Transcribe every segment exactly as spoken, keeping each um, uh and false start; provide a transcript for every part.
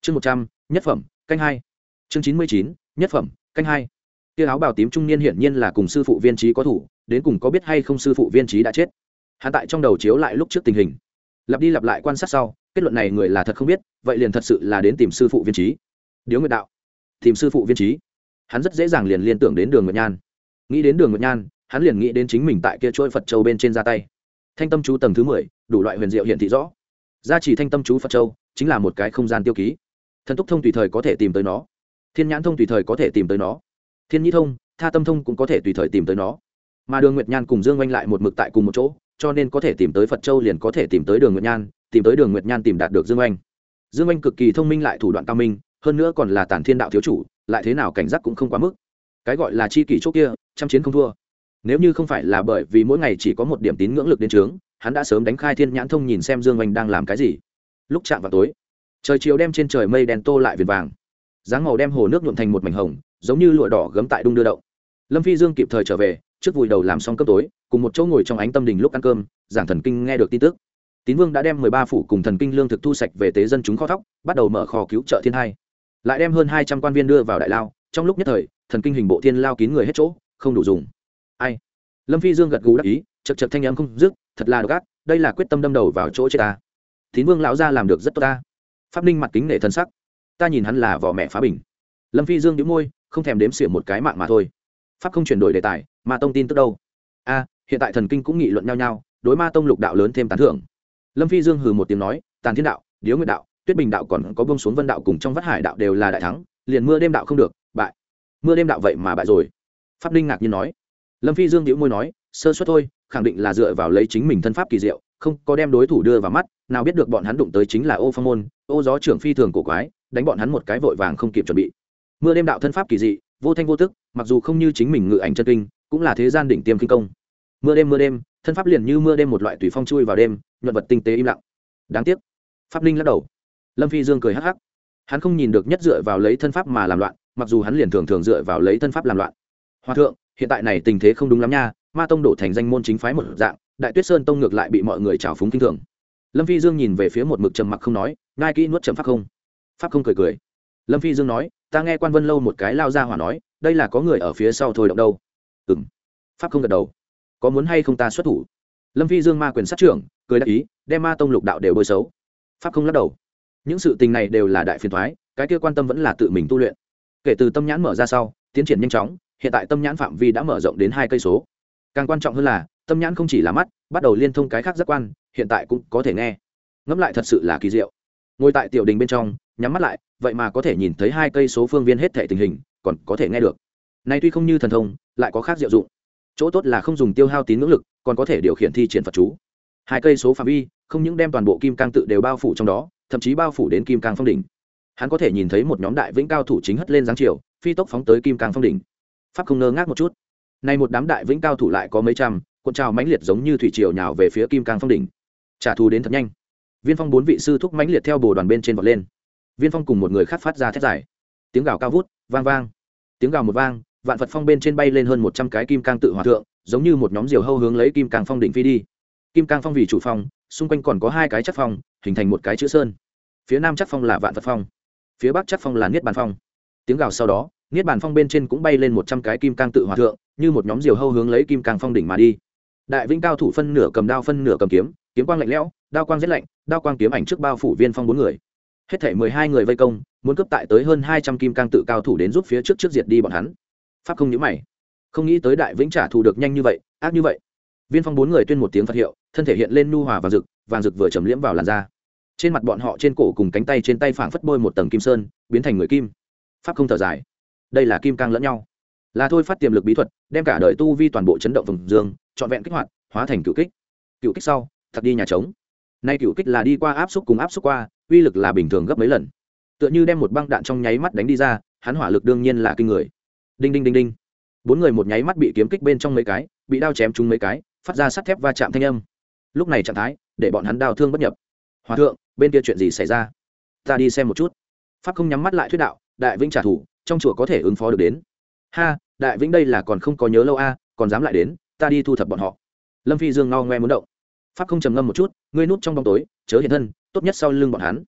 chương một trăm nhất phẩm canh hai chương chín mươi chín nhất phẩm canh hai tia áo bào tím trung niên hiển nhiên là cùng sư phụ viên trí có thủ, đến cùng có biết hay không sư phụ viên trí đã chết. Hắn tại trong đầu chiếu lại lúc trước tình hình, lặp đi lặp lại quan sát sau, kết luận này người là thật không biết, vậy liền thật sự là đến tìm sư phụ viên trí. Điếu Nguyệt đạo tìm sư phụ viên trí, hắn rất dễ dàng liền liên tưởng đến Đường Nguyệt Nhan. Nghĩ đến Đường Nguyệt Nhan, hắn liền nghĩ đến chính mình tại kia chuỗi Phật châu bên trên ra tay. Thanh tâm chú tầng thứ mười, đủ loại huyền diệu hiện thị rõ. Gia chỉ thanh tâm chú Phật châu chính là một cái không gian tiêu ký. Thần túc thông tùy thời có thể tìm tới nó, thiên nhãn thông tùy thời có thể tìm tới nó, thiên nhĩ thông, tha tâm thông cũng có thể tùy thời tìm tới nó. Mà Đường Nguyệt Nhan cùng Dương Oanh lại một mực tại cùng một chỗ, cho nên có thể tìm tới Phật châu liền có thể tìm tới Đường Nguyệt Nhan, tìm tới Đường Nguyệt Nhan tìm đạt được Dương Oanh. Dương Oanh cực kỳ thông minh lại thủ đoạn cao minh, hơn nữa còn là Tản Thiên đạo thiếu chủ, lại thế nào cảnh giác cũng không quá mức. Cái gọi là chi kỷ chỗ kia, trăm chiến không thua. Nếu như không phải là bởi vì mỗi ngày chỉ có một điểm tín ngưỡng lực đến trướng, hắn đã sớm đánh khai thiên nhãn thông nhìn xem Dương Oanh đang làm cái gì. Lúc chạm vào tối, trời chiều đem trên trời mây đen tô lại viền vàng, dáng màu đem hồ nước nhuộm thành một mảnh hồng, giống như lụa đỏ gấm tại đung đưa động. Lâm Phi Dương kịp thời trở về, trước vùi đầu làm xong cơm tối, cùng một chỗ ngồi trong ánh tâm đình lúc ăn cơm, giảng thần kinh nghe được tin tức. Tín Vương đã đem mười ba phủ cùng thần kinh lương thực thu sạch về tế dân chúng kho thóc, bắt đầu mở kho cứu trợ thiên hai. Lại đem hơn hai trăm quan viên đưa vào đại lao, trong lúc nhất thời, thần kinh hình bộ thiên lao kín người hết chỗ, không đủ dùng. Ai? Lâm Phi Dương gật gù đáp ý, chậc chậc thanh âm không dứt, thật là độc ác, đây là quyết tâm đâm đầu vào chỗ chết ta. Tín Vương lão gia làm được rất tốt ta. Pháp Ninh mặt kính nể thân sắc, ta nhìn hắn là vỏ mẹ phá bình. Lâm Phi Dương nhíu môi, không thèm đếm xỉa một cái mạng mà thôi. Pháp không chuyển đổi đề tài, Ma Tông tin tức đâu? A, hiện tại thần kinh cũng nghị luận nhau nhau, đối Ma Tông lục đạo lớn thêm tán thưởng. Lâm Phi Dương hừ một tiếng nói, Tàn Thiên đạo, Điếu Nguyệt đạo, Tuyết Bình đạo còn có buông xuống Vân đạo cùng trong Vắt Hải đạo đều là đại thắng, liền Mưa Đêm đạo không được, bại. Mưa Đêm đạo vậy mà bại rồi. Pháp Ninh ngạc nhiên nói. Lâm Phi Dương nhíu môi nói, sơ suất thôi, khẳng định là dựa vào lấy chính mình thân pháp kỳ diệu, không có đem đối thủ đưa vào mắt, nào biết được bọn hắn đụng tới chính là Ô Phong môn, Ô Gió trưởng phi thường cổ quái, đánh bọn hắn một cái vội vàng không kịp chuẩn bị. Mưa Đêm đạo thân pháp kỳ dị, vô thanh vô tức, mặc dù không như chính mình ngự ảnh chân kinh, cũng là thế gian đỉnh tiêm kinh công. Mưa đêm mưa đêm, thân pháp liền như mưa đêm một loại tùy phong chui vào đêm, nhuận vật tinh tế im lặng. Đáng tiếc. Pháp Ninh lắc đầu. Lâm Phi Dương cười hắc hắc. Hắn không nhìn được nhất dựa vào lấy thân pháp mà làm loạn, mặc dù hắn liền thường thường dựa vào lấy thân pháp làm loạn. Hòa thượng, hiện tại này tình thế không đúng lắm nha, Ma Tông đổ thành danh môn chính phái một dạng, Đại Tuyết Sơn Tông ngược lại bị mọi người trào phúng kinh thường. Lâm Phi Dương nhìn về phía một mực trầm mặc không nói, ngai kỹ nuốt trầm pháp không. Pháp không cười cười. Lâm Phi Dương nói, ta nghe Quan Vân Lâu một cái lao ra hỏa nói, đây là có người ở phía sau thôi động đâu. Ừm. Pháp không gật đầu. Có muốn hay không ta xuất thủ? Lâm Phi Dương ma quyền sát trưởng, cười đáp ý, đem Ma Tông lục đạo đều bôi xấu. Pháp không lắc đầu. Những sự tình này đều là đại phiền toái, cái kia quan tâm vẫn là tự mình tu luyện. Kể từ tâm nhãn mở ra sau, tiến triển nhanh chóng, hiện tại tâm nhãn phạm vi đã mở rộng đến hai cây số. Càng quan trọng hơn là, tâm nhãn không chỉ là mắt, bắt đầu liên thông cái khác giác quan, hiện tại cũng có thể nghe. Ngẫm lại thật sự là kỳ diệu. Ngồi tại tiểu đình bên trong, nhắm mắt lại, vậy mà có thể nhìn thấy hai cây số phương viên hết thảy tình hình, còn có thể nghe được. Này tuy không như thần thông, lại có khác diệu dụng. Chỗ tốt là không dùng tiêu hao tín ngưỡng lực, còn có thể điều khiển thi triển Phật chú. Hai cây số phạm vi, không những đem toàn bộ kim cang tự đều bao phủ trong đó, thậm chí bao phủ đến kim cang phong đỉnh. Hắn có thể nhìn thấy một nhóm đại vĩnh cao thủ chính hất lên giáng chiều, phi tốc phóng tới kim cang phong đỉnh. Pháp không ngơ ngác một chút. Này một đám đại vĩnh cao thủ lại có mấy trăm, cuộn trào mãnh liệt giống như thủy triều nhào về phía kim cang phong đỉnh. Trả thù đến thật nhanh. Viên Phong bốn vị sư thúc mãnh liệt theo bồ đoàn bên trên vọt lên. Viên Phong cùng một người khác phát ra thét dài, tiếng gào cao vút, vang vang. Tiếng gào một vang, vạn Phật phong bên trên bay lên hơn một trăm cái kim cang tự hòa thượng, giống như một nhóm diều hâu hướng lấy kim cang phong đỉnh phi đi. Kim cang phong vì chủ phong, xung quanh còn có hai cái chắc phong, hình thành một cái chữ sơn. Phía nam chắc phong là vạn Phật phong, phía bắc chắc phong là niết bàn phong. Tiếng gào sau đó, niết bàn phong bên trên cũng bay lên một trăm cái kim cang tự hòa thượng, như một nhóm diều hâu hướng lấy kim cang phong đỉnh mà đi. Đại vĩnh cao thủ phân nửa cầm đao phân nửa cầm kiếm, kiếm quang lạnh lẽo, đao quang rét lạnh, đao quang kiếm ảnh trước bao phủ Viên Phong bốn người. Hết thảy mười hai người vây công, muốn cướp tại tới hơn hai trăm kim cang tự cao thủ đến giúp phía trước trước diệt đi bọn hắn. Pháp không nhíu mày, không nghĩ tới đại vĩnh trả thù được nhanh như vậy, ác như vậy. Viên Phong bốn người tuyên một tiếng Phật hiệu, thân thể hiện lên nhu hòa vàng rực, vàng rực vừa chầm liễm vào làn da. Trên mặt bọn họ trên cổ cùng cánh tay trên tay phảng phất bôi một tầng kim sơn, biến thành người kim. Pháp không thở dài, đây là kim cang lẫn nhau, là thôi phát tiềm lực bí thuật, đem cả đời tu vi toàn bộ chấn động vùng dương, trọn vẹn kích hoạt, hóa thành cựu kích. Cựu kích sau, thật đi nhà trống. Nay cựu kích là đi qua áp xúc cùng áp xúc qua, uy lực là bình thường gấp mấy lần. Tựa như đem một băng đạn trong nháy mắt đánh đi ra, hắn hỏa lực đương nhiên là kinh người. Đinh đinh đinh đinh. Bốn người một nháy mắt bị kiếm kích bên trong mấy cái, bị đao chém trúng mấy cái, phát ra sắt thép va chạm thanh âm. Lúc này trạng thái, để bọn hắn đau thương bất nhập. Hòa thượng, bên kia chuyện gì xảy ra? Ta đi xem một chút. Pháp không nhắm mắt lại thuyết đạo, đại vĩnh trả thù, trong chùa có thể ứng phó được đến. Ha, đại vĩnh đây là còn không có nhớ lâu a, còn dám lại đến, ta đi thu thập bọn họ. Lâm Phi Dương ngao ngoe muốn động. Pháp không trầm ngâm một chút, ngươi núp trong bóng tối, chớ hiện thân, tốt nhất sau lưng bọn hắn.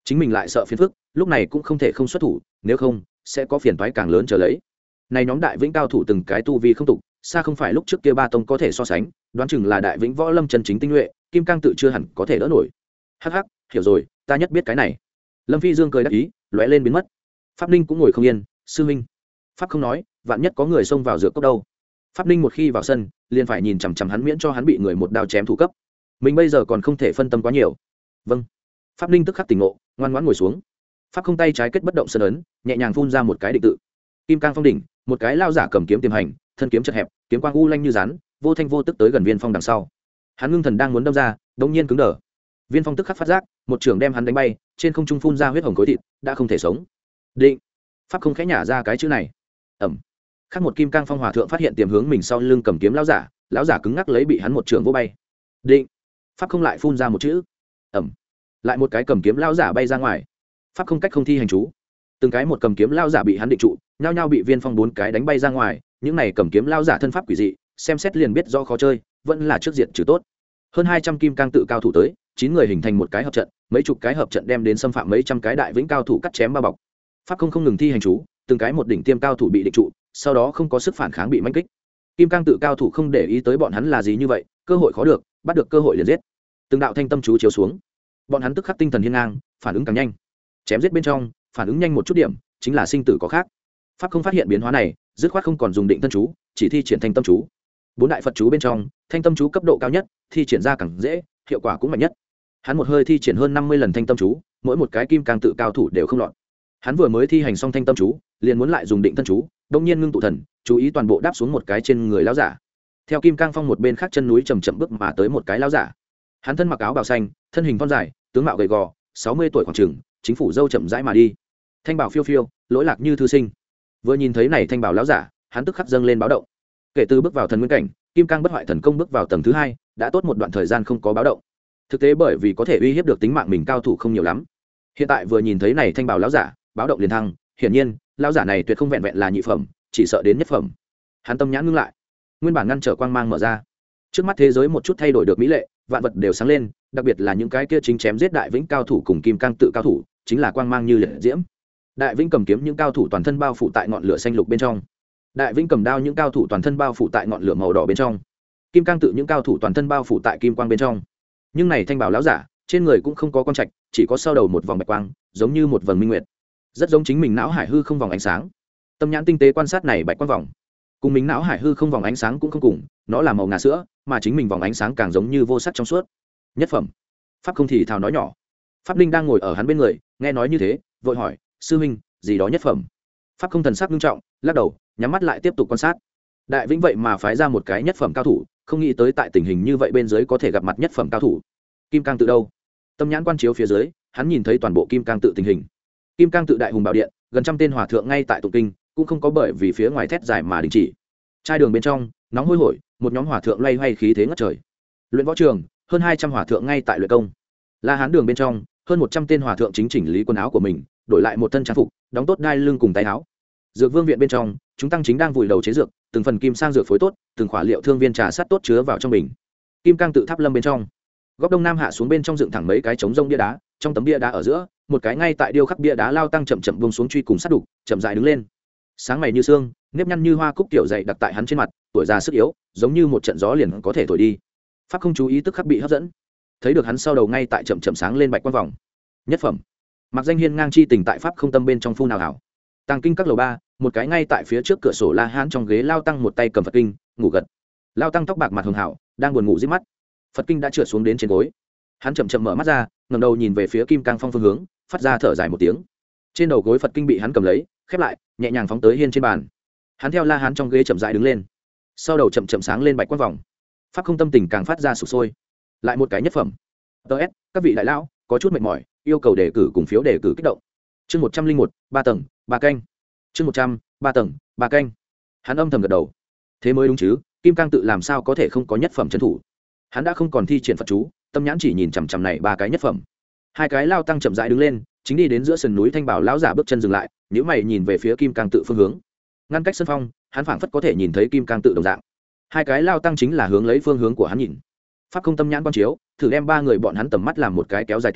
chính mình lại sợ phiền phức, lúc này cũng không thể không xuất thủ, nếu không sẽ có phiền toái càng lớn trở lấy. Này nhóm đại vĩnh cao thủ từng cái tu vi không tục, xa không phải lúc trước kia ba tông có thể so sánh, đoán chừng là đại vĩnh võ lâm chân chính tinh nhuệ, kim cang tự chưa hẳn có thể đỡ nổi. Hắc hắc, hiểu rồi, ta nhất biết cái này. Lâm Phi Dương cười đáp ý, lóe lên biến mất. Pháp Ninh cũng ngồi không yên, sư huynh. Pháp không nói, vạn nhất có người xông vào dược cốc đâu. Pháp Ninh một khi vào sân, liền phải nhìn chằm chằm hắn miễn cho hắn bị người một đao chém thủ cấp. Mình bây giờ còn không thể phân tâm quá nhiều. Vâng. Pháp Ninh tức khắc tỉnh ngộ, ngoan ngoãn ngồi xuống. Pháp không tay trái kết bất động sơn ấn, nhẹ nhàng phun ra một cái định tự. Kim cang phong đỉnh, một cái lao giả cầm kiếm tiềm hành, thân kiếm chật hẹp, kiếm quang u lanh như rắn, vô thanh vô tức tới gần Viên Phong đằng sau. Hắn ngưng thần đang muốn đâm ra, đột nhiên cứng đờ. Viên Phong tức khắc phát giác, một trường đem hắn đánh bay, trên không trung phun ra huyết hồng khối thịt, đã không thể sống. Định. Pháp không khẽ nhả ra cái chữ này. Ầm. Khác một kim cang phong hòa thượng phát hiện tiềm hướng mình sau lưng cầm kiếm lão giả, lão giả cứng ngắc lấy bị hắn một trường vô bay. Định. Pháp không lại phun ra một chữ. Ầm. Lại một cái cầm kiếm lão giả bay ra ngoài. Pháp không cách không thi hành chú. Từng cái một cầm kiếm lão giả bị hắn định trụ, nhao nhao bị Viên Phong bốn cái đánh bay ra ngoài, những này cầm kiếm lão giả thân pháp quỷ dị, xem xét liền biết do khó chơi, vẫn là trước diện trừ tốt. Hơn hai trăm kim cang tự cao thủ tới, chín người hình thành một cái hợp trận, mấy chục cái hợp trận đem đến xâm phạm mấy trăm cái đại vĩnh cao thủ cắt chém bao bọc. Pháp không không ngừng thi hành chú, từng cái một đỉnh tiêm cao thủ bị định trụ, sau đó không có sức phản kháng bị mãnh kích. Kim cang tự cao thủ không để ý tới bọn hắn là gì như vậy, cơ hội khó được, bắt được cơ hội liền giết. Từng đạo thanh tâm chú chiếu xuống, bọn hắn tức khắc tinh thần hiên ngang, phản ứng càng nhanh. Chém giết bên trong, phản ứng nhanh một chút điểm, chính là sinh tử có khác. Pháp không phát hiện biến hóa này, dứt khoát không còn dùng định thân chú, chỉ thi triển thanh tâm chú. Bốn đại Phật chú bên trong, thanh tâm chú cấp độ cao nhất, thi triển ra càng dễ, hiệu quả cũng mạnh nhất. Hắn một hơi thi triển hơn năm mươi lần thanh tâm chú, mỗi một cái kim cang tự cao thủ đều không lọt. Hắn vừa mới thi hành xong thanh tâm chú, liền muốn lại dùng định thân chú, đông nhiên ngưng tụ thần, chú ý toàn bộ đáp xuống một cái trên người lão giả. Theo kim cang phong một bên khác chân núi chậm chậm bước mà tới một cái lão giả. Hắn thân mặc áo bào xanh, thân hình thon dài, tướng mạo gầy gò, sáu mươi tuổi khoảng chừng, chính phủ dâu chậm rãi mà đi. Thanh bảo phiêu phiêu, lỗi lạc như thư sinh. Vừa nhìn thấy này thanh bảo lão giả, hắn tức khắc dâng lên báo động. Kể từ bước vào thần nguyên cảnh, kim cang bất hoại thần công bước vào tầng thứ hai, đã tốt một đoạn thời gian không có báo động. Thực tế bởi vì có thể uy hiếp được tính mạng mình cao thủ không nhiều lắm. Hiện tại vừa nhìn thấy này thanh bảo lão giả, báo động liền thăng, hiển nhiên, lão giả này tuyệt không vẹn vẹn là nhị phẩm, chỉ sợ đến nhất phẩm. Hắn tâm nhãn ngưng lại, nguyên bản ngăn trở quang mang mở ra. Trước mắt thế giới một chút thay đổi được mỹ lệ, vạn vật đều sáng lên, đặc biệt là những cái kia chính chém giết đại vĩnh cao thủ cùng kim cang tự cao thủ, chính là quang mang như liệt diễm. Đại vĩnh cầm kiếm những cao thủ toàn thân bao phủ tại ngọn lửa xanh lục bên trong. Đại vĩnh cầm đao những cao thủ toàn thân bao phủ tại ngọn lửa màu đỏ bên trong. Kim cang tự những cao thủ toàn thân bao phủ tại kim quang bên trong. Nhưng này thanh bảo lão giả, trên người cũng không có con trạch, chỉ có sau đầu một vòng bạch quang, giống như một vầng minh nguyệt. Rất giống chính mình não hải hư không vòng ánh sáng. Tâm nhãn tinh tế quan sát này bạch quang vòng, cùng mình não hải hư không vòng ánh sáng cũng không cùng, nó là màu ngà sữa, mà chính mình vòng ánh sáng càng giống như vô sắc trong suốt. Nhất phẩm. Pháp không thì thào nói nhỏ. Pháp Linh đang ngồi ở hắn bên người, nghe nói như thế, vội hỏi, sư huynh, gì đó nhất phẩm? Pháp không thần sắc nghiêm trọng, lắc đầu, nhắm mắt lại tiếp tục quan sát. Đại vĩnh vậy mà phái ra một cái nhất phẩm cao thủ, không nghĩ tới tại tình hình như vậy bên dưới có thể gặp mặt nhất phẩm cao thủ. Kim cang tự đâu? Tâm nhãn quan chiếu phía dưới, hắn nhìn thấy toàn bộ kim cang tự tình hình. Kim cang tự đại hùng bảo điện, gần trăm tên hòa thượng ngay tại tụng kinh, cũng không có bởi vì phía ngoài thét dài mà đình chỉ. Trai đường bên trong, nóng hôi hổi, một nhóm hòa thượng loay hoay khí thế ngất trời. Luyện võ trường, hơn hai trăm hòa thượng ngay tại luyện công. La Hán đường bên trong, hơn một trăm tên hòa thượng chính chỉnh lý quần áo của mình, đổi lại một thân trang phục, đóng tốt đai lưng cùng tay áo. Dược Vương viện bên trong, chúng tăng chính đang vùi đầu chế dược, từng phần kim sang dược phối tốt, từng khỏa liệu thương viên trà sắt tốt chứa vào trong bình. Kim cang tự tháp lâm bên trong, góc đông nam hạ xuống bên trong dựng thẳng mấy cái trống rông bia đá, trong tấm bia đá ở giữa, một cái ngay tại điêu khắc bia đá lao tăng chậm chậm buông xuống truy cùng sát đục, chậm rãi đứng lên. Sáng mày như sương, nếp nhăn như hoa cúc tiểu dày đặt tại hắn trên mặt, tuổi già sức yếu, giống như một trận gió liền có thể thổi đi. Pháp không chú ý tức khắc bị hấp dẫn, thấy được hắn sau đầu ngay tại chậm chậm sáng lên bạch quang vòng. Nhất phẩm. Mặc Danh Hiên ngang chi tình tại pháp không tâm bên trong phu nào hảo. Tàng kinh các lầu ba, một cái ngay tại phía trước cửa sổ La Hán trong ghế lao tăng một tay cầm Phật kinh, ngủ gật. Lao tăng tóc bạc mặt hường hảo, đang buồn ngủ rít mắt. Phật kinh đã trượt xuống đến trên gối. Hắn chậm chậm mở mắt ra, ngẩng đầu nhìn về phía Kim Cang Phong phương hướng, phát ra thở dài một tiếng. Trên đầu gối Phật kinh bị hắn cầm lấy, khép lại, nhẹ nhàng phóng tới hiên trên bàn. Hắn theo La Hán trong ghế chậm rãi đứng lên. Sau đầu chậm chậm sáng lên bạch quang vòng. Pháp không tâm tình càng phát ra sục sôi. Lại một cái nhất phẩm. tê ét, các vị đại lão, có chút mệt mỏi, yêu cầu đề cử cùng phiếu đề cử kích động. Chương một trăm linh một, ba tầng, ba canh. Chương một trăm, ba tầng, ba canh. Hắn âm thầm gật đầu. Thế mới đúng chứ, Kim Cang tự làm sao có thể không có nhất phẩm trấn thủ. Hắn đã không còn thi triển Phật chú, tâm nhãn chỉ nhìn chằm chằm này ba cái nhất phẩm. Hai cái lao tăng chậm rãi đứng lên, chính đi đến giữa sườn núi Thanh Bảo lão giả bước chân dừng lại, nhíu mày nhìn về phía Kim Cang tự phương hướng. Ngăn cách sân phong, hắn phảng phất có thể nhìn thấy Kim Cang tự đồng dạng. Hai cái lao tăng chính là hướng lấy phương hướng của hắn nhìn. Pháp không tâm nhãn quan chiếu, thử đem ba người bọn hắn tầm mắt làm một cái kéo dài tuyến,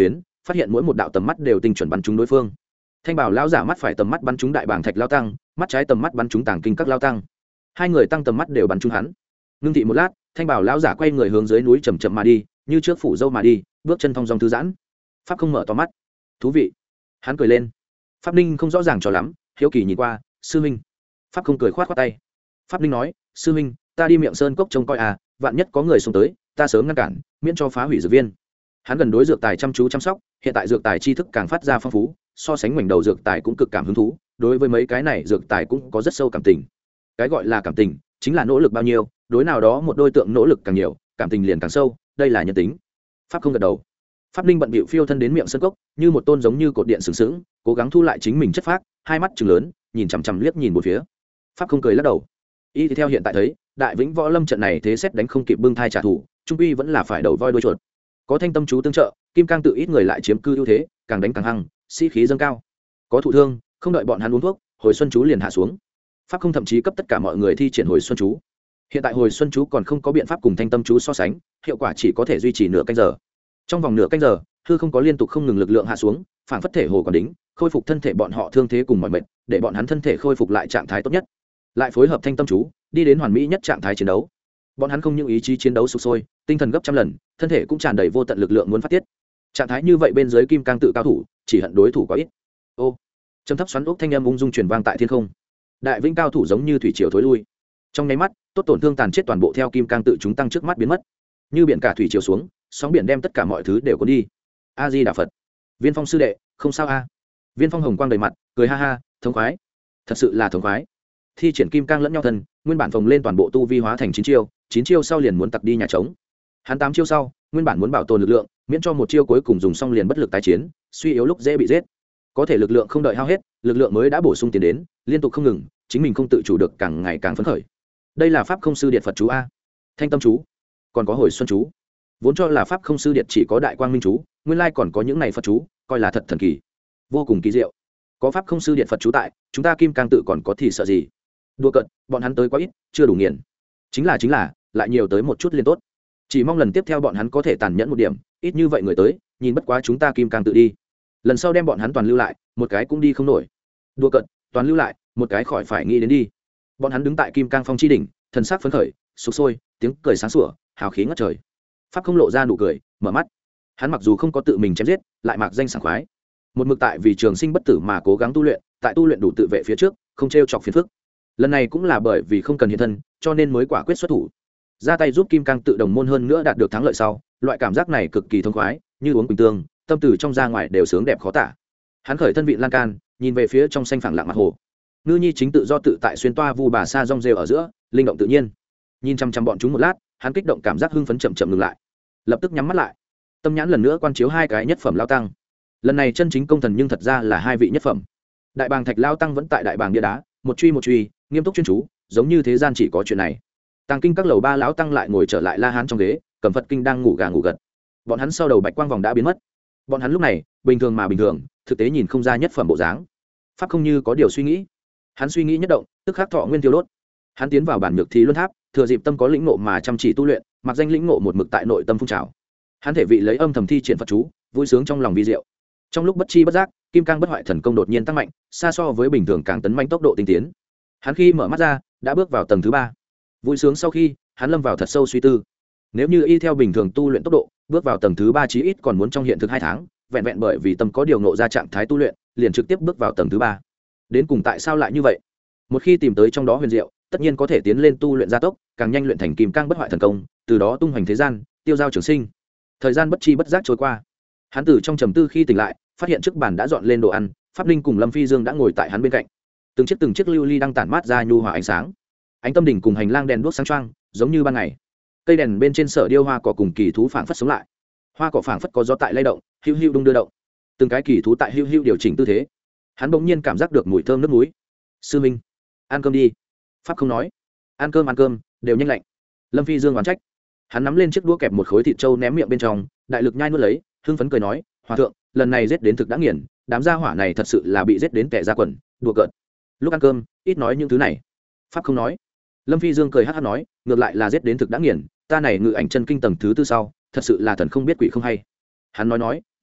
phát hiện mỗi một đạo tầm mắt đều tinh chuẩn bắn trúng đối phương. Thanh bảo lão giả mắt phải tầm mắt bắn trúng đại bảng thạch lao tăng, mắt trái tầm mắt bắn trúng tàng kinh các lao tăng. Hai người tăng tầm mắt đều bắn trúng hắn. Ngưng thị một lát, thanh bảo lão giả quay người hướng dưới núi chậm chậm mà đi, như trước phủ dâu mà đi, bước chân thong dong thư giãn. Pháp không mở to mắt. Thú vị. Hắn cười lên. Pháp Ninh không rõ ràng cho lắm, hiếu kỳ nhìn qua, sư huynh. Pháp không cười khoát khoát tay. Pháp Ninh nói, sư huynh, ta đi Miệng Sơn cốc trông coi à, vạn nhất có người xông tới, ta sớm ngăn cản, miễn cho phá hủy dược viên. Hắn gần đối dược tài chăm chú chăm sóc, hiện tại dược tài tri thức càng phát ra phong phú, so sánh mảnh đầu dược tài cũng cực cảm hứng thú, đối với mấy cái này dược tài cũng có rất sâu cảm tình. Cái gọi là cảm tình, chính là nỗ lực bao nhiêu, đối nào đó một đôi tượng nỗ lực càng nhiều, cảm tình liền càng sâu, đây là nhân tính. Pháp không gật đầu. Pháp Ninh bận bịu phiêu thân đến Miệng Sơn cốc, như một tôn giống như cột điện sừng sững, cố gắng thu lại chính mình chất phác, hai mắt trừng lớn, nhìn chằm chằm liếc nhìn một phía. Pháp không cười lắc đầu. Y theo hiện tại thấy, Đại Vĩnh Võ Lâm trận này thế xét đánh không kịp bưng thai trả thù, trung quy vẫn là phải đầu voi đuôi chuột. Có Thanh Tâm chú tương trợ, Kim Cang tự ít người lại chiếm cư ưu thế, càng đánh càng hăng, sĩ khí dâng cao. Có thụ thương, không đợi bọn hắn uống thuốc, hồi xuân chú liền hạ xuống. Pháp không thậm chí cấp tất cả mọi người thi triển hồi xuân chú. Hiện tại hồi xuân chú còn không có biện pháp cùng Thanh Tâm chú so sánh, hiệu quả chỉ có thể duy trì nửa canh giờ. Trong vòng nửa canh giờ, hư không có liên tục không ngừng lực lượng hạ xuống, phản phất thể hồ còn đính, khôi phục thân thể bọn họ thương thế cùng mọi mệt, để bọn hắn thân thể khôi phục lại trạng thái tốt nhất. Lại phối hợp Thanh Tâm chú, đi đến hoàn mỹ nhất trạng thái chiến đấu. Bọn hắn không những ý chí chiến đấu sục sôi, tinh thần gấp trăm lần, thân thể cũng tràn đầy vô tận lực lượng muốn phát tiết. Trạng thái như vậy bên dưới Kim Cang tự cao thủ, chỉ hận đối thủ quá ít. Ô, trầm thấp xoắn ốc thanh âm ung dung truyền vang tại thiên không. Đại Vĩnh cao thủ giống như thủy triều thối lui. Trong nháy mắt, tốt tổn thương tàn chết toàn bộ theo Kim Cang tự chúng tăng trước mắt biến mất. Như biển cả thủy triều xuống, sóng biển đem tất cả mọi thứ đều cuốn đi. A Di Đà Phật. Viên Phong sư đệ, không sao a? Viên Phong hồng quang đầy mặt, cười ha ha, thống khoái. Thật sự là thống khoái. Thi triển Kim Cang lẫn nhau thân, nguyên bản phồng lên toàn bộ tu vi hóa thành chín chiêu, chín chiêu sau liền muốn tặc đi nhà trống. Hắn tám chiêu sau, nguyên bản muốn bảo tồn lực lượng, miễn cho một chiêu cuối cùng dùng xong liền bất lực tái chiến, suy yếu lúc dễ bị giết. Có thể lực lượng không đợi hao hết, lực lượng mới đã bổ sung tiền đến, liên tục không ngừng, chính mình không tự chủ được càng ngày càng phấn khởi. Đây là pháp không sư điện Phật chú a, Thanh Tâm chú, còn có hồi xuân chú. Vốn cho là pháp không sư điện chỉ có đại quang minh chú, nguyên lai còn có những này Phật chú, coi là thật thần kỳ, vô cùng kỳ diệu. Có pháp không sư điện Phật chú tại, chúng ta Kim Cang tự còn có thì sợ gì? Đùa cợt, bọn hắn tới quá ít, chưa đủ nghiền. Chính là chính là, lại nhiều tới một chút liên tốt. Chỉ mong lần tiếp theo bọn hắn có thể tàn nhẫn một điểm, ít như vậy người tới, nhìn bất quá chúng ta Kim Cang tự đi. Lần sau đem bọn hắn toàn lưu lại, một cái cũng đi không nổi. Đùa cợt, toàn lưu lại, một cái khỏi phải nghĩ đến đi. Bọn hắn đứng tại Kim Cang phong chi đỉnh, thần sắc phấn khởi, sục sôi, tiếng cười sáng sủa, hào khí ngất trời. Pháp không lộ ra nụ cười, mở mắt. Hắn mặc dù không có tự mình chém giết, lại mặc danh sảng khoái. Một mực tại vì trường sinh bất tử mà cố gắng tu luyện, tại tu luyện đủ tự vệ phía trước, không trêu chọc phiền phức. Lần này cũng là bởi vì không cần hiện thân, cho nên mới quả quyết xuất thủ, ra tay giúp Kim Cang tự đồng môn hơn nữa đạt được thắng lợi sau, loại cảm giác này cực kỳ thông khoái, như uống bình tương, tâm từ trong ra ngoài đều sướng đẹp khó tả. Hắn khởi thân vị lan can, nhìn về phía trong xanh phẳng lặng mặt hồ. Ngư nhi chính tự do tự tại xuyên toa vu bà sa rong rêu ở giữa, linh động tự nhiên. Nhìn chăm chăm bọn chúng một lát, hắn kích động cảm giác hưng phấn chậm chậm ngừng lại, lập tức nhắm mắt lại, tâm nhãn lần nữa quan chiếu hai cái nhất phẩm lao tăng. Lần này chân chính công thần nhưng thật ra là hai vị nhất phẩm. Đại bàng thạch lao tăng vẫn tại đại bàng bia đá, một truy một truy, nghiêm túc chuyên chú, giống như thế gian chỉ có chuyện này. Tàng kinh các lầu ba lão tăng lại ngồi trở lại la hán trong ghế, cầm Phật kinh đang ngủ gà ngủ gật. Bọn hắn sau đầu bạch quang vòng đã biến mất. Bọn hắn lúc này bình thường mà bình thường, thực tế nhìn không ra nhất phẩm bộ dáng. Pháp không như có điều suy nghĩ, hắn suy nghĩ nhất động, tức khắc thọ nguyên tiêu đốt. Hắn tiến vào bản nhược thí luân tháp, thừa dịp tâm có lĩnh ngộ mà chăm chỉ tu luyện, mặc danh lĩnh ngộ một mực tại nội tâm phun trào. Hắn thể vị lấy âm thầm thi triển Phật chú, vui sướng trong lòng vi diệu. Trong lúc bất chi bất giác, Kim Cang bất hoại thần công đột nhiên tăng mạnh, xa so với bình thường càng tấn manh tốc độ tinh tiến. Hắn khi mở mắt ra, đã bước vào tầng thứ ba. Vui sướng sau khi, hắn lâm vào thật sâu suy tư. Nếu như y theo bình thường tu luyện tốc độ, bước vào tầng thứ ba chí ít còn muốn trong hiện thực hai tháng, vẹn vẹn bởi vì tâm có điều ngộ ra trạng thái tu luyện, liền trực tiếp bước vào tầng thứ ba. Đến cùng tại sao lại như vậy? Một khi tìm tới trong đó huyền diệu, tất nhiên có thể tiến lên tu luyện gia tốc, càng nhanh luyện thành Kim Cang bất hoại thần công, từ đó tung hoành thế gian, tiêu giao trường sinh. Thời gian bất chi bất giác trôi qua. Hắn từ trong trầm tư khi tỉnh lại, phát hiện trước bàn đã dọn lên đồ ăn, Pháp Linh cùng Lâm Phi Dương đã ngồi tại hắn bên cạnh. Từng chiếc từng chiếc lưu ly đang tản mát ra nhu hòa ánh sáng. Ánh tâm đỉnh cùng hành lang đèn đuốc sáng choang, giống như ban ngày. Cây đèn bên trên sở điêu hoa cỏ cùng kỳ thú phảng phất sống lại. Hoa cỏ phảng phất có gió tại lay động, hưu hưu đung đưa động. Từng cái kỳ thú tại hưu hưu điều chỉnh tư thế. Hắn bỗng nhiên cảm giác được mùi thơm nước muối. Sư Minh, ăn cơm đi. Pháp không nói. Ăn cơm ăn cơm, đều nhanh lạnh. Lâm Phi Dương oán trách. Hắn nắm lên chiếc đũa kẹp một khối thịt trâu ném miệng bên trong, đại lực nhai nuốt lấy, hưng phấn cười nói, hòa thượng, lần này giết đến thực đã nghiền, đám gia hỏa này thật sự là bị giết đến tẻ ra quần, đùa cợt. Lúc ăn cơm, ít nói những thứ này. Pháp không nói. Lâm Phi Dương cười hát hát nói, ngược lại là giết đến thực đã nghiền, ta này ngự ảnh chân kinh tầng thứ tư sau, thật sự là thần không biết quỷ không hay. Hắn nói nói,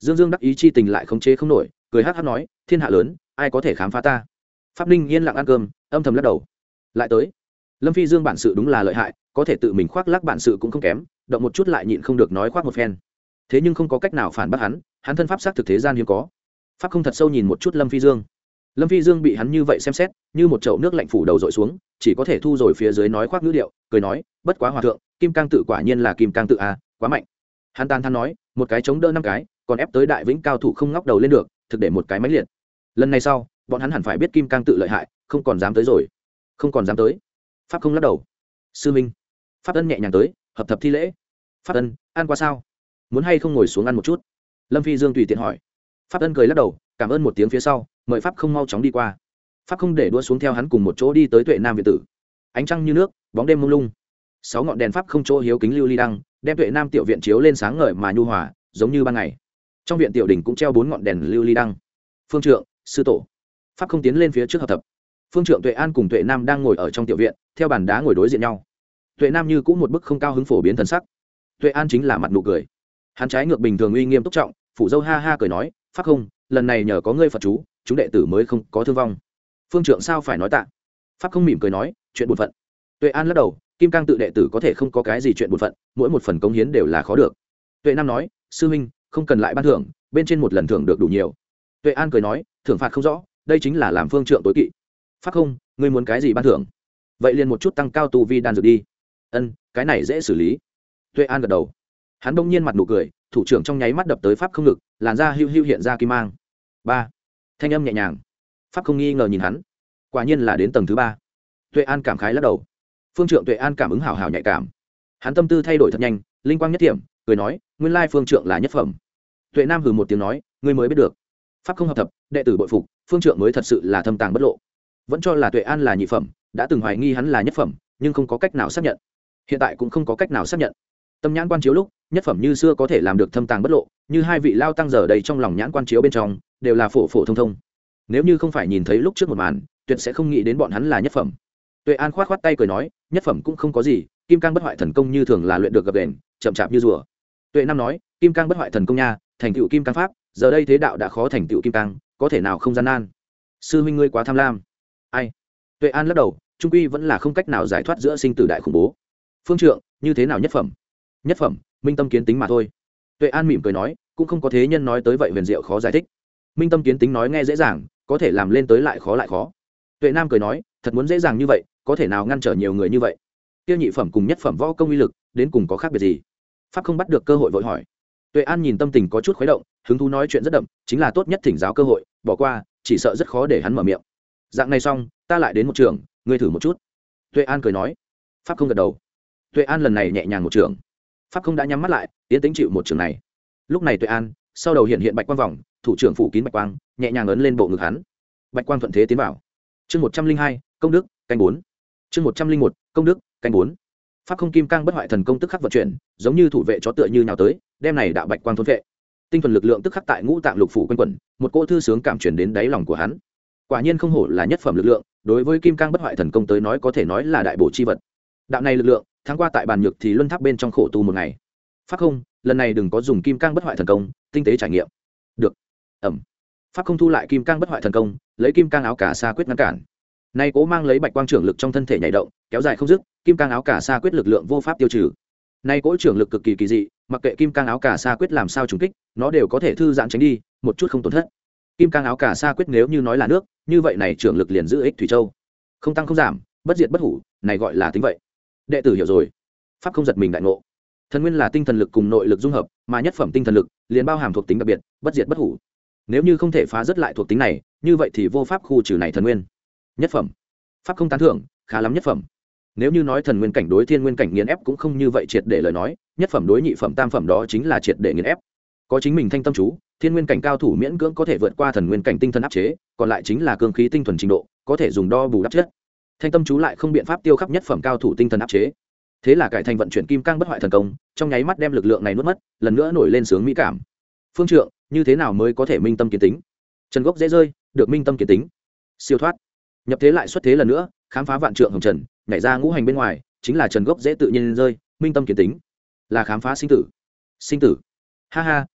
dương dương đắc ý chi tình lại khống chế không nổi, cười hát hát nói, thiên hạ lớn, ai có thể khám phá ta. Pháp ninh yên lặng ăn cơm, âm thầm lắc đầu. Lại tới. Lâm Phi Dương bản sự đúng là lợi hại, có thể tự mình khoác lác bản sự cũng không kém, động một chút lại nhịn không được nói khoác một phen. Thế nhưng không có cách nào phản bác hắn, hắn thân pháp sát thực thế gian hiếm có. Pháp không thật sâu nhìn một chút Lâm Phi Dương. Lâm Phi Dương bị hắn như vậy xem xét, như một chậu nước lạnh phủ đầu dội xuống, chỉ có thể thu rồi phía dưới nói khoác ngữ điệu, cười nói, bất quá hòa thượng, kim cang tự quả nhiên là kim cang tự a, quá mạnh. Hắn tan than nói, một cái chống đỡ năm cái, còn ép tới đại vĩnh cao thủ không ngóc đầu lên được, thực để một cái máy liệt. Lần này sau, bọn hắn hẳn phải biết kim cang tự lợi hại, không còn dám tới rồi. Không còn dám tới. Pháp không lắc đầu. Sư minh. Pháp Ân nhẹ nhàng tới, hợp thập thi lễ. Pháp Ân, ăn qua sao? Muốn hay không ngồi xuống ăn một chút? Lâm Phi Dương tùy tiện hỏi. Pháp Ân cười lắc đầu, cảm ơn một tiếng phía sau, mời Pháp không mau chóng đi qua. Pháp không để đua xuống theo hắn cùng một chỗ đi tới Tuệ Nam viện tử. Ánh trăng như nước, bóng đêm mông lung. Sáu ngọn đèn Pháp không chỗ hiếu kính lưu ly đăng, đem Tuệ Nam tiểu viện chiếu lên sáng ngời mà nhu hòa, giống như ban ngày. Trong viện tiểu đình cũng treo bốn ngọn đèn lưu ly đăng. Phương trượng, sư tổ. Pháp không tiến lên phía trước hợp thập. Phương trượng Tuệ An cùng Tuệ Nam đang ngồi ở trong tiểu viện, theo bàn đá ngồi đối diện nhau. Tuệ Nam như cũng một bức không cao hứng phổ biến thần sắc. Tuệ An chính là mặt nụ cười. Hắn trái ngược bình thường uy nghiêm túc trọng, phủ dâu ha ha cười nói, Pháp không, lần này nhờ có ngươi Phật chú, chúng đệ tử mới không có thương vong. Phương trượng sao phải nói tạ. Pháp không mỉm cười nói, chuyện buồn phận. Tuệ An lắc đầu, kim cang tự đệ tử có thể không có cái gì chuyện buồn phận, mỗi một phần cống hiến đều là khó được. Tuệ Nam nói, sư huynh, không cần lại ban thưởng, bên trên một lần thưởng được đủ nhiều. Tuệ An cười nói, thưởng phạt không rõ, đây chính là làm phương trượng tối kỵ. Pháp không, ngươi muốn cái gì ban thưởng? Vậy liền một chút tăng cao tu vi đan dược đi. Ân, cái này dễ xử lý. Tuệ An gật đầu. Hắn bỗng nhiên mặt nụ cười, thủ trưởng trong nháy mắt đập tới Pháp không ngực, làn da hưu hưu hiện ra kim mang. Ba, thanh âm nhẹ nhàng. Pháp không nghi ngờ nhìn hắn, quả nhiên là đến tầng thứ ba. Tuệ An cảm khái lắc đầu. Phương trượng Tuệ An cảm ứng hào hào nhạy cảm. Hắn tâm tư thay đổi thật nhanh, linh quang nhất điểm, cười nói, nguyên lai phương trượng là nhất phẩm. Tuệ Nam hừ một tiếng nói, ngươi mới biết được. Pháp không hợp thập, đệ tử bội phục, phương trượng mới thật sự là thâm tàng bất lộ. Vẫn cho là Tuệ An là nhị phẩm, đã từng hoài nghi hắn là nhất phẩm, nhưng không có cách nào xác nhận. Hiện tại cũng không có cách nào xác nhận. Tâm nhãn quan chiếu lúc, nhất phẩm như xưa có thể làm được thâm tàng bất lộ, như hai vị lao tăng giờ đây trong lòng nhãn quan chiếu bên trong đều là phổ phổ thông thông. Nếu như không phải nhìn thấy lúc trước một màn, tuyệt sẽ không nghĩ đến bọn hắn là nhất phẩm. Tuệ An khoát khoát tay cười nói, nhất phẩm cũng không có gì, kim cang bất hoại thần công như thường là luyện được gập đền, chậm chạp như rùa. Tuệ Nam nói, kim cang bất hoại thần công nha, thành tựu kim cang pháp, giờ đây thế đạo đã khó thành tựu kim cang, có thể nào không gian nan. Sư huynh ngươi quá tham lam. Ai? Tuệ An lắc đầu, trung quy vẫn là không cách nào giải thoát giữa sinh tử đại khủng bố. Phương trượng, như thế nào nhất phẩm? Nhất phẩm, minh tâm kiến tính mà thôi. Tuệ An mỉm cười nói, cũng không có thế nhân nói tới vậy huyền diệu khó giải thích. Minh tâm kiến tính nói nghe dễ dàng, có thể làm lên tới lại khó lại khó. Tuệ Nam cười nói, thật muốn dễ dàng như vậy, có thể nào ngăn trở nhiều người như vậy? Tiêu nhị phẩm cùng nhất phẩm võ công uy lực, đến cùng có khác biệt gì? Pháp không bắt được cơ hội vội hỏi. Tuệ An nhìn tâm tình có chút khuấy động, hứng thú nói chuyện rất đậm, chính là tốt nhất thỉnh giáo cơ hội, bỏ qua, chỉ sợ rất khó để hắn mở miệng. Dạng này xong, ta lại đến một trường, ngươi thử một chút. Tuệ An cười nói. Pháp không gật đầu. Tuệ An lần này nhẹ nhàng một trường. Pháp không đã nhắm mắt lại, tiến tính chịu một trường này. Lúc này Tuệ An, sau đầu hiện hiện bạch quang vòng, thủ trưởng phủ kín bạch quang, nhẹ nhàng ấn lên bộ ngực hắn. Bạch quang thuận thế tiến vào. Chương một trăm linh hai, công đức, canh bốn. Chương một trăm linh một, công đức, canh bốn. Pháp không kim cang bất hoại thần công tức khắc vận chuyển, giống như thủ vệ chó tựa như nhào tới, đem này đạo bạch quang thôn vệ. Tinh thuần lực lượng tức khắc tại ngũ tạng lục phủ quanh quẩn, một cỗ thư sướng cảm truyền đến đáy lòng của hắn. Quả nhiên không hổ là nhất phẩm lực lượng, đối với kim cang bất hoại thần công tới nói có thể nói là đại bổ chi vật. Đạo này lực lượng, tháng qua tại bàn nhược thì luân tháp bên trong khổ tu một ngày. Pháp không, lần này đừng có dùng kim cang bất hoại thần công, tinh tế trải nghiệm. Được. Ẩm. Pháp không thu lại kim cang bất hoại thần công, lấy kim cang áo cả sa quyết ngăn cản. Nay cố mang lấy bạch quang trưởng lực trong thân thể nhảy động, kéo dài không dứt, kim cang áo cả sa quyết lực lượng vô pháp tiêu trừ. Nay cố trưởng lực cực kỳ kỳ dị, mặc kệ kim cang áo cả sa quyết làm sao trùng kích, nó đều có thể thư giãn tránh đi, một chút không tổn thất. Kim cang áo cả sa quyết nếu như nói là nước, như vậy này trưởng lực liền giữ ích thủy châu, không tăng không giảm, bất diệt bất hủ, này gọi là tính vậy. Đệ tử hiểu rồi. Pháp không giật mình đại ngộ. Thần nguyên là tinh thần lực cùng nội lực dung hợp, mà nhất phẩm tinh thần lực liền bao hàm thuộc tính đặc biệt, bất diệt bất hủ. Nếu như không thể phá rất lại thuộc tính này, như vậy thì vô pháp khu trừ này thần nguyên. Nhất phẩm. Pháp không tán thưởng, khá lắm nhất phẩm. Nếu như nói thần nguyên cảnh đối thiên nguyên cảnh nghiền ép cũng không như vậy triệt để lời nói, nhất phẩm đối nhị phẩm tam phẩm đó chính là triệt để nghiền ép. Có chính mình thanh tâm chú, thiên nguyên cảnh cao thủ miễn cưỡng có thể vượt qua thần nguyên cảnh tinh thần áp chế, còn lại chính là cương khí tinh thuần trình độ, có thể dùng đo bù đắp chất. Thanh tâm chú lại không biện pháp tiêu khắp nhất phẩm cao thủ tinh thần áp chế. Thế là cải thành vận chuyển kim cang bất hoại thần công, trong nháy mắt đem lực lượng này nuốt mất, lần nữa nổi lên sướng mỹ cảm. Phương trượng, như thế nào mới có thể minh tâm kiến tính? Trần gốc dễ rơi, được minh tâm kiến tính. Siêu thoát. Nhập thế lại xuất thế lần nữa, khám phá vạn trượng hồng trần, nhảy ra ngũ hành bên ngoài, chính là trần gốc dễ tự nhiên rơi, minh tâm kiến tính. Là khám phá sinh tử. Sinh tử. Ha ha,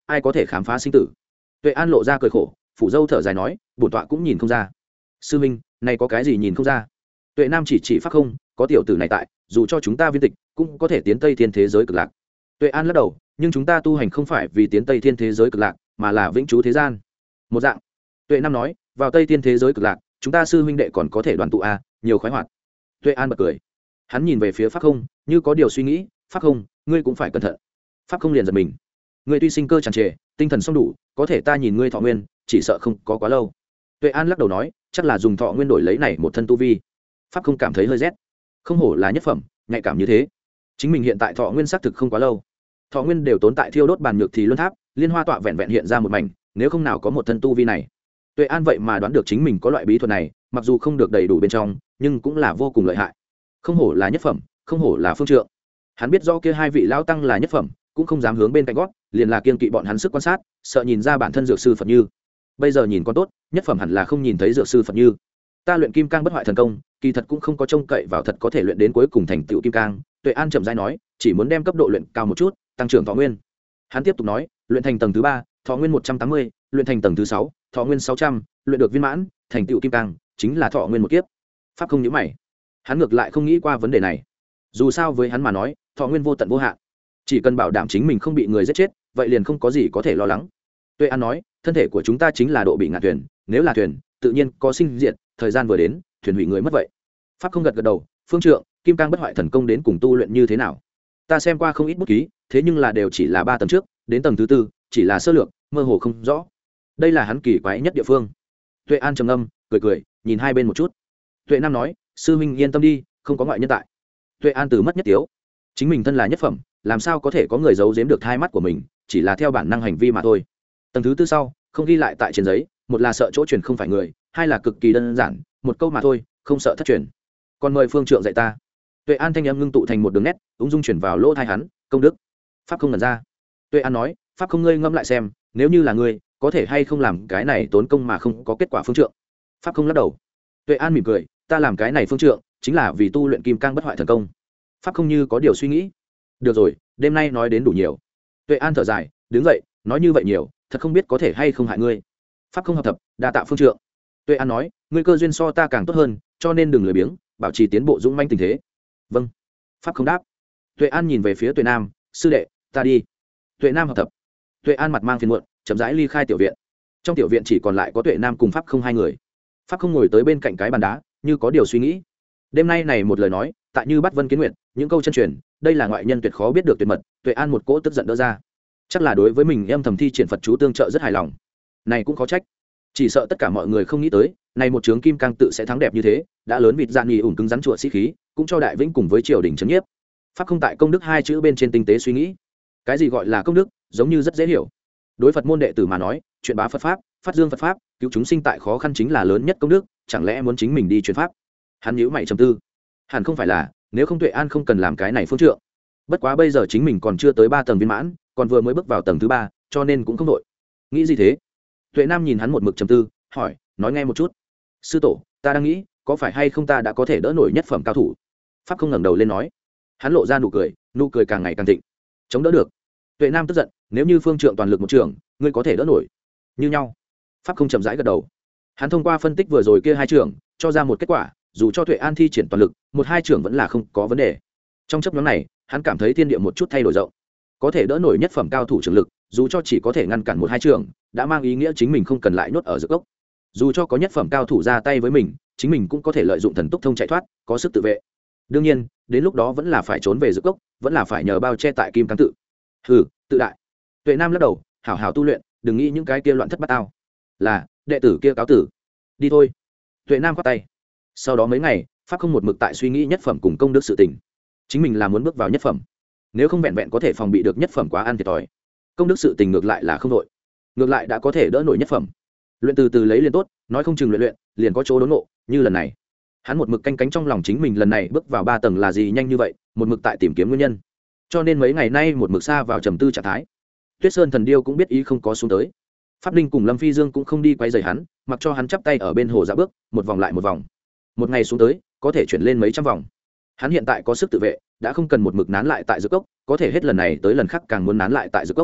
ai có thể khám phá sinh tử. Tuệ An lộ ra cười khổ, phủ dâu thở dài nói, bổn tọa cũng nhìn không ra. Sư minh, này có cái gì nhìn không ra? Tuệ Nam chỉ chỉ Pháp Không, có tiểu tử này tại, dù cho chúng ta viên tịch cũng có thể tiến Tây Thiên thế giới cực lạc. Tuệ An lắc đầu, nhưng chúng ta tu hành không phải vì tiến Tây Thiên thế giới cực lạc, mà là vĩnh trú thế gian. Một dạng. Tuệ Nam nói, vào Tây Thiên thế giới cực lạc, chúng ta sư huynh đệ còn có thể đoàn tụ a, nhiều khoái hoạt. Tuệ An bật cười. Hắn nhìn về phía Pháp Không, như có điều suy nghĩ, Pháp Không, ngươi cũng phải cẩn thận. Pháp Không liền giật mình. Ngươi tuy sinh cơ tràn trề, tinh thần song đủ, có thể ta nhìn ngươi thọ nguyên, chỉ sợ không có quá lâu. Tuệ An lắc đầu nói, chắc là dùng thọ nguyên đổi lấy này một thân tu vi. Pháp Không cảm thấy hơi rét. Không hổ là nhất phẩm, nhạy cảm như thế. Chính mình hiện tại thọ nguyên xác thực không quá lâu. Thọ nguyên đều tốn tại thiêu đốt bàn nhược thì luân tháp, liên hoa tọa vẹn vẹn hiện ra một mảnh, nếu không nào có một thân tu vi này. Tuệ An vậy mà đoán được chính mình có loại bí thuật này, mặc dù không được đầy đủ bên trong, nhưng cũng là vô cùng lợi hại. Không hổ là nhất phẩm, không hổ là phương trượng. Hắn biết rõ kia hai vị lão tăng là nhất phẩm, cũng không dám hướng bên cạnh gót, liền là kiên kỵ bọn hắn sức quan sát, sợ nhìn ra bản thân dược sư Phật Như. Bây giờ nhìn con tốt, nhất phẩm hẳn là không nhìn thấy dược sư Phật Như. Ta luyện kim cang bất hoại thần công, kỳ thật cũng không có trông cậy vào thật có thể luyện đến cuối cùng thành tựu kim cang. Tuệ An chậm rãi nói, chỉ muốn đem cấp độ luyện cao một chút, tăng trưởng thọ nguyên. Hắn tiếp tục nói, luyện thành tầng thứ ba, thọ nguyên một trăm tám mươi, luyện thành tầng thứ sáu, thọ nguyên sáu trăm, luyện được viên mãn, thành tựu kim cang, chính là thọ nguyên một kiếp. Pháp Không nhíu mày. Hắn ngược lại không nghĩ qua vấn đề này. Dù sao với hắn mà nói, thọ nguyên vô tận vô hạn, chỉ cần bảo đảm chính mình không bị người giết chết, vậy liền không có gì có thể lo lắng. Tuệ An nói, thân thể của chúng ta chính là độ bị ngạn thuyền, nếu là thuyền, tự nhiên có sinh diệt, thời gian vừa đến, thuyền hủy người mất vậy. Pháp Không gật gật đầu, phương trượng, kim cang bất hoại thần công đến cùng tu luyện như thế nào? Ta xem qua không ít bút ký, thế nhưng là đều chỉ là ba tầng trước, đến tầng thứ tư, chỉ là sơ lược, mơ hồ không rõ. Đây là hắn kỳ quái nhất địa phương. Tuệ An trầm ngâm, cười cười, nhìn hai bên một chút. Tuệ Nam nói, sư huynh yên tâm đi, không có ngoại nhân tại. Tuệ An từ mất nhất tiếu, chính mình thân là nhất phẩm, làm sao có thể có người giấu giếm được hai mắt của mình, chỉ là theo bản năng hành vi mà thôi. Tầng thứ tư sau, không ghi lại tại trên giấy, một là sợ chỗ truyền không phải người, hai là cực kỳ đơn giản, một câu mà thôi, không sợ thất truyền. Còn mời phương trượng dạy ta. Tuệ An thanh âm ngưng tụ thành một đường nét, ung dung chuyển vào lỗ tai hắn, công đức. Pháp Không ngẩn ra. Tuệ An nói, Pháp Không ngươi ngẫm lại xem, nếu như là ngươi, có thể hay không làm cái này tốn công mà không có kết quả phương trượng. Pháp Không lắc đầu. Tuệ An mỉm cười, ta làm cái này phương trượng, chính là vì tu luyện kim cang bất hoại thần công. Pháp Không như có điều suy nghĩ. Được rồi, đêm nay nói đến đủ nhiều. Tuệ An thở dài, đứng dậy, nói như vậy nhiều, thật không biết có thể hay không hại ngươi. Pháp Không hợp thập, đa tạ phương trượng. Tuệ An nói, ngươi cơ duyên so ta càng tốt hơn, cho nên đừng lười biếng, bảo trì tiến bộ dũng manh tình thế. Vâng. Pháp Không đáp. Tuệ An nhìn về phía Tuệ Nam, sư đệ, ta đi. Tuệ Nam hợp thập. Tuệ An mặt mang phiền muộn, chậm rãi ly khai tiểu viện. Trong tiểu viện chỉ còn lại có Tuệ Nam cùng Pháp Không hai người. Pháp Không ngồi tới bên cạnh cái bàn đá, như có điều suy nghĩ. Đêm nay này một lời nói, tại như bắt vân kiến nguyện, những câu chân truyền, đây là ngoại nhân tuyệt khó biết được tuyệt mật. Tuệ An một cỗ tức giận đỡ ra, chắc là đối với mình em thầm thi triển Phật chú tương trợ rất hài lòng. Này cũng khó trách, chỉ sợ tất cả mọi người không nghĩ tới, này một chướng kim cang tự sẽ thắng đẹp như thế, đã lớn vịt dạn nhì ủn cứng rắn chùa sĩ khí, cũng cho đại vĩnh cùng với triều đình chấn nhiếp. Pháp Không tại công đức hai chữ bên trên tinh tế suy nghĩ, cái gì gọi là công đức, giống như rất dễ hiểu. Đối Phật môn đệ tử mà nói, chuyện bá Phật pháp, phát dương Phật pháp, cứu chúng sinh tại khó khăn chính là lớn nhất công đức, chẳng lẽ muốn chính mình đi truyền pháp? Hắn nhíu mày trầm tư, hẳn không phải là, nếu không Tuệ An không cần làm cái này phương trượng. Bất quá bây giờ chính mình còn chưa tới ba tầng viên mãn, còn vừa mới bước vào tầng thứ ba, cho nên cũng không đội. Nghĩ gì thế? Tuệ Nam nhìn hắn một mực trầm tư, hỏi, nói nghe một chút. Sư tổ, ta đang nghĩ, có phải hay không ta đã có thể đỡ nổi nhất phẩm cao thủ? Pháp Không ngẩng đầu lên nói. Hắn lộ ra nụ cười, nụ cười càng ngày càng thịnh. Chống đỡ được. Tuệ Nam tức giận, nếu như phương trượng toàn lực một trường, ngươi có thể đỡ nổi. Như nhau. Pháp Không chậm rãi gật đầu. Hắn thông qua phân tích vừa rồi kia hai trường, cho ra một kết quả, dù cho Tuệ An thi triển toàn lực, một hai trường vẫn là không có vấn đề. Trong chấp nhóm này, hắn cảm thấy thiên địa một chút thay đổi rộng, có thể đỡ nổi nhất phẩm cao thủ trường lực, dù cho chỉ có thể ngăn cản một hai trường, đã mang ý nghĩa chính mình không cần lại nhốt ở dược gốc. Dù cho có nhất phẩm cao thủ ra tay với mình, chính mình cũng có thể lợi dụng thần túc thông chạy thoát, có sức tự vệ. Đương nhiên, đến lúc đó vẫn là phải trốn về dược gốc, vẫn là phải nhờ bao che tại kim cang tự. Hừ, tự đại. Tuệ Nam lắc đầu, hảo hảo tu luyện, đừng nghĩ những cái kia loạn thất bát ao. Là, đệ tử kia cáo tử. Đi thôi. Tuệ Nam khoát tay. Sau đó mấy ngày, Pháp Không một mực tại suy nghĩ nhất phẩm cùng công đức sự tình. Chính mình là muốn bước vào nhất phẩm, nếu không vẹn vẹn có thể phòng bị được nhất phẩm quá ăn thiệt thòi. Công đức sự tình ngược lại là không đội, ngược lại đã có thể đỡ nổi nhất phẩm. Luyện từ từ lấy liền tốt, nói không chừng luyện luyện liền có chỗ đốn ngộ. Như lần này, hắn một mực canh cánh trong lòng chính mình lần này bước vào ba tầng là gì nhanh như vậy, một mực tại tìm kiếm nguyên nhân, cho nên mấy ngày nay một mực xa vào trầm tư trạng thái. Tuyết Sơn Thần Điêu cũng biết ý không có xuống tới, Pháp Linh cùng Lâm Phi Dương cũng không đi quay rầy hắn, mặc cho hắn chắp tay ở bên hồ dạo bước, một vòng lại một vòng. Một ngày xuống tới, có thể chuyển lên mấy trăm vòng. Hắn hiện tại có sức tự vệ, đã không cần một mực nán lại tại dược cốc, có thể hết lần này tới lần khác càng muốn nán lại tại dược cốc.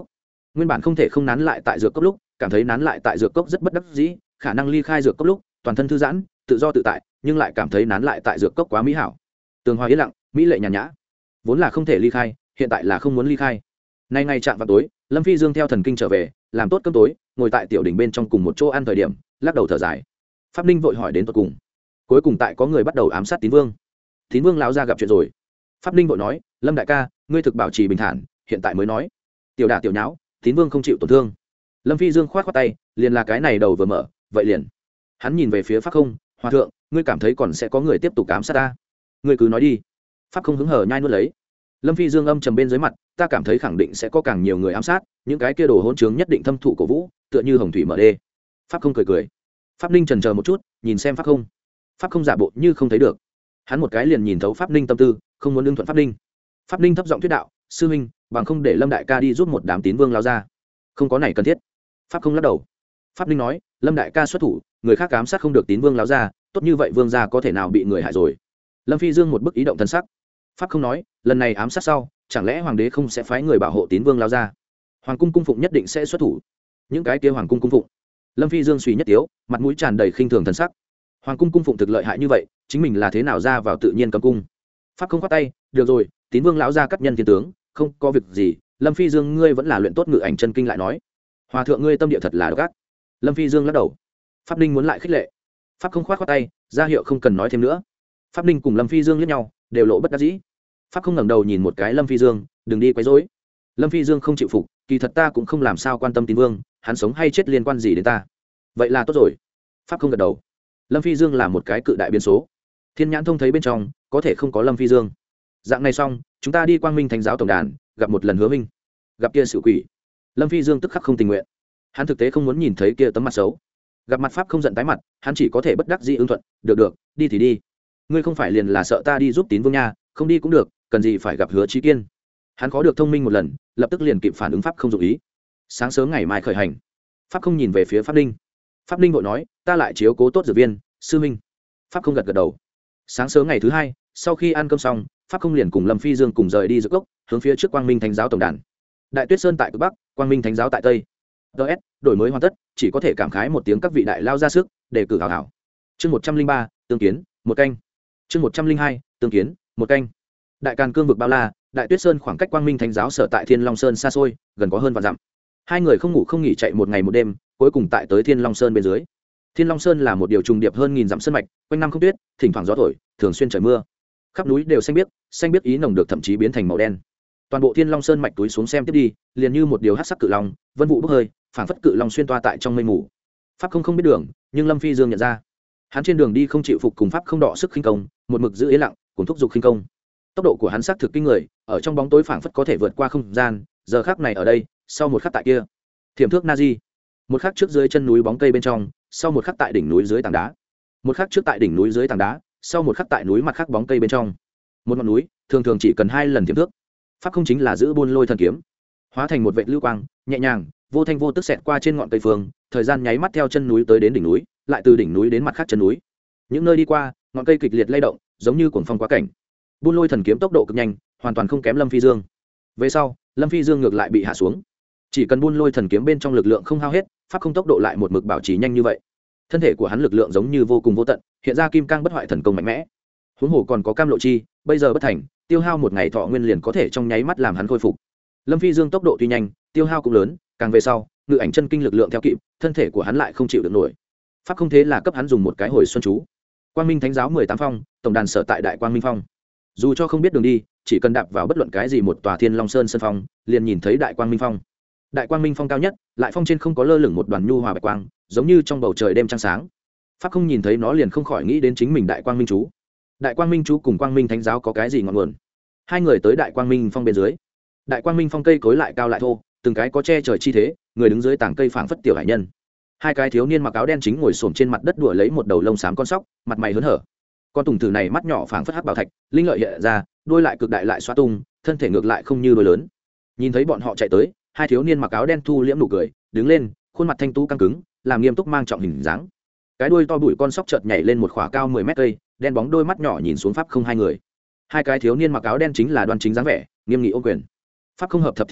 nguyên bản không thể không nán lại tại dược cốc lúc cảm thấy nán lại tại dược cốc rất bất đắc dĩ, khả năng ly khai dược cốc lúc toàn thân thư giãn tự do tự tại, nhưng lại cảm thấy nán lại tại dược cốc quá mỹ hảo, tường hòa yên lặng, mỹ lệ nhàn nhã, vốn là không thể ly khai, hiện tại là không muốn ly khai. Nay ngày chạm vào tối, Lâm Phi Dương theo thần kinh trở về, làm tốt cơm tối, ngồi tại tiểu đỉnh bên trong cùng một chỗ ăn thời điểm, lắc đầu thở dài. Pháp Ninh vội hỏi đến tận cùng. Cuối cùng tại có người bắt đầu ám sát Tín Vương. Tín Vương lão gia gặp chuyện rồi. Pháp Ninh vội nói, Lâm đại ca, ngươi thực bảo trì bình thản, hiện tại mới nói. Tiểu đả tiểu nháo, Tín Vương không chịu tổn thương. Lâm Phi Dương khoát khoát tay, liền là cái này đầu vừa mở, vậy liền. Hắn nhìn về phía Pháp Không, hòa thượng, ngươi cảm thấy còn sẽ có người tiếp tục ám sát ta? Ngươi cứ nói đi. Pháp Không hứng hở nhai nuốt lấy. Lâm Phi Dương âm trầm bên dưới mặt, ta cảm thấy khẳng định sẽ có càng nhiều người ám sát, những cái kia đồ hỗn trướng nhất định thâm thụ cổ vũ, tựa như hồng thủy mở đê. Pháp Không cười cười. Pháp Ninh chần chờ một chút, nhìn xem Pháp Không. Pháp Không giả bộ như không thấy được. Hắn một cái liền nhìn thấu Pháp Ninh tâm tư, không muốn đương thuận Pháp Ninh. Pháp Ninh thấp giọng thuyết đạo, sư huynh, bằng không để Lâm đại ca đi giúp một đám Tín Vương lao ra. Không có này cần thiết. Pháp Không lắc đầu. Pháp Ninh nói, Lâm đại ca xuất thủ, người khác ám sát không được Tín Vương lao ra, tốt như vậy vương gia có thể nào bị người hại rồi? Lâm Phi Dương một bức ý động thần sắc. Pháp Không nói, lần này ám sát sau, chẳng lẽ hoàng đế không sẽ phái người bảo hộ Tín Vương lao ra? Hoàng cung cung phụng nhất định sẽ xuất thủ. Những cái kia hoàng cung cung phụng. Lâm Phi Dương suy nhất tiếu, mặt mũi tràn đầy khinh thường thần sắc. Hoàng cung cung phụng thực lợi hại như vậy, chính mình là thế nào ra vào tự nhiên cấm cung? Pháp Không khoát tay, được rồi, Tín Vương lão gia cắt nhân thiên tướng, không có việc gì, Lâm Phi Dương ngươi vẫn là luyện tốt ngự ảnh chân kinh lại nói. Hòa thượng ngươi tâm địa thật là độc ác. Lâm Phi Dương lắc đầu. Pháp Ninh muốn lại khích lệ. Pháp Không khoát khoát tay, ra hiệu không cần nói thêm nữa. Pháp Ninh cùng Lâm Phi Dương liếc nhau, đều lộ bất đắc dĩ. Pháp Không ngẩng đầu nhìn một cái Lâm Phi Dương, đừng đi quấy rối. Lâm Phi Dương không chịu phục, kỳ thật ta cũng không làm sao quan tâm Tín Vương, hắn sống hay chết liên quan gì đến ta? Vậy là tốt rồi. Pháp Không gật đầu. Lâm Phi Dương là một cái cự đại biến số. Thiên nhãn thông thấy bên trong, có thể không có Lâm Phi Dương. Dạng này xong, chúng ta đi Quang Minh Thánh giáo tổng đàn, gặp một lần Hứa Minh. Gặp kia sự quỷ. Lâm Phi Dương tức khắc không tình nguyện. Hắn thực tế không muốn nhìn thấy kia tấm mặt xấu. Gặp mặt Pháp Không giận tái mặt, hắn chỉ có thể bất đắc dĩ ứng thuận, được được, đi thì đi. Ngươi không phải liền là sợ ta đi giúp Tín Vương nha, không đi cũng được, cần gì phải gặp Hứa Chí Kiên. Hắn khó được thông minh một lần, lập tức liền kịp phản ứng. Pháp Không dụng ý. Sáng sớm ngày mai khởi hành. Pháp Không nhìn về phía Pháp Ninh. Pháp Ninh vội nói, ta lại chiếu cố tốt dược viên, sư minh. Pháp Không gật gật đầu. Sáng sớm ngày thứ hai, sau khi ăn cơm xong, Pháp Không liền cùng Lâm Phi Dương cùng rời đi dược cốc, hướng phía trước Quang Minh Thánh giáo tổng đàn. Đại Tuyết Sơn tại cực bắc, Quang Minh Thánh giáo tại tây. ds đổi mới hoàn tất, chỉ có thể cảm khái một tiếng các vị đại lao ra sức, để cử hảo hảo. Chương một trăm linh ba, tương kiến, một canh. Chương một trăm linh hai, tương kiến, một canh. Đại Càn cương vực bao la, Đại Tuyết Sơn khoảng cách Quang Minh Thánh giáo sở tại Thiên Long Sơn xa xôi, gần có hơn vạn dặm. Hai người không ngủ không nghỉ chạy một ngày một đêm, cuối cùng tại tới Thiên Long Sơn bên dưới. Thiên Long Sơn là một điều trùng điệp hơn nghìn dặm sơn mạch, quanh năm không tuyết, thỉnh thoảng gió thổi, thường xuyên trời mưa. Khắp núi đều xanh biếc, xanh biếc ý nồng được thậm chí biến thành màu đen. Toàn bộ Thiên Long Sơn mạch túi xuống xem tiếp đi, liền như một điều hắc sắc cự long, vân vụ bốc hơi, phảng phất cự long xuyên toa tại trong mây mù. Pháp Không không biết đường, nhưng Lâm Phi Dương nhận ra. Hắn trên đường đi không chịu phục cùng Pháp Không đọ sức khinh công, một mực giữ yên lặng, cùng thúc giục khinh công. Tốc độ của hắn xác thực kinh người, ở trong bóng tối phảng phất có thể vượt qua không gian, giờ khắc này ở đây, sau một khắc tại kia. Thiểm thước na di. Một khắc trước dưới chân núi bóng cây bên trong, sau một khắc tại đỉnh núi dưới tảng đá. Một khắc trước tại đỉnh núi dưới tảng đá, sau một khắc tại núi mặt khác bóng cây bên trong. Một ngọn núi, thường thường chỉ cần hai lần thiểm thước. Pháp Không chính là giữ buôn lôi thần kiếm, hóa thành một vệt lưu quang, nhẹ nhàng, vô thanh vô tức xẹt qua trên ngọn cây phương, thời gian nháy mắt theo chân núi tới đến đỉnh núi, lại từ đỉnh núi đến mặt khác chân núi. Những nơi đi qua, ngọn cây kịch liệt lay động, giống như cuồng phong quá cảnh. Buôn lôi thần kiếm tốc độ cực nhanh, hoàn toàn không kém Lâm Phi Dương. Về sau, Lâm Phi Dương ngược lại bị hạ xuống. Chỉ cần buôn lôi thần kiếm bên trong lực lượng không hao hết, Pháp Không tốc độ lại một mực bảo trì nhanh như vậy. Thân thể của hắn lực lượng giống như vô cùng vô tận, hiện ra kim cang bất hoại thần công mạnh mẽ. Huống hồ còn có cam lộ chi, bây giờ bất thành, tiêu hao một ngày thọ nguyên liền có thể trong nháy mắt làm hắn khôi phục. Lâm Phi Dương tốc độ tuy nhanh, tiêu hao cũng lớn, càng về sau, ngự ảnh chân kinh lực lượng theo kịp, thân thể của hắn lại không chịu được nổi. Pháp Không thế là cấp hắn dùng một cái hồi xuân chú. Quang Minh Thánh giáo mười tám phong, tổng đàn sở tại Đại Quang Minh phong. Dù cho không biết đường đi, chỉ cần đạp vào bất luận cái gì một tòa Thiên Long Sơn sơn phong, liền nhìn thấy Đại Quang Minh phong. Đại Quang Minh phong cao nhất, lại phong trên không có lơ lửng một đoàn nhu hòa bạch quang, giống như trong bầu trời đêm trăng sáng. Pháp Không nhìn thấy nó liền không khỏi nghĩ đến chính mình Đại Quang Minh chú. Đại Quang Minh chú cùng Quang Minh Thánh giáo có cái gì ngọn nguồn? Hai người tới Đại Quang Minh phong bên dưới. Đại Quang Minh phong cây cối lại cao lại thô, từng cái có che trời chi thế, người đứng dưới tảng cây phảng phất tiểu hải nhân. Hai cái thiếu niên mặc áo đen chính ngồi xổm trên mặt đất đùa lấy một đầu lông xám con sóc, mặt mày hớn hở. Con tùng tử này mắt nhỏ phảng phất hắc bảo thạch, linh lợi hiện ra, đuôi lại cực đại lại xoa tung, thân thể ngược lại không như đuôi lớn. Nhìn thấy bọn họ chạy tới, hai thiếu niên mặc áo đen thu liễm nụ cười, đứng lên, khuôn mặt thanh tú căng cứng, làm nghiêm túc mang trọng hình dáng. Cái đuôi to bụi con sóc chợt nhảy lên một khỏa cao mười mét cây, đen bóng đôi mắt nhỏ nhìn xuống Pháp Không hai người. Hai cái thiếu niên mặc áo đen chính là Đoan Chính dáng vẻ, nghiêm nghị ôm quyền. Pháp Không hợp thập thi lễ,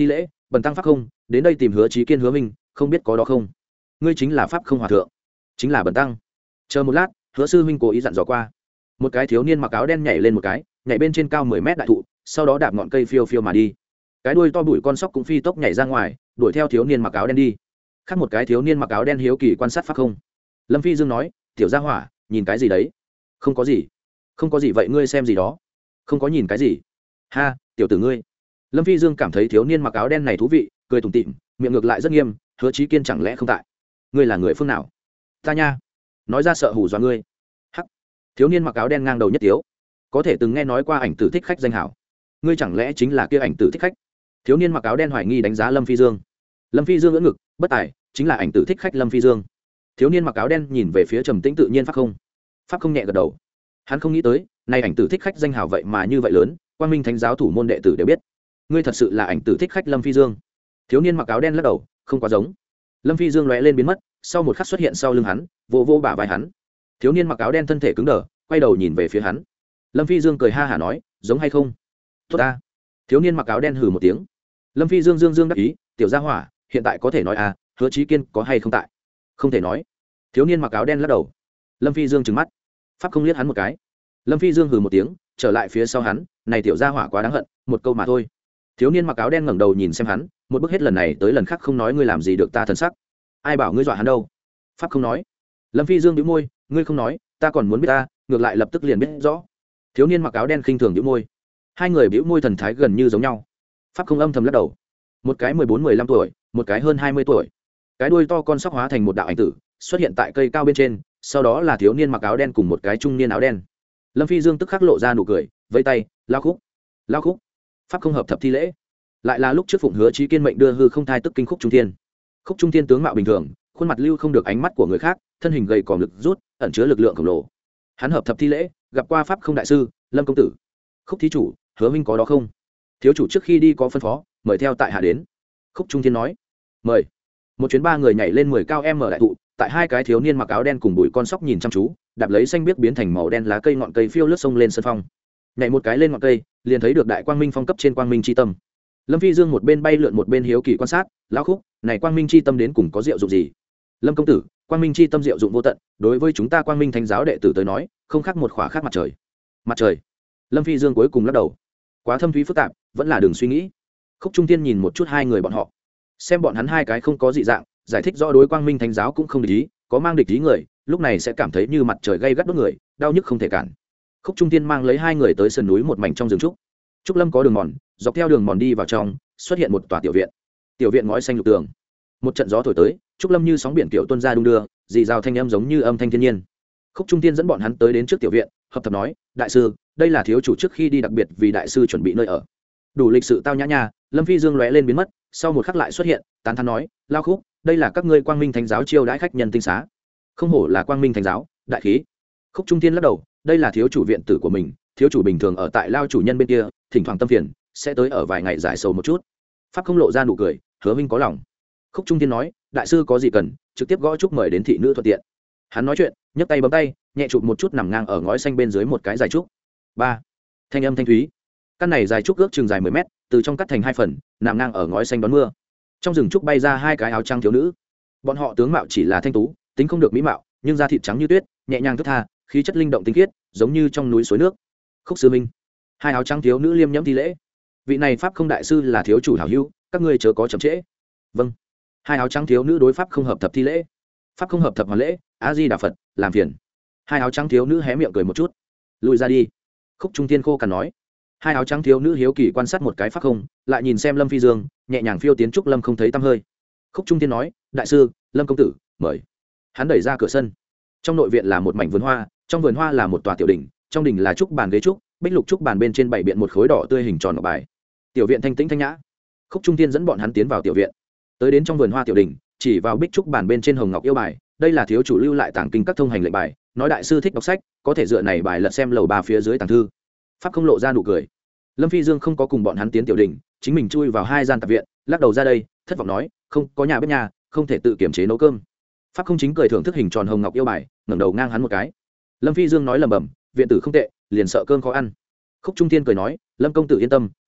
bần tăng pháp không đến đây tìm hứa trí kiên hứa minh, không biết có đó không? Ngươi chính là pháp không hòa thượng? Chính là bần tăng. Chờ một lát, hứa sư huynh cố ý dặn dò qua. Một cái thiếu niên mặc áo đen nhảy lên một cái, nhảy bên trên cao mười mét đại thụ, sau đó đạp ngọn cây phiêu phiêu mà đi. Cái đuôi to bụi con sóc cũng phi tốc nhảy ra ngoài, đuổi theo thiếu niên mặc áo đen đi. Khác một cái thiếu niên mặc áo đen hiếu kỳ quan sát pháp không. Lâm Phi Dương nói, tiểu gia hỏa, nhìn cái gì đấy? Không có gì. Không có gì vậy ngươi xem gì đó? Không có nhìn cái gì. Ha, tiểu tử ngươi. Lâm Phi Dương cảm thấy thiếu niên mặc áo đen này thú vị, cười tủm tỉm, miệng ngược lại rất nghiêm, hứa trí kiên chẳng lẽ không tại? Ngươi là người phương nào? Ta nha. Nói ra sợ hù dọa ngươi. Hắc. Thiếu niên mặc áo đen ngang đầu nhất tiếu. Có thể từng nghe nói qua ảnh tử thích khách danh hảo. Ngươi chẳng lẽ chính là kia ảnh tử thích khách? Thiếu niên mặc áo đen hoài nghi đánh giá Lâm Phi Dương. Lâm Phi Dương ngỡ ngực, bất tài, chính là ảnh tử thích khách Lâm Phi Dương. Thiếu niên mặc áo đen nhìn về phía trầm tĩnh tự nhiên pháp không. Pháp không nhẹ gật đầu. Hắn không nghĩ tới, nay ảnh tử thích khách danh hảo vậy mà như vậy lớn, Quang Minh Thánh giáo thủ môn đệ tử đều biết. Ngươi thật sự là ảnh tử thích khách Lâm Phi Dương? Thiếu niên mặc áo đen lắc đầu, không quá giống. Lâm Phi Dương lóe lên biến mất, sau một khắc xuất hiện sau lưng hắn, vỗ vỗ bả vai hắn. Thiếu niên mặc áo đen thân thể cứng đờ, quay đầu nhìn về phía hắn. Lâm Phi Dương cười ha hả nói, giống hay không? Tốt ta. Thiếu niên mặc áo đen hừ một tiếng. Lâm Phi Dương dương dương đắc ý, tiểu gia hỏa, hiện tại có thể nói à, hứa trí kiên có hay không tại? Không thể nói. Thiếu niên mặc áo đen lắc đầu. Lâm Phi Dương trừng mắt. Pháp không liếc hắn một cái. Lâm Phi Dương hừ một tiếng, trở lại phía sau hắn, này tiểu gia hỏa quá đáng hận, một câu mà thôi. Thiếu niên mặc áo đen ngẩng đầu nhìn xem hắn, một bước hết lần này tới lần khác không nói ngươi làm gì được ta thần sắc. Ai bảo ngươi dọa hắn đâu? Pháp không nói. Lâm Phi Dương bĩu môi, ngươi không nói, ta còn muốn biết ta, ngược lại lập tức liền biết rõ. Thiếu niên mặc áo đen khinh thường bĩu môi. Hai người bĩu môi thần thái gần như giống nhau. Pháp không âm thầm lắc đầu. Một cái mười bốn mười lăm tuổi, một cái hơn hai mươi tuổi. Cái đuôi to con sóc hóa thành một đạo ảnh tử, xuất hiện tại cây cao bên trên, sau đó là thiếu niên mặc áo đen cùng một cái trung niên áo đen. Lâm Phi Dương tức khắc lộ ra nụ cười, vẫy tay, lao khúc. Lao khúc. Pháp không hợp thập thi lễ. Lại là lúc trước phụng hứa trí kiên mệnh đưa hư không thai tức kinh khúc trung thiên. Khúc trung thiên tướng mạo bình thường, khuôn mặt lưu không được ánh mắt của người khác, thân hình gầy còm lực rút, ẩn chứa lực lượng khổng lồ. Hắn hợp thập thi lễ, gặp qua pháp không đại sư, Lâm công tử. Khúc thí chủ, hứa minh có đó không? Thiếu chủ trước khi đi có phân phó, mời theo tại hạ đến. Khúc trung thiên nói. Mời. Một chuyến ba người nhảy lên mười cao em mở đại thụ, tại hai cái thiếu niên mặc áo đen cùng bụi con sóc nhìn chăm chú, đạp lấy xanh biếc biến thành màu đen lá cây ngọn cây phiêu lướt sông lên sân phong. Nhảy một cái lên ngọn cây, liền thấy được đại quang minh phong cấp trên quang minh chi tâm. Lâm Phi Dương một bên bay lượn một bên hiếu kỳ quan sát, lão khúc, này quang minh chi tâm đến cùng có diệu dụng gì? Lâm công tử, quang minh chi tâm diệu dụng vô tận, đối với chúng ta quang minh thánh giáo đệ tử tới nói, không khác một khỏa khác mặt trời. Mặt trời. Lâm Phi Dương cuối cùng lắc đầu. Quá thâm thúy phức tạp, vẫn là đường suy nghĩ. Khúc Trung Thiên nhìn một chút hai người bọn họ, xem bọn hắn hai cái không có dị dạng, giải thích rõ đối quang minh thánh giáo cũng không địch ý, có mang địch ý người, lúc này sẽ cảm thấy như mặt trời gay gắt đốt người, đau nhức không thể cản. Khúc Trung Thiên mang lấy hai người tới sườn núi một mảnh trong rừng trúc. Trúc Lâm có đường mòn, dọc theo đường mòn đi vào trong, xuất hiện một tòa tiểu viện. Tiểu viện ngói xanh lục tường. Một trận gió thổi tới, Trúc Lâm như sóng biển kiểu tuôn ra đung đưa, dì rào thanh âm giống như âm thanh thiên nhiên. Khúc Trung Thiên dẫn bọn hắn tới đến trước tiểu viện, hợp thập nói, đại sư, đây là thiếu chủ trước khi đi đặc biệt vì đại sư chuẩn bị nơi ở. Đủ lịch sự tao nhã nha. Lâm Phi Dương lóe lên biến mất, sau một khắc lại xuất hiện, tán thán nói, lao khúc, đây là các ngươi quang minh thánh giáo chiêu đãi khách nhân tinh xá. Không hổ là quang minh thánh giáo, đại khí. Khúc Trung Thiên lắc đầu, đây là thiếu chủ viện tử của mình, thiếu chủ bình thường ở tại lao chủ nhân bên kia, thỉnh thoảng tâm phiền sẽ tới ở vài ngày giải sầu một chút. Pháp không lộ ra nụ cười, hứa minh có lòng. Khúc Trung Thiên nói, đại sư có gì cần, trực tiếp gõ trúc mời đến thị nữ thuận tiện. Hắn nói chuyện, nhấc tay bấm tay, nhẹ chụp một chút nằm ngang ở ngói xanh bên dưới một cái dài trúc. Ba. Thanh âm thanh thúy. Căn này dài trúc ước chừng dài mười mét, từ trong cắt thành hai phần, nằm ngang ở ngói xanh đón mưa. Trong rừng trúc bay ra hai cái áo trắng thiếu nữ. Bọn họ tướng mạo chỉ là thanh tú, tính không được mỹ mạo, nhưng da thịt trắng như tuyết, nhẹ nhàng thướt tha, khí chất linh động tinh khiết, giống như trong núi suối nước. Khúc sư minh. Hai áo trắng thiếu nữ liêm nhẫm thi lễ. Vị này pháp không đại sư là thiếu chủ hảo hữu, các ngươi chớ có chậm trễ. Vâng. Hai áo trắng thiếu nữ đối pháp không hợp thập thi lễ. Pháp không hợp thập hoàn lễ, a di đà phật, làm phiền. Hai áo trắng thiếu nữ hé miệng cười một chút. Lùi ra đi. Khúc Trung Thiên khô cằn nói. Hai áo trắng thiếu nữ hiếu kỳ quan sát một cái pháp không, lại nhìn xem Lâm Phi Dương, nhẹ nhàng phiêu tiến trúc Lâm không thấy tăm hơi. Khúc Trung Thiên nói, đại sư, Lâm công tử, mời. Hắn đẩy ra cửa sân. Trong nội viện là một mảnh vườn hoa, trong vườn hoa là một tòa tiểu đỉnh, trong đỉnh là trúc bàn ghế trúc, bích lục trúc bàn bên trên bảy biện một khối đỏ tươi hình tròn ngọc bài. Tiểu viện thanh tĩnh thanh nhã. Khúc Trung Thiên dẫn bọn hắn tiến vào tiểu viện. Tới đến trong vườn hoa tiểu đỉnh, chỉ vào bích trúc bàn bên trên hồng ngọc yêu bài, đây là thiếu chủ lưu lại tàng kinh các thông hành lệnh bài, nói đại sư thích đọc sách, có thể dựa này bài lật xem lầu ba phía dưới tàng thư. Pháp không lộ ra nụ cười. Lâm Phi Dương không có cùng bọn hắn tiến tiểu đỉnh, chính mình chui vào hai gian tạp viện, lắc đầu ra đây, thất vọng nói, không có nhà bếp nhà, không thể tự kiểm chế nấu cơm. Pháp không chính cười thưởng thức hình tròn hồng ngọc yêu bài, ngẩng đầu ngang hắn một cái. Lâm Phi Dương nói lẩm bẩm, viện tử không tệ, liền sợ cơm khó ăn. Khúc Trung Thiên cười nói, Lâm công tử yên tâm,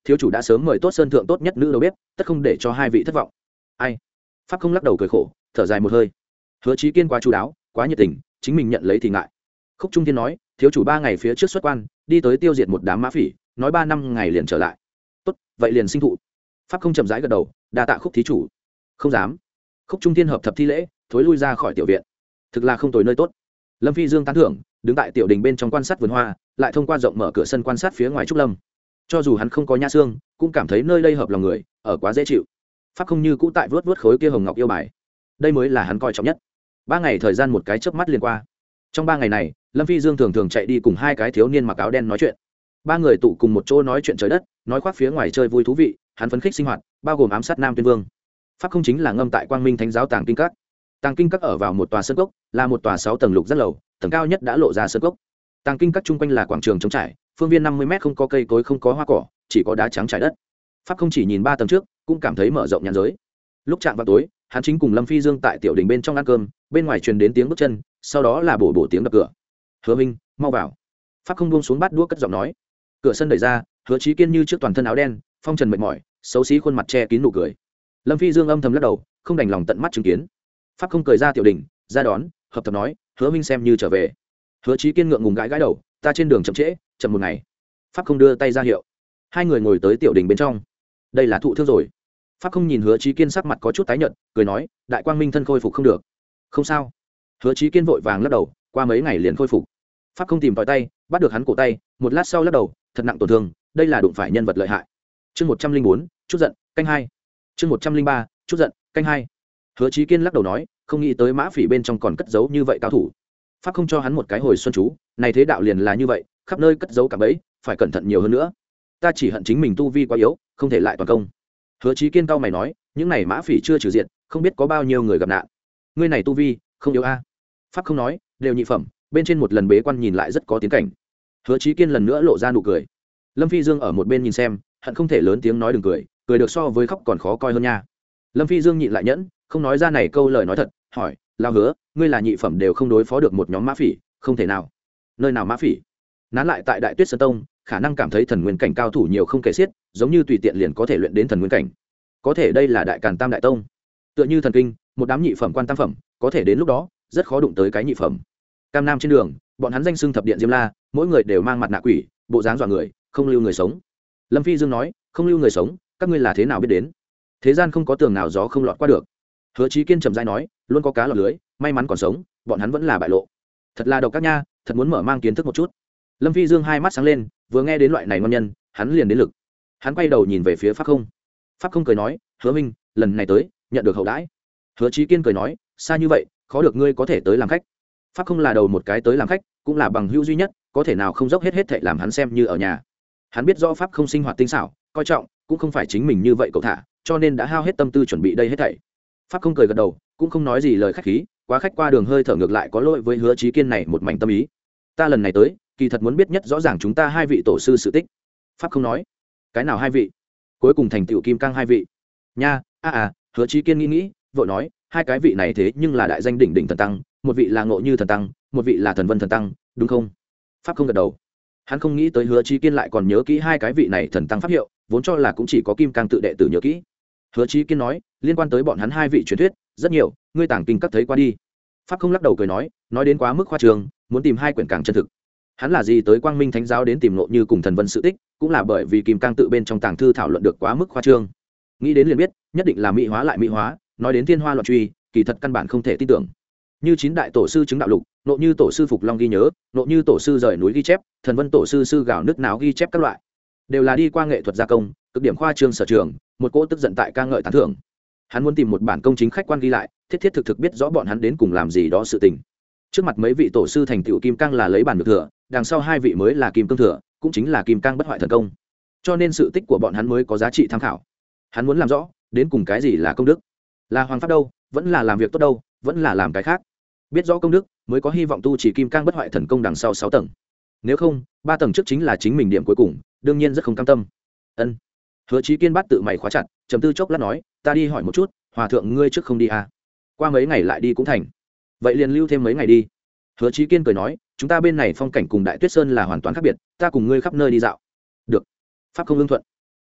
thiếu chủ đã sớm mời tốt sơn thượng tốt nhất nữ đầu bếp, tất không để cho hai vị thất vọng. Ai? Pháp không lắc đầu cười khổ, thở dài một hơi. Hứa Chí Kiên quá chu đáo, quá nhiệt tình, chính mình nhận lấy thì ngại. Khúc Trung Thiên nói, thiếu chủ ba ngày phía trước xuất quan, đi tới tiêu diệt một đám mã phỉ, nói ba năm ngày liền trở lại. Tốt, vậy liền sinh thụ. Pháp không chậm rãi gật đầu, đa tạ Khúc thí chủ. Không dám. Khúc Trung Thiên hợp thập thi lễ, thối lui ra khỏi tiểu viện. Thực là không tồi nơi tốt. Lâm Phi Dương tán thưởng, đứng tại tiểu đình bên trong quan sát vườn hoa, lại thông qua rộng mở cửa sân quan sát phía ngoài trúc lâm. Cho dù hắn không có nha xương, cũng cảm thấy nơi đây hợp lòng người, ở quá dễ chịu. Pháp không như cũ tại vớt vớt khối kia hồng ngọc yêu bài, đây mới là hắn coi trọng nhất. Ba ngày thời gian một cái chớp mắt liền qua. Trong ba ngày này, Lâm Phi Dương thường thường chạy đi cùng hai cái thiếu niên mặc áo đen nói chuyện. Ba người tụ cùng một chỗ nói chuyện trời đất, nói khoác phía ngoài chơi vui thú vị, hắn phấn khích sinh hoạt, bao gồm ám sát Nam Tuyên Vương. Pháp không chính là ngâm tại Quang Minh Thánh giáo Tàng Kinh Các. Tàng Kinh Các ở vào một tòa sơn cốc, là một tòa sáu tầng lục rất lầu, tầng cao nhất đã lộ ra sơn cốc. Tàng Kinh Các chung quanh là quảng trường trống trải, phương viên năm mươi mét không có cây cối không có hoa cỏ, chỉ có đá trắng trải đất. Pháp không chỉ nhìn ba tầng trước, cũng cảm thấy mở rộng nhãn giới. Lúc chạm vào tối, hắn chính cùng Lâm Phi Dương tại tiểu đình bên trong ăn cơm, bên ngoài truyền đến tiếng bước chân, sau đó là bổ bổ tiếng đập cửa. Hứa Minh, mau vào. Pháp không buông xuống bát đũa cất giọng nói. Cửa sân đẩy ra, Hứa Chí Kiên như trước toàn thân áo đen, phong trần mệt mỏi, xấu xí khuôn mặt che kín nụ cười. Lâm Phi Dương âm thầm lắc đầu, không đành lòng tận mắt chứng kiến. Pháp không cười ra tiểu đình, ra đón, hợp tập nói, Hứa Minh xem như trở về. Hứa Chí Kiên ngượng ngùng gãi gãi đầu, ta trên đường chậm trễ, chậm một ngày. Pháp không đưa tay ra hiệu. Hai người ngồi tới tiểu đình bên trong. Đây là thụ thương rồi. Pháp không nhìn Hứa Chí Kiên sắc mặt có chút tái nhợt, cười nói, đại quang minh thân khôi phục không được. Không sao. Hứa Chí Kiên vội vàng lắc đầu, qua mấy ngày liền khôi phục. Pháp không tìm tòi tay, bắt được hắn cổ tay, một lát sau lắc đầu, thật nặng tổn thương, đây là đụng phải nhân vật lợi hại. Chương một trăm linh bốn, chút giận, canh hai. Chương một trăm linh ba, chút giận, canh hai. Hứa Chí Kiên lắc đầu nói, không nghĩ tới mã phỉ bên trong còn cất giấu như vậy cao thủ. Pháp không cho hắn một cái hồi xuân chú, này thế đạo liền là như vậy, khắp nơi cất giấu cả bẫy, phải cẩn thận nhiều hơn nữa. Ta chỉ hận chính mình tu vi quá yếu, không thể lại toàn công. Hứa Chí Kiên cao mày nói, những này mã phỉ chưa trừ diện, không biết có bao nhiêu người gặp nạn. Ngươi này tu vi, không yếu a? Pháp không nói, đều nhị phẩm, bên trên một lần bế quan nhìn lại rất có tiến cảnh. Hứa Chí Kiên lần nữa lộ ra nụ cười. Lâm Phi Dương ở một bên nhìn xem, hận không thể lớn tiếng nói đừng cười, cười được so với khóc còn khó coi hơn nha. Lâm Phi Dương nhịn lại nhẫn, không nói ra này câu lời nói thật, hỏi, lao Hứa, ngươi là nhị phẩm đều không đối phó được một nhóm mã phỉ, không thể nào. Nơi nào mã phỉ? Nán lại tại Đại Tuyết Sơn Tông, khả năng cảm thấy thần nguyên cảnh cao thủ nhiều không kể xiết, giống như tùy tiện liền có thể luyện đến thần nguyên cảnh. Có thể đây là Đại Càn Tam Đại Tông, tựa như thần kinh, một đám nhị phẩm quan tam phẩm, có thể đến lúc đó rất khó đụng tới cái nhị phẩm. Cam Nam trên đường, bọn hắn danh xưng thập điện Diêm La, mỗi người đều mang mặt nạ quỷ, bộ dáng dọa người, không lưu người sống. Lâm Phi Dương nói, không lưu người sống, các ngươi là thế nào biết đến? Thế gian không có tường nào gió không lọt qua được. Hứa Chí Kiên trầm rãi nói, luôn có cá lọt lưới, may mắn còn sống, bọn hắn vẫn là bại lộ. Thật là độc các nha, thật muốn mở mang kiến thức một chút. Lâm Phi Dương hai mắt sáng lên, vừa nghe đến loại này ngon nhân, hắn liền đến lực. Hắn quay đầu nhìn về phía Pháp Không. Pháp Không cười nói, Hứa Minh, lần này tới, nhận được hậu đãi. Hứa Chí Kiên cười nói, xa như vậy, khó được ngươi có thể tới làm khách. Pháp Không là đầu một cái tới làm khách, cũng là bằng hữu duy nhất, có thể nào không dốc hết hết thảy làm hắn xem như ở nhà. Hắn biết rõ Pháp Không sinh hoạt tinh xảo, coi trọng, cũng không phải chính mình như vậy cậu thả, cho nên đã hao hết tâm tư chuẩn bị đây hết thảy. Pháp Không cười gật đầu, cũng không nói gì lời khách khí, quá khách qua đường hơi thở ngược lại có lỗi với Hứa Chí Kiên này một mảnh tâm ý. Ta lần này tới, kỳ thật muốn biết nhất rõ ràng chúng ta hai vị tổ sư sự tích. Pháp Không nói, cái nào hai vị? Cuối cùng thành tựu kim cang hai vị. Nha, a à, Hứa Chí Kiên nghĩ nghĩ, vội nói, hai cái vị này thế nhưng là đại danh đỉnh đỉnh thần tăng, một vị là Ngộ Như thần tăng, một vị là Thần Vân thần tăng, đúng không? Pháp Không gật đầu. Hắn không nghĩ tới Hứa Chí Kiên lại còn nhớ kỹ hai cái vị này thần tăng pháp hiệu, vốn cho là cũng chỉ có kim cang tự đệ tử nhớ kỹ. Hứa Chí Kiên nói, liên quan tới bọn hắn hai vị truyền thuyết, rất nhiều, ngươi Tàng Kinh Các thấy qua đi. Pháp Không lắc đầu cười nói, nói đến quá mức khoa trương, muốn tìm hai quyển càng chân thực. Hắn là gì tới Quang Minh Thánh giáo đến tìm Ngộ Như cùng Thần Vân sự tích, cũng là bởi vì kim cang tự bên trong tàng thư thảo luận được quá mức khoa trương. Nghĩ đến liền biết, nhất định là mỹ hóa lại mỹ hóa, nói đến thiên hoa loạn truy, kỳ thật căn bản không thể tin tưởng. Như chín đại tổ sư chứng đạo lục, Ngộ Như tổ sư Phục Long ghi nhớ, Ngộ Như tổ sư rời núi ghi chép, Thần Vân tổ sư sư gạo nước náo ghi chép các loại, đều là đi qua nghệ thuật gia công, cực điểm khoa trương sở trường, một cỗ tức giận tại ca ngợi tán thưởng. Hắn muốn tìm một bản công chính khách quan ghi lại, thiết thiết thực thực biết rõ bọn hắn đến cùng làm gì đó sự tình. Trước mặt mấy vị tổ sư thành tựu kim cang là lấy bản được thừa, đằng sau hai vị mới là kim cương thừa, cũng chính là kim cang bất hoại thần công. Cho nên sự tích của bọn hắn mới có giá trị tham khảo. Hắn muốn làm rõ, đến cùng cái gì là công đức, là hoàng pháp đâu, vẫn là làm việc tốt đâu, vẫn là làm cái khác. Biết rõ công đức, mới có hy vọng tu chỉ kim cang bất hoại thần công đằng sau sáu tầng. Nếu không, ba tầng trước chính là chính mình điểm cuối cùng, đương nhiên rất không cam tâm. Ân. Hứa Chí Kiên bắt tự mày khóa chặt, trầm tư chốc lát nói, ta đi hỏi một chút, hòa thượng ngươi trước không đi à? Qua mấy ngày lại đi cũng thành. Vậy liền lưu thêm mấy ngày đi. Hứa Chí Kiên cười nói, chúng ta bên này phong cảnh cùng Đại Tuyết Sơn là hoàn toàn khác biệt, ta cùng ngươi khắp nơi đi dạo. Được. Pháp Không ưng thuận.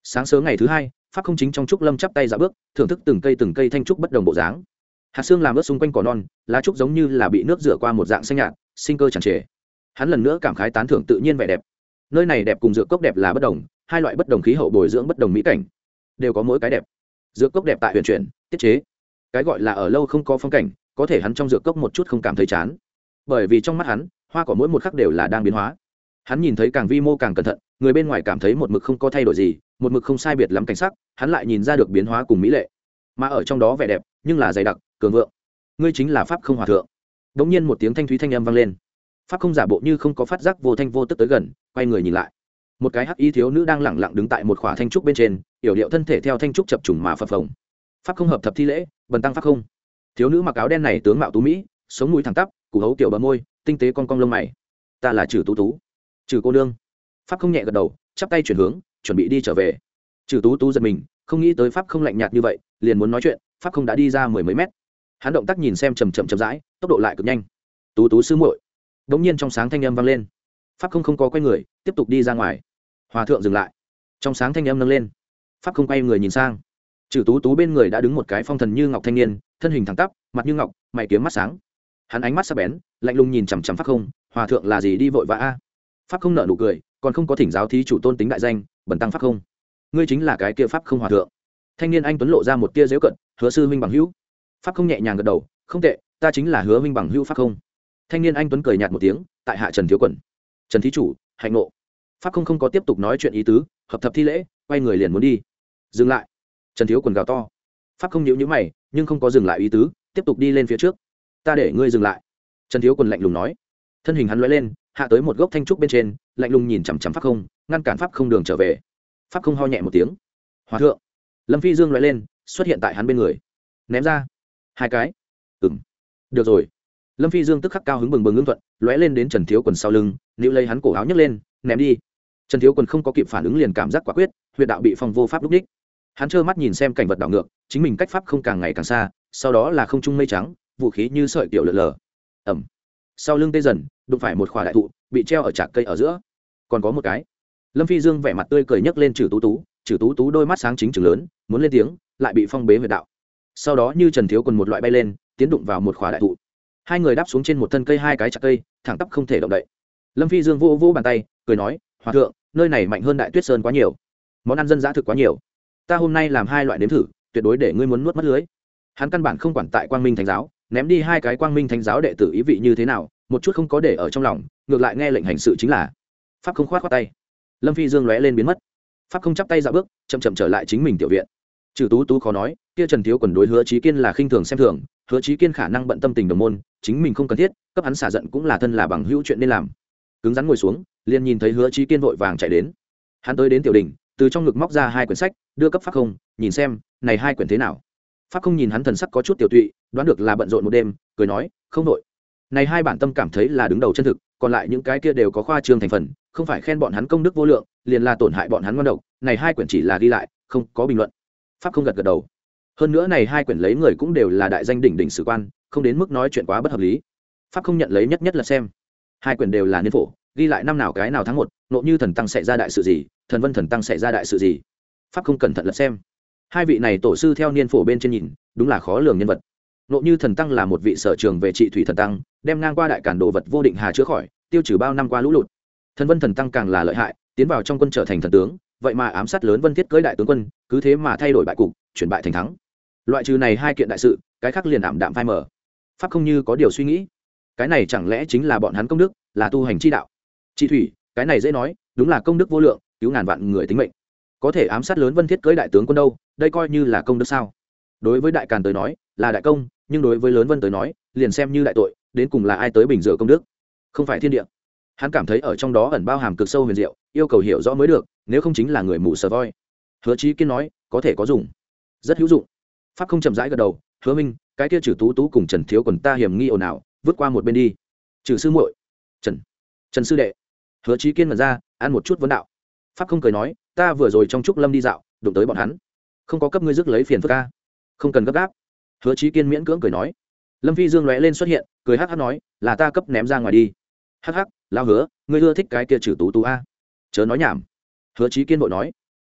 Sáng sớm ngày thứ hai, pháp không chính trong trúc lâm chắp tay dạo bước, thưởng thức từng cây từng cây thanh trúc bất đồng bộ dáng. Hạt xương làm ướt xung quanh cỏ non, lá trúc giống như là bị nước rửa qua một dạng xanh nhạt, sinh cơ tràn trề. Hắn lần nữa cảm khái tán thưởng tự nhiên vẻ đẹp. Nơi này đẹp cùng dược cốc đẹp là bất đồng, hai loại bất đồng khí hậu bồi dưỡng bất đồng mỹ cảnh, đều có mỗi cái đẹp. Dược cốc đẹp tại huyền chuyển, tiết chế. Cái gọi là ở lâu không có phong cảnh, có thể hắn trong dược cốc một chút không cảm thấy chán. Bởi vì trong mắt hắn, hoa cỏ mỗi một khắc đều là đang biến hóa. Hắn nhìn thấy càng vi mô càng cẩn thận, người bên ngoài cảm thấy một mực không có thay đổi gì, một mực không sai biệt lắm cảnh sắc, hắn lại nhìn ra được biến hóa cùng mỹ lệ. Mà ở trong đó vẻ đẹp, nhưng là dày đặc, cường vượng. Ngươi chính là pháp không hòa thượng. Đống nhiên một tiếng thanh thúy thanh âm vang lên. Pháp không giả bộ như không có phát giác, vô thanh vô tức tới gần, quay người nhìn lại. Một cái hắc y thiếu nữ đang lẳng lặng đứng tại một khỏa thanh trúc bên trên, yểu điệu thân thể theo thanh trúc chập trùng mà phập phồng. Pháp không hợp thập thi lễ, bần tăng pháp không. Thiếu nữ mặc áo đen này tướng mạo tú mỹ, sống mũi thẳng tắp, củ hấu tiểu bờ môi, tinh tế cong cong lông mày. Ta là Trừ Tú Tú. Trừ cô nương. Pháp không nhẹ gật đầu, chắp tay chuyển hướng, chuẩn bị đi trở về. Trừ Tú Tú giật mình, không nghĩ tới pháp không lạnh nhạt như vậy, liền muốn nói chuyện, pháp không đã đi ra mười mấy mét. Hắn động tác nhìn xem chậm chậm chậm rãi, tốc độ lại cực nhanh. Tú Tú sư muội. Đống nhiên trong sáng thanh âm vang lên. Pháp không không có quay người, tiếp tục đi ra ngoài. Hòa thượng dừng lại. Trong sáng thanh âm nâng lên. Pháp không quay người nhìn sang. Trừ Tú Tú bên người đã đứng một cái phong thần như ngọc thanh niên, thân hình thẳng tắp, mặt như ngọc, mày kiếm mắt sáng. Hắn ánh mắt sắc bén, lạnh lùng nhìn chằm chằm pháp không. Hòa thượng là gì đi vội vã a? Pháp không nở nụ cười, còn không có thỉnh giáo thí chủ tôn tính đại danh, bần tăng pháp không. Ngươi chính là cái kia pháp không hòa thượng. Thanh niên anh tuấn lộ ra một tia giễu cận, Hứa sư huynh bằng hữu. Pháp không nhẹ nhàng gật đầu, không tệ, ta chính là Hứa huynh bằng hữu pháp không. Thanh niên anh tuấn cười nhạt một tiếng, tại hạ Trần thiếu quần. Trần thí chủ, hạnh ngộ. Pháp không không có tiếp tục nói chuyện ý tứ, hợp thập thi lễ, quay người liền muốn đi. Dừng lại. Trần thiếu quần gào to. Pháp không nhíu nhíu mày, nhưng không có dừng lại ý tứ, tiếp tục đi lên phía trước. Ta để ngươi dừng lại. Trần thiếu quần lạnh lùng nói. Thân hình hắn lóe lên, hạ tới một gốc thanh trúc bên trên, lạnh lùng nhìn chằm chằm pháp không, ngăn cản pháp không đường trở về. Pháp không ho nhẹ một tiếng. Hòa thượng. Lâm Phi Dương lóe lên, xuất hiện tại hắn bên người. Ném ra hai cái. Ừm. Được rồi. Lâm Phi Dương tức khắc cao hứng bừng bừng ngưng thuận, lóe lên đến Trần thiếu quần sau lưng, níu lấy hắn cổ áo nhấc lên, ném đi. Trần thiếu quần không có kịp phản ứng liền cảm giác quả quyết, huyệt đạo bị phong vô pháp lúc đích. Hắn trơ mắt nhìn xem cảnh vật đảo ngược, chính mình cách pháp không càng ngày càng xa, sau đó là không trung mây trắng, vũ khí như sợi tiểu lượn lờ. Ẩm. Sau lưng tê dần, đụng phải một khỏa đại thụ, bị treo ở trạc cây ở giữa. Còn có một cái. Lâm Phi Dương vẻ mặt tươi cười nhấc lên Trừ Tú Tú, Trừ Tú Tú đôi mắt sáng chính trừng lớn, muốn lên tiếng, lại bị phong bế huyệt đạo. Sau đó như Trần thiếu quần một loại bay lên, tiến đụng vào một khỏa đại thụ. Hai người đáp xuống trên một thân cây hai cái chạc cây, thẳng tắp không thể động đậy. Lâm Phi Dương vô vô bàn tay, cười nói, hòa thượng, nơi này mạnh hơn Đại Tuyết Sơn quá nhiều, món ăn dân dã thực quá nhiều, ta hôm nay làm hai loại nếm thử, tuyệt đối để ngươi muốn nuốt mất lưới. Hắn căn bản không quản tại Quang Minh Thánh giáo, ném đi hai cái Quang Minh Thánh giáo đệ tử ý vị như thế nào, một chút không có để ở trong lòng, ngược lại nghe lệnh hành sự chính là. Pháp không khoát khoát tay. Lâm Phi Dương lóe lên biến mất. Pháp không chắp tay dạo bước, chậm chậm trở lại chính mình tiểu viện. Trừ Tú Tú khó nói, kia Trần thiếu quần đối Hứa Chí Kiên là khinh thường xem thường, Hứa Chí Kiên khả năng bận tâm tình đồng môn, chính mình không cần thiết, cấp hắn xả giận cũng là thân là bằng hữu chuyện nên làm. Cứng rắn ngồi xuống, liền nhìn thấy Hứa Chí Kiên vội vàng chạy đến. Hắn tới đến tiểu đình, từ trong ngực móc ra hai quyển sách, đưa cấp Pháp không, nhìn xem, này hai quyển thế nào. Pháp không nhìn hắn thần sắc có chút tiểu tụy, đoán được là bận rộn một đêm, cười nói, không đội. Này hai bản tâm cảm thấy là đứng đầu chân thực, còn lại những cái kia đều có khoa trương thành phần, không phải khen bọn hắn công đức vô lượng, liền là tổn hại bọn hắn ngon độc, này hai quyển chỉ là ghi lại, không có bình luận. Pháp không gật gật đầu. Hơn nữa này hai quyển lấy người cũng đều là đại danh đỉnh đỉnh sử quan, không đến mức nói chuyện quá bất hợp lý. Pháp không nhận lấy nhất nhất là xem. Hai quyển đều là niên phổ, ghi lại năm nào cái nào tháng một, nộ như thần tăng sẽ ra đại sự gì, thần vân thần tăng sẽ ra đại sự gì. Pháp không cẩn thận lật xem. Hai vị này tổ sư theo niên phổ bên trên nhìn, đúng là khó lường nhân vật. Nộ như thần tăng là một vị sở trường về trị thủy thần tăng, đem ngang qua đại cản đồ vật vô định hà chữa khỏi, tiêu trừ bao năm qua lũ lụt. Thần vân thần tăng càng là lợi hại, tiến vào trong quân trở thành thần tướng, vậy mà ám sát lớn Vân Thiết cưới đại tướng quân, cứ thế mà thay đổi bại cục, chuyển bại thành thắng. Loại trừ này hai kiện đại sự, cái khác liền ảm đạm phai mờ. Pháp không như có điều suy nghĩ, cái này chẳng lẽ chính là bọn hắn công đức, là tu hành chi đạo. Trị thủy, cái này dễ nói, đúng là công đức vô lượng, cứu ngàn vạn người tính mệnh. Có thể ám sát lớn Vân Thiết cưới đại tướng quân đâu, đây coi như là công đức sao? Đối với đại càn tới nói, là đại công, nhưng đối với lớn Vân tới nói, liền xem như đại tội, đến cùng là ai tới bình rửa công đức? Không phải thiên địa. Hắn cảm thấy ở trong đó ẩn bao hàm cực sâu huyền diệu, yêu cầu hiểu rõ mới được, nếu không chính là người mù sờ voi. Hứa Chí Kiên nói, có thể có dùng, rất hữu dụng. Pháp không chậm rãi gật đầu, Hứa minh, cái kia Trừ Tú Tú cùng Trần thiếu quần ta hiểm nghi ồn ào, vứt qua một bên đi. Trừ sư muội, Trần, Trần sư đệ. Hứa Chí Kiên mở ra, ăn một chút vấn đạo. Pháp không cười nói, ta vừa rồi trong trúc lâm đi dạo, đụng tới bọn hắn, không có cấp ngươi rước lấy phiền phức ca. Không cần gấp gáp. Hứa Chí Kiên miễn cưỡng cười nói. Lâm Phi Dương lóe lên xuất hiện, cười hắc hắc nói, là ta cấp ném ra ngoài đi. Hắc hắc, lao Hứa, ngươi ưa thích cái kia Trừ Tú Tú a? Chớ nói nhảm. Hứa Chí Kiên vội nói.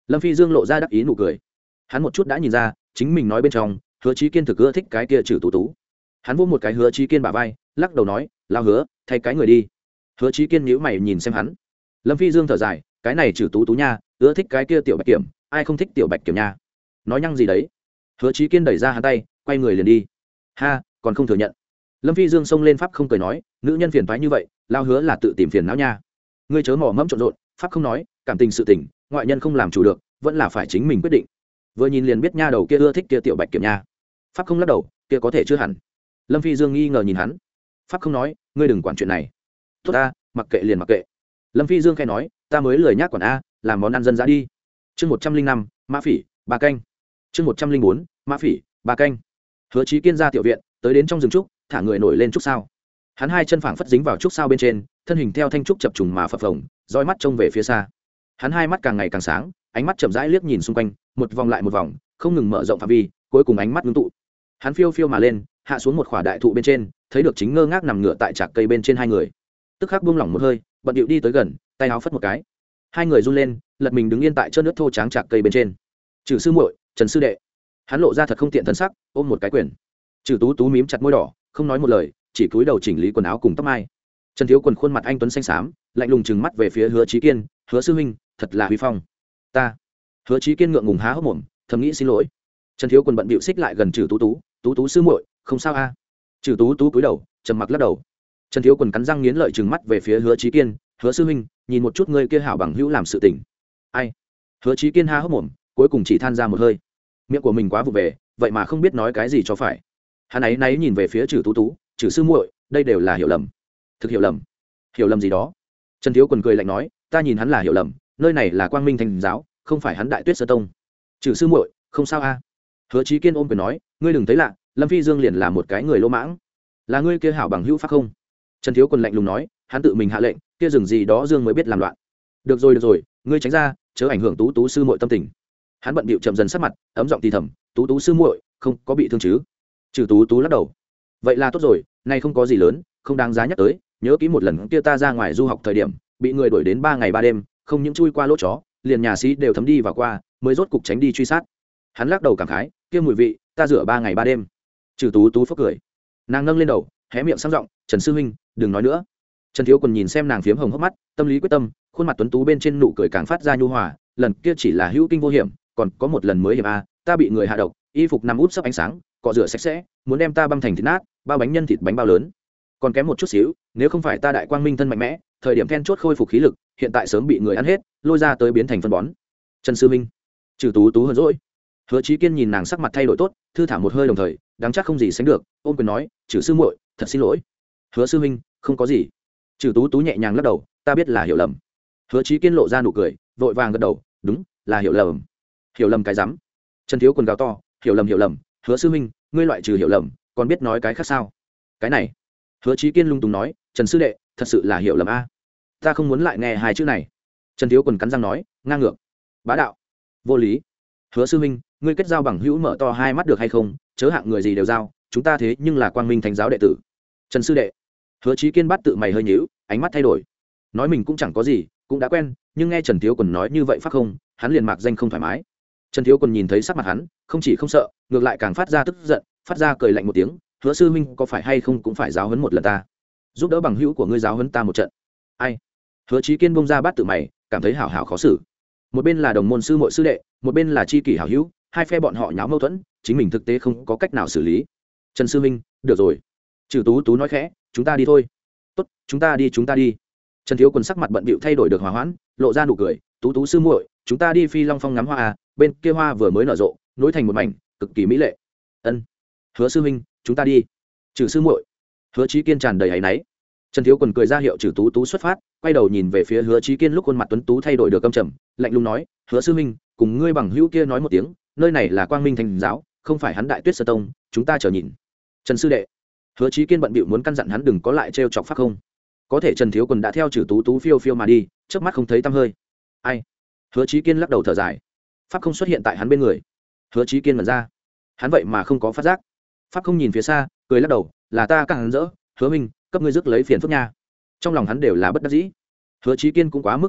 Lâm Phi Dương lộ ra đắc ý nụ cười. Hắn một chút đã nhìn ra chính mình nói bên trong Hứa Chí Kiên thực ưa thích cái kia Trừ Tú Tú. Hắn vô một cái Hứa Chí Kiên bả vai, lắc đầu nói, lao Hứa, thay cái người đi. Hứa Chí Kiên nhíu mày nhìn xem hắn. Lâm Phi Dương thở dài, cái này Trừ Tú Tú nha, ưa thích cái kia tiểu Bạch Kiểm, ai không thích tiểu Bạch Kiểm nha. Nói nhăng gì đấy. Hứa Chí Kiên đẩy ra hắn tay, quay người liền đi. Ha, còn không thừa nhận. Lâm Phi Dương xông lên pháp không cười nói, nữ nhân phiền toái như vậy, lao Hứa là tự tìm phiền não nha. Ngươi chớ mỏ mẫm trộn rộn, pháp không nói, cảm tình sự tình, ngoại nhân không làm chủ được, vẫn là phải chính mình quyết định. Vừa nhìn liền biết nha đầu kia ưa thích kia tiểu Bạch Kiểm nha. Pháp không lắc đầu, kia có thể chưa hẳn. Lâm Phi Dương nghi ngờ nhìn hắn. Pháp không nói, ngươi đừng quản chuyện này. Tốt ta, mặc kệ liền mặc kệ. Lâm Phi Dương khẽ nói, ta mới lười nhác quản a, làm món ăn dân dã đi. Chương một trăm linh năm, mã phỉ, ba canh. Chương một trăm linh bốn, mã phỉ, ba canh. Hứa Chí Kiên ra tiểu viện, tới đến trong rừng trúc, thả người nổi lên trúc sao. Hắn hai chân phảng phất dính vào trúc sao bên trên, thân hình theo thanh trúc chập trùng mà phập phồng, dõi mắt trông về phía xa. Hắn hai mắt càng ngày càng sáng, ánh mắt chậm rãi liếc nhìn xung quanh, một vòng lại một vòng, không ngừng mở rộng phạm vi, cuối cùng ánh mắt ngưng tụ. Hắn phiêu phiêu mà lên, hạ xuống một khỏa đại thụ bên trên, thấy được chính ngơ ngác nằm ngửa tại trạc cây bên trên hai người. Tức khắc buông lỏng một hơi, bận điệu đi tới gần, tay áo phất một cái. Hai người run lên, lật mình đứng yên tại trơn nước thô tráng trạc cây bên trên. Trừ sư muội, Trần sư đệ. Hắn lộ ra thật không tiện thần sắc, ôm một cái quyền. Trừ Tú Tú mím chặt môi đỏ, không nói một lời, chỉ cúi đầu chỉnh lý quần áo cùng tóc mai. Trần Thiếu Quần khuôn mặt anh tuấn xanh xám, lạnh lùng trừng mắt về phía Hứa Chí Kiên, Hứa sư huynh, thật là huy phong. Ta. Hứa Chí Kiên ngượng ngùng há hốc mồm, thầm nghĩ xin lỗi. Trần Thiếu Quần bận bịu xích lại gần Trừ Tú Tú, Tú Tú sư muội, không sao a? À? Trừ Tú Tú cúi đầu, trầm mặc lắc đầu. Trần Thiếu Quần cắn răng nghiến lợi trừng mắt về phía Hứa Chí Kiên, Hứa sư huynh, nhìn một chút ngươi kia hảo bằng hữu làm sự tình. Ai? Hứa Chí Kiên há hốc mồm, cuối cùng chỉ than ra một hơi. Miệng của mình quá vụ về, vậy mà không biết nói cái gì cho phải. Hắn ấy náy nhìn về phía Trừ Tú Tú, Trừ sư muội, đây đều là hiểu lầm. Thực hiểu lầm? Hiểu lầm gì đó? Trần Thiếu Quần cười lạnh nói, ta nhìn hắn là hiểu lầm, nơi này là Quang Minh Thành giáo, không phải hắn Đại Tuyết Sơ Tông. Trừ sư muội, không sao a? À? Hứa Chí Kiên ôm quyền nói, ngươi đừng thấy lạ, Lâm Phi Dương liền là một cái người lỗ mãng. Là ngươi kia hảo bằng hữu pháp không? Trần Thiếu Quần lạnh lùng nói, hắn tự mình hạ lệnh, kia rừng gì đó Dương mới biết làm loạn. Được rồi được rồi, ngươi tránh ra, chớ ảnh hưởng Tú Tú sư muội tâm tình. Hắn bận bịu chậm dần sắc mặt, ấm giọng thì thầm, Tú Tú sư muội, không có bị thương chứ? Trừ Tú Tú lắc đầu. Vậy là tốt rồi, này không có gì lớn, không đáng giá nhắc tới, nhớ kỹ một lần kia ta ra ngoài du học thời điểm, bị người đuổi đến ba ngày ba đêm, không những chui qua lỗ chó, liền nhà sĩ đều thấm đi và qua, mới rốt cục tránh đi truy sát. Hắn lắc đầu cảm khái, kia mùi vị, ta rửa ba ngày ba đêm. Trừ Tú Tú phốc cười. Nàng nâng lên đầu, hé miệng sang giọng, Trần sư huynh, đừng nói nữa. Trần Thiếu Quần nhìn xem nàng phiếm hồng hốc mắt, tâm lý quyết tâm, khuôn mặt tuấn tú bên trên nụ cười càng phát ra nhu hòa, lần kia chỉ là hữu kinh vô hiểm, còn có một lần mới hiểm a, ta bị người hạ độc, y phục nằm úp sấp ánh sáng, cọ rửa sạch sẽ, muốn đem ta băm thành thịt nát, bao bánh nhân thịt bánh bao lớn. Còn kém một chút xíu, nếu không phải ta đại quang minh thân mạnh mẽ, thời điểm then chốt khôi phục khí lực, hiện tại sớm bị người ăn hết, lôi ra tới biến thành phân bón. Trần sư huynh. Trừ Tú Tú hờn dỗi. Hứa Chí Kiên nhìn nàng sắc mặt thay đổi tốt, thư thả một hơi đồng thời, đáng chắc không gì sánh được, ôm quyền nói, Trừ sư muội, thật xin lỗi. Hứa sư huynh, không có gì. Trừ Tú Tú nhẹ nhàng lắc đầu, ta biết là hiểu lầm. Hứa Chí Kiên lộ ra nụ cười, vội vàng gật đầu, đúng, là hiểu lầm. Hiểu lầm cái rắm. Trần Thiếu Quần gào to, hiểu lầm hiểu lầm, Hứa sư huynh, ngươi loại trừ hiểu lầm, còn biết nói cái khác sao? Cái này. Hứa Chí Kiên lung tung nói, Trần sư đệ, thật sự là hiểu lầm a. Ta không muốn lại nghe hai chữ này. Trần Thiếu Quần cắn răng nói, ngang ngược, bá đạo, vô lý. Hứa sư huynh, ngươi kết giao bằng hữu mở to hai mắt được hay không, chớ hạng người gì đều giao, chúng ta thế nhưng là Quang Minh Thánh giáo đệ tử. Trần sư đệ. Hứa Chí Kiên bắt tự mày hơi nhíu, ánh mắt thay đổi. Nói mình cũng chẳng có gì, cũng đã quen, nhưng nghe Trần Thiếu Quần nói như vậy phát không, hắn liền mạc danh không thoải mái. Trần Thiếu Quần nhìn thấy sắc mặt hắn, không chỉ không sợ, ngược lại càng phát ra tức giận, phát ra cười lạnh một tiếng, Hứa sư huynh có phải hay không cũng phải giáo huấn một lần ta, giúp đỡ bằng hữu của ngươi giáo huấn ta một trận. Ai? Hứa Chí Kiên bông ra bát tự mày, cảm thấy hảo hảo khó xử. Một bên là đồng môn sư muội sư đệ, một bên là chi kỷ hảo hữu, hai phe bọn họ nháo mâu thuẫn, chính mình thực tế không có cách nào xử lý. Trần sư huynh, được rồi. Trừ Tú Tú nói khẽ, chúng ta đi thôi. Tốt, chúng ta đi chúng ta đi. Trần Thiếu Quần sắc mặt bận bịu thay đổi được hòa hoãn, lộ ra nụ cười, Tú Tú sư muội, chúng ta đi Phi Long Phong ngắm hoa à, bên kia hoa vừa mới nở rộ, nối thành một mảnh, cực kỳ mỹ lệ. Ân. Hứa sư huynh, chúng ta đi. Trừ sư muội. Hứa Chí Kiên tràn đầy áy náy. Trần Thiếu Quần cười ra hiệu Trừ Tú Tú xuất phát, quay đầu nhìn về phía Hứa Chí Kiên lúc khuôn mặt tuấn tú thay đổi được căm trầm, lạnh lùng nói, Hứa sư huynh, cùng ngươi bằng hữu kia nói một tiếng, nơi này là Quang Minh Thành giáo, không phải hắn Đại Tuyết Sơ Tông, chúng ta chờ nhìn. Trần sư đệ. Hứa Chí Kiên bận bịu muốn căn dặn hắn đừng có lại trêu chọc pháp không. Có thể Trần Thiếu Quần đã theo Trừ Tú Tú phiêu phiêu mà đi, chớp mắt không thấy tăm hơi. Ai? Hứa Chí Kiên lắc đầu thở dài. Pháp không xuất hiện tại hắn bên người. Hứa Chí Kiên mở ra, hắn vậy mà không có phát giác. Pháp không nhìn phía xa, cười lắc đầu, là ta càng hắn rỡ, Hứa minh, cấp ngươi rước lấy phiền phức nha. Trong lòng hắn đều là bất đắc dĩ. Hứa Chí Kiên cũng quá mức mềm yếu,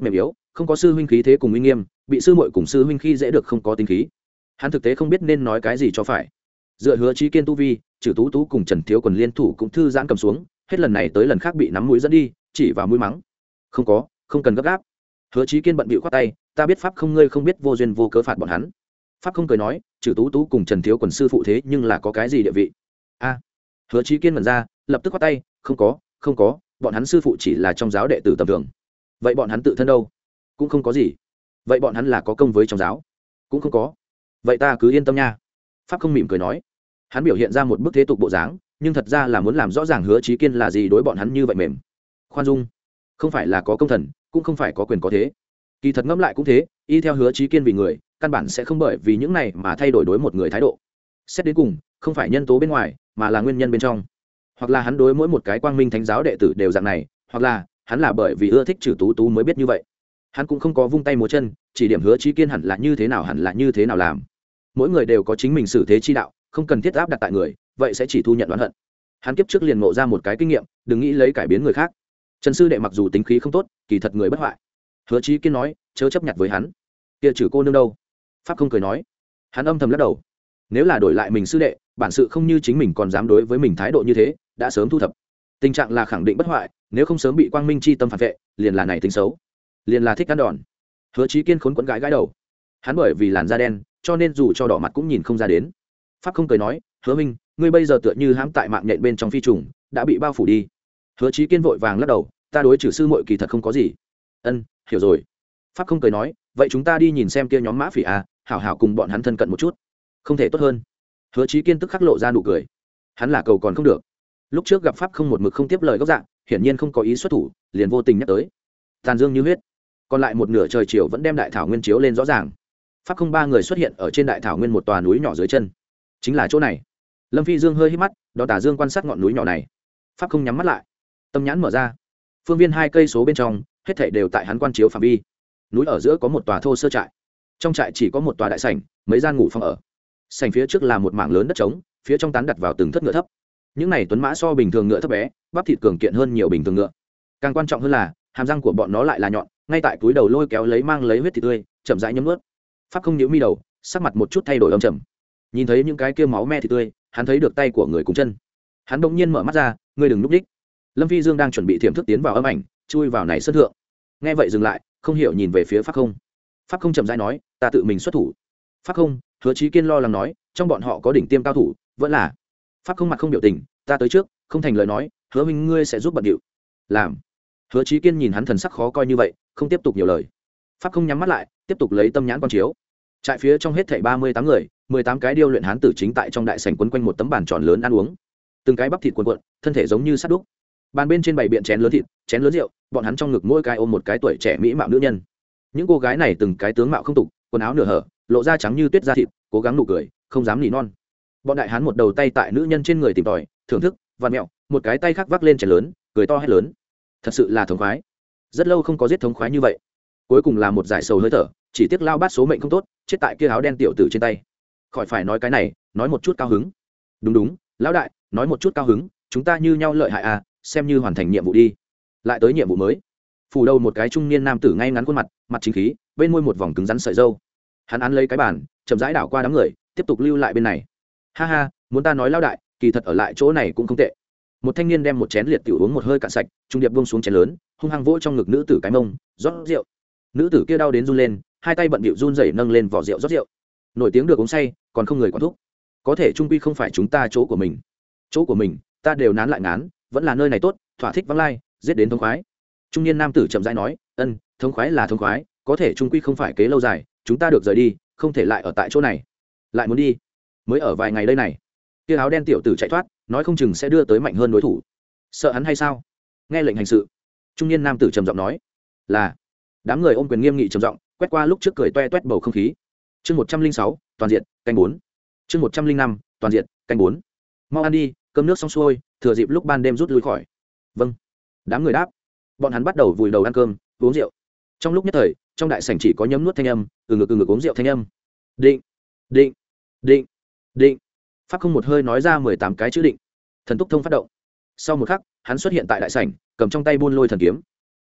không có sư huynh khí thế cùng uy nghiêm, bị sư muội cùng sư huynh khi dễ được không có tính khí. Hắn thực tế không biết nên nói cái gì cho phải. Dựa Hứa Chí Kiên tu vi, Trừ Tú Tú cùng Trần Thiếu Quần liên thủ cũng thư giãn cầm xuống, hết lần này tới lần khác bị nắm mũi dẫn đi, chỉ vào mũi mắng. Không có, không cần gấp gáp. Hứa Chí Kiên bận bịu khoát tay, ta biết pháp không, ngươi không biết vô duyên vô cớ phạt bọn hắn. Pháp không cười nói, Trừ Tú Tú cùng Trần Thiếu Quần sư phụ thế nhưng là có cái gì địa vị? A. Hứa Chí Kiên mẩn ra, lập tức khoát tay, không có, không có, bọn hắn sư phụ chỉ là trong giáo đệ tử tầm thường. Vậy bọn hắn tự thân đâu? Cũng không có gì. Vậy bọn hắn là có công với trong giáo? Cũng không có. Vậy ta cứ yên tâm nha. Pháp không mỉm cười nói. Hắn biểu hiện ra một bức thế tục bộ dáng, nhưng thật ra là muốn làm rõ ràng Hứa Chí Kiên là gì đối bọn hắn như vậy mềm. Khoan dung, không phải là có công thần, cũng không phải có quyền có thế. Kỳ thật ngẫm lại cũng thế, y theo Hứa Chí Kiên vì người, căn bản sẽ không bởi vì những này mà thay đổi đối một người thái độ. Xét đến cùng, không phải nhân tố bên ngoài, mà là nguyên nhân bên trong. Hoặc là hắn đối mỗi một cái quang minh thánh giáo đệ tử đều dạng này, hoặc là hắn là bởi vì ưa thích Trừ Tú Tú mới biết như vậy. Hắn cũng không có vung tay múa chân, chỉ điểm Hứa Chí Kiên hẳn là như thế nào hẳn là như thế nào làm. Mỗi người đều có chính mình xử thế chi đạo, không cần thiết áp đặt tại người, vậy sẽ chỉ thu nhận oán hận. Hắn kiếp trước liền ngộ ra một cái kinh nghiệm, đừng nghĩ lấy cải biến người khác. Trần sư đệ mặc dù tính khí không tốt, kỳ thật người bất hoại. Hứa Chí Kiên nói, chớ chấp nhặt với hắn. Kia Trừ cô nương đâu? Pháp không cười nói. Hắn âm thầm lắc đầu. Nếu là đổi lại mình sư đệ, bản sự không như chính mình còn dám đối với mình thái độ như thế, đã sớm thu thập. Tình trạng là khẳng định bất hoại, nếu không sớm bị quang minh chi tâm phản vệ, liền là này tính xấu, liền là thích ăn đòn. Hứa Chí Kiên khốn quẫn gãi gãi đầu. Hắn bởi vì làn da đen, cho nên dù cho đỏ mặt cũng nhìn không ra đến. Pháp không cười nói, Hứa minh, ngươi bây giờ tựa như hãm tại mạng nhện bên trong phi trùng, đã bị bao phủ đi. Hứa Chí Kiên vội vàng lắc đầu, ta đối Trừ sư muội kỳ thật không có gì. Ân, hiểu rồi. Pháp không cười nói, vậy chúng ta đi nhìn xem kia nhóm mã phỉ à, hảo hảo cùng bọn hắn thân cận một chút. Không thể tốt hơn. Hứa Chí Kiên tức khắc lộ ra nụ cười. Hắn là cầu còn không được. Lúc trước gặp Pháp không một mực không tiếp lời gốc dạng, hiển nhiên không có ý xuất thủ, liền vô tình nhắc tới. Tàn dương như huyết. Còn lại một nửa trời chiều vẫn đem đại thảo nguyên chiếu lên rõ ràng. Pháp không ba người xuất hiện ở trên đại thảo nguyên một tòa núi nhỏ dưới chân. Chính là chỗ này. Lâm Phi Dương hơi hít mắt, đón Tả Dương quan sát ngọn núi nhỏ này. Pháp không nhắm mắt lại, tâm nhãn mở ra. Phương viên hai cây số bên trong, hết thảy đều tại hắn quan chiếu phạm vi. Núi ở giữa có một tòa thô sơ trại. Trong trại chỉ có một tòa đại sảnh, mấy gian ngủ phòng ở. Sảnh phía trước là một mảng lớn đất trống, phía trong tán đặt vào từng thất ngựa thấp. Những này tuấn mã so bình thường ngựa thấp bé, bắp thịt cường kiện hơn nhiều bình thường ngựa. Càng quan trọng hơn là, hàm răng của bọn nó lại là nhọn, ngay tại túi đầu lôi kéo lấy mang lấy huyết thịt tươi, chậm rãi nhấm nuốt. Pháp không nhíu mi đầu, sắc mặt một chút thay đổi âm trầm. Nhìn thấy những cái kia máu me thịt tươi, hắn thấy được tay của người cùng chân. Hắn bỗng nhiên mở mắt ra, ngươi đừng núp đích. Lâm Phi Dương đang chuẩn bị thiểm thức tiến vào âm ảnh, chui vào này sân thượng. Nghe vậy dừng lại, không hiểu nhìn về phía Pháp không. Pháp không chậm rãi nói, ta tự mình xuất thủ. Pháp không, Hứa Chí Kiên lo lắng nói, trong bọn họ có đỉnh tiêm cao thủ, vẫn là. Pháp không mặt không biểu tình, ta tới trước, không thành lời nói, Hứa minh ngươi sẽ giúp bận điệu. Làm. Hứa Chí Kiên nhìn hắn thần sắc khó coi như vậy, không tiếp tục nhiều lời. Pháp không nhắm mắt lại, tiếp tục lấy tâm nhãn quan chiếu. Trại phía trong hết thảy ba mươi tám người, mười tám cái điêu luyện hán tử chính tại trong đại sảnh quấn quanh một tấm bàn tròn lớn ăn uống. Từng cái bắp thịt cuộn cuộn, thân thể giống như sắt đúc. Bàn bên trên bày biện chén lớn thịt, chén lớn rượu, bọn hắn trong ngực mỗi cái ôm một cái tuổi trẻ mỹ mạo nữ nhân. Những cô gái này từng cái tướng mạo không tục, quần áo nửa hở, lộ ra trắng như tuyết da thịt, cố gắng nụ cười, không dám nỉ non. Bọn đại hán một đầu tay tại nữ nhân trên người tìm tòi, thưởng thức, vặn mẹo, một cái tay khác vác lên chén lớn, cười to hét lớn. Thật sự là thống khoái. Rất lâu không có giết thống khoái như vậy. Cuối cùng là một giải sầu hơi thở, chỉ tiếc lao bát số mệnh không tốt, chết tại kia áo đen tiểu tử trên tay. Khỏi phải nói cái này, nói một chút cao hứng. Đúng đúng, lão đại, nói một chút cao hứng, chúng ta như nhau lợi hại à, xem như hoàn thành nhiệm vụ đi. Lại tới nhiệm vụ mới. Phủ đầu một cái trung niên nam tử ngay ngắn khuôn mặt, mặt chính khí, bên môi một vòng cứng rắn sợi râu. Hắn án lấy cái bàn, chậm rãi đảo qua đám người, tiếp tục lưu lại bên này. Ha ha, muốn ta nói lão đại, kỳ thật ở lại chỗ này cũng không tệ. Một thanh niên đem một chén liệt tiểu uống một hơi cạn sạch, trung điệp buông xuống chén lớn, hung hăng vỗ trong ngực nữ tử cái mông, rót rượu. Nữ tử kia đau đến run lên, hai tay bận bịu run rẩy nâng lên vỏ rượu rót rượu. Nổi tiếng được uống say, còn không người quản thúc. Có thể trung quy không phải chúng ta chỗ của mình. Chỗ của mình, ta đều nán lại ngán, vẫn là nơi này tốt, thỏa thích vắng lai, giết đến thống khoái. Trung niên nam tử chậm rãi nói, ân, thống khoái là thống khoái, có thể trung quy không phải kế lâu dài, chúng ta được rời đi, không thể lại ở tại chỗ này. Lại muốn đi, mới ở vài ngày đây này. Kia áo đen tiểu tử chạy thoát, nói không chừng sẽ đưa tới mạnh hơn đối thủ. Sợ hắn hay sao? Nghe lệnh hành sự. Trung niên nam tử trầm giọng nói, là. Đám người ôm quyền nghiêm nghị trầm giọng, quét qua lúc trước cười toe toét bầu không khí. Chương một trăm linh sáu, toàn diện, canh bốn. Chương một trăm linh năm, toàn diện, canh bốn. Mau ăn đi, cơm nước xong xuôi, thừa dịp lúc ban đêm rút lui khỏi. Vâng. Đám người đáp. Bọn hắn bắt đầu vùi đầu ăn cơm, uống rượu. Trong lúc nhất thời, trong đại sảnh chỉ có nhấm nuốt thanh âm, từ ngực từ ngực uống rượu thanh âm. Định, định, định, định. Pháp không một hơi nói ra mười tám cái chữ định. Thần túc thông phát động. Sau một khắc, hắn xuất hiện tại đại sảnh, cầm trong tay buôn lôi thần kiếm.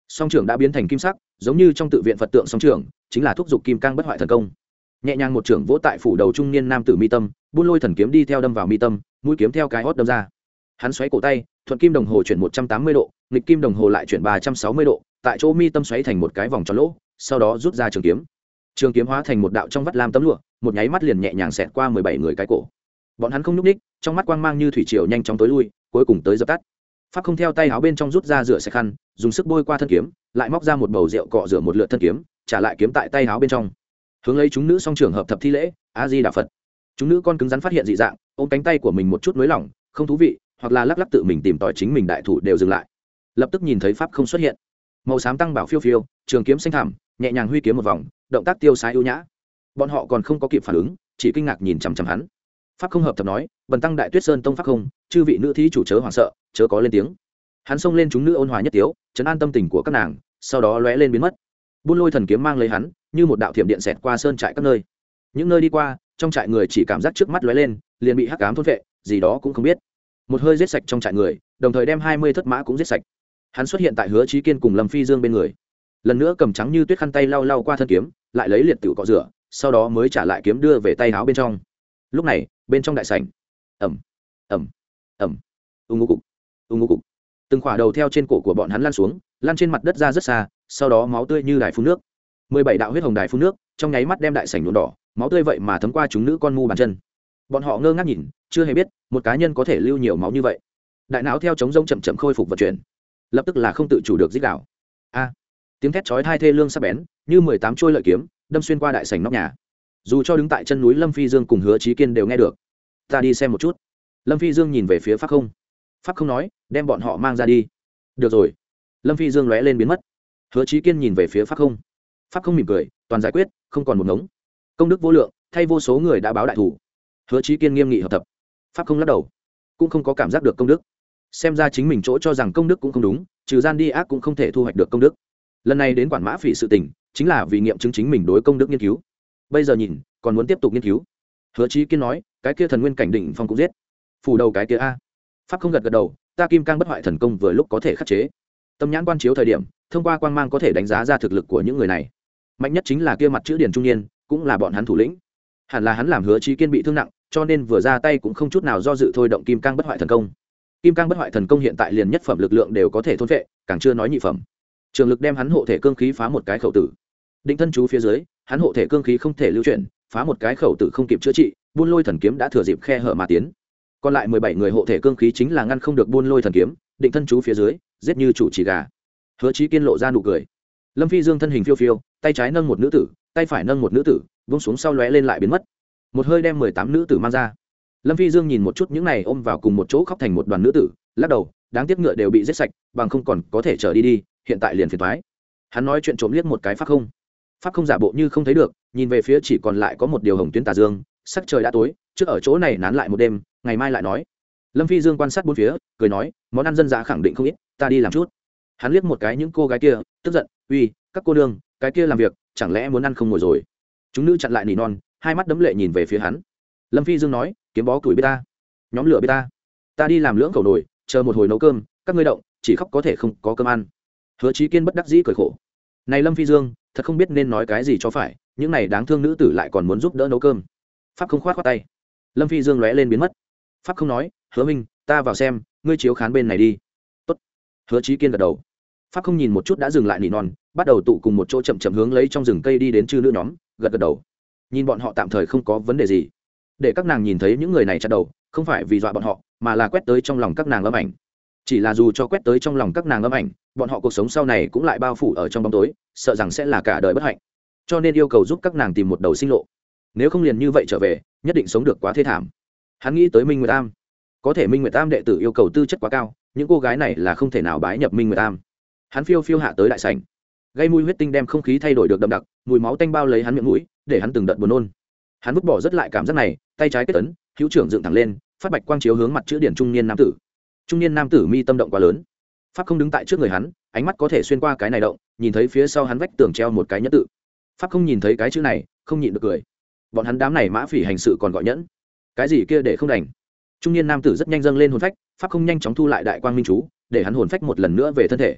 song trưởng đã biến thành kim sắc, giống như trong tự viện Phật tượng song trưởng chính là thúc giục kim cang bất hoại thần công. Nhẹ nhàng một trưởng vỗ tại phủ đầu trung niên nam tử mi tâm, buôn lôi thần kiếm đi theo đâm vào mi tâm, mũi kiếm theo cái hót đâm ra. Hắn xoáy cổ tay, thuận kim đồng hồ chuyển một trăm tám mươi độ, nghịch kim đồng hồ lại chuyển ba trăm sáu mươi độ, tại chỗ mi tâm xoáy thành một cái vòng tròn lỗ, sau đó rút ra trường kiếm. Trường kiếm hóa thành một đạo trong vắt lam tấm lụa, một nháy mắt liền nhẹ nhàng xẹt qua mười bảy người cái cổ. Bọn hắn không nhúc nhích, trong mắt quang mang như thủy triều nhanh chóng tối lui, cuối cùng tới dập tắt. Pháp không theo tay áo bên trong rút ra rửa sạch khăn, dùng sức bôi qua thân kiếm, lại móc ra một bầu rượu cọ rửa một lượt thân kiếm, trả lại kiếm tại tay áo bên trong. Hướng lấy chúng nữ song trưởng hợp thập thi lễ, A Di Đà Phật. Chúng nữ con cứng rắn phát hiện dị dạng, ôm cánh tay của mình một chút nới lỏng, không thú vị, hoặc là lắc lắc tự mình tìm tòi chính mình đại thủ đều dừng lại. Lập tức nhìn thấy pháp không xuất hiện. Màu xám tăng bảo phiêu phiêu, trường kiếm xanh thẳm, nhẹ nhàng huy kiếm một vòng, động tác tiêu sái ưu nhã. Bọn họ còn không có kịp phản ứng, chỉ kinh ngạc nhìn chằm chằm hắn. Pháp không hợp thập nói, bần tăng đại tuyết sơn tông pháp không, chư vị nữ thí chủ chớ hoảng sợ, chớ có lên tiếng. Hắn xông lên chúng nữ ôn hòa nhất tiếu, trấn an tâm tình của các nàng, sau đó lóe lên biến mất. Buôn lôi thần kiếm mang lấy hắn, như một đạo thiểm điện xẹt qua sơn trại các nơi. Những nơi đi qua, trong trại người chỉ cảm giác trước mắt lóe lên, liền bị hắc ám thôn vệ, gì đó cũng không biết. Một hơi giết sạch trong trại người, đồng thời đem hai mươi thất mã cũng giết sạch. Hắn xuất hiện tại Hứa Chí Kiên cùng Lâm Phi Dương bên người, lần nữa cầm trắng như tuyết khăn tay lau lau qua thân kiếm, lại lấy liệt tiểu cọ rửa, sau đó mới trả lại kiếm đưa về tay áo bên trong. Lúc này, bên trong đại sảnh, ầm ầm ầm, ung ngô cục, ung ngô cục, từng khỏa đầu theo trên cổ của bọn hắn lan xuống, lan trên mặt đất ra rất xa, sau đó máu tươi như đài phun nước. Mười bảy đạo huyết hồng đài phun nước, trong nháy mắt đem đại sảnh nhuộm đỏ, máu tươi vậy mà thấm qua chúng nữ con mu bàn chân. Bọn họ ngơ ngác nhìn, chưa hề biết một cá nhân có thể lưu nhiều máu như vậy. Đại não theo chống rông chậm chậm khôi phục vận chuyển, lập tức là không tự chủ được rít gào. A! Tiếng thét chói tai thê lương sắc bén, như mười tám trôi lợi kiếm, đâm xuyên qua đại sảnh nóc nhà. Dù cho đứng tại chân núi Lâm Phi Dương cùng Hứa Chí Kiên đều nghe được. Ta đi xem một chút. Lâm Phi Dương nhìn về phía Pháp Không. Pháp Không nói, đem bọn họ mang ra đi. Được rồi. Lâm Phi Dương lóe lên biến mất. Hứa Chí Kiên nhìn về phía Pháp Không. Pháp Không mỉm cười, toàn giải quyết, không còn một ngống. Công đức vô lượng, thay vô số người đã báo đại thủ. Hứa Chí Kiên nghiêm nghị hợp tập. Pháp Không lắc đầu, cũng không có cảm giác được công đức. Xem ra chính mình chỗ cho rằng công đức cũng không đúng, trừ gian đi ác cũng không thể thu hoạch được công đức. Lần này đến quản mã phỉ sự tình, chính là vì nghiệm chứng chính mình đối công đức nghiên cứu. Bây giờ nhìn, còn muốn tiếp tục nghiên cứu. Hứa Chí Kiên nói, cái kia thần nguyên cảnh đỉnh phong cũng giết. Phủ đầu cái kia a. Pháp Không gật gật đầu, ta kim cang bất hoại thần công vừa lúc có thể khắc chế. Tâm nhãn quan chiếu thời điểm, thông qua quang mang có thể đánh giá ra thực lực của những người này. Mạnh nhất chính là kia mặt chữ điển trung niên, cũng là bọn hắn thủ lĩnh. Hẳn là hắn làm Hứa Chí Kiên bị thương nặng, cho nên vừa ra tay cũng không chút nào do dự thôi động kim cang bất hoại thần công. Kim cang bất hoại thần công hiện tại liền nhất phẩm lực lượng đều có thể thôn phệ, càng chưa nói nhị phẩm. Trường lực đem hắn hộ thể cương khí phá một cái khẩu tử. Định thân chú phía dưới, hắn hộ thể cương khí không thể lưu chuyển, phá một cái khẩu tử không kịp chữa trị, buôn lôi thần kiếm đã thừa dịp khe hở mà tiến. Còn lại mười bảy người hộ thể cương khí chính là ngăn không được buôn lôi thần kiếm, định thân chú phía dưới, giết như chủ chỉ gà. Hứa Chí Kiên lộ ra nụ cười. Lâm Phi Dương thân hình phiêu phiêu, tay trái nâng một nữ tử, tay phải nâng một nữ tử, vung xuống sau lóe lên lại biến mất. Một hơi đem mười tám nữ tử mang ra. Lâm Phi Dương nhìn một chút những này ôm vào cùng một chỗ khóc thành một đoàn nữ tử, lắc đầu, đáng tiếc ngựa đều bị giết sạch, bằng không còn có thể trở đi đi, hiện tại liền phiền toái. Hắn nói chuyện trộm liếc một cái Pháp Không. Pháp Không giả bộ như không thấy được, nhìn về phía chỉ còn lại có một điều hồng tuyến tà dương, sắc trời đã tối, trước ở chỗ này nán lại một đêm, ngày mai lại nói. Lâm Phi Dương quan sát bốn phía, cười nói, món ăn dân dã khẳng định không ít, ta đi làm chút. Hắn liếc một cái những cô gái kia, tức giận, uy, các cô nương, cái kia làm việc, chẳng lẽ muốn ăn không ngồi rồi? Chúng nữ chặn lại nỉ non, hai mắt đấm lệ nhìn về phía hắn. Lâm Phi Dương nói, kiếm bó củi bê ta, nhóm lửa bê ta, ta đi làm lưỡng khẩu nồi, chờ một hồi nấu cơm, các ngươi động, chỉ khóc có thể không có cơm ăn. Hứa Chí Kiên bất đắc dĩ cười khổ. Này Lâm Phi Dương, thật không biết nên nói cái gì cho phải, những này đáng thương nữ tử lại còn muốn giúp đỡ nấu cơm. Pháp Không khoát khoát tay. Lâm Phi Dương lóe lên biến mất. Pháp Không nói, Hứa Minh, ta vào xem, ngươi chiếu khán bên này đi. Tốt. Hứa Chí Kiên gật đầu. Pháp Không nhìn một chút đã dừng lại nỉ non, bắt đầu tụ cùng một chỗ chậm chậm hướng lấy trong rừng cây đi đến chư nữ nhóm, gật gật đầu. Nhìn bọn họ tạm thời không có vấn đề gì, để các nàng nhìn thấy những người này chặt đầu, không phải vì dọa bọn họ, mà là quét tới trong lòng các nàng âm ảnh. Chỉ là dù cho quét tới trong lòng các nàng âm ảnh, bọn họ cuộc sống sau này cũng lại bao phủ ở trong bóng tối, sợ rằng sẽ là cả đời bất hạnh. Cho nên yêu cầu giúp các nàng tìm một đầu sinh lộ, nếu không liền như vậy trở về, nhất định sống được quá thê thảm. Hắn nghĩ tới Minh Nguyệt Am, có thể Minh Nguyệt Am đệ tử yêu cầu tư chất quá cao, những cô gái này là không thể nào bái nhập Minh Nguyệt Am. Hắn phiêu phiêu hạ tới đại sảnh, gây mùi huyết tinh đem không khí thay đổi được đậm đặc, mùi máu tanh bao lấy hắn miệng mũi, để hắn từng đợt buồn nôn. Hắn vứt bỏ rất lại cảm giác này, tay trái kết tấn, hữu trưởng dựng thẳng lên, phát bạch quang chiếu hướng mặt chữ điển trung niên nam tử. Trung niên nam tử mi tâm động quá lớn. Pháp Không đứng tại trước người hắn, ánh mắt có thể xuyên qua cái này động, nhìn thấy phía sau hắn vách tường treo một cái nhất tự. Pháp Không nhìn thấy cái chữ này, không nhịn được cười. Bọn hắn đám này mã phỉ hành sự còn gọi nhẫn, cái gì kia để không đành. Trung niên nam tử rất nhanh dâng lên hồn phách, Pháp Không nhanh chóng thu lại đại quang minh chú, để hắn hồn phách một lần nữa về thân thể.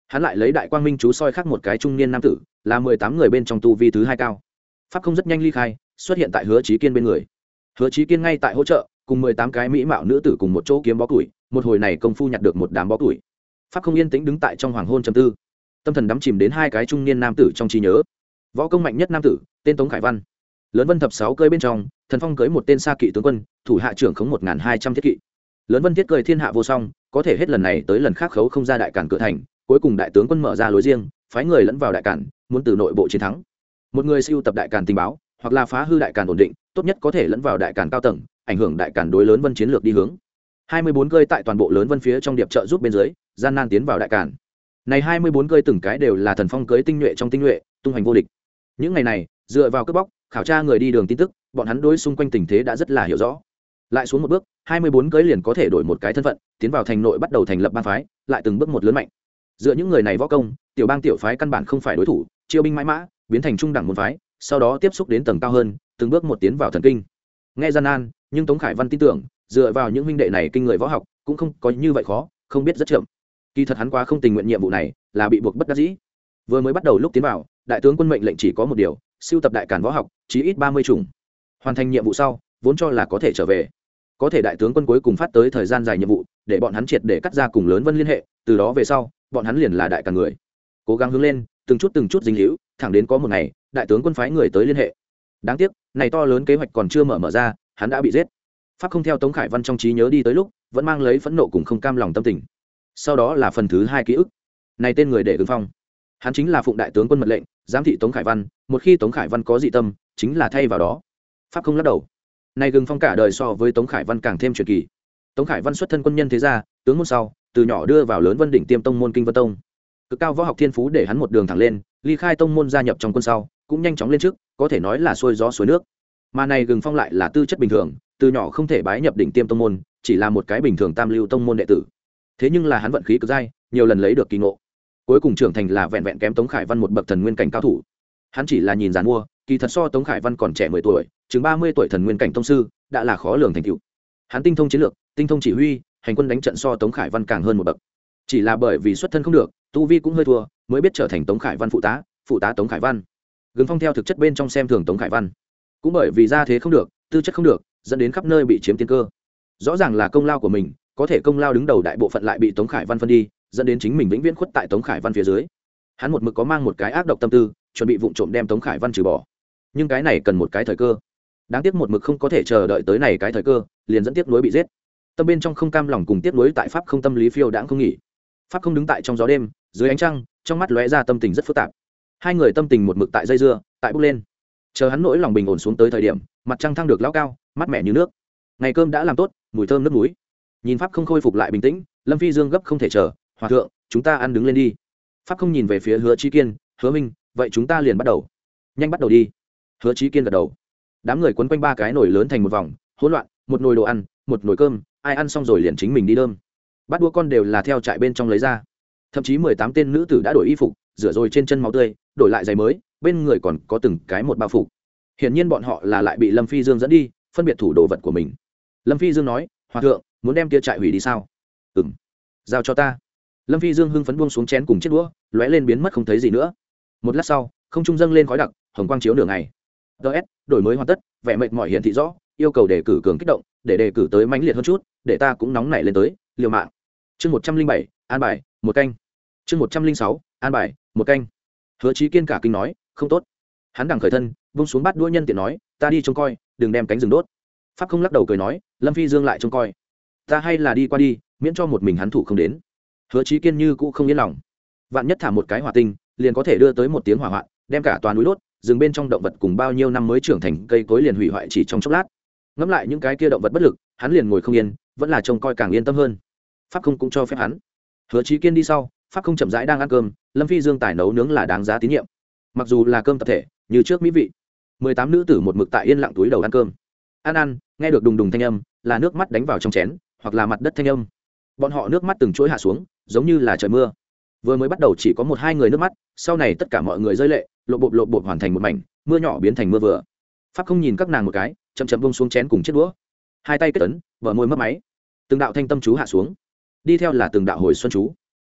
hắn lại lấy đại quang minh chú soi khác một cái trung niên nam tử, là mười tám người bên trong tu vi thứ hai cao. Pháp không rất nhanh ly khai, xuất hiện tại Hứa Chí Kiên bên người. Hứa Chí Kiên ngay tại hỗ trợ, cùng mười tám cái mỹ mạo nữ tử cùng một chỗ kiếm bó củi, một hồi này công phu nhặt được một đám bó củi. Pháp không yên tĩnh đứng tại trong hoàng hôn trầm tư, tâm thần đắm chìm đến hai cái trung niên nam tử trong trí nhớ. Võ công mạnh nhất nam tử, tên Tống Khải Văn. Lớn Vân thập sáu cơi bên trong, Thần Phong cưới một tên xa kỵ tướng quân, thủ hạ trưởng khống một nghìn hai trăm thiết kỵ. Lớn Vân thiết cười thiên hạ vô song, có thể hết lần này tới lần khác khấu không ra đại cản cửa thành, cuối cùng đại tướng quân mở ra lối riêng, phái người lẫn vào đại cản, muốn từ nội bộ chiến thắng. Một người siêu tập đại cản tình báo, hoặc là phá hư đại cản ổn định, tốt nhất có thể lẫn vào đại cản cao tầng, ảnh hưởng đại cản đối Lớn Vân chiến lược đi hướng. hai mươi bốn cơi tại toàn bộ Lớn Vân phía trong điệp trợ giúp bên dưới, gian nan tiến vào đại cản. Này hai mươi bốn cơi từng cái đều là Thần Phong cưới tinh nhuệ trong tinh nhuệ, tung hành vô địch. Những ngày này, dựa vào cướp bóc, khảo tra người đi đường tin tức, bọn hắn đối xung quanh tình thế đã rất là hiểu rõ. Lại xuống một bước, hai mươi bốn cưới liền có thể đổi một cái thân phận, tiến vào thành nội bắt đầu thành lập bang phái, lại từng bước một lớn mạnh. Dựa những người này võ công, tiểu bang tiểu phái căn bản không phải đối thủ, chiêu binh mãi mã, biến thành trung đẳng môn phái, sau đó tiếp xúc đến tầng cao hơn, từng bước một tiến vào thần kinh. Nghe gian nan, nhưng Tống Khải Văn tin tưởng, dựa vào những huynh đệ này kinh người võ học, cũng không có như vậy khó, không biết rất chậm. Kỳ thật hắn quá không tình nguyện nhiệm vụ này, là bị buộc bất đắc dĩ. Vừa mới bắt đầu lúc tiến vào, đại tướng quân mệnh lệnh chỉ có một điều, siêu tập đại cản võ học, chí ít ba mươi chủng. Hoàn thành nhiệm vụ sau, vốn cho là có thể trở về. Có thể đại tướng quân cuối cùng phát tới thời gian dài nhiệm vụ, để bọn hắn triệt để cắt ra cùng Lớn Vân liên hệ, từ đó về sau, bọn hắn liền là đại cản người. Cố gắng hướng lên, từng chút từng chút dính líu, thẳng đến có một ngày, đại tướng quân phái người tới liên hệ. Đáng tiếc, này to lớn kế hoạch còn chưa mở mở ra, hắn đã bị giết. Pháp không theo Tống Khải Văn trong trí nhớ đi tới lúc, vẫn mang lấy phẫn nộ cùng không cam lòng tâm tình. Sau đó là phần thứ hai ký ức. Này tên người để ứng phong, hắn chính là phụng đại tướng quân mật lệnh, giám thị Tống Khải Văn, một khi Tống Khải Văn có dị tâm, chính là thay vào đó. Pháp không lắc đầu. Này Gừng Phong cả đời so với Tống Khải Văn càng thêm truyền kỳ. Tống Khải Văn xuất thân quân nhân thế gia, tướng môn sau, từ nhỏ đưa vào Lớn Vân đỉnh tiêm tông môn Kinh Vân Tông. Cực cao võ học thiên phú để hắn một đường thẳng lên, ly khai tông môn gia nhập trong quân sau, cũng nhanh chóng lên trước, có thể nói là xuôi gió xuôi nước. Mà này Gừng Phong lại là tư chất bình thường, từ nhỏ không thể bái nhập đỉnh tiêm tông môn, chỉ là một cái bình thường tam lưu tông môn đệ tử. Thế nhưng là hắn vận khí cực dai, nhiều lần lấy được kỳ ngộ. Cuối cùng trưởng thành là vẹn vẹn kém Tống Khải Văn một bậc thần nguyên cảnh cao thủ. Hắn chỉ là nhìn giàn mua, kỳ thật so Tống Khải Văn còn trẻ mười tuổi, chừng ba mươi tuổi thần nguyên cảnh tông sư, đã là khó lường thành tựu. Hắn tinh thông chiến lược, tinh thông chỉ huy, hành quân đánh trận so Tống Khải Văn càng hơn một bậc. Chỉ là bởi vì xuất thân không được, tu vi cũng hơi thua, mới biết trở thành Tống Khải Văn phụ tá, phụ tá Tống Khải Văn. Gừng Phong theo thực chất bên trong xem thường Tống Khải Văn, cũng bởi vì gia thế không được, tư chất không được, dẫn đến khắp nơi bị chiếm tiên cơ. Rõ ràng là công lao của mình, có thể công lao đứng đầu đại bộ phận lại bị Tống Khải Văn phân đi, dẫn đến chính mình vĩnh viễn khuất tại Tống Khải Văn phía dưới. Hắn một mực có mang một cái ác độc tâm tư, chuẩn bị vụng trộm đem Tống Khải Văn trừ bỏ. Nhưng cái này cần một cái thời cơ. Đáng tiếc một mực không có thể chờ đợi tới này cái thời cơ, liền dẫn tiếc nuối bị giết. Tâm bên trong không cam lòng cùng tiếc nuối tại pháp không tâm lý phiêu đãng không nghỉ. Pháp không đứng tại trong gió đêm, dưới ánh trăng, trong mắt lóe ra tâm tình rất phức tạp. Hai người tâm tình một mực tại dây dưa, tại bốc lên. Chờ hắn nỗi lòng bình ổn xuống tới thời điểm, mặt trăng thăng được lao cao, mát mẻ như nước. Ngày cơm đã làm tốt, mùi thơm nước muối. Nhìn pháp không khôi phục lại bình tĩnh, Lâm Phi Dương gấp không thể chờ, "Hòa thượng, chúng ta ăn đứng lên đi." Pháp không nhìn về phía Hứa Chí Kiên, "Hứa minh, vậy chúng ta liền bắt đầu." "Nhanh bắt đầu đi." Hứa Chí Kiên gật đầu. Đám người quấn quanh ba cái nồi lớn thành một vòng, hỗn loạn, một nồi đồ ăn, một nồi cơm, ai ăn xong rồi liền chính mình đi đơm. Bát đũa con đều là theo trại bên trong lấy ra. Thậm chí mười tám tên nữ tử đã đổi y phục, rửa rồi trên chân máu tươi, đổi lại giày mới, bên người còn có từng cái một bao phục. Hiển nhiên bọn họ là lại bị Lâm Phi Dương dẫn đi, phân biệt thủ đồ vật của mình. Lâm Phi Dương nói, "Hòa thượng, muốn đem kia trại hủy đi sao?" "Ừm." "Giao cho ta." Lâm Phi Dương hưng phấn buông xuống chén cùng chiếc đũa, lóe lên biến mất không thấy gì nữa. Một lát sau, không trung dâng lên khói đặc, hồng quang chiếu nửa ngày. ds đổi mới hoàn tất, vẻ mệt mỏi hiển thị rõ, yêu cầu đề cử cường kích động, để đề cử tới mãnh liệt hơn chút, để ta cũng nóng nảy lên tới, liều mạng. Chương một trăm linh bảy, an bài, một canh. Chương một trăm linh sáu, an bài, một canh. Hứa Chí Kiên cả kinh nói, "Không tốt." Hắn đằng khởi thân, buông xuống bát đũa nhân tiện nói, "Ta đi trông coi, đừng đem cánh rừng đốt." Pháp không lắc đầu cười nói, "Lâm Phi Dương lại trông coi, ta hay là đi qua đi, miễn cho một mình hắn thủ không đến." Hứa Chí Kiên như cũ không yên lòng, vạn nhất thả một cái hỏa tinh, liền có thể đưa tới một tiếng hỏa hoạn, đem cả toàn núi đốt, rừng bên trong động vật cùng bao nhiêu năm mới trưởng thành cây cối liền hủy hoại chỉ trong chốc lát. Ngẫm lại những cái kia động vật bất lực, hắn liền ngồi không yên, vẫn là trông coi càng yên tâm hơn. Pháp không cũng cho phép hắn. Hứa Chí Kiên đi sau, Pháp không chậm rãi đang ăn cơm, Lâm Phi Dương tài nấu nướng là đáng giá tín nhiệm. Mặc dù là cơm tập thể, như trước mỹ vị. mười tám nữ tử một mực tại yên lặng túi đầu ăn cơm. Ăn ăn, nghe được đùng đùng thanh âm, là nước mắt đánh vào trong chén, hoặc là mặt đất thanh âm. Bọn họ nước mắt từng chuỗi hạ xuống, giống như là trời mưa. Vừa mới bắt đầu chỉ có một hai người nước mắt, sau này tất cả mọi người rơi lệ, lộp bộp lộp bộp hoàn thành một mảnh, mưa nhỏ biến thành mưa vừa. Pháp không nhìn các nàng một cái, chậm chậm buông xuống chén cùng chiếc đũa, hai tay kết ấn, bờ môi mấp máy, từng đạo thanh tâm chú hạ xuống, đi theo là từng đạo hồi xuân chú.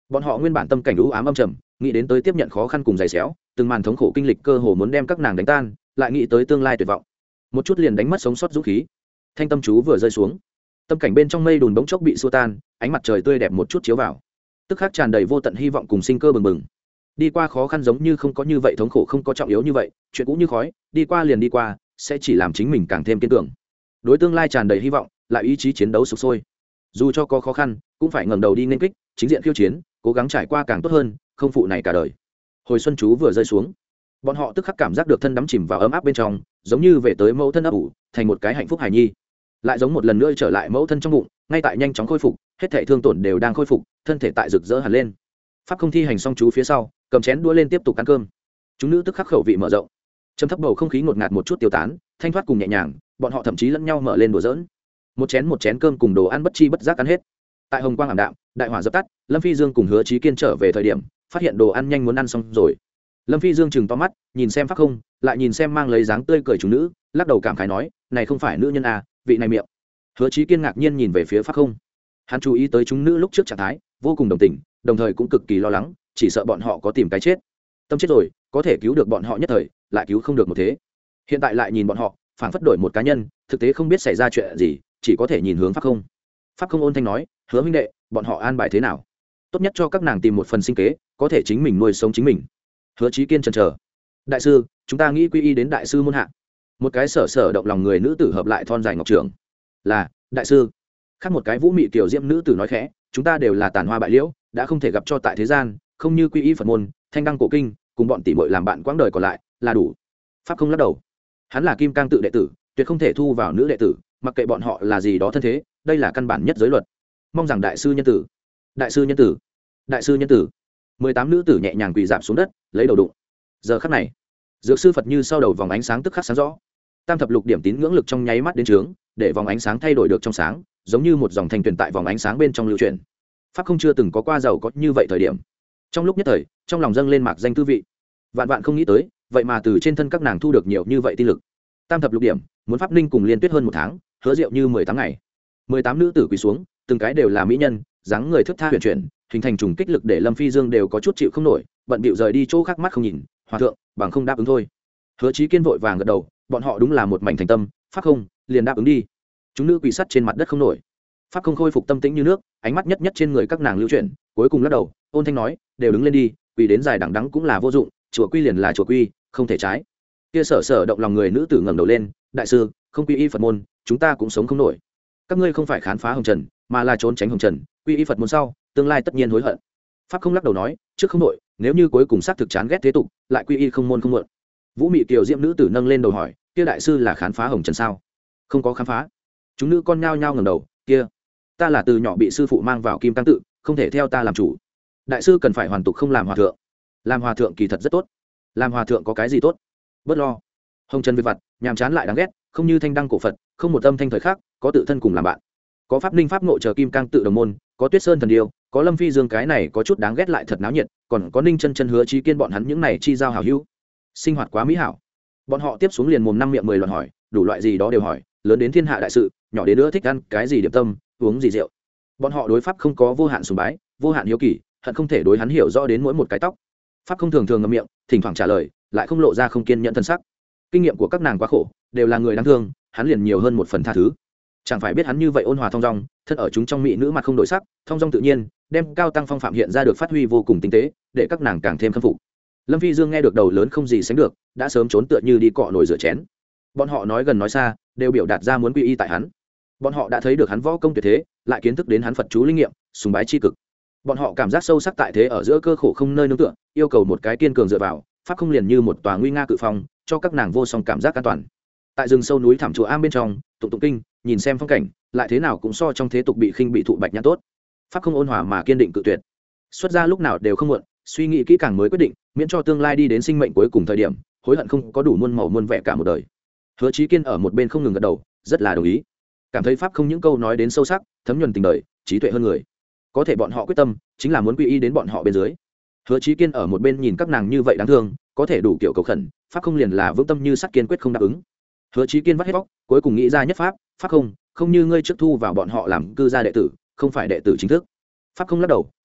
bọn họ nguyên bản tâm cảnh u ám âm trầm, nghĩ đến tới tiếp nhận khó khăn cùng giày xéo, từng màn thống khổ kinh lịch cơ hồ muốn đem các nàng đánh tan, lại nghĩ tới tương lai tuyệt vọng, một chút liền đánh mất sống sót dũng khí. Thanh tâm chú vừa rơi xuống, tâm cảnh bên trong mây đùn bỗng chốc bị xua tan, ánh mặt trời tươi đẹp một chút chiếu vào, tức khắc tràn đầy vô tận hy vọng cùng sinh cơ bừng bừng. Đi qua khó khăn giống như không có như vậy thống khổ, không có trọng yếu như vậy, chuyện cũ như khói, đi qua liền đi qua, sẽ chỉ làm chính mình càng thêm kiên cường. Đối tương lai tràn đầy hy vọng, lại ý chí chiến đấu sục sôi. Dù cho có khó khăn, cũng phải ngẩng đầu đi nên kích, chính diện khiêu chiến, cố gắng trải qua càng tốt hơn, không phụ này cả đời. Hồi xuân chú vừa rơi xuống, bọn họ tức khắc cảm giác được thân đắm chìm vào ấm áp bên trong, giống như về tới mẫu thân ấp ủ, thành một cái hạnh phúc hài nhi. Lại giống một lần nữa trở lại mẫu thân trong bụng, ngay tại nhanh chóng khôi phục, hết thảy thương tổn đều đang khôi phục, thân thể tại rực rỡ hẳn lên. Pháp không thi hành xong chú phía sau, cầm chén đũa lên tiếp tục ăn cơm. Chúng nữ tức khắc khẩu vị mở rộng, trầm thấp bầu không khí ngột ngạt một chút tiêu tán, thanh thoát cùng nhẹ nhàng, bọn họ thậm chí lẫn nhau mở lên đùa giỡn. Một chén một chén cơm cùng đồ ăn bất chi bất giác ăn hết. Tại hồng quang ảm đạm, đại hỏa dập tắt, Lâm Phi Dương cùng Hứa Chí Kiên trở về thời điểm, phát hiện đồ ăn nhanh muốn ăn xong rồi. Lâm Phi Dương chừng to mắt, nhìn xem Pháp không, lại nhìn xem mang lấy dáng tươi cười chúng nữ, lắc đầu cảm khái nói, này không phải nữ nhân à, vị này miệng. Hứa Chí Kiên ngạc nhiên nhìn về phía Pháp không, hắn chú ý tới chúng nữ lúc trước trạng thái, vô cùng đồng tình, đồng thời cũng cực kỳ lo lắng, chỉ sợ bọn họ có tìm cái chết. Tâm chết rồi, có thể cứu được bọn họ nhất thời, lại cứu không được một thế. Hiện tại lại nhìn bọn họ, phản phất đổi một cá nhân, thực tế không biết xảy ra chuyện gì, chỉ có thể nhìn hướng Pháp không. Pháp không ôn thanh nói, Hứa huynh đệ, bọn họ an bài thế nào? Tốt nhất cho các nàng tìm một phần sinh kế, có thể chính mình nuôi sống chính mình. Hứa Chí Kiên chần chờ, đại sư, chúng ta nghĩ quy y đến đại sư môn hạ. Một cái sở sở động lòng người nữ tử hợp lại thon dài ngọc trưởng, là đại sư. Khác một cái vũ mị tiểu diễm nữ tử nói khẽ, chúng ta đều là tàn hoa bại liễu, đã không thể gặp cho tại thế gian, không như quy y Phật môn, thanh đăng cổ kinh, cùng bọn tỷ muội làm bạn quãng đời còn lại là đủ. Pháp không lắc đầu, hắn là kim cang tự đệ tử, tuyệt không thể thu vào nữ đệ tử, mặc kệ bọn họ là gì đó thân thế, đây là căn bản nhất giới luật. Mong rằng đại sư nhân tử, đại sư nhân tử, đại sư nhân tử. Mười tám nữ tử nhẹ nhàng quỳ rạp xuống đất, lấy đầu đụng. Giờ khắc này, dược sư Phật như sau đầu vòng ánh sáng tức khắc sáng rõ, tam thập lục điểm tín ngưỡng lực trong nháy mắt đến trướng, để vòng ánh sáng thay đổi được trong sáng, giống như một dòng thanh tuyền tại vòng ánh sáng bên trong lưu truyền. Pháp không chưa từng có qua giàu có như vậy thời điểm. Trong lúc nhất thời, trong lòng dâng lên mạc danh tư vị. Vạn vạn không nghĩ tới, vậy mà từ trên thân các nàng thu được nhiều như vậy tinh lực. Tam thập lục điểm, muốn pháp ninh cùng liên tuyết hơn một tháng, hứa rượu như mười tám ngày. Mười tám nữ tử quỳ xuống, từng cái đều là mỹ nhân, dáng người thướt tha huyền chuyển, hình thành trùng kích lực để Lâm Phi Dương đều có chút chịu không nổi, bận bịu rời đi chỗ khác mắt không nhìn, hòa thượng, bằng không đáp ứng thôi. Hứa Chí Kiên vội vàng gật đầu, bọn họ đúng là một mảnh thành tâm, pháp không, liền đáp ứng đi. Chúng nữ quỳ sắt trên mặt đất không nổi. Pháp không khôi phục tâm tĩnh như nước, ánh mắt nhất nhất trên người các nàng lưu chuyển, cuối cùng lắc đầu, ôn thanh nói, đều đứng lên đi, quỳ đến dài đằng đẵng cũng là vô dụng, chùa quy liền là chùa quy, không thể trái. Kia sở sở động lòng người nữ tử ngẩng đầu lên, đại sư, không quy y Phật môn, chúng ta cũng sống không nổi. Các ngươi không phải khám phá hồng trần, mà là trốn tránh hồng trần, quy y Phật môn sau, tương lai tất nhiên hối hận. Pháp không lắc đầu nói, trước không nổi, nếu như cuối cùng xác thực chán ghét thế tục, lại quy y không môn không muộn. Vũ mị kiều diễm nữ tử nâng lên đầu hỏi, kia đại sư là khám phá hồng trần sao? Không có khám phá. Chúng nữ con nhao nhao ngẩng đầu, kia, ta là từ nhỏ bị sư phụ mang vào kim tăng tự, không thể theo ta làm chủ. Đại sư cần phải hoàn tục không làm hòa thượng. Làm hòa thượng kỳ thật rất tốt. Làm hòa thượng có cái gì tốt? Bớt lo. Hồng trần việc vặt, nhàm chán lại đáng ghét, không như thanh đăng cổ Phật, không một âm thanh thời khác, có tự thân cùng làm bạn. Có pháp ninh pháp ngộ chờ kim cang tự đồng môn, có tuyết sơn thần điêu, có Lâm Phi Dương cái này có chút đáng ghét lại thật náo nhiệt, còn có Ninh Chân Chân Hứa Chí Kiên bọn hắn những này chi giao hảo hữu. Sinh hoạt quá mỹ hảo. Bọn họ tiếp xuống liền mồm năm miệng mười luận hỏi, đủ loại gì đó đều hỏi, lớn đến thiên hạ đại sự, nhỏ đến nữa thích ăn cái gì điểm tâm, uống gì rượu. Bọn họ đối pháp không có vô hạn sùng bái, vô hạn hiếu kỳ, hận không thể đối hắn hiểu rõ đến mỗi một cái tóc. Pháp không thường thường ngậm miệng, thỉnh thoảng trả lời, lại không lộ ra không kiên nhẫn thân sắc. Kinh nghiệm của các nàng quá khổ, đều là người đáng thương, hắn liền nhiều hơn một phần tha thứ. Chẳng phải biết hắn như vậy ôn hòa thong dong, thân ở chúng trong mỹ nữ mặt không đổi sắc, thong dong tự nhiên, đem cao tăng phong phạm hiện ra được phát huy vô cùng tinh tế, để các nàng càng thêm khâm phục. Lâm Phi Dương nghe được đầu lớn không gì sánh được, đã sớm trốn tựa như đi cọ nồi rửa chén. Bọn họ nói gần nói xa, đều biểu đạt ra muốn quy y tại hắn. Bọn họ đã thấy được hắn võ công tuyệt thế, lại kiến thức đến hắn Phật chú linh nghiệm, sùng bái chi cực. Bọn họ cảm giác sâu sắc tại thế ở giữa cơ khổ không nơi nương tựa, yêu cầu một cái kiên cường dựa vào, pháp không liền như một tòa nguy nga cự phong, cho các nàng vô song cảm giác an toàn. Tại rừng sâu núi thẳm chùa am bên trong, tụng tụng kinh, nhìn xem phong cảnh, lại thế nào cũng so trong thế tục bị khinh bị thụ bạch nhã tốt. Pháp không ôn hòa mà kiên định cự tuyệt. Xuất ra lúc nào đều không muộn, suy nghĩ kỹ càng mới quyết định, miễn cho tương lai đi đến sinh mệnh cuối cùng thời điểm, hối hận không có đủ muôn màu muôn vẻ cả một đời. Hứa Chí Kiên ở một bên không ngừng gật đầu, rất là đồng ý. Cảm thấy pháp không những câu nói đến sâu sắc, thấm nhuần tình đời, trí tuệ hơn người. Có thể bọn họ quyết tâm, chính là muốn quy y đến bọn họ bên dưới. Hứa Chí Kiên ở một bên nhìn các nàng như vậy đáng thương, có thể đủ kiểu cầu khẩn, pháp không liền là vững tâm như sắt kiên quyết không đáp ứng. Hứa Chí Kiên vắt hết bóc, cuối cùng nghĩ ra nhất pháp, pháp không, không như ngươi trước thu vào bọn họ làm cư gia đệ tử, không phải đệ tử chính thức. Pháp không lắc đầu,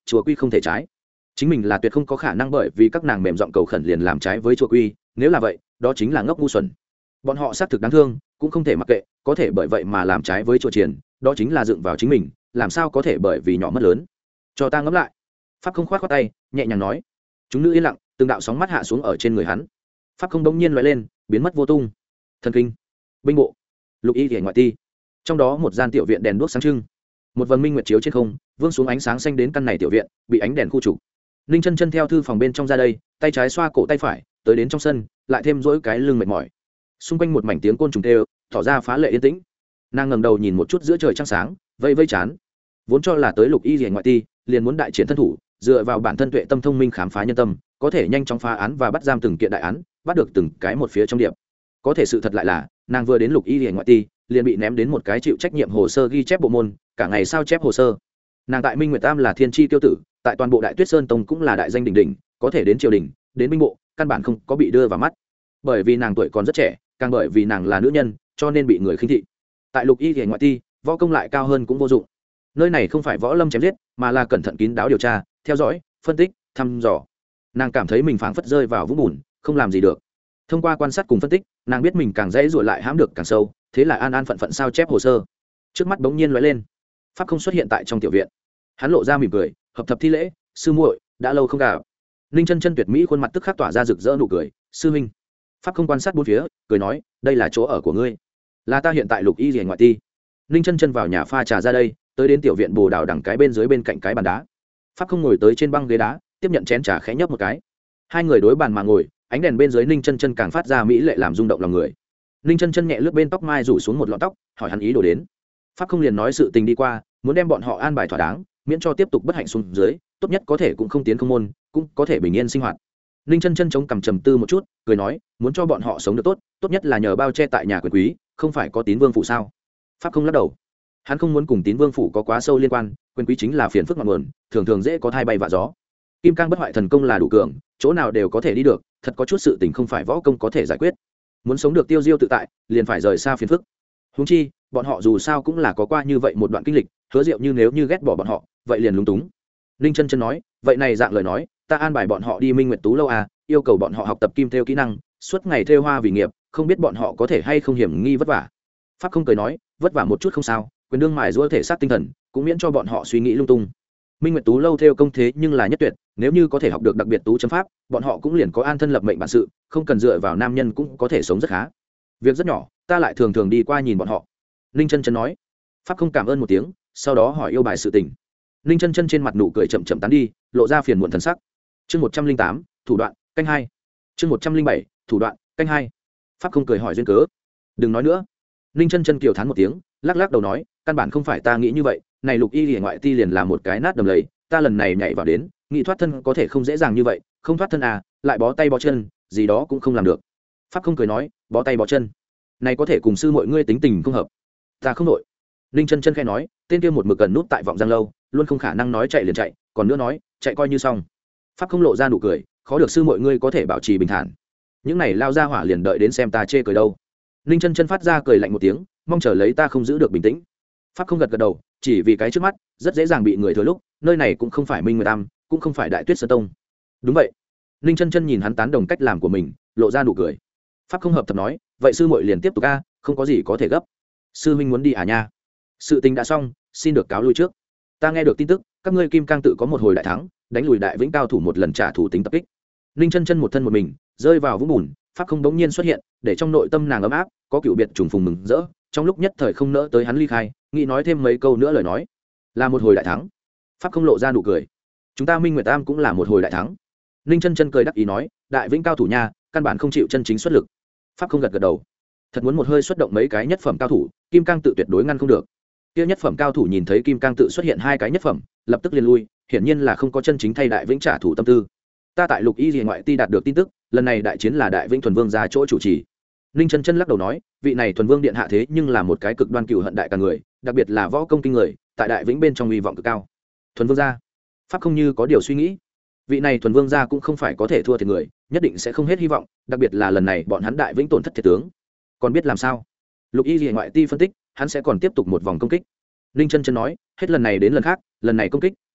chùa quy không thể trái. Chính mình là tuyệt không có khả năng bởi vì các nàng mềm giọng cầu khẩn liền làm trái với chùa quy, nếu là vậy đó chính là ngốc ngu xuẩn. Bọn họ xác thực đáng thương, cũng không thể mặc kệ, có thể bởi vậy mà làm trái với chùa triển, đó chính là dựng vào chính mình, làm sao có thể bởi vì nhỏ mất lớn. Cho ta ngẫm lại. Pháp không khoát khoát tay, nhẹ nhàng nói. Chúng nữ yên lặng, từng đạo sóng mắt hạ xuống ở trên người hắn. Pháp không đống nhiên lóe lên, biến mất vô tung. Thần kinh, binh bộ, lục y thể ngoại ti, trong đó một gian tiểu viện đèn đuốc sáng trưng, một vầng minh nguyệt chiếu trên không, vương xuống ánh sáng xanh đến căn này tiểu viện bị ánh đèn khu trục. Ninh chân chân theo thư phòng bên trong ra đây, tay trái xoa cổ tay phải, tới đến trong sân, lại thêm dỗi cái lưng mệt mỏi. Xung quanh một mảnh tiếng côn trùng kêu, tỏ ra phá lệ yên tĩnh. Nàng ngẩng đầu nhìn một chút giữa trời trăng sáng, vây vây chán. Vốn cho là tới lục y liễu ngoại ti, liền muốn đại triển thân thủ, dựa vào bản thân tuệ tâm thông minh khám phá nhân tâm, có thể nhanh chóng phá án và bắt giam từng kiện đại án, bắt được từng cái một phía trong điệp. Có thể sự thật lại là, nàng vừa đến lục y liễu ngoại ti, liền bị ném đến một cái chịu trách nhiệm hồ sơ ghi chép bộ môn, cả ngày sao chép hồ sơ. Nàng tại Minh Nguyệt Tam là thiên chi tiêu tử, tại toàn bộ Đại Tuyết Sơn Tông cũng là đại danh đỉnh đỉnh, có thể đến triều đình, đến binh bộ, căn bản không có bị đưa vào mắt. Bởi vì nàng tuổi còn rất trẻ, càng bởi vì nàng là nữ nhân, cho nên bị người khinh thị. Tại lục y liễu ngoại ti, võ công lại cao hơn cũng vô dụng. Nơi này không phải võ lâm chém giết, mà là cẩn thận kín đáo điều tra, theo dõi, phân tích, thăm dò. Nàng cảm thấy mình phảng phất rơi vào vũng bùn, không làm gì được. Thông qua quan sát cùng phân tích, nàng biết mình càng dễ dội lại hãm được càng sâu, thế là an an phận phận sao chép hồ sơ. Trước mắt bỗng nhiên lóe lên, pháp không xuất hiện tại trong tiểu viện. Hắn lộ ra mỉm cười, hợp thập thi lễ, sư muội, đã lâu không gặp. Ninh chân chân tuyệt mỹ khuôn mặt tức khắc tỏa ra rực rỡ nụ cười, sư huynh. Pháp không quan sát bốn phía, cười nói, đây là chỗ ở của ngươi, là ta hiện tại lục y liễu ngoại ti. Ninh chân chân vào nhà pha trà ra đây, tới đến tiểu viện bồ đào đằng cái bên dưới bên cạnh cái bàn đá. Pháp không ngồi tới trên băng ghế đá, tiếp nhận chén trà khẽ nhấp một cái. Hai người đối bàn mà ngồi, ánh đèn bên dưới Ninh chân chân càng phát ra mỹ lệ làm rung động lòng người. Ninh chân chân nhẹ lướt bên tóc mai rủ xuống một lọn tóc, hỏi hắn ý đồ đến. Pháp không liền nói sự tình đi qua, muốn đem bọn họ an bài thỏa đáng, miễn cho tiếp tục bất hạnh xuống dưới, tốt nhất có thể cũng không tiến không môn, cũng có thể bình yên sinh hoạt. Ninh chân chân chống cằm trầm tư một chút, cười nói, muốn cho bọn họ sống được tốt, tốt nhất là nhờ bao che tại nhà quyền quý, không phải có tín vương phủ sao? Pháp không lắc đầu. Hắn không muốn cùng tín vương phủ có quá sâu liên quan, quyền quý chính là phiền phức ngọn nguồn, thường thường dễ có thai bay vạ gió. Kim cang bất hoại thần công là đủ cường, chỗ nào đều có thể đi được, thật có chút sự tình không phải võ công có thể giải quyết. Muốn sống được tiêu diêu tự tại, liền phải rời xa phiền phức. Huống chi, bọn họ dù sao cũng là có qua như vậy một đoạn kinh lịch, Hứa Diệu như nếu như ghét bỏ bọn họ, vậy liền lúng túng. Ninh chân chân nói, vậy này dạng lời nói, ta an bài bọn họ đi Minh Nguyệt Tú lâu à, yêu cầu bọn họ học tập kim thêu kỹ năng, suốt ngày thêu hoa vì nghiệp, không biết bọn họ có thể hay không hiểm nghi vất vả. Pháp không cười nói, vất vả một chút không sao, quyền đương mài giũa thể xác tinh thần, cũng miễn cho bọn họ suy nghĩ lung tung. Minh Nguyệt Tú lâu theo công thế nhưng là nhất tuyệt, nếu như có thể học được đặc biệt tú chấm pháp, bọn họ cũng liền có an thân lập mệnh bản sự, không cần dựa vào nam nhân cũng có thể sống rất khá. Việc rất nhỏ, ta lại thường thường đi qua nhìn bọn họ. Ninh chân chân nói. Pháp không cảm ơn một tiếng, sau đó hỏi yêu bài sự tình. Ninh chân chân trên mặt nụ cười chậm chậm tán đi, lộ ra phiền muộn thần sắc. Chương một trăm linh tám, thủ đoạn, canh hai. Chương một trăm linh bảy, thủ đoạn, canh hai. Pháp không cười hỏi duyên cớ. Đừng nói nữa. Ninh chân chân kiều thán một tiếng, lắc lắc đầu nói, căn bản không phải ta nghĩ như vậy, này lục y liễu ngoại ti liền là một cái nát đầm lầy, ta lần này nhảy vào đến, nghĩ thoát thân có thể không dễ dàng như vậy, không thoát thân à, lại bó tay bó chân, gì đó cũng không làm được. Pháp không cười nói, bó tay bó chân, này có thể cùng sư mọi ngươi tính tình không hợp, ta không nội. Ninh chân chân khẽ nói, tên kia một mực gần nút tại vọng giang lâu, luôn không khả năng nói chạy liền chạy, còn nữa nói, chạy coi như xong. Pháp không lộ ra nụ cười, khó được sư mọi ngươi có thể bảo trì bình thản. Những này lao ra hỏa liền đợi đến xem ta chê cười đâu. Ninh chân chân phát ra cười lạnh một tiếng, mong chờ lấy ta không giữ được bình tĩnh. Pháp không gật gật đầu, chỉ vì cái trước mắt rất dễ dàng bị người thừa lúc, nơi này cũng không phải Minh Nguyệt Tam, cũng không phải Đại Tuyết Sơn Tông. Đúng vậy. Ninh chân chân nhìn hắn tán đồng cách làm của mình, lộ ra nụ cười. Pháp không hợp thập nói, vậy sư muội liền tiếp tục a, không có gì có thể gấp. Sư huynh muốn đi à nha? Sự tình đã xong, xin được cáo lui trước. Ta nghe được tin tức, các ngươi Kim Cang tự có một hồi đại thắng, đánh lùi Đại Vĩnh cao thủ một lần trả thù tính tập kích. Ninh chân chân một thân một mình, rơi vào vũng bùn, Pháp không đống nhiên xuất hiện, để trong nội tâm nàng ấm áp, có cựu biệt trùng phùng mừng rỡ, trong lúc nhất thời không nỡ tới hắn ly khai, nghĩ nói thêm mấy câu nữa lời nói. Là một hồi đại thắng. Pháp không lộ ra nụ cười. Chúng ta Minh Nguyệt Tam cũng là một hồi đại thắng. Ninh chân chân cười đắc ý nói, Đại Vĩnh cao thủ nha, căn bản không chịu chân chính xuất lực. Pháp không gật gật đầu. Thật muốn một hơi xuất động mấy cái nhất phẩm cao thủ, Kim Cang tự tuyệt đối ngăn không được. Kia nhất phẩm cao thủ nhìn thấy Kim Cang tự xuất hiện hai cái nhất phẩm, lập tức liền lui, hiển nhiên là không có chân chính thay Đại Vĩnh trả thù tâm tư. Ta tại lục y liễu ngoại ti đạt được tin tức, lần này đại chiến là Đại Vĩnh thuần vương ra chỗ chủ trì. Ninh chân chân lắc đầu nói, vị này thuần vương điện hạ thế nhưng là một cái cực đoan cừu hận đại cả người, đặc biệt là võ công kinh người, tại Đại Vĩnh bên trong uy vọng cực cao. Thuần vương gia. Pháp không như có điều suy nghĩ. Vị này thuần vương gia cũng không phải có thể thua thiệt người, nhất định sẽ không hết hy vọng, đặc biệt là lần này bọn hắn Đại Vĩnh tổn thất thiệt tướng. Còn biết làm sao? Lục y liễu ngoại ti phân tích, hắn sẽ còn tiếp tục một vòng công kích. Ninh chân chân nói, hết lần này đến lần khác, lần này công kích,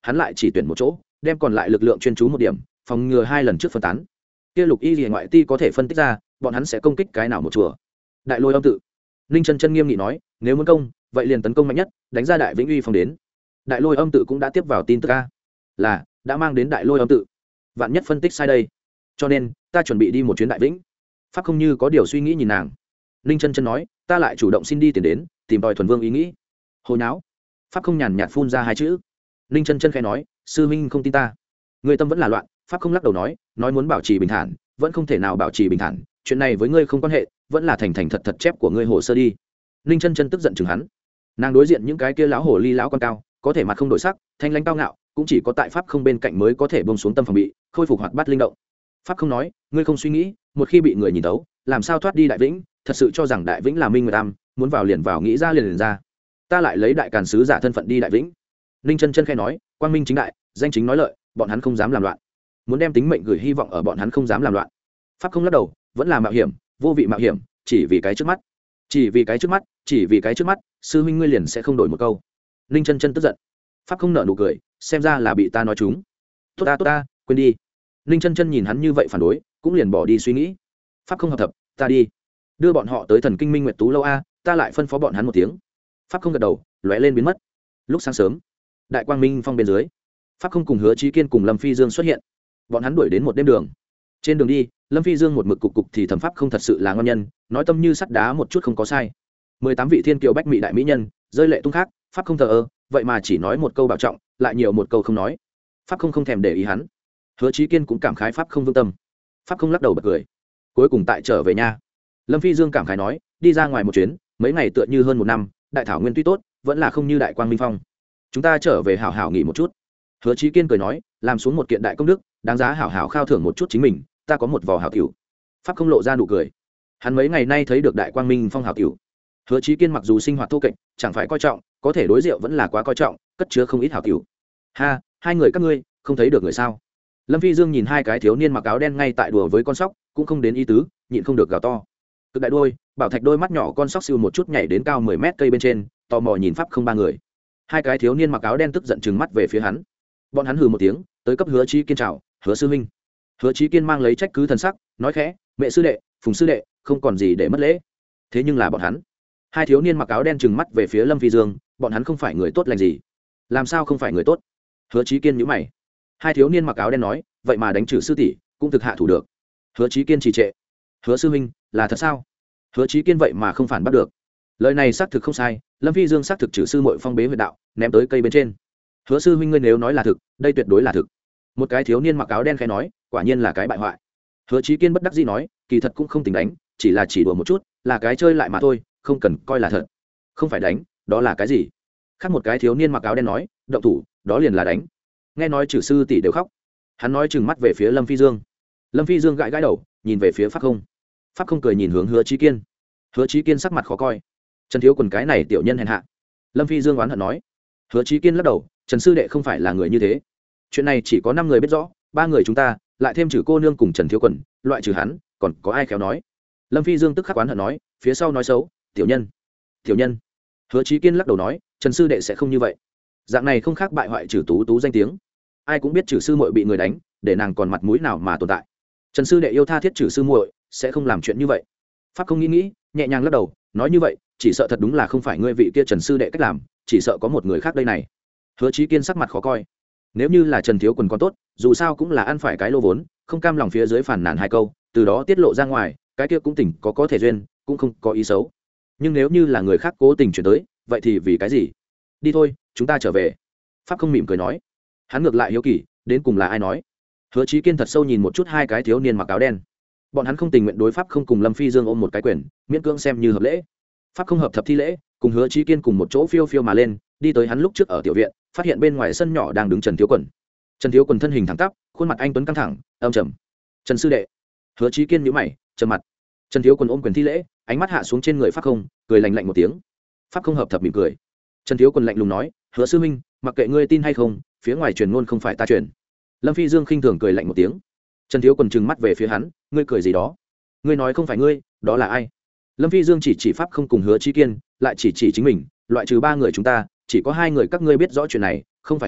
hắn lại chỉ tuyển một chỗ đem còn lại lực lượng chuyên chú một điểm phòng ngừa hai lần trước phân tán. Kia lục y gì ngoại ti có thể phân tích ra bọn hắn sẽ công kích cái nào một chùa. Đại lôi âm tự. Ninh chân chân nghiêm nghị nói, nếu muốn công vậy liền tấn công mạnh nhất, đánh ra đại vĩnh uy phong đến. Đại lôi âm tự cũng đã tiếp vào tin tức a, là đã mang đến đại lôi âm tự. Vạn nhất phân tích sai đây, cho nên ta chuẩn bị đi một chuyến đại vĩnh. Pháp không như có điều suy nghĩ nhìn nàng. Ninh chân chân nói, ta lại chủ động xin đi tiền đến tìm tòi thuần vương ý nghĩ. Hồi nháo. Pháp không nhàn nhạt phun ra hai chữ. Ninh chân chân khẽ nói, sư huynh không tin ta. Người tâm vẫn là loạn. Pháp không lắc đầu nói, nói muốn bảo trì bình thản vẫn không thể nào bảo trì bình thản, chuyện này với ngươi không quan hệ, vẫn là thành thành thật thật chép của ngươi hồ sơ đi. Ninh chân chân tức giận chừng hắn. Nàng đối diện những cái kia lão hồ ly lão con cao có thể mặt không đổi sắc, thanh lãnh cao ngạo, cũng chỉ có tại pháp không bên cạnh mới có thể bông xuống tâm phòng bị, khôi phục hoạt bát linh động. Pháp không nói, ngươi không suy nghĩ, một khi bị người nhìn tấu, làm sao thoát đi đại vĩnh, thật sự cho rằng đại vĩnh là minh người tam, muốn vào liền vào, nghĩ ra liền liền ra. Ta lại lấy đại càn sứ giả thân phận đi đại vĩnh. Ninh chân chân khẽ nói, quang minh chính đại, danh chính nói lợi, bọn hắn không dám làm loạn. Muốn đem tính mệnh gửi hy vọng ở bọn hắn không dám làm loạn. Pháp không lắc đầu, vẫn là mạo hiểm, vô vị mạo hiểm, chỉ vì cái trước mắt, chỉ vì cái trước mắt, chỉ vì cái trước mắt, sư huynh ngươi liền sẽ không đổi một câu. Ninh chân chân tức giận. Pháp không nợ nụ cười, xem ra là bị ta nói trúng. Tốt ta tốt ta, quên đi. Ninh chân chân nhìn hắn như vậy phản đối, cũng liền bỏ đi suy nghĩ. Pháp không hợp thập, ta đi đưa bọn họ tới thần kinh minh nguyệt tú lâu a, ta lại phân phó bọn hắn một tiếng. Pháp không gật đầu, lóe lên biến mất. Lúc sáng sớm, đại quang minh phong bên dưới, Pháp không cùng Hứa Chí Kiên cùng Lâm Phi Dương xuất hiện. Bọn hắn đuổi đến một đêm đường. Trên đường đi, Lâm Phi Dương một mực cục cục thì thẩm Pháp không thật sự là ngon nhân, nói tâm như sắt đá một chút không có sai. Mười tám vị thiên kiều bách mỹ đại mỹ nhân, rơi lệ tung khác, Pháp không thờ ơ, vậy mà chỉ nói một câu bảo trọng, lại nhiều một câu không nói. Pháp không không thèm để ý hắn. Hứa Chí Kiên cũng cảm khái Pháp không vương tâm. Pháp không lắc đầu bật cười. Cuối cùng tại trở về nhà. Lâm Phi Dương cảm khái nói, đi ra ngoài một chuyến, mấy ngày tựa như hơn một năm, đại thảo nguyên tuy tốt, vẫn là không như đại quang minh phong. Chúng ta trở về hảo hảo nghỉ một chút. Hứa Chí Kiên cười nói, làm xuống một kiện đại công đức, đáng giá hảo hảo khao thưởng một chút chính mình, ta có một vò hảo tiểu. Pháp không lộ ra nụ cười. Hắn mấy ngày nay thấy được đại quang minh phong hảo tiểu. Hứa Chí Kiên mặc dù sinh hoạt thô kệch, chẳng phải coi trọng, có thể đối rượu vẫn là quá coi trọng, cất chứa không ít hảo tiểu. Ha, hai người các ngươi, không thấy được người sao? Lâm Phi Dương nhìn hai cái thiếu niên mặc áo đen ngay tại đùa với con sóc, cũng không đến ý tứ, nhịn không được gào to. Cực đại đôi, bảo thạch đôi mắt nhỏ con sóc siêu một chút nhảy đến cao mười mét cây bên trên, tò mò nhìn Pháp không ba người. Hai cái thiếu niên mặc áo đen tức giận trừng mắt về phía hắn. Bọn hắn hừ một tiếng, tới cấp Hứa Chí Kiên chào, "Hứa sư huynh." Hứa Chí Kiên mang lấy trách cứ thần sắc, nói khẽ, "Mẹ sư đệ, Phùng sư đệ, không còn gì để mất lễ." Thế nhưng là bọn hắn. Hai thiếu niên mặc áo đen trừng mắt về phía Lâm Phi Dương, bọn hắn không phải người tốt lành gì. Làm sao không phải người tốt? Hứa Chí Kiên nhíu mày. Hai thiếu niên mặc áo đen nói, vậy mà đánh trừ sư tỷ, cũng thực hạ thủ được. Hứa Chí Kiên trì trệ. "Hứa sư huynh, là thật sao?" Hứa Chí Kiên vậy mà không phản bắt được. Lời này xác thực không sai, Lâm Phi Dương xác thực trừ sư muội phong bế huyệt đạo, ném tới cây bên trên. Hứa sư huynh ngươi nếu nói là thực, đây tuyệt đối là thực. Một cái thiếu niên mặc áo đen khẽ nói, quả nhiên là cái bại hoại. Hứa Chí Kiên bất đắc dĩ nói, kỳ thật cũng không tính đánh, chỉ là chỉ đùa một chút, là cái chơi lại mà thôi, không cần coi là thật. Không phải đánh, đó là cái gì? Khác một cái thiếu niên mặc áo đen nói, động thủ, đó liền là đánh. Nghe nói trừ sư tỷ đều khóc. Hắn nói trừng mắt về phía Lâm Phi Dương. Lâm Phi Dương gãi gãi đầu, nhìn về phía Pháp không. Pháp không cười nhìn hướng Hứa Chí Kiên. Hứa Chí Kiên sắc mặt khó coi. Trần thiếu quần cái này tiểu nhân hèn hạ. Lâm Phi Dương oán hận nói. Hứa Chí Kiên lắc đầu, Trần sư đệ không phải là người như thế. Chuyện này chỉ có năm người biết rõ, ba người chúng ta, lại thêm trừ cô nương cùng Trần thiếu quần, loại trừ hắn, còn có ai khéo nói. Lâm Phi Dương tức khắc oán hận nói, phía sau nói xấu, tiểu nhân. Tiểu nhân. Hứa Chí Kiên lắc đầu nói, Trần sư đệ sẽ không như vậy. Dạng này không khác bại hoại trừ tú tú danh tiếng. Ai cũng biết trừ sư muội bị người đánh, để nàng còn mặt mũi nào mà tồn tại. Trần sư đệ yêu tha thiết trừ sư muội, sẽ không làm chuyện như vậy. Pháp không nghĩ nghĩ, nhẹ nhàng lắc đầu, nói như vậy, chỉ sợ thật đúng là không phải ngươi vị kia Trần sư đệ cách làm, chỉ sợ có một người khác đây này. Hứa Chí Kiên sắc mặt khó coi. Nếu như là Trần thiếu quần còn tốt, dù sao cũng là ăn phải cái lô vốn, không cam lòng phía dưới phản nàn hai câu, từ đó tiết lộ ra ngoài, cái kia cũng tỉnh có có thể duyên, cũng không có ý xấu. Nhưng nếu như là người khác cố tình chuyển tới, vậy thì vì cái gì? Đi thôi, chúng ta trở về. Pháp không mỉm cười nói. Hắn ngược lại hiếu kỳ, đến cùng là ai nói? Hứa Chí Kiên thật sâu nhìn một chút hai cái thiếu niên mặc áo đen. Bọn hắn không tình nguyện đối Pháp không cùng Lâm Phi Dương ôm một cái quyền, miễn cưỡng xem như hợp lễ. Pháp không hợp thập thi lễ, cùng Hứa Chí Kiên cùng một chỗ phiêu phiêu mà lên, đi tới hắn lúc trước ở tiểu viện, phát hiện bên ngoài sân nhỏ đang đứng Trần thiếu quần. Trần thiếu quần thân hình thẳng tắp, khuôn mặt anh tuấn căng thẳng, âm trầm. Trần sư đệ. Hứa Chí Kiên nhíu mày, trầm mặt. Trần thiếu quần ôm quyền thi lễ, ánh mắt hạ xuống trên người Pháp không, cười lạnh lạnh một tiếng. Pháp không hợp thập mỉm cười. Trần thiếu quần lạnh lùng nói, Hứa sư huynh, mặc kệ ngươi tin hay không, phía ngoài truyền ngôn không phải ta truyền. Lâm Phi Dương khinh thường cười lạnh một tiếng. Trần thiếu quần trừng mắt về phía hắn, ngươi cười gì đó? Ngươi nói không phải ngươi, đó là ai? Lâm Phi Dương chỉ chỉ Pháp không cùng Hứa Chí Kiên, lại chỉ chỉ chính mình, loại trừ ba người chúng ta, chỉ có hai người các ngươi biết rõ chuyện này, không phải ngươi,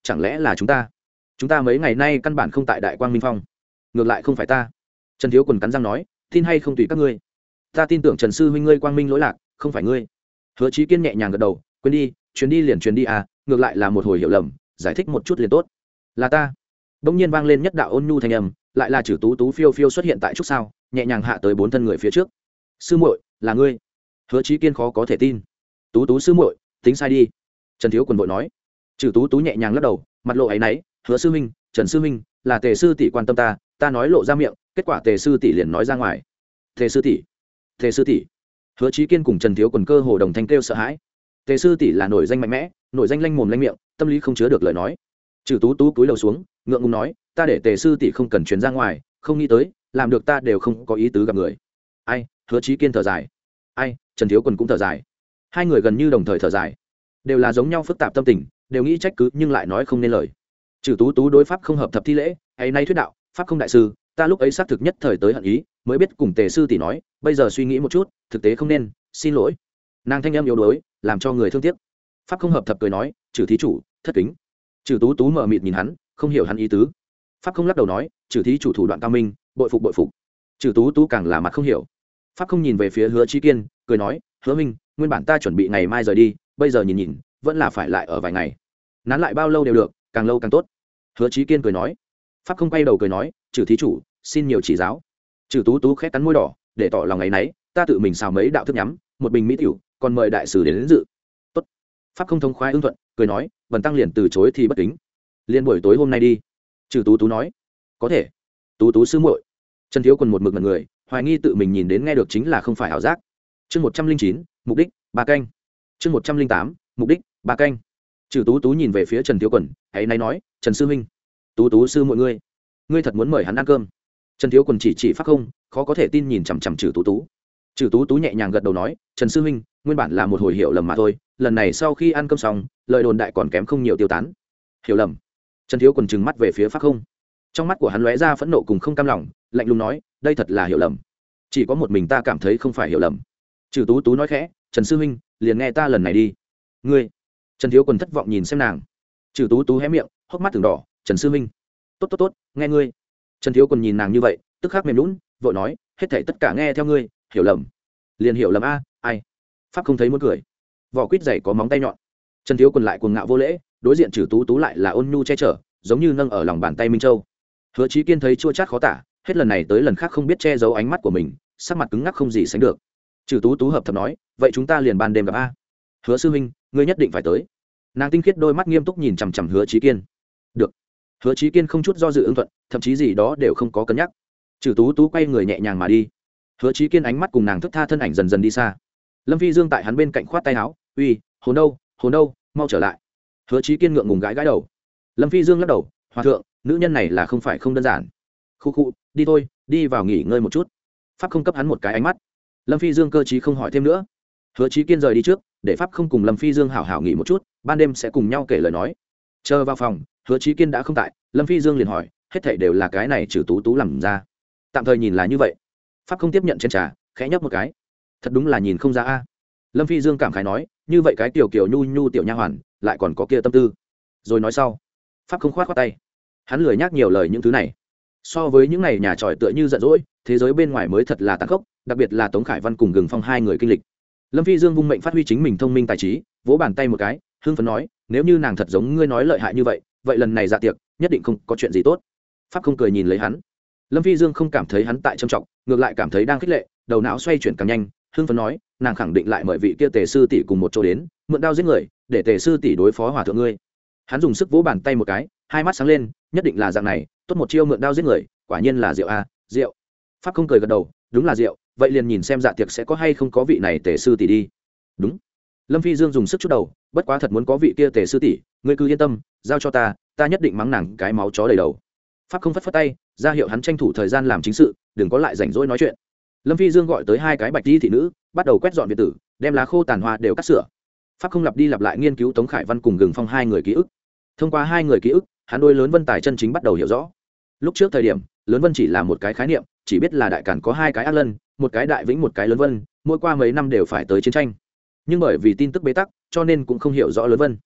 chẳng lẽ là chúng ta chúng ta mấy ngày nay căn bản không tại đại quang minh phong. Ngược lại không phải ta. Trần Thiếu Quần cắn răng nói, tin hay không tùy các ngươi. Ta tin tưởng Trần sư huynh ngươi quang minh lỗi lạc, không phải ngươi. Hứa Chí Kiên nhẹ nhàng gật đầu, quên đi, chuyến đi liền chuyến đi à, ngược lại là một hồi hiểu lầm, giải thích một chút liền tốt. Là ta. Đông nhiên vang lên nhất đạo ôn nhu thanh âm, lại là Chử Tú Tú phiêu phiêu xuất hiện tại trúc sao, nhẹ nhàng hạ tới bốn thân người phía trước. Sư muội, là ngươi. Hứa Chí Kiên khó có thể tin. Tú Tú sư muội, tính sai đi. Trần Thiếu Quần vội nói. Chử Tú Tú nhẹ nhàng lắc đầu, mặt lộ áy náy, Hứa sư huynh, Trần sư huynh, là Tề sư tỷ quan tâm ta, ta nói lộ ra miệng, kết quả Tề sư tỷ liền nói ra ngoài. Tề sư tỷ, Tề sư tỷ. Hứa Chí Kiên cùng Trần Thiếu Quần cơ hồ đồng thanh kêu sợ hãi. Tề sư tỷ là nổi danh mạnh mẽ, nổi danh lanh mồm lanh miệng, tâm lý không chứa được lời nói. Chử Tú Tú cúi đầu xuống, ngượng ngùng nói, ta để Tề sư tỷ không cần truyền ra ngoài, không nghĩ tới, làm được ta đều không có ý tứ gặp người. Ai? Hứa Chí Kiên thở dài. Ai? Trần Thiếu Quần cũng thở dài. Hai người gần như đồng thời thở dài, đều là giống nhau phức tạp tâm tình, đều nghĩ trách cứ nhưng lại nói không nên lời. Chử Tú Tú đối pháp không hợp thập thi lễ, hay nay thuyết đạo, pháp không đại sư, ta lúc ấy xác thực nhất thời tới hận ý, mới biết cùng Tề sư tỷ nói, bây giờ suy nghĩ một chút, thực tế không nên, xin lỗi. Nàng thanh âm yếu đuối, làm cho người thương tiếc. Pháp không hợp thập cười nói, Chử thí chủ, thất kính. Chử Tú Tú mở mịt nhìn hắn, không hiểu hắn ý tứ. Pháp không lắc đầu nói, Chử thí chủ thủ đoạn cao minh, bội phục bội phục. Chử Tú Tú càng là mặt không hiểu. Pháp không nhìn về phía Hứa Chí Kiên, cười nói, Hứa minh, nguyên bản ta chuẩn bị ngày mai rời đi, bây giờ nhìn nhìn, vẫn là phải lại ở vài ngày. Nán lại bao lâu đều được, càng lâu càng tốt. Hứa Chí Kiên cười nói. Pháp không quay đầu cười nói, Chử thí chủ, xin nhiều chỉ giáo. Chử Tú Tú khẽ cắn môi đỏ, để tỏ lòng ấy nấy, ta tự mình xào mấy đạo thức nhắm, một bình mỹ tiểu, còn mời đại sử đến, đến dự. Tốt. Pháp không thông khoái ưng thuận, cười nói, Vân tăng liền từ chối thì bất kính. Liên buổi tối hôm nay đi. Chử Tú Tú nói. Có thể. Tú Tú sư muội. Trần Thiếu Quần một mực mặt người, hoài nghi tự mình nhìn đến nghe được chính là không phải ảo giác. Chương một trăm linh chín, mục đích, ba canh. Chương một trăm linh tám, mục đích, ba canh. Chử Tú Tú nhìn về phía Trần Thiếu Quần, ấy nay nói, Trần sư huynh, Tú Tú sư muội ngươi, ngươi thật muốn mời hắn ăn cơm? Trần Thiếu Quần chỉ chỉ Pháp không, khó có thể tin nhìn chằm chằm Chử Tú Tú. Chử Tú Tú nhẹ nhàng gật đầu nói, Trần sư huynh, nguyên bản là một hồi hiểu lầm mà thôi, lần này sau khi ăn cơm xong, lời đồn đại còn kém không nhiều tiêu tán. Hiểu lầm? Trần Thiếu Quần trừng mắt về phía Pháp không, trong mắt của hắn lóe ra phẫn nộ cùng không cam lòng, lạnh lùng nói, đây thật là hiểu lầm, chỉ có một mình ta cảm thấy không phải hiểu lầm. Chử Tú Tú nói khẽ, Trần sư huynh, liền nghe ta lần này đi. Ngươi? Trần Thiếu Quần thất vọng nhìn xem nàng. Chử Tú Tú hé miệng, hốc mắt từng đỏ, Trần sư huynh, tốt tốt tốt, nghe ngươi. Trần Thiếu Quần nhìn nàng như vậy, tức khắc mềm lún, vội nói, hết thảy tất cả nghe theo ngươi, hiểu lầm, liền hiểu lầm a, ai? Pháp không thấy muốn cười. Vỏ quýt dày có móng tay nhọn. Trần Thiếu Quần lại cuồng ngạo vô lễ, đối diện Chử Tú Tú lại là ôn nhu che chở, giống như nâng ở lòng bàn tay Minh Châu. Hứa Chí Kiên thấy chua chát khó tả, hết lần này tới lần khác không biết che giấu ánh mắt của mình, sắc mặt cứng ngắc không gì sánh được. Chử Tú Tú hợp thập nói, vậy chúng ta liền ban đêm gặp a. Hứa sư huynh, ngươi nhất định phải tới. Nàng tinh khiết đôi mắt nghiêm túc nhìn chằm chằm Hứa Chí Kiên. Được. Hứa Chí Kiên không chút do dự ứng thuận, thậm chí gì đó đều không có cân nhắc. Chử Tú Tú quay người nhẹ nhàng mà đi. Hứa Chí Kiên ánh mắt cùng nàng thức tha thân ảnh dần dần đi xa. Lâm Phi Dương tại hắn bên cạnh khoát tay áo, uy, hồn đâu, hồn đâu, mau trở lại. Hứa Chí Kiên ngượng ngùng gãi gãi đầu. Lâm Phi Dương lắc đầu, hòa thượng, nữ nhân này là không phải không đơn giản. Khu khu, đi thôi, đi vào nghỉ ngơi một chút. Pháp không cấp hắn một cái ánh mắt. Lâm Phi Dương cơ trí không hỏi thêm nữa. Hứa Chí Kiên rời đi trước, để Pháp không cùng Lâm Phi Dương hảo hảo nghỉ một chút, ban đêm sẽ cùng nhau kể lời nói. Chờ vào phòng, Hứa Chí Kiên đã không tại, Lâm Phi Dương liền hỏi, hết thảy đều là cái này Chử Tú Tú làm ra. Tạm thời nhìn là như vậy. Pháp không tiếp nhận chén trà, khẽ nhấp một cái. Thật đúng là nhìn không ra a. Lâm Phi Dương cảm khái nói, như vậy cái tiểu kiều nhu nhu tiểu nha hoàn, lại còn có kia tâm tư. Rồi nói sau. Pháp không khoát khoát tay. Hắn lười nhắc nhiều lời những thứ này. So với những ngày nhà tròi tựa như giận dỗi, thế giới bên ngoài mới thật là tàn khốc, đặc biệt là Tống Khải Văn cùng Gừng Phong hai người kinh lịch. Lâm Phi Dương vung mệnh phát huy chính mình thông minh tài trí, vỗ bàn tay một cái, hưng phấn nói, nếu như nàng thật giống ngươi nói lợi hại như vậy, vậy lần này dạ tiệc nhất định không có chuyện gì tốt. Pháp không cười nhìn lấy hắn. Lâm Phi Dương không cảm thấy hắn tại trầm trọng, ngược lại cảm thấy đang khích lệ, đầu não xoay chuyển càng nhanh, hưng phấn nói, nàng khẳng định lại mời vị kia Tề sư tỷ cùng một chỗ đến, mượn đao giết người, để Tề sư tỷ đối phó hòa thượng ngươi. Hắn dùng sức vỗ bàn tay một cái, hai mắt sáng lên, nhất định là dạng này, tốt một chiêu mượn đao giết người, quả nhiên là rượu a, rượu. Pháp không cười gật đầu, đúng là rượu, vậy liền nhìn xem dạ tiệc sẽ có hay không có vị này Tề sư tỷ đi. Đúng. Lâm Phi Dương dùng sức chút đầu, bất quá thật muốn có vị kia Tề sư tỷ, ngươi cứ yên tâm, giao cho ta, ta nhất định mắng nàng cái máu chó đầy đầu. Pháp không phất phất tay, ra hiệu hắn tranh thủ thời gian làm chính sự, đừng có lại rảnh rỗi nói chuyện. Lâm Phi Dương gọi tới hai cái bạch y thị nữ, bắt đầu quét dọn viện tử, đem lá khô tàn hoa đều cắt sửa. Pháp không lặp đi lặp lại nghiên cứu Tống Khải Văn cùng Gừng Phong hai người ký ức. Thông qua hai người ký ức, hắn đôi Lớn Vân Tài chân chính bắt đầu hiểu rõ. Lúc trước thời điểm, Lớn Vân chỉ là một cái khái niệm, chỉ biết là đại càn có hai cái ác lân, một cái đại vĩnh một cái Lớn Vân, mỗi qua mấy năm đều phải tới chiến tranh. Nhưng bởi vì tin tức bế tắc, cho nên cũng không hiểu rõ Lớn Vân.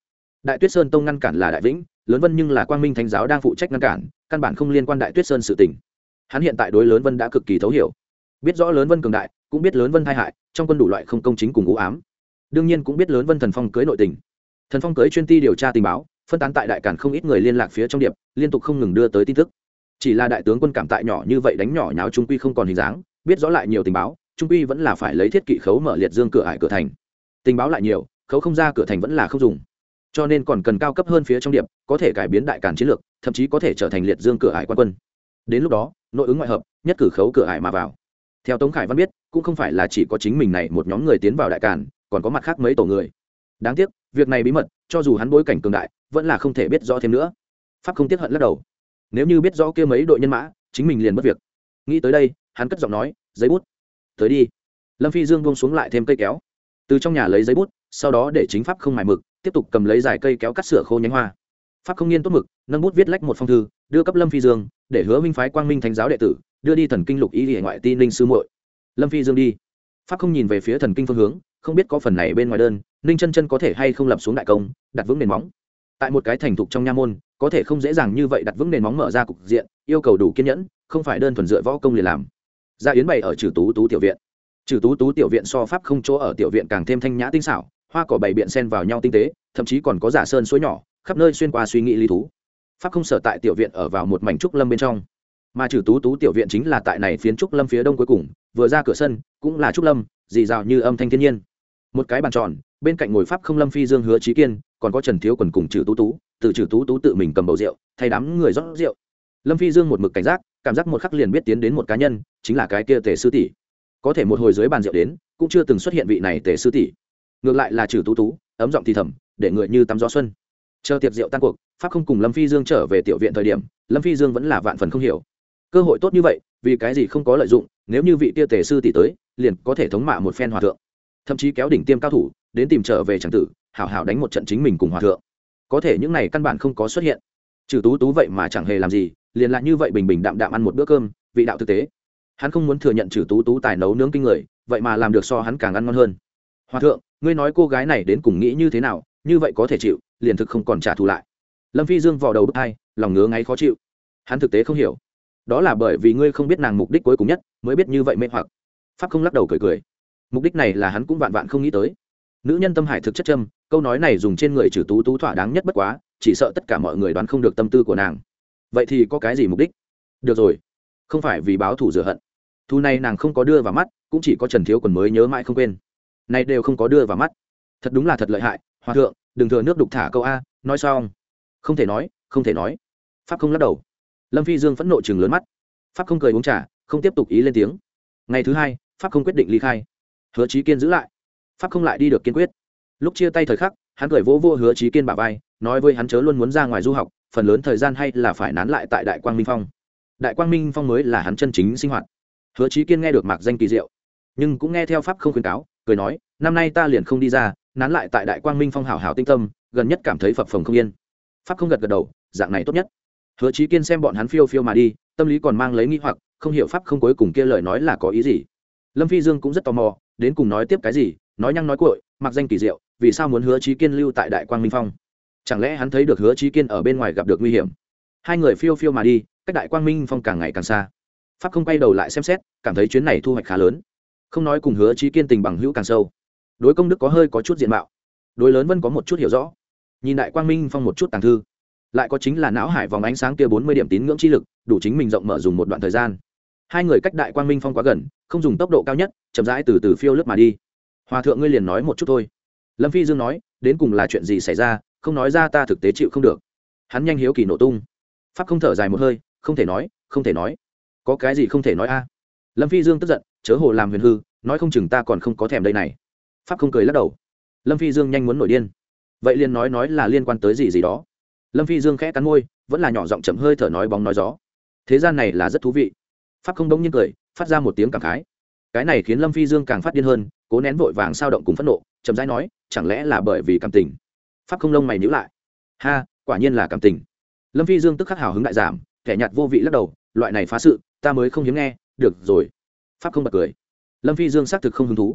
Đại Tuyết Sơn tông ngăn cản là Đại Vĩnh, Lớn Vân nhưng là Quang Minh Thánh giáo đang phụ trách ngăn cản, căn bản không liên quan Đại Tuyết Sơn sự tình. Hắn hiện tại đối Lớn Vân đã cực kỳ thấu hiểu, biết rõ Lớn Vân cường đại, cũng biết Lớn Vân tai hại, trong quân đủ loại không công chính cùng u ám. Đương nhiên cũng biết Lớn Vân thần phong cưới nội tình. Thần phong cưới chuyên ti điều tra tình báo, phân tán tại đại cản không ít người liên lạc phía trong điệp, liên tục không ngừng đưa tới tin tức. Chỉ là đại tướng quân cảm tại nhỏ như vậy đánh nhỏ nháo trung quy không còn hình dáng, biết rõ lại nhiều tình báo, trung quy vẫn là phải lấy thiết kỵ khấu mở liệt dương cửa ải cửa thành. Tình báo lại nhiều, khấu không ra cửa thành vẫn là không dùng, cho nên còn cần cao cấp hơn phía trong điệp, có thể cải biến đại cản chiến lược, thậm chí có thể trở thành liệt dương cửa ải quan quân. Đến lúc đó nội ứng ngoại hợp, nhất cử khấu cửa ải mà vào. Theo Tống Khải Văn biết, cũng không phải là chỉ có chính mình này một nhóm người tiến vào đại cản, còn có mặt khác mấy tổ người. Đáng tiếc việc này bí mật, cho dù hắn bối cảnh cường đại vẫn là không thể biết rõ thêm nữa. Pháp không tiếc hận lắc đầu, nếu như biết rõ kia mấy đội nhân mã, chính mình liền mất việc. Nghĩ tới đây, hắn cất giọng nói, giấy bút tới đi. Lâm Phi Dương buông xuống lại thêm cây kéo, từ trong nhà lấy giấy bút, sau đó để chính Pháp không mài mực, tiếp tục cầm lấy dài cây kéo cắt sửa khô nhánh hoa. Pháp không nghiên tốt mực, nâng bút viết lách một phong thư, đưa cấp Lâm Phi Dương, để hứa minh phái Quang Minh Thánh giáo đệ tử đưa đi thần kinh lục ý địa ngoại ti Ninh sư muội. Lâm Phi Dương đi. Pháp không nhìn về phía thần kinh phương hướng, không biết có phần này bên ngoài đơn, Ninh chân chân có thể hay không lập xuống đại công, đặt vững nền móng. Tại một cái thành thục trong nha môn, có thể không dễ dàng như vậy đặt vững nền móng, mở ra cục diện, yêu cầu đủ kiên nhẫn, không phải đơn thuần dựa võ công liền làm. Gia Yến bày ở Trừ Tú Tú tiểu viện. Trừ Tú Tú tiểu viện so Pháp không chỗ ở tiểu viện càng thêm thanh nhã tinh xảo, hoa cỏ bày biện xen vào nhau tinh tế, thậm chí còn có giả sơn suối nhỏ, khắp nơi xuyên qua suy nghĩ lý thú. Pháp không sở tại tiểu viện ở vào một mảnh trúc lâm bên trong, mà Trừ Tú Tú tiểu viện chính là tại này phiến trúc lâm phía đông cuối cùng, vừa ra cửa sân cũng là trúc lâm, rì rào như âm thanh thiên nhiên. Một cái bàn tròn, bên cạnh ngồi Pháp không Lâm Phi Dương, Hứa Chí Kiên, còn có Trần Thiếu Quần cùng Trừ Tú Tú, từ Trừ Tú Tú tự mình cầm bầu rượu, thay đám người rót rượu. Lâm Phi Dương một mực cảnh giác, cảm giác một khắc liền biết tiến đến một cá nhân, chính là cái kia Tề sư tỷ. Có thể một hồi dưới bàn rượu đến, cũng chưa từng xuất hiện vị này Tề sư tỷ. Ngược lại là Trừ Tú Tú, ấm giọng thì thầm, để người như tắm gió xuân. Chờ tiệc rượu tan cuộc, Pháp không cùng Lâm Phi Dương trở về tiểu viện thời điểm, Lâm Phi Dương vẫn là vạn phần không hiểu. Cơ hội tốt như vậy, vì cái gì không có lợi dụng, nếu như vị kia Tề sư tỷ tới, liền có thể thống mạ một phen hòa thượng, thậm chí kéo đỉnh tiêm cao thủ đến tìm trở về tràng tử, hảo hảo đánh một trận chính mình cùng hòa thượng. Có thể những này căn bản không có xuất hiện. Trừ Tú Tú vậy mà chẳng hề làm gì, liền lại như vậy bình bình đạm đạm ăn một bữa cơm, vị đạo thực tế. Hắn không muốn thừa nhận Trừ Tú Tú tài nấu nướng kinh người, vậy mà làm được so hắn càng ăn ngon hơn. Hòa thượng, ngươi nói cô gái này đến cùng nghĩ như thế nào, như vậy có thể chịu, liền thực không còn trả thù lại. Lâm Phi Dương vò đầu bứt tai, lòng ngứa ngáy khó chịu. Hắn thực tế không hiểu, đó là bởi vì ngươi không biết nàng mục đích cuối cùng nhất, mới biết như vậy mê hoặc. Pháp không lắc đầu cười cười, mục đích này là hắn cũng vạn vạn không nghĩ tới. Nữ nhân tâm hải thực chất châm, câu nói này dùng trên người Trừ Tú Tú thỏa đáng nhất bất quá, chỉ sợ tất cả mọi người đoán không được tâm tư của nàng. Vậy thì có cái gì mục đích? Được rồi, không phải vì báo thù rửa hận. Thu này nàng không có đưa vào mắt, cũng chỉ có Trần Thiếu Quần mới nhớ mãi không quên. Này đều không có đưa vào mắt, thật đúng là thật lợi hại. Hòa thượng, đừng thừa nước đục thả câu a. Nói xong, không thể nói, không thể nói. Pháp không lắc đầu. Lâm Phi Dương phẫn nộ chừng lớn mắt. Pháp không cười uống trà, không tiếp tục ý lên tiếng. Ngày thứ hai, Pháp không quyết định ly khai. Hứa Chí Kiên giữ lại. Pháp không lại đi được kiên quyết. Lúc chia tay thời khắc, hắn cười vỗ vỗ Hứa Chí Kiên bả vai, nói với hắn chớ luôn muốn ra ngoài du học, phần lớn thời gian hay là phải nán lại tại Đại Quang Minh Phong. Đại Quang Minh Phong mới là hắn chân chính sinh hoạt. Hứa Chí Kiên nghe được mạc danh kỳ diệu, nhưng cũng nghe theo Pháp không khuyên cáo, cười nói, năm nay ta liền không đi ra, nán lại tại Đại Quang Minh Phong hảo hảo tinh tâm, gần nhất cảm thấy phập phồng không yên. Pháp không gật gật đầu, dạng này tốt nhất. Hứa Chí Kiên xem bọn hắn phiêu phiêu mà đi, tâm lý còn mang lấy nghi hoặc, không hiểu Pháp không cuối cùng kia lời nói là có ý gì. Lâm Phi Dương cũng rất tò mò, đến cùng nói tiếp cái gì, nói nhăng nói cuội, mặc danh kỳ diệu, vì sao muốn Hứa Chí Kiên lưu tại Đại Quang Minh Phong? Chẳng lẽ hắn thấy được Hứa Chí Kiên ở bên ngoài gặp được nguy hiểm? Hai người phiêu phiêu mà đi, cách Đại Quang Minh Phong càng ngày càng xa. Pháp không quay đầu lại xem xét, cảm thấy chuyến này thu hoạch khá lớn. Không nói cùng Hứa Chí Kiên tình bằng hữu càng sâu, đối công đức có hơi có chút diện mạo, đối lớn Vân có một chút hiểu rõ. Nhìn Đại Quang Minh Phong một chút tàng thư, lại có chính là não hải vòng ánh sáng kia bốn mươi điểm tín ngưỡng chi lực, đủ chính mình rộng mở dùng một đoạn thời gian. Hai người cách Đại Quang Minh Phong quá gần, không dùng tốc độ cao nhất, chậm rãi từ từ phiêu lướt mà đi. Hòa thượng ngươi liền nói một chút thôi. Lâm Phi Dương nói, đến cùng là chuyện gì xảy ra, không nói ra ta thực tế chịu không được. Hắn nhanh hiếu kỳ nổ tung. Pháp không thở dài một hơi, không thể nói, không thể nói. Có cái gì không thể nói a? Lâm Phi Dương tức giận, chớ hồ làm huyền hư, nói không chừng ta còn không có thèm đây này. Pháp không cười lắc đầu. Lâm Phi Dương nhanh muốn nổi điên. Vậy liền nói nói là liên quan tới gì gì đó. Lâm Phi Dương khẽ cắn môi, vẫn là nhỏ giọng chậm hơi thở nói bóng nói gió. Thế gian này là rất thú vị. Pháp không đống nhiên cười, phát ra một tiếng cảm khái. Cái này khiến Lâm Phi Dương càng phát điên hơn, cố nén vội vàng sao động cùng phẫn nộ, chậm rãi nói, chẳng lẽ là bởi vì cảm tình? Pháp không lông mày nhíu lại. Ha, quả nhiên là cảm tình. Lâm Phi Dương tức khắc hào hứng đại giảm, kẻ nhạt vô vị lắc đầu, loại này phá sự, ta mới không hiếm nghe, được rồi. Pháp không bật cười. Lâm Phi Dương xác thực không hứng thú.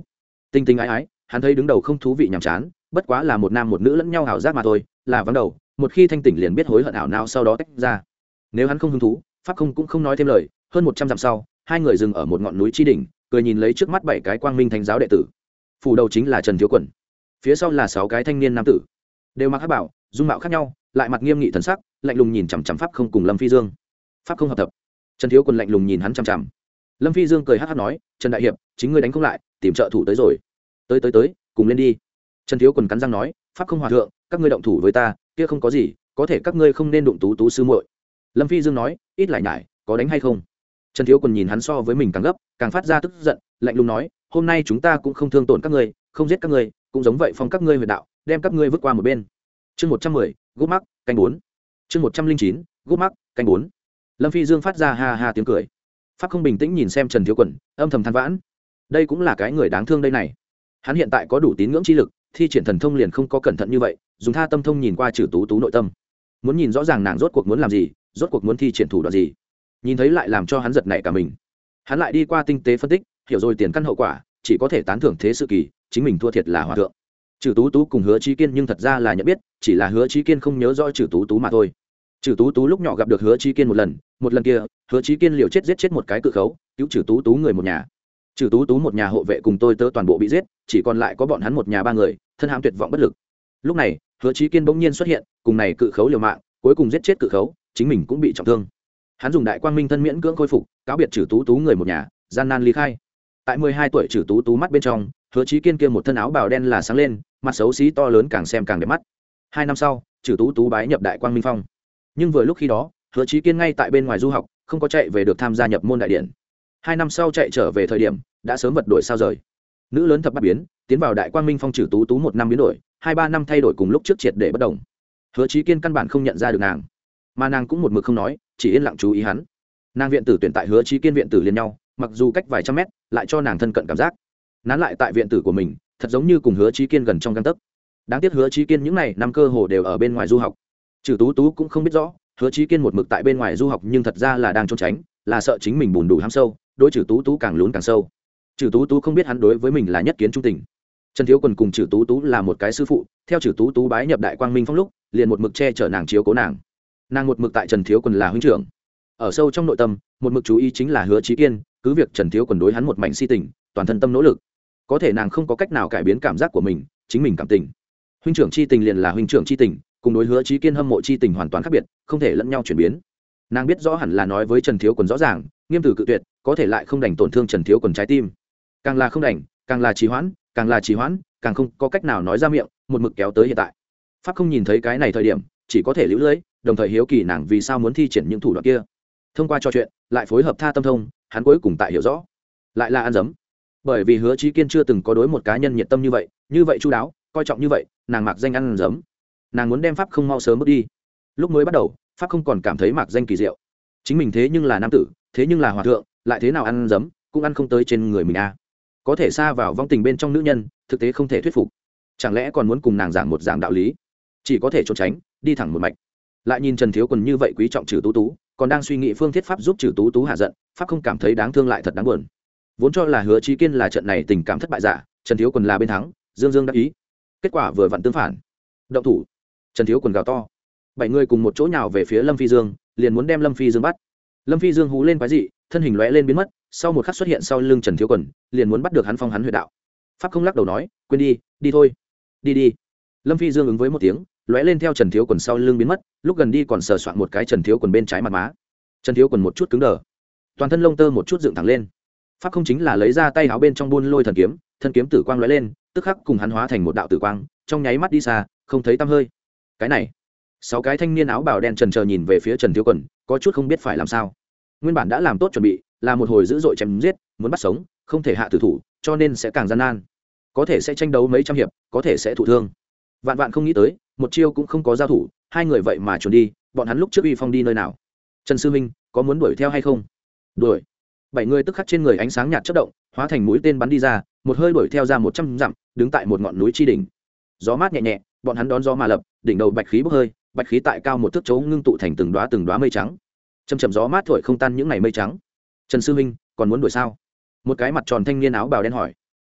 Tinh tinh ái ái, hắn thấy đứng đầu không thú vị nhàm chán, bất quá là một nam một nữ lẫn nhau hảo giác mà thôi, là vắng đầu, một khi thanh tỉnh liền biết hối hận ảo não sau đó tách ra. Nếu hắn không hứng thú, Pháp Không cũng không nói thêm lời, hơn một trăm dặm sau, hai người dừng ở một ngọn núi chi đỉnh, cười nhìn lấy trước mắt bảy cái quang minh thánh giáo đệ tử. Phủ đầu chính là Trần Thiếu Quần, phía sau là sáu cái thanh niên nam tử, đều mặc hắc bảo, dung mạo khác nhau, lại mặt nghiêm nghị thần sắc, lạnh lùng nhìn chằm chằm Pháp Không cùng Lâm Phi Dương. Pháp Không hợp tập. Trần Thiếu Quần lạnh lùng nhìn hắn chằm chằm. Lâm Phi Dương cười hắc hắc nói, "Trần đại hiệp, chính ngươi đánh không lại, tìm trợ thủ tới rồi." "Tới tới tới, cùng lên đi." Trần Thiếu Quần cắn răng nói, "Pháp Không hòa thượng, các ngươi động thủ với ta, kia không có gì, có thể các ngươi không nên đụng Tú Tú sư muội." Lâm Phi Dương nói, "Ít lại nhải, có đánh hay không?" Trần Thiếu Quần nhìn hắn so với mình càng gấp, càng phát ra tức giận, lạnh lùng nói, "Hôm nay chúng ta cũng không thương tổn các ngươi, không giết các ngươi, cũng giống vậy phong các ngươi huyệt đạo, đem các ngươi vứt qua một bên." Chương một trăm mười, gút mắc, canh bốn. Chương một trăm linh chín, gút mắc, canh bốn. Lâm Phi Dương phát ra ha ha tiếng cười. Pháp Không bình tĩnh nhìn xem Trần Thiếu Quần, âm thầm than vãn, đây cũng là cái người đáng thương đây này. Hắn hiện tại có đủ tín ngưỡng chi lực, thi triển thần thông liền không có cẩn thận như vậy, dùng tha tâm thông nhìn qua Trừ Tú Tú nội tâm, muốn nhìn rõ ràng nàng rốt cuộc muốn làm gì, rốt cuộc muốn thi triển thủ đoạn gì. Nhìn thấy lại làm cho hắn giật nảy cả mình. Hắn lại đi qua tinh tế phân tích, hiểu rồi tiền căn hậu quả, chỉ có thể tán thưởng thế sự kỳ, chính mình thua thiệt là hòa thượng. Trừ Tú Tú cùng Hứa Chí Kiên nhưng thật ra là nhận biết, chỉ là Hứa Chí Kiên không nhớ rõ Trừ Tú Tú mà thôi. Trừ Tú Tú lúc nhỏ gặp được Hứa Chí Kiên một lần, một lần kia, Hứa Chí Kiên liều chết giết chết một cái cự khấu, cứu Trừ Tú Tú người một nhà. Trừ Tú Tú một nhà hộ vệ cùng tôi tớ toàn bộ bị giết, chỉ còn lại có bọn hắn một nhà ba người, thân hãm tuyệt vọng bất lực. Lúc này, Hứa Chí Kiên bỗng nhiên xuất hiện, cùng này cự khấu liều mạng, cuối cùng giết chết cự khấu, chính mình cũng bị trọng thương. Hắn dùng đại quang minh thân miễn cưỡng khôi phục, cáo biệt Trừ Tú Tú người một nhà, gian nan ly khai. Tại mười hai tuổi Trừ Tú Tú mắt bên trong, Hứa Chí Kiên kia một thân áo bào đen là sáng lên, mặt xấu xí to lớn càng xem càng đẹp mắt. Hai năm sau, Trừ Tú Tú bái nhập đại quang minh phong. Nhưng vừa lúc khi đó, Hứa Chí Kiên ngay tại bên ngoài du học, không có chạy về được tham gia nhập môn đại điện. Hai năm sau chạy trở về thời điểm, đã sớm vật đổi sao rời. Nữ lớn thập bát biến, tiến vào đại quang minh phong Trừ Tú Tú một năm biến đổi, hai ba năm thay đổi cùng lúc trước triệt để bất động. Hứa Chí Kiên căn bản không nhận ra được nàng, mà nàng cũng một mực không nói, chỉ yên lặng chú ý hắn. Nàng viện tử tuyển tại Hứa Chí Kiên viện tử liền nhau, mặc dù cách vài trăm mét, lại cho nàng thân cận cảm giác. Nán lại tại viện tử của mình, thật giống như cùng Hứa Chí Kiên gần trong gang tấc. Đáng tiếc Hứa Chí Kiên những này năm cơ hồ đều ở bên ngoài du học. Trừ Tú Tú cũng không biết rõ, Hứa Chí Kiên một mực tại bên ngoài du học nhưng thật ra là đang trốn tránh, là sợ chính mình bùn đủ hám sâu, đối Trừ Tú Tú càng lún càng sâu. Trừ Tú Tú không biết hắn đối với mình là nhất kiến trung tình. Trần Thiếu Quần cùng Trừ Tú Tú là một cái sư phụ, theo Trừ Tú Tú bái nhập đại quang minh phong lúc, liền một mực che chở nàng, chiếu cố nàng. Nàng một mực tại Trần Thiếu Quần là huynh trưởng. Ở sâu trong nội tâm, một mực chú ý chính là Hứa Chí Kiên, cứ việc Trần Thiếu Quần đối hắn một mảnh si tình, toàn thân tâm nỗ lực. Có thể nàng không có cách nào cải biến cảm giác của mình, chính mình cảm tình. Huynh trưởng chi tình liền là huynh trưởng chi tình, cùng đối Hứa Chí Kiên hâm mộ chi tình hoàn toàn khác biệt, không thể lẫn nhau chuyển biến. Nàng biết rõ hẳn là nói với Trần Thiếu Quần rõ ràng, nghiêm từ cự tuyệt, có thể lại không đành tổn thương Trần Thiếu Quần trái tim. Càng là không đành, càng là trì hoãn, càng là trì hoãn, càng không có cách nào nói ra miệng, một mực kéo tới hiện tại. Pháp Không nhìn thấy cái này thời điểm, chỉ có thể liễu lưỡi, đồng thời hiếu kỳ nàng vì sao muốn thi triển những thủ đoạn kia. Thông qua trò chuyện, lại phối hợp tha tâm thông, hắn cuối cùng tại hiểu rõ, lại là ăn dấm. Bởi vì Hứa Chí Kiên chưa từng có đối một cá nhân nhiệt tâm như vậy, như vậy chu đáo, coi trọng như vậy, nàng mặc danh ăn dấm. Nàng muốn đem Pháp Không mau sớm bước đi. Lúc mới bắt đầu, Pháp Không còn cảm thấy mặc danh kỳ diệu. Chính mình thế nhưng là nam tử, thế nhưng là hòa thượng, lại thế nào ăn dấm, cũng ăn không tới trên người mình a. À. Có thể xa vào vong tình bên trong nữ nhân, thực tế không thể thuyết phục. Chẳng lẽ còn muốn cùng nàng giảng một giảng đạo lý? Chỉ có thể trốn tránh, đi thẳng một mạch. Lại nhìn Trần Thiếu Quần như vậy quý trọng Trừ Tú Tú, còn đang suy nghĩ phương thiết pháp giúp Trừ Tú Tú hạ giận, Pháp Không cảm thấy đáng thương lại thật đáng buồn. Vốn cho là Hứa Chí Kiên là trận này tình cảm thất bại giả, Trần Thiếu Quần là bên thắng, dương dương đắc ý. Kết quả vừa vặn tương phản. Động thủ. Trần Thiếu Quần gào to. Bảy người cùng một chỗ nhào về phía Lâm Phi Dương, liền muốn đem Lâm Phi Dương bắt. Lâm Phi Dương hú lên quái dị, thân hình lóe lên biến mất, sau một khắc xuất hiện sau lưng Trần Thiếu Quần, liền muốn bắt được hắn phong hắn huyệt đạo. Pháp Không lắc đầu nói, quên đi, đi thôi, đi đi. Lâm Phi Dương ứng với một tiếng, lóe lên theo Trần Thiếu Quần sau lưng biến mất, lúc gần đi còn sờ soạn một cái Trần Thiếu Quần bên trái mặt má. Trần Thiếu Quần một chút cứng đờ, toàn thân lông tơ một chút dựng thẳng lên. Pháp Không chính là lấy ra tay áo bên trong buôn lôi thần kiếm, thân kiếm tử quang lóe lên, tức khắc cùng hắn hóa thành một đạo tử quang, trong nháy mắt đi xa, không thấy tăm hơi. Cái này, sáu cái thanh niên áo bào đen trần chờ nhìn về phía Trần Thiếu Quần, có chút không biết phải làm sao. Nguyên bản đã làm tốt chuẩn bị, là một hồi dữ dội chém giết, muốn bắt sống, không thể hạ tử thủ, cho nên sẽ càng gian nan. Có thể sẽ tranh đấu mấy trăm hiệp, có thể sẽ thụ thương. Vạn vạn không nghĩ tới, một chiêu cũng không có giao thủ, hai người vậy mà trốn đi, bọn hắn lúc trước uy phong đi nơi nào? Trần sư minh, có muốn đuổi theo hay không? Đuổi. Bảy người tức khắc trên người ánh sáng nhạt chớp động, hóa thành mũi tên bắn đi ra, một hơi đuổi theo ra một trăm dặm, đứng tại một ngọn núi chi đỉnh. Gió mát nhẹ nhẹ, bọn hắn đón gió mà lập, đỉnh đầu bạch khí bốc hơi, bạch khí tại cao một thước chỗ ngưng tụ thành từng đóa từng đóa mây trắng. Chầm chậm gió mát thổi không tan những ngày mây trắng. Trần sư minh, còn muốn đuổi sao? Một cái mặt tròn thanh niên áo bào đen hỏi.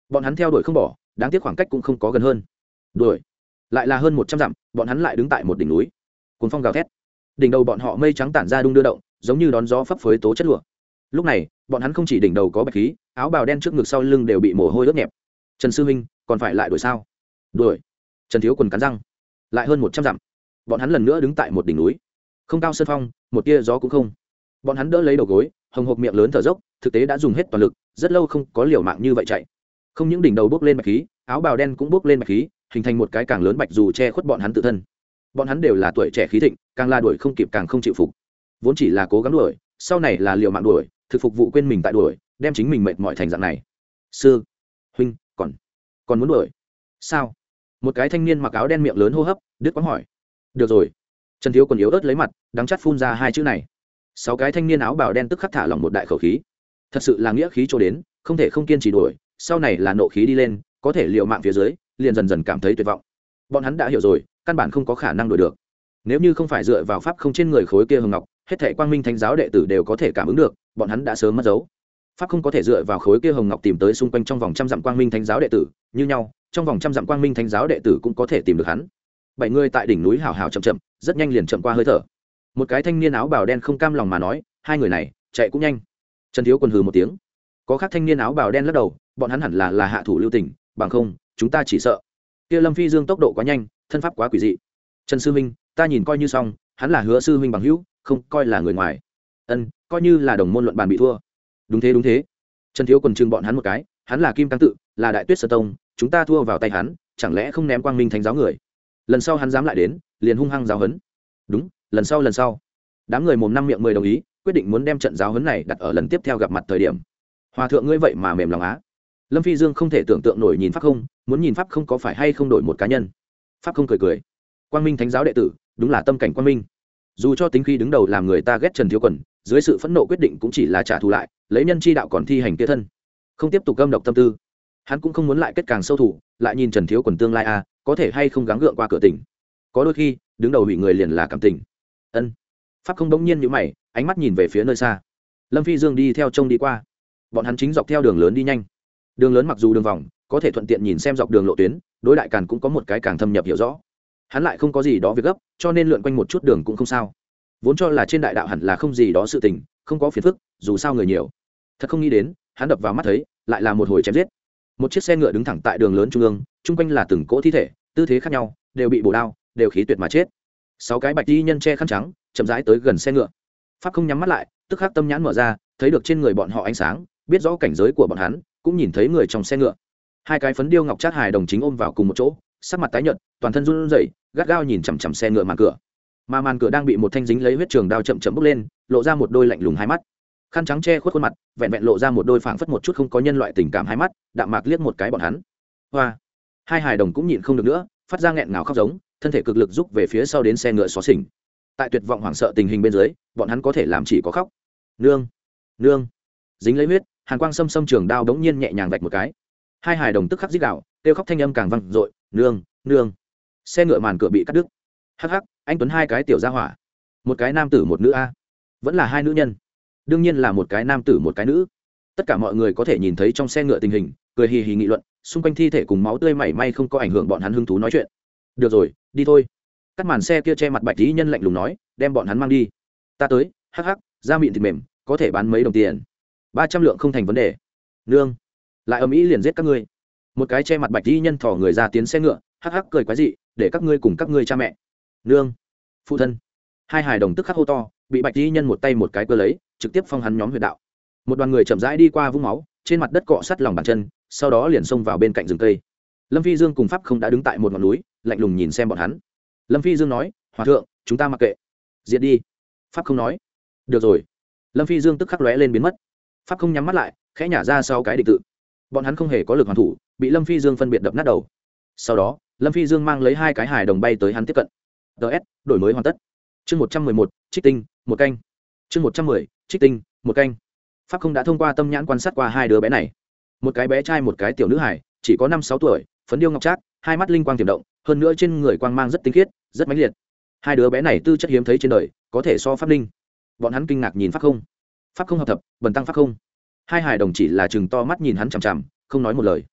bọn hắn theo đuổi không bỏ, đáng tiếc khoảng cách cũng không có gần hơn. Đuổi lại là hơn một trăm dặm, bọn hắn lại đứng tại một đỉnh núi. Cuồng phong gào thét, đỉnh đầu bọn họ mây trắng tản ra đung đưa động, giống như đón gió phấp phới tố chất lụa. Lúc này bọn hắn không chỉ đỉnh đầu có bạch khí, áo bào đen trước ngực sau lưng đều bị mồ hôi ướt nhẹp. Trần sư huynh còn phải lại đuổi sao? Đuổi. Trần Thiếu Quần cắn răng. Lại hơn một trăm dặm, bọn hắn lần nữa đứng tại một đỉnh núi. Không cao sơn phong, một tia gió cũng không. Bọn hắn đỡ lấy đầu gối, hồng hộc miệng lớn thở dốc, thực tế đã dùng hết toàn lực, rất lâu không có liều mạng như vậy chạy. Không những đỉnh đầu bốc lên bạch khí, áo bào đen cũng bốc lên bạch khí, hình thành một cái càng lớn bạch dù che khuất bọn hắn tự thân. Bọn hắn đều là tuổi trẻ khí thịnh, càng là đuổi không kịp càng không chịu phục. Vốn chỉ là cố gắng đuổi, sau này là liều mạng đuổi, thực phục vụ quên mình tại đuổi, đem chính mình mệt mỏi thành dạng này. Sư huynh, còn còn muốn đuổi sao? Một cái thanh niên mặc áo đen miệng lớn hô hấp, đứt quãng hỏi. Được rồi. Trần Thiếu Quần yếu ớt lấy mặt, đắng chắt phun ra hai chữ này. Sáu cái thanh niên áo bào đen tức khắc thả lỏng một đại khẩu khí. Thật sự là nghĩa khí cho đến, không thể không kiên trì đuổi, sau này là nộ khí đi lên, có thể liều mạng phía dưới, liền dần dần cảm thấy tuyệt vọng. Bọn hắn đã hiểu rồi, căn bản không có khả năng đuổi được. Nếu như không phải dựa vào pháp không trên người khối kia hồng ngọc, hết thảy Quang Minh Thánh giáo đệ tử đều có thể cảm ứng được, bọn hắn đã sớm mất dấu. Pháp không có thể dựa vào khối kia hồng ngọc tìm tới xung quanh trong vòng trăm dặm Quang Minh Thánh giáo đệ tử, như nhau, trong vòng trăm dặm Quang Minh Thánh giáo đệ tử cũng có thể tìm được hắn. Bảy người tại đỉnh núi hào hào chậm chậm, rất nhanh liền chậm qua hơi thở. Một cái thanh niên áo bào đen không cam lòng mà nói, hai người này chạy cũng nhanh. Trần Thiếu Quân hừ một tiếng. Có khác thanh niên áo bào đen lắc đầu, bọn hắn hẳn là là hạ thủ lưu tình, bằng không chúng ta chỉ sợ. Kia Lâm Phi Dương tốc độ quá nhanh, thân pháp quá quỷ dị. Trần sư huynh, ta nhìn coi như xong, hắn là Hứa sư huynh bằng hữu, không coi là người ngoài. Ân, coi như là đồng môn luận bàn bị thua. Đúng thế đúng thế. Trần Thiếu Quân trừng bọn hắn một cái, hắn là Kim Tăng tự, là Đại Tuyết Sơn Tông, chúng ta thua vào tay hắn, chẳng lẽ không ném Quang Minh Thánh giáo người? Lần sau hắn dám lại đến, liền hung hăng giáo huấn. Đúng, lần sau lần sau. Đám người mồm năm miệng mười đồng ý, quyết định muốn đem trận giáo huấn này đặt ở lần tiếp theo gặp mặt thời điểm. Hòa thượng ngươi vậy mà mềm lòng á. Lâm Phi Dương không thể tưởng tượng nổi nhìn pháp không, muốn nhìn pháp không có phải hay không đổi một cá nhân. Pháp không cười cười. Quang Minh Thánh giáo đệ tử, đúng là tâm cảnh quang minh. Dù cho tính khí đứng đầu làm người ta ghét Trần Thiếu Quần, dưới sự phẫn nộ quyết định cũng chỉ là trả thù lại, lấy nhân chi đạo còn thi hành kia thân. Không tiếp tục gâm độc tâm tư. Hắn cũng không muốn lại kết càng sâu thủ, lại nhìn Trần Thiếu Quần tương lai a, à, có thể hay không gắng gượng qua cửa tỉnh. Có đôi khi, đứng đầu hủy người liền là cảm tình. Ân. Pháp không đống nhiên nhíu mày, ánh mắt nhìn về phía nơi xa. Lâm Phi Dương đi theo trông đi qua. Bọn hắn chính dọc theo đường lớn đi nhanh. Đường lớn mặc dù đường vòng, có thể thuận tiện nhìn xem dọc đường lộ tuyến, đối đại càn cũng có một cái càng thâm nhập hiểu rõ. Hắn lại không có gì đó việc gấp, cho nên lượn quanh một chút đường cũng không sao. Vốn cho là trên đại đạo hẳn là không gì đó sự tình, không có phiền phức, dù sao người nhiều. Thật không nghĩ đến, hắn đập vào mắt thấy, lại là một hồi chém giết. Một chiếc xe ngựa đứng thẳng tại đường lớn trung ương, chung quanh là từng cỗ thi thể, tư thế khác nhau, đều bị bổ đao, đều khí tuyệt mà chết. Sáu cái bạch y nhân che khăn trắng, chậm rãi tới gần xe ngựa. Pháp không nhắm mắt lại, tức khắc tâm nhãn mở ra, thấy được trên người bọn họ ánh sáng, biết rõ cảnh giới của bọn hắn, cũng nhìn thấy người trong xe ngựa. Hai cái phấn điêu ngọc trát hài đồng chính ôm vào cùng một chỗ, sắc mặt tái nhợt, toàn thân run rẩy, gắt gao nhìn chằm chằm xe ngựa màn cửa. Mà màn cửa đang bị một thanh dính lấy huyết trường đao chậm chậm bốc lên, lộ ra một đôi lạnh lùng hai mắt. Khăn trắng che khuất khuôn mặt, vẹn vẹn lộ ra một đôi phảng phất một chút không có nhân loại tình cảm hai mắt, đạm mạc liếc một cái bọn hắn. Hoa. Hai hài đồng cũng nhịn không được nữa, phát ra nghẹn ngào khóc giống, thân thể cực lực rút về phía sau đến xe ngựa xóa xỉnh. Tại tuyệt vọng hoảng sợ tình hình bên dưới, bọn hắn có thể làm chỉ có khóc. Nương, nương. Dính lấy huyết, hàn quang xâm xâm trường đao đống nhiên nhẹ nhàng vạch một cái. Hai hài đồng tức khắc rít gào, kêu khóc thanh âm càng vang dội, nương, nương. Xe ngựa màn cửa bị cắt đứt. Hắc hắc, anh tuấn hai cái tiểu gia hỏa. Một cái nam tử một nữ a. Vẫn là hai nữ nhân. Đương nhiên là một cái nam tử một cái nữ. Tất cả mọi người có thể nhìn thấy trong xe ngựa tình hình, cười hì hì nghị luận, xung quanh thi thể cùng máu tươi mảy may không có ảnh hưởng bọn hắn hứng thú nói chuyện. Được rồi, đi thôi. Cắt màn xe kia che mặt bạch lý nhân lạnh lùng nói, đem bọn hắn mang đi. Ta tới, hắc hắc, da mịn thịt mềm, có thể bán mấy đồng tiền. Ba trăm lượng không thành vấn đề. Nương, lại ầm ĩ liền giết các ngươi. Một cái che mặt bạch lý nhân thò người ra tiến xe ngựa, hắc hắc cười quái dị, để các ngươi cùng các ngươi cha mẹ. Nương, phụ thân. Hai hài đồng tức khắc hô to, bị bạch lý nhân một tay một cái cơ lấy, trực tiếp phong hắn nhóm huyệt đạo. Một đoàn người chậm rãi đi qua vũng máu, trên mặt đất cọ sát lòng bàn chân, sau đó liền xông vào bên cạnh rừng cây. Lâm Phi Dương cùng pháp không đã đứng tại một ngọn núi, lạnh lùng nhìn xem bọn hắn. Lâm Phi Dương nói, hòa thượng, chúng ta mặc kệ, diệt đi. Pháp không nói, được rồi. Lâm Phi Dương tức khắc lóe lên biến mất. Pháp không nhắm mắt lại, khẽ nhả ra sau cái định tự. Bọn hắn không hề có lực hoàn thủ, bị Lâm Phi Dương phân biệt đập nát đầu. Sau đó, Lâm Phi Dương mang lấy hai cái hài đồng bay tới hắn tiếp cận. ts đổi mới hoàn tất. Chương một trăm mười một, trích tinh, một canh. Chương một trăm mười, trích tinh, một canh. Pháp không đã thông qua tâm nhãn quan sát qua hai đứa bé này. Một cái bé trai một cái tiểu nữ hài, chỉ có năm sáu tuổi, phấn điêu ngọc trác, hai mắt linh quang tiềm động, hơn nữa trên người quang mang rất tinh khiết, rất mãnh liệt. Hai đứa bé này tư chất hiếm thấy trên đời, có thể so pháp linh. Bọn hắn kinh ngạc nhìn pháp không. Pháp không hợp thập, bần tăng pháp không. Hai hài đồng chỉ là chừng to mắt nhìn hắn chằm chằm, không nói một lời.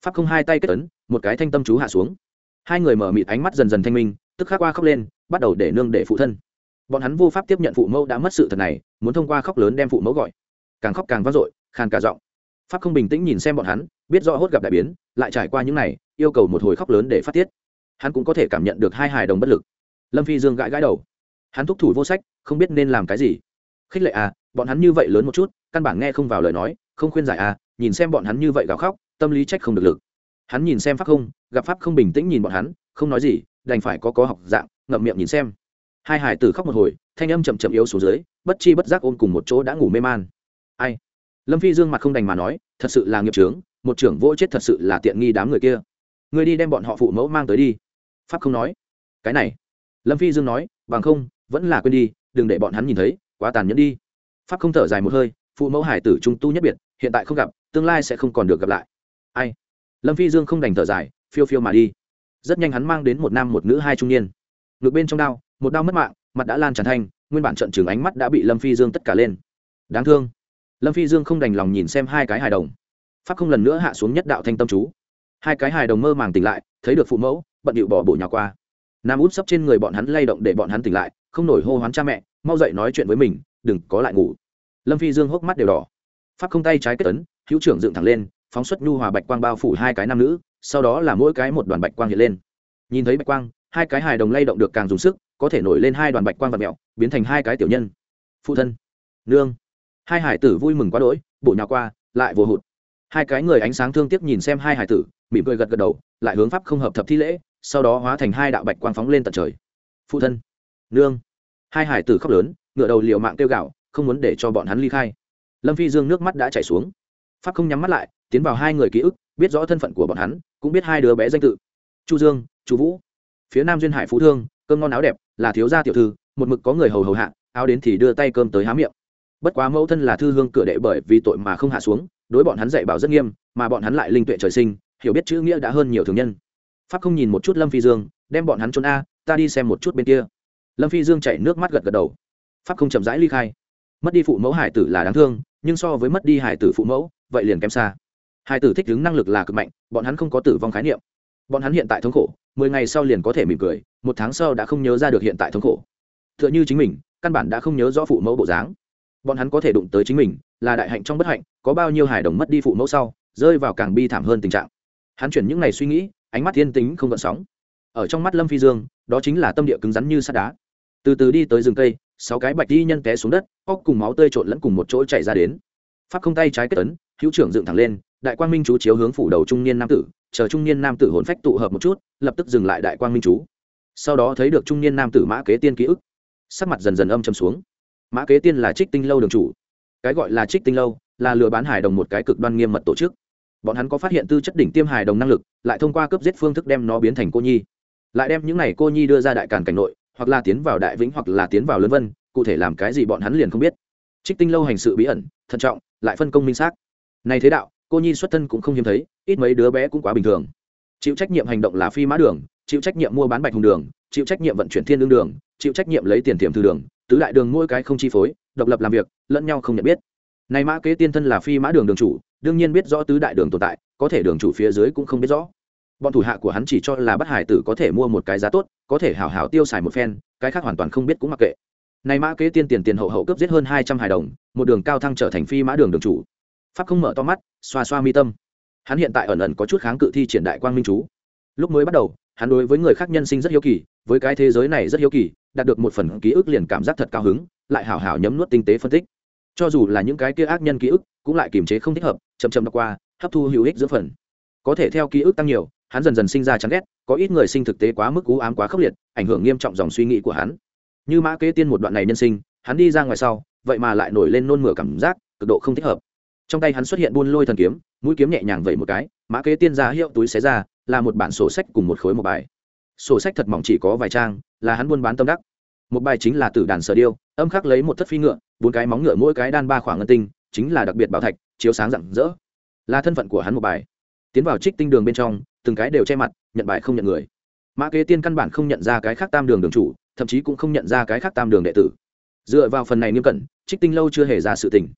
pháp không hai tay kết ấn, một cái thanh tâm chú hạ xuống. Hai người mở mịt ánh mắt dần dần thanh minh, tức khắc qua khóc lên, bắt đầu để nương để phụ thân. Bọn hắn vô pháp tiếp nhận phụ mẫu đã mất sự thật này, muốn thông qua khóc lớn đem phụ mẫu gọi. Càng khóc càng vang dội, khàn cả giọng. Pháp không bình tĩnh nhìn xem bọn hắn, biết rõ hốt gặp đại biến, lại trải qua những này, yêu cầu một hồi khóc lớn để phát tiết. Hắn cũng có thể cảm nhận được hai hài đồng bất lực. Lâm Phi Dương gãi gãi đầu, hắn thúc thủ vô sách, không biết nên làm cái gì. Khích lệ à, bọn hắn như vậy lớn một chút, căn bản nghe không vào lời nói, không khuyên giải à, nhìn xem bọn hắn như vậy gào khóc, tâm lý trách không được lực. Hắn nhìn xem pháp không, gặp pháp không bình tĩnh nhìn bọn hắn, không nói gì, đành phải có có học dạng, ngậm miệng nhìn xem. Hai hải tử khóc một hồi, thanh âm chậm chậm yếu xuống dưới, bất chi bất giác ôm cùng một chỗ đã ngủ mê man. Ai? Lâm Phi Dương mặt không đành mà nói, thật sự là nghiệp chướng, một trưởng vô chết thật sự là tiện nghi đám người kia. Người đi đem bọn họ phụ mẫu mang tới đi. Pháp không nói. Cái này. Lâm Phi Dương nói, bằng không, vẫn là quên đi, đừng để bọn hắn nhìn thấy, quá tàn nhẫn đi. Pháp không thở dài một hơi, phụ mẫu hải tử trung tu nhất biệt, hiện tại không gặp, tương lai sẽ không còn được gặp lại. Ai? Lâm Phi Dương không đành thở dài, phiêu phiêu mà đi. Rất nhanh hắn mang đến một nam một nữ hai trung niên. Ngực bên trong đao, một đao mất mạng, mặt đã lan tràn thanh, nguyên bản trận trừng ánh mắt đã bị Lâm Phi Dương tất cả lên. Đáng thương. Lâm Phi Dương không đành lòng nhìn xem hai cái hài đồng. Pháp không lần nữa hạ xuống nhất đạo thanh tâm chú. Hai cái hài đồng mơ màng tỉnh lại, thấy được phụ mẫu, bận điệu bỏ bổ nhào qua. Nam út sấp trên người bọn hắn lay động để bọn hắn tỉnh lại, không nổi hô hoán cha mẹ, mau dậy nói chuyện với mình, đừng có lại ngủ. Lâm Phi Dương hốc mắt đều đỏ. Pháp không tay trái kết ấn, hữu trưởng dựng thẳng lên, phóng xuất nhu hòa bạch quang bao phủ hai cái nam nữ, sau đó là mỗi cái một đoàn bạch quang hiện lên. Nhìn thấy bạch quang, hai cái hài đồng lay động được càng dùng sức, có thể nổi lên hai đoàn bạch quang vật mèo, biến thành hai cái tiểu nhân. Phụ thân, nương. Hai hải tử vui mừng quá đỗi, bổ nhào qua, lại vô hụt. Hai cái người ánh sáng thương tiếc nhìn xem hai hải tử, mỉm cười gật gật đầu, lại hướng pháp không hợp thập thi lễ, sau đó hóa thành hai đạo bạch quang phóng lên tận trời. Phụ thân, nương. Hai hải tử khóc lớn, ngửa đầu liều mạng kêu gào, không muốn để cho bọn hắn ly khai. Lâm Phi Dương nước mắt đã chảy xuống. Pháp không nhắm mắt lại, tiến vào hai người ký ức, biết rõ thân phận của bọn hắn, cũng biết hai đứa bé danh tự. Chu Dương, Chu Vũ. Phía Nam duyên hải phú thương, cơm ngon áo đẹp, là thiếu gia tiểu thư, một mực có người hầu hầu hạ, áo đến thì đưa tay cơm tới há miệng. Bất quá mẫu thân là thư hương cửa đệ bởi vì tội mà không hạ xuống, đối bọn hắn dạy bảo rất nghiêm, mà bọn hắn lại linh tuệ trời sinh, hiểu biết chữ nghĩa đã hơn nhiều thường nhân. Pháp không nhìn một chút Lâm Phi Dương, đem bọn hắn trốn a, ta đi xem một chút bên kia. Lâm Phi Dương chảy nước mắt gật gật đầu. Pháp không chậm rãi ly khai. Mất đi phụ mẫu hải tử là đáng thương, nhưng so với mất đi hải tử phụ mẫu, vậy liền kém xa. Hải tử thích ứng năng lực là cực mạnh, bọn hắn không có tử vong khái niệm. Bọn hắn hiện tại thống khổ, mười ngày sau liền có thể mỉm cười, một tháng sau đã không nhớ ra được hiện tại thống khổ. Tựa như chính mình, căn bản đã không nhớ rõ phụ mẫu bộ dáng. Bọn hắn có thể đụng tới chính mình, là đại hạnh trong bất hạnh, có bao nhiêu hài đồng mất đi phụ mẫu sau, rơi vào càng bi thảm hơn tình trạng. Hắn chuyển những ngày suy nghĩ, ánh mắt thiên tính không gợn sóng. Ở trong mắt Lâm Phi Dương, đó chính là tâm địa cứng rắn như sắt đá. Từ từ đi tới rừng cây, sáu cái bạch y nhân té xuống đất, óc cùng máu tươi trộn lẫn cùng một chỗ chảy ra đến. Pháp không tay trái kết ấn, hữu trưởng dựng thẳng lên, đại quang minh chú chiếu hướng phủ đầu trung niên nam tử, chờ trung niên nam tử hồn phách tụ hợp một chút, lập tức dừng lại đại quang minh chú. Sau đó thấy được trung niên nam tử Mã Kế Tiên ký ức, sắc mặt dần dần âm trầm xuống. Mã Kế Tiên là Trích Tinh lâu đường chủ. Cái gọi là Trích Tinh lâu là lừa bán hài đồng một cái cực đoan nghiêm mật tổ chức. Bọn hắn có phát hiện tư chất đỉnh tiêm hài đồng năng lực, lại thông qua cướp giết phương thức đem nó biến thành cô nhi, lại đem những này cô nhi đưa ra đại càn cảnh nội, hoặc là tiến vào đại vĩnh hoặc là tiến vào lớn vân, cụ thể làm cái gì bọn hắn liền không biết. Trích Tinh lâu hành sự bí ẩn, thận trọng, lại phân công minh xác. Này thế đạo, cô nhi xuất thân cũng không hiếm thấy, ít mấy đứa bé cũng quá bình thường. Chịu trách nhiệm hành động là phi mã đường, chịu trách nhiệm mua bán bạch hùng đường, chịu trách nhiệm vận chuyển thiên đương đường, chịu trách nhiệm lấy tiền tiềm thư đường, tứ đại đường mỗi cái không chi phối, độc lập làm việc, lẫn nhau không nhận biết. Này Mã Kế Tiên thân là phi mã đường đường chủ, đương nhiên biết rõ tứ đại đường tồn tại, có thể đường chủ phía dưới cũng không biết rõ. Bọn thủ hạ của hắn chỉ cho là bắt hải tử có thể mua một cái giá tốt, có thể hảo hảo tiêu xài một phen, cái khác hoàn toàn không biết cũng mặc kệ. Này Mã Kế Tiên tiền tiền hậu hậu cướp giết hơn hai trăm hài đồng, một đường cao thăng trở thành phi mã đường đường chủ. Pháp không mở to mắt, xoa xoa mi tâm. Hắn hiện tại ẩn ẩn có chút kháng cự thi triển đại quang minh chú. Lúc mới bắt đầu, hắn đối với người khác nhân sinh rất hiếu kỳ, với cái thế giới này rất hiếu kỳ, đạt được một phần ký ức liền cảm giác thật cao hứng, lại hảo hảo nhấm nuốt tinh tế phân tích. Cho dù là những cái kia ác nhân ký ức, cũng lại kiềm chế không thích hợp, chậm chậm đọc qua, hấp thu hữu ích giữa phần. Có thể theo ký ức tăng nhiều, hắn dần dần sinh ra chán ghét, có ít người sinh thực tế quá mức u ám quá khốc liệt, ảnh hưởng nghiêm trọng dòng suy nghĩ của hắn. Như Mã Kế Tiên một đoạn này nhân sinh, hắn đi ra ngoài sau, vậy mà lại nổi lên nôn mửa cảm giác, cực độ không thích hợp. Trong tay hắn xuất hiện buôn lôi thần kiếm, mũi kiếm nhẹ nhàng vẩy một cái, Mã Kế Tiên ra hiệu túi xé ra, là một bản sổ sách cùng một khối một bài. Sổ sách thật mỏng chỉ có vài trang, là hắn buôn bán tâm đắc. Một bài chính là Tử đàn sở điêu, âm khắc lấy một thất phi ngựa, bốn cái móng ngựa mỗi cái đan ba khoảng ngân tinh, chính là đặc biệt bảo thạch, chiếu sáng rạng rỡ. Là thân phận của hắn một bài. Tiến vào Trích Tinh đường bên trong, từng cái đều che mặt, nhận bài không nhận người. Mã Kế Tiên căn bản không nhận ra cái khác tam đường đường chủ, thậm chí cũng không nhận ra cái khác tam đường đệ tử. Dựa vào phần này nghiêm cẩn, Trích Tinh lâu chưa hề ra sự tình.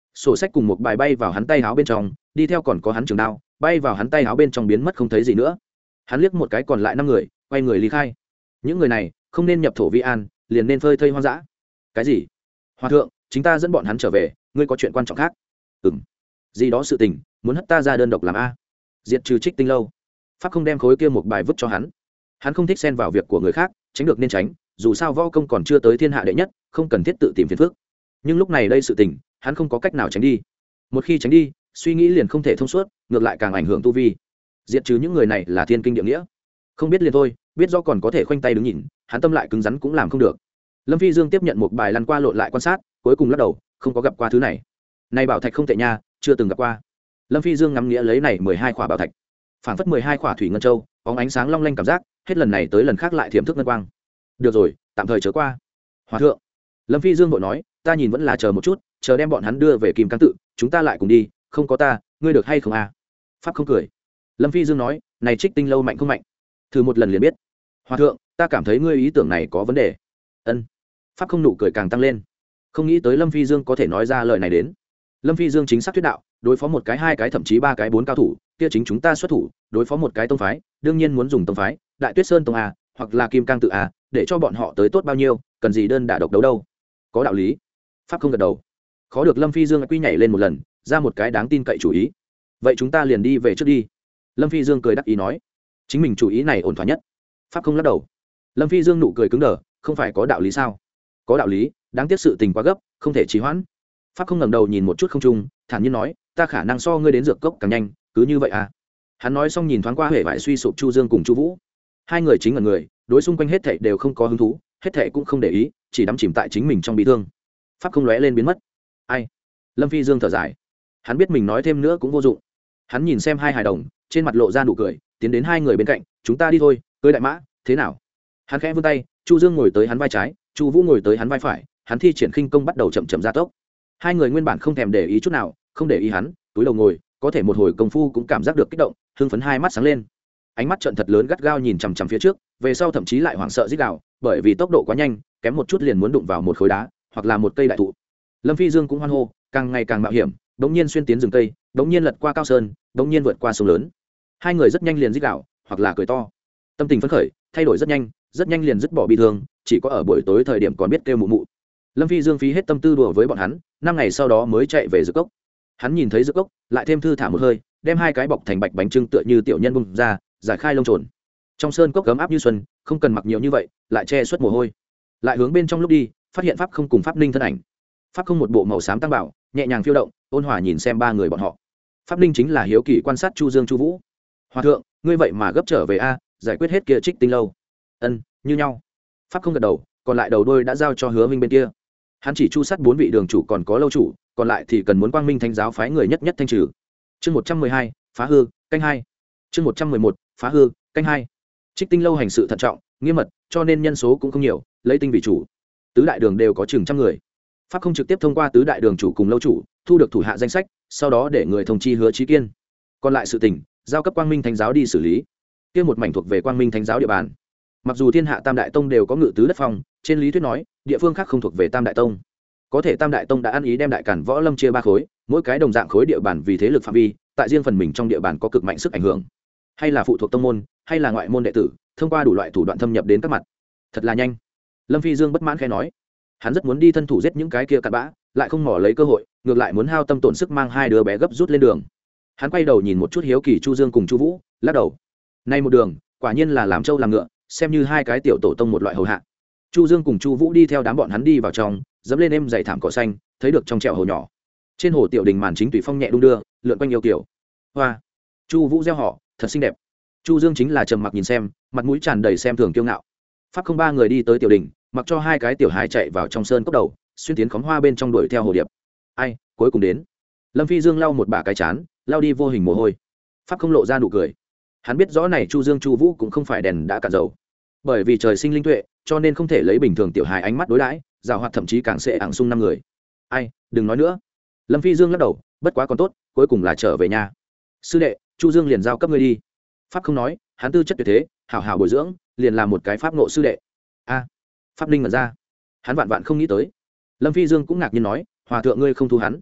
sổ sách cùng một bài bay vào hắn tay áo bên trong, đi theo còn có hắn trường đao bay vào hắn tay áo bên trong biến mất không thấy gì nữa. Hắn liếc một cái còn lại năm người, quay người ly khai. Những người này không nên nhập thổ vi an, liền nên phơi thây hoang dã. Cái gì? Hòa thượng, chính ta dẫn bọn hắn trở về, ngươi có chuyện quan trọng khác? Ừm. Gì đó sự tình, muốn hất ta ra đơn độc làm a? Diệt trừ Trích Tinh lâu. Pháp không đem khối kia một bài vứt cho hắn. Hắn không thích xen vào việc của người khác, tránh được nên tránh, dù sao võ công còn chưa tới thiên hạ đệ nhất, không cần thiết tự tìm phiền phức. Nhưng lúc này đây sự tình, hắn không có cách nào tránh đi. Một khi tránh đi, suy nghĩ liền không thể thông suốt, ngược lại càng ảnh hưởng tu vi. Diệt trừ những người này là thiên kinh địa nghĩa. Không biết liền thôi, biết do còn có thể khoanh tay đứng nhìn, hắn tâm lại cứng rắn cũng làm không được. Lâm Phi Dương tiếp nhận một bài lăn qua lộn lại quan sát, cuối cùng lắc đầu, không có gặp qua thứ này. Này bảo thạch không tệ nha, chưa từng gặp qua. Lâm Phi Dương ngắm nghĩa lấy này mười hai khỏa bảo thạch, phảng phất mười hai khỏa thủy ngân châu, bóng ánh sáng long lanh cảm giác, hết lần này tới lần khác lại thiểm thức ngân quang. Được rồi, tạm thời chớ qua. Hòa thượng, Lâm Phi Dương vội nói, ta nhìn vẫn là chờ một chút, chờ đem bọn hắn đưa về Kim Cang tự, chúng ta lại cùng đi, không có ta, ngươi được hay không à? Pháp không cười. Lâm Phi Dương nói, này Trích Tinh lâu mạnh không mạnh? Thử một lần liền biết. Hòa thượng, ta cảm thấy ngươi ý tưởng này có vấn đề. Ân. Pháp không nụ cười càng tăng lên. Không nghĩ tới Lâm Phi Dương có thể nói ra lời này đến. Lâm Phi Dương chính xác thuyết đạo, đối phó một cái hai cái thậm chí ba cái bốn cao thủ, kia chính chúng ta xuất thủ, đối phó một cái tông phái, đương nhiên muốn dùng tông phái, Đại Tuyết Sơn tông a, hoặc là Kim Cang tự a, để cho bọn họ tới tốt bao nhiêu, cần gì đơn đả độc đấu đâu. Có đạo lý. Pháp không gật đầu. Khó được Lâm Phi Dương quy nhảy lên một lần, ra một cái đáng tin cậy chủ ý. Vậy chúng ta liền đi về trước đi. Lâm Phi Dương cười đắc ý nói, chính mình chủ ý này ổn thỏa nhất. Pháp không lắc đầu. Lâm Phi Dương nụ cười cứng đờ, không phải có đạo lý sao? Có đạo lý, đáng tiếc sự tình quá gấp, không thể trì hoãn. Pháp không ngẩng đầu nhìn một chút không trung, thản nhiên nói, ta khả năng so ngươi đến dược cốc càng nhanh, cứ như vậy à? Hắn nói xong nhìn thoáng qua hệ vải suy sụp Chu Dương cùng Chu Vũ. Hai người chính là người, đối xung quanh hết thảy đều không có hứng thú, hết thảy cũng không để ý, chỉ đắm chìm tại chính mình trong bi thương. Pháp không lóe lên biến mất. Ai? Lâm Phi Dương thở dài. Hắn biết mình nói thêm nữa cũng vô dụng. Hắn nhìn xem hai hài đồng, trên mặt lộ ra nụ cười, tiến đến hai người bên cạnh, chúng ta đi thôi, cưới đại mã, thế nào? Hắn khẽ vươn tay, Chu Dương ngồi tới hắn vai trái, Chu Vũ ngồi tới hắn vai phải, hắn thi triển khinh công bắt đầu chậm chậm gia tốc. Hai người nguyên bản không thèm để ý chút nào, không để ý hắn, túi đầu ngồi, có thể một hồi công phu cũng cảm giác được kích động, hưng phấn hai mắt sáng lên. Ánh mắt trợn thật lớn gắt gao nhìn chằm chằm phía trước, về sau thậm chí lại hoảng sợ rít gào, bởi vì tốc độ quá nhanh, kém một chút liền muốn đụng vào một khối đá, hoặc là một cây đại thụ. Lâm Phi Dương cũng hoan hô, càng ngày càng mạo hiểm, đống nhiên xuyên tiến rừng cây, đống nhiên lật qua cao sơn, đống nhiên vượt qua sông lớn. Hai người rất nhanh liền rít gào, hoặc là cười to. Tâm tình phấn khởi, thay đổi rất nhanh, rất nhanh liền dứt bỏ bi thương, chỉ có ở buổi tối thời điểm còn biết kêu mụ mụ. Lâm Phi Dương phí hết tâm tư đùa với bọn hắn, năm ngày sau đó mới chạy về dược cốc. Hắn nhìn thấy dược cốc, lại thêm thư thả một hơi, đem hai cái bọc thành bạch bánh trưng tựa như tiểu nhân bung ra, giải khai lông trồn. Trong sơn cốc cấm áp như xuân, không cần mặc nhiều như vậy, lại che suất mồ hôi. Lại hướng bên trong lúc đi, phát hiện pháp không cùng pháp ninh thân ảnh. Pháp không một bộ màu xám tăng bảo, nhẹ nhàng phiêu động, ôn hòa nhìn xem ba người bọn họ. Pháp ninh chính là hiếu kỳ quan sát Chu Dương Chu Vũ. Hòa thượng, ngươi vậy mà gấp trở về a, giải quyết hết kia Trích Tinh lâu. Ân, như nhau. Pháp không gật đầu, còn lại đầu đôi đã giao cho Hứa Minh bên kia. Hắn chỉ chu sát bốn vị đường chủ còn có lâu chủ, còn lại thì cần muốn Quang Minh Thánh giáo phái người nhất nhất thanh trừ. Chương một trăm mười hai, phá hư, canh hai. Chương một trăm mười một, phá hư, canh hai. Trích Tinh lâu hành sự thận trọng, nghiêm mật, cho nên nhân số cũng không nhiều, lấy tinh vị chủ. Tứ đại đường đều có chừng trăm người. Pháp không trực tiếp thông qua tứ đại đường chủ cùng lâu chủ, thu được thủ hạ danh sách, sau đó để người thông chi Hứa Chí Kiên. Còn lại sự tình, giao cấp Quang Minh Thánh giáo đi xử lý. Kia một mảnh thuộc về Quang Minh Thánh giáo địa bàn. Mặc dù thiên hạ tam đại tông đều có ngự tứ đất phong, trên lý thuyết nói địa phương khác không thuộc về tam đại tông, có thể tam đại tông đã ăn ý đem đại cản võ lâm chia ba khối, mỗi cái đồng dạng khối địa bàn vì thế lực phạm vi, tại riêng phần mình trong địa bàn có cực mạnh sức ảnh hưởng, hay là phụ thuộc tông môn hay là ngoại môn đệ tử, thông qua đủ loại thủ đoạn thâm nhập đến các mặt. Thật là nhanh. Lâm Phi Dương bất mãn khẽ nói, hắn rất muốn đi thân thủ giết những cái kia cặn bã, lại không mò lấy cơ hội, ngược lại muốn hao tâm tổn sức mang hai đứa bé gấp rút lên đường. Hắn quay đầu nhìn một chút hiếu kỳ Chu Dương cùng Chu Vũ, lắc đầu. Nay một đường quả nhiên là làm trâu làm ngựa, xem như hai cái tiểu tổ tông một loại hầu hạ. Chu Dương cùng Chu Vũ đi theo đám bọn hắn đi vào trong, dẫm lên êm dày thảm cỏ xanh, thấy được trong trẹo hồ nhỏ. Trên hồ tiểu đình màn chính tùy phong nhẹ đung đưa, lượn quanh yêu kiều. Hoa. Chu Vũ reo hò, thật xinh đẹp. Chu Dương chính là trầm mặc nhìn xem, mặt mũi tràn đầy xem thường kiêu ngạo. Pháp không ba người đi tới tiểu đình, mặc cho hai cái tiểu hài chạy vào trong sơn cốc đầu, xuyên tiến khóm hoa bên trong đuổi theo hồ điệp. Ai, cuối cùng đến. Lâm Phi Dương lau một bả cái chán, lau đi vô hình mồ hôi. Pháp không lộ ra nụ cười. Hắn biết rõ này Chu Dương Chu Vũ cũng không phải đèn đã cạn dầu, bởi vì trời sinh linh tuệ, cho nên không thể lấy bình thường tiểu hài ánh mắt đối đãi, giàu hoạt thậm chí càng sẽ ảng sung năm người. Ai, đừng nói nữa. Lâm Phi Dương lắc đầu, bất quá còn tốt, cuối cùng là trở về nhà. Sư đệ, Chu Dương liền giao cấp ngươi đi. Pháp không nói, hắn tư chất tuyệt thế, hảo hảo bồi dưỡng, liền làm một cái pháp ngộ sư đệ. A, Pháp Ninh mở ra, hắn vạn vạn không nghĩ tới. Lâm Phi Dương cũng ngạc nhiên nói, hòa thượng ngươi không thu hắn.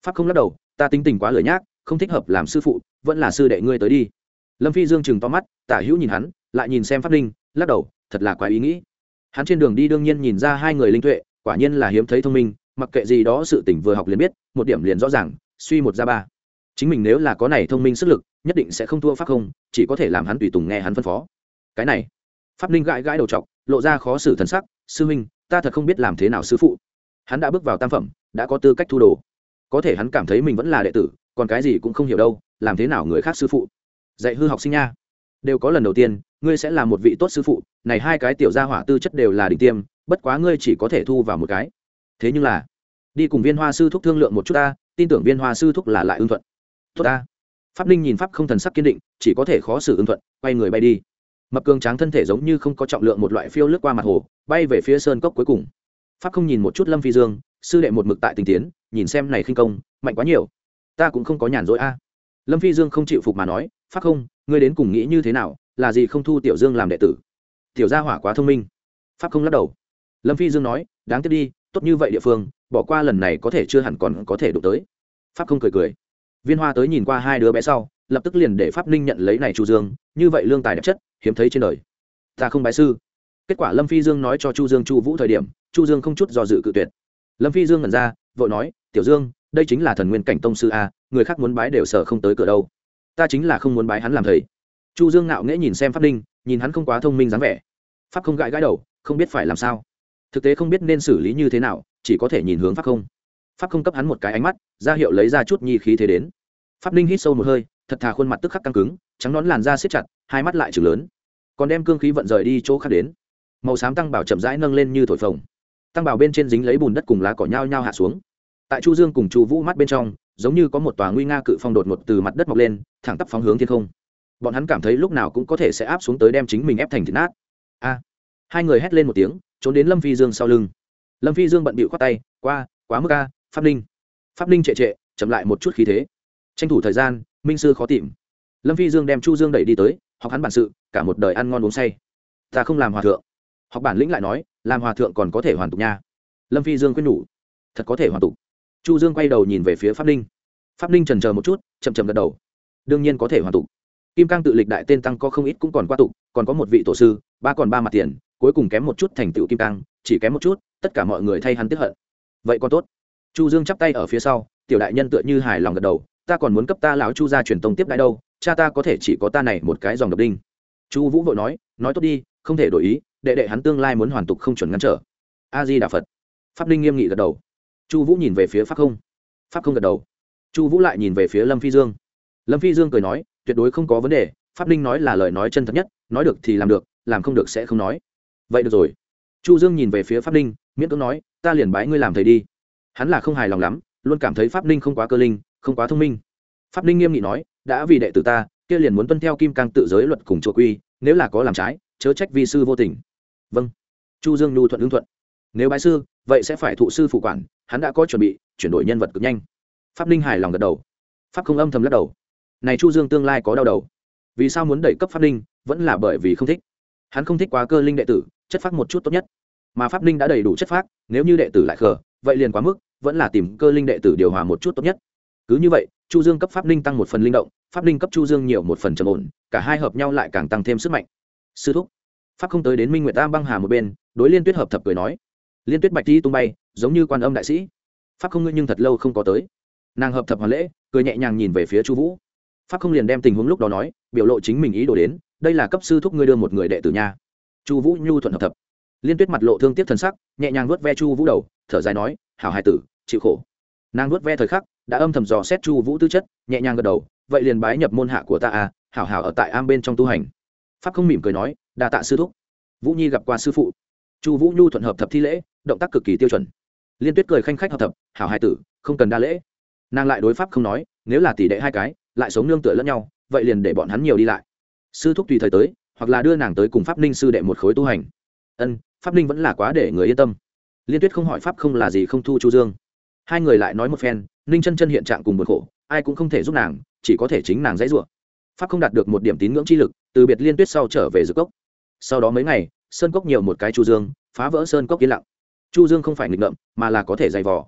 pháp không lắc đầu, ta tính tình quá lười nhác, không thích hợp làm sư phụ, vẫn là sư đệ ngươi tới đi. Lâm Phi Dương chừng to mắt, tả hữu nhìn hắn, lại nhìn xem pháp linh, lắc đầu, thật là quá ý nghĩ. Hắn trên đường đi đương nhiên nhìn ra hai người linh tuệ, quả nhiên là hiếm thấy thông minh, mặc kệ gì đó sự tình vừa học liền biết, một điểm liền rõ ràng, suy một ra ba. Chính mình nếu là có này thông minh sức lực, nhất định sẽ không thua pháp không, chỉ có thể làm hắn tùy tùng nghe hắn phân phó. Cái này, pháp linh gãi gãi đầu trọc, lộ ra khó xử thần sắc, sư huynh, ta thật không biết làm thế nào sư phụ. Hắn đã bước vào tam phẩm, đã có tư cách thu đồ, có thể hắn cảm thấy mình vẫn là đệ tử, còn cái gì cũng không hiểu đâu, làm thế nào người khác sư phụ. Dạy hư học sinh nha, đều có lần đầu tiên, ngươi sẽ là một vị tốt sư phụ, này hai cái tiểu gia hỏa tư chất đều là đỉnh tiêm, bất quá ngươi chỉ có thể thu vào một cái. Thế nhưng là, đi cùng Viên Hoa sư thúc thương lượng một chút ta, tin tưởng Viên Hoa sư thúc là lại ưng thuận. Tốt ta. Pháp Ninh nhìn pháp không thần sắc kiên định, chỉ có thể khó xử ưng thuận, quay người bay đi. Mập cường tráng thân thể giống như không có trọng lượng một loại phiêu lướt qua mặt hồ, bay về phía sơn cốc cuối cùng. Pháp không nhìn một chút Lâm Phi Dương, sư đệ một mực tại tình tiến, nhìn xem này khinh công, mạnh quá nhiều. Ta cũng không có nhàn rỗi a. Lâm Phi Dương không chịu phục mà nói, pháp không, ngươi đến cùng nghĩ như thế nào, là gì không thu Tiểu Dương làm đệ tử? Tiểu gia hỏa quá thông minh. Pháp không lắc đầu. Lâm Phi Dương nói, đáng tiếc đi, tốt như vậy địa phương, bỏ qua lần này có thể chưa hẳn còn có thể đụng tới. Pháp không cười cười. Viên Hoa tới nhìn qua hai đứa bé sau, lập tức liền để Pháp Ninh nhận lấy này Chu Dương, như vậy lương tài đẹp chất, hiếm thấy trên đời. Ta không bái sư. Kết quả Lâm Phi Dương nói cho Chu Dương Chu Vũ thời điểm, Chu Dương không chút do dự cự tuyệt. Lâm Phi Dương ngẩn ra, vội nói, Tiểu Dương, đây chính là thần nguyên cảnh tông sư a, người khác muốn bái đều sợ không tới cửa đâu. Ta chính là không muốn bái hắn làm thầy. Chu Dương ngạo nghễ nhìn xem Pháp Ninh, nhìn hắn không quá thông minh dáng vẻ. Pháp không gãi gãi đầu, không biết phải làm sao. Thực tế không biết nên xử lý như thế nào, chỉ có thể nhìn hướng Pháp không. Pháp không cấp hắn một cái ánh mắt, ra hiệu lấy ra chút nhi khí thế đến. Pháp Ninh hít sâu một hơi, thật thà khuôn mặt tức khắc căng cứng, trắng nõn làn da siết chặt, hai mắt lại trừng lớn, còn đem cương khí vận rời đi chỗ khác đến. Màu xám tăng bảo chậm rãi nâng lên như thổi phồng, tăng bảo bên trên dính lấy bùn đất cùng lá cỏ nhao nhao hạ xuống. Tại Chu Dương cùng Chu Vũ mắt bên trong, giống như có một tòa nguy nga cự phong đột ngột từ mặt đất mọc lên, thẳng tắp phóng hướng thiên không. Bọn hắn cảm thấy lúc nào cũng có thể sẽ áp xuống tới đem chính mình ép thành thịt nát. A! Hai người hét lên một tiếng, trốn đến Lâm Phi Dương sau lưng. Lâm Phi Dương bận bịu khoát tay, qua, quá mức a, Pháp Ninh. Pháp Ninh trệ trệ, chậm lại một chút khí thế. Tranh thủ thời gian, minh sư khó tìm. Lâm Phi Dương đem Chu Dương đẩy đi tới, học hắn bản sự, cả một đời ăn ngon uống say. Ta không làm hòa thượng. Học bản lĩnh lại nói, làm hòa thượng còn có thể hoàn tục nha. Lâm Phi Dương khuyên nhủ, thật có thể hoàn tục. Chu Dương quay đầu nhìn về phía Pháp Ninh. Pháp Ninh chần chờ một chút, chậm chậm gật đầu. Đương nhiên có thể hoàn tục. Kim Cang tự lịch đại tên tăng có không ít cũng còn qua tục, còn có một vị tổ sư, ba còn ba mặt tiền, cuối cùng kém một chút thành tựu Kim Cang, chỉ kém một chút, tất cả mọi người thay hắn tiếc hận. Vậy còn tốt. Chu Dương chắp tay ở phía sau, tiểu đại nhân tựa như hài lòng gật đầu, ta còn muốn cấp ta lão Chu gia truyền tông tiếp đãi đâu, cha ta có thể chỉ có ta này một cái dòng độc đinh. Chu Vũ vội nói, nói tốt đi, không thể đổi ý, đệ đệ hắn tương lai muốn hoàn tục không chuẩn ngăn trở. A Di Đà Phật. Pháp Ninh nghiêm nghị gật đầu. Chu Vũ nhìn về phía Pháp Không. Pháp Không gật đầu. Chu Vũ lại nhìn về phía Lâm Phi Dương. Lâm Phi Dương cười nói, tuyệt đối không có vấn đề, Pháp Ninh nói là lời nói chân thật nhất, nói được thì làm được, làm không được sẽ không nói. Vậy được rồi. Chu Dương nhìn về phía Pháp Ninh, miễn cưỡng nói, ta liền bái ngươi làm thầy đi. Hắn là không hài lòng lắm, luôn cảm thấy Pháp Ninh không quá cơ linh, không quá thông minh. Pháp Ninh nghiêm nghị nói, đã vì đệ tử ta, kia liền muốn tuân theo Kim Cang tự giới luật cùng chùa quy, nếu là có làm trái, chớ trách vi sư vô tình. Vâng. Chu Dương nhu thuận ứng thuận. Nếu bái sư, vậy sẽ phải thụ sư phụ quản, hắn đã có chuẩn bị, chuyển đổi nhân vật cực nhanh. Pháp Ninh hài lòng gật đầu. Pháp Không âm thầm lắc đầu. Này Chu Dương tương lai có đau đầu. Vì sao muốn đẩy cấp Pháp Ninh, vẫn là bởi vì không thích. Hắn không thích quá cơ linh đệ tử, chất phác một chút tốt nhất. Mà Pháp Ninh đã đầy đủ chất phác, nếu như đệ tử lại khờ, vậy liền quá mức, vẫn là tìm cơ linh đệ tử điều hòa một chút tốt nhất. Cứ như vậy, Chu Dương cấp Pháp Ninh tăng một phần linh động, Pháp Ninh cấp Chu Dương nhiều một phần trầm ổn, cả hai hợp nhau lại càng tăng thêm sức mạnh. Sư thúc. Pháp Không tới đến Minh Nguyệt Tam băng hà một bên, đối Liên Tuyết hợp thập cười nói, Liên Tuyết bạch tí tung bay, giống như Quan Âm đại sĩ. Pháp Không ngươi nhưng thật lâu không có tới. Nàng hợp thập hoàn lễ, cười nhẹ nhàng nhìn về phía Chu Vũ. Pháp Không liền đem tình huống lúc đó nói, biểu lộ chính mình ý đồ đến, đây là cấp sư thúc ngươi đưa một người đệ tử nha. Chu Vũ nhu thuận hợp thập. Liên Tuyết mặt lộ thương tiếc thần sắc, nhẹ nhàng vuốt ve Chu Vũ đầu, thở dài nói, hảo hài tử, chịu khổ. Nàng vuốt ve thời khắc, đã âm thầm dò xét Chu Vũ tư chất, nhẹ nhàng gật đầu, vậy liền bái nhập môn hạ của ta à, hảo hảo ở tại am bên trong tu hành. Pháp Không mỉm cười nói, đa tạ sư thúc. Vũ Nhi gặp qua sư phụ. Chu Vũ nhu thuận hợp thập thi lễ, động tác cực kỳ tiêu chuẩn. Liên Tuyết cười khanh khách hợp thập, hảo hài tử, không cần đa lễ. Nàng lại đối Pháp Không nói, nếu là tỷ đệ hai cái, lại sống nương tựa lẫn nhau, vậy liền để bọn hắn nhiều đi lại. Sư thúc tùy thời tới, hoặc là đưa nàng tới cùng Pháp Ninh sư đệ một khối tu hành. Ân, Pháp Ninh vẫn là quá để người yên tâm. Liên Tuyết không hỏi Pháp Không là gì không thu Chu Dương. Hai người lại nói một phen, Ninh chân chân hiện trạng cùng buồn khổ, ai cũng không thể giúp nàng, chỉ có thể chính nàng dãy rủa. Pháp Không đạt được một điểm tín ngưỡng chi lực, từ biệt Liên Tuyết sau trở về Dược Cốc. Sau đó mấy ngày, sơn cốc nhiều một cái Chu Dương, phá vỡ sơn cốc yên lặng. Chu Dương không phải nghịch ngợm, mà là có thể dày vò.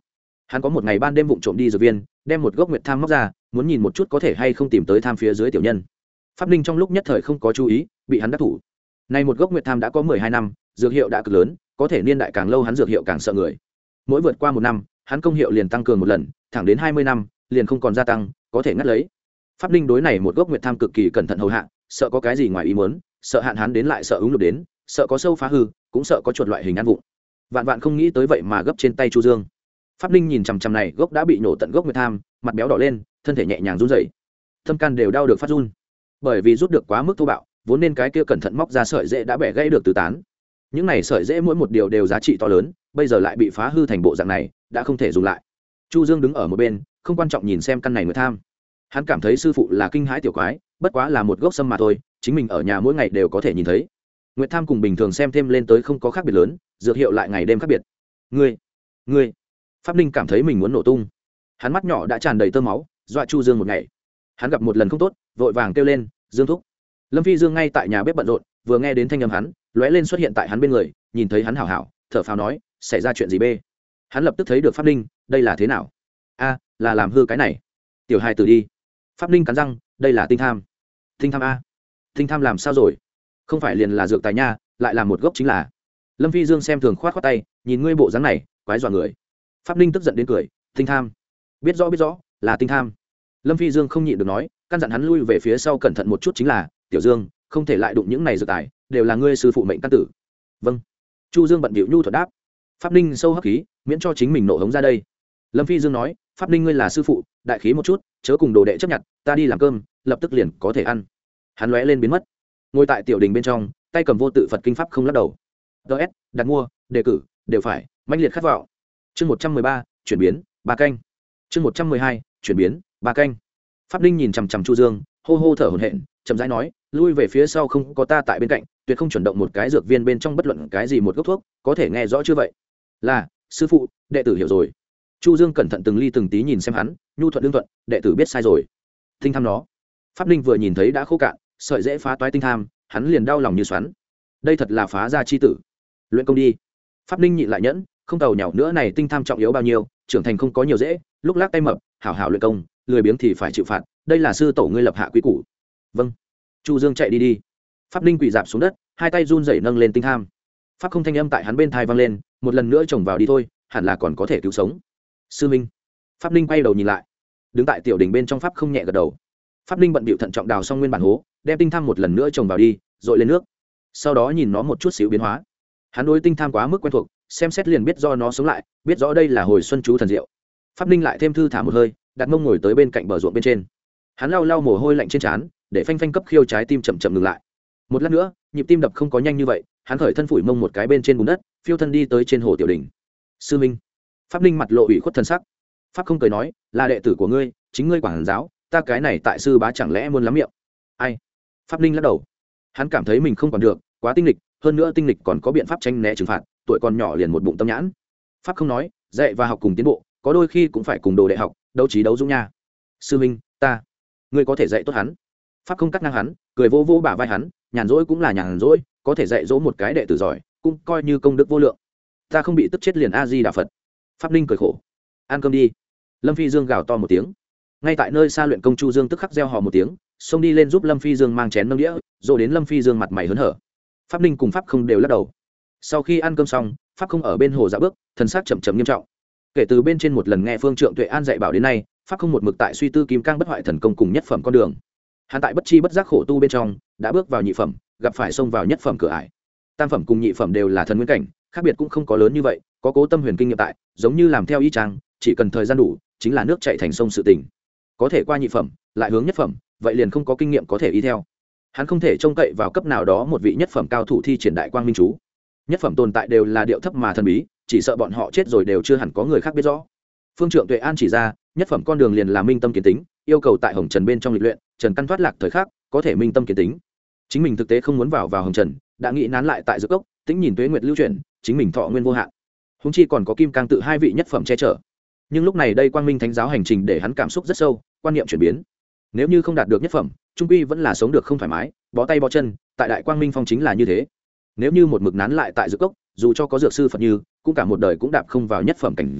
hắn có một ngày ban đêm vụng trộm đi dược viên đem một gốc nguyệt tham móc ra muốn nhìn một chút có thể hay không tìm tới tham phía dưới tiểu nhân. Pháp Ninh trong lúc nhất thời không có chú ý bị hắn đắc thủ. Này một gốc nguyệt tham đã có mười hai năm, dược hiệu đã cực lớn, có thể niên đại càng lâu hắn dược hiệu càng sợ người. Mỗi vượt qua một năm hắn công hiệu liền tăng cường một lần, thẳng đến hai mươi năm liền không còn gia tăng, có thể ngắt lấy. Pháp Ninh đối này một gốc nguyệt tham cực kỳ cẩn thận hầu hạ, sợ có cái gì ngoài ý muốn, sợ hạn hán đến lại sợ ứng lục đến, sợ có sâu phá hư, cũng sợ có chuột loại hình ăn vụng. Vạn vạn không nghĩ tới vậy mà gấp trên tay Chu Dương. Pháp Ninh nhìn chằm chằm này gốc đã bị nổ tận gốc nguyệt tham, mặt béo đỏ lên, thân thể nhẹ nhàng run rẩy, thâm can đều đau được phát run. Bởi vì rút được quá mức thô bạo, vốn nên cái kia cẩn thận móc ra sợi rễ đã bẻ gãy được tứ tán. Những này sợi rễ mỗi một điều đều giá trị to lớn, bây giờ lại bị phá hư thành bộ dạng này, đã không thể dùng lại. Chu Dương đứng ở một bên, không quan trọng nhìn xem căn này nguyệt tham. Hắn cảm thấy sư phụ là kinh hãi tiểu quái, bất quá là một gốc sâm mà thôi, chính mình ở nhà mỗi ngày đều có thể nhìn thấy. Nguyệt tham cùng bình thường xem thêm lên tới không có khác biệt lớn, dược hiệu lại ngày đêm khác biệt. Ngươi, ngươi. Pháp Ninh cảm thấy mình muốn nổ tung. Hắn mắt nhỏ đã tràn đầy tơ máu, dọa Chu Dương một ngày. Hắn gặp một lần không tốt, vội vàng kêu lên, "Dương thúc." Lâm Phi Dương ngay tại nhà bếp bận rộn, vừa nghe đến thanh âm hắn, lóe lên xuất hiện tại hắn bên người, nhìn thấy hắn hảo hảo, thở phào nói, "Xảy ra chuyện gì bê?" Hắn lập tức thấy được Pháp Ninh, đây là thế nào? A, là làm hư cái này. Tiểu hài tử đi. Pháp Ninh cắn răng, đây là tinh tham. Tinh tham a? Tinh tham làm sao rồi? Không phải liền là dược tài nha, lại là một gốc chính là. Lâm Phi Dương xem thường khoát khoát tay, nhìn ngươi bộ dáng này, quái dọa người. Pháp Ninh tức giận đến cười, tinh tham. Biết rõ biết rõ, là tinh tham. Lâm Phi Dương không nhịn được nói, căn dặn hắn lui về phía sau cẩn thận một chút chính là, Tiểu Dương, không thể lại đụng những này dược tài, đều là ngươi sư phụ mệnh căn tử. Vâng. Chu Dương bận bịu nhu thuật đáp. Pháp Ninh sâu hấp khí, miễn cho chính mình nổ hống ra đây. Lâm Phi Dương nói, Pháp Ninh ngươi là sư phụ, đại khí một chút, chớ cùng đồ đệ chấp nhận, ta đi làm cơm, lập tức liền có thể ăn. Hắn lóe lên biến mất. Ngồi tại tiểu đình bên trong, tay cầm vô tự Phật kinh pháp không lắc đầu. ds đặt mua, đề cử, đều phải, mãnh liệt khát vọng. Chương một trăm mười ba, chuyển biến, ba canh. Chương một trăm mười hai, chuyển biến, ba canh. Pháp Ninh nhìn chằm chằm Chu Dương, hô hô thở hổn hển, chậm rãi nói, lui về phía sau không có ta tại bên cạnh, tuyệt không chuẩn động một cái dược viên bên trong bất luận cái gì một gốc thuốc, có thể nghe rõ chưa vậy? Là, sư phụ, đệ tử hiểu rồi. Chu Dương cẩn thận từng ly từng tí nhìn xem hắn, nhu thuận đương thuận, đệ tử biết sai rồi. Tinh tham nó. Pháp Ninh vừa nhìn thấy đã khô cạn, sợi dễ phá toái tinh tham, hắn liền đau lòng như xoắn. Đây thật là phá gia chi tử. Luyện công đi. Pháp Ninh nhịn lại nhẫn, không tàu nhàu nữa này tinh tham trọng yếu bao nhiêu, trưởng thành không có nhiều dễ, lúc lắc tay mập, hảo hảo luyện công, lười biếng thì phải chịu phạt, đây là sư tổ ngươi lập hạ quy củ. Vâng. Chu Dương chạy đi đi. Pháp Ninh quỳ dạp xuống đất, hai tay run rẩy nâng lên tinh tham. Pháp không thanh âm tại hắn bên thai vang lên, một lần nữa chồng vào đi thôi, hẳn là còn có thể cứu sống. Sư minh. Pháp Ninh quay đầu nhìn lại, đứng tại tiểu đình bên trong pháp không nhẹ gật đầu. Pháp Ninh bận bịu thận trọng đào xong nguyên bản hố, đem tinh tham một lần nữa chồng vào đi, dội lên nước, sau đó nhìn nó một chút xíu biến hóa. Hắn đối tinh tham quá mức quen thuộc, xem xét liền biết do nó sống lại, biết rõ đây là hồi xuân chú thần diệu. Pháp Ninh lại thêm thư thả một hơi, đặt mông ngồi tới bên cạnh bờ ruộng bên trên. Hắn lau lau mồ hôi lạnh trên trán, để phanh phanh cấp khiêu trái tim chậm chậm ngừng lại. Một lát nữa, nhịp tim đập không có nhanh như vậy, hắn khởi thân phủi mông một cái bên trên bùn đất, phiêu thân đi tới trên hồ tiểu đỉnh. Sư minh. Pháp Ninh mặt lộ ủy khuất thân sắc. Pháp không cười nói, là đệ tử của ngươi, chính ngươi quản giáo, ta cái này tại sư bá chẳng lẽ muốn lắm miệng? Ai? Pháp Ninh lắc đầu. Hắn cảm thấy mình không còn được, quá tinh lịch, hơn nữa tinh lịch còn có biện pháp tranh né trừng phạt, tuổi còn nhỏ liền một bụng tâm nhãn. Pháp không nói, dạy và học cùng tiến bộ, có đôi khi cũng phải cùng đồ đệ học, đấu trí đấu dũng nha. Sư minh, ta, ngươi có thể dạy tốt hắn. Pháp không cắt ngang hắn, cười vô vô bả vai hắn, nhàn rỗi cũng là nhàn rỗi, có thể dạy dỗ một cái đệ tử giỏi, cũng coi như công đức vô lượng. Ta không bị tức chết liền a di đà Phật. Pháp Ninh cười khổ. Ăn cơm đi. Lâm Phi Dương gào to một tiếng. Ngay tại nơi xa luyện công Chu Dương tức khắc reo hò một tiếng, xông đi lên giúp Lâm Phi Dương mang chén nâng đĩa, rồi đến Lâm Phi Dương mặt mày hớn hở. Pháp Ninh cùng Pháp không đều lắc đầu. Sau khi ăn cơm xong, Pháp không ở bên hồ dạo bước, thần sắc chậm chậm nghiêm trọng. Kể từ bên trên một lần nghe Phương Trượng Tuệ An dạy bảo đến nay, Pháp không một mực tại suy tư kim cang bất hoại thần công cùng nhất phẩm con đường. Hắn tại bất chi bất giác khổ tu bên trong, đã bước vào nhị phẩm, gặp phải xông vào nhất phẩm cửa ải. Tam phẩm cùng nhị phẩm đều là thần nguyên cảnh, khác biệt cũng không có lớn như vậy, có Cố Tâm Huyền kinh nghiệm tại, giống như làm theo y chang, chỉ cần thời gian đủ, chính là nước chảy thành sông sự tình. Có thể qua nhị phẩm, lại hướng nhất phẩm, vậy liền không có kinh nghiệm có thể y theo. Hắn không thể trông cậy vào cấp nào đó một vị nhất phẩm cao thủ thi triển đại quang minh chú. Nhất phẩm tồn tại đều là điệu thấp mà thần bí, chỉ sợ bọn họ chết rồi đều chưa hẳn có người khác biết rõ. Phương Trượng Tuệ An chỉ ra, nhất phẩm con đường liền là minh tâm kiến tính, yêu cầu tại hồng trần bên trong lịch luyện, trần căn thoát lạc thời khắc, có thể minh tâm kiến tính. Chính mình thực tế không muốn vào vào hồng trần, đã nghĩ nán lại tại dược cốc, tính nhìn tuế nguyệt lưu chuyển, chính mình thọ nguyên vô hạn. Huống chi còn có kim cang tự hai vị nhất phẩm che chở. Nhưng lúc này đây quang minh thánh giáo hành trình để hắn cảm xúc rất sâu, quan niệm chuyển biến. Nếu như không đạt được nhất phẩm, trung quy vẫn là sống được không thoải mái, bó tay bó chân, tại đại quang minh phong chính là như thế. Nếu như một mực nán lại tại dược cốc, dù cho có dược sư Phật như, cũng cả một đời cũng đạp không vào nhất phẩm cảnh giới,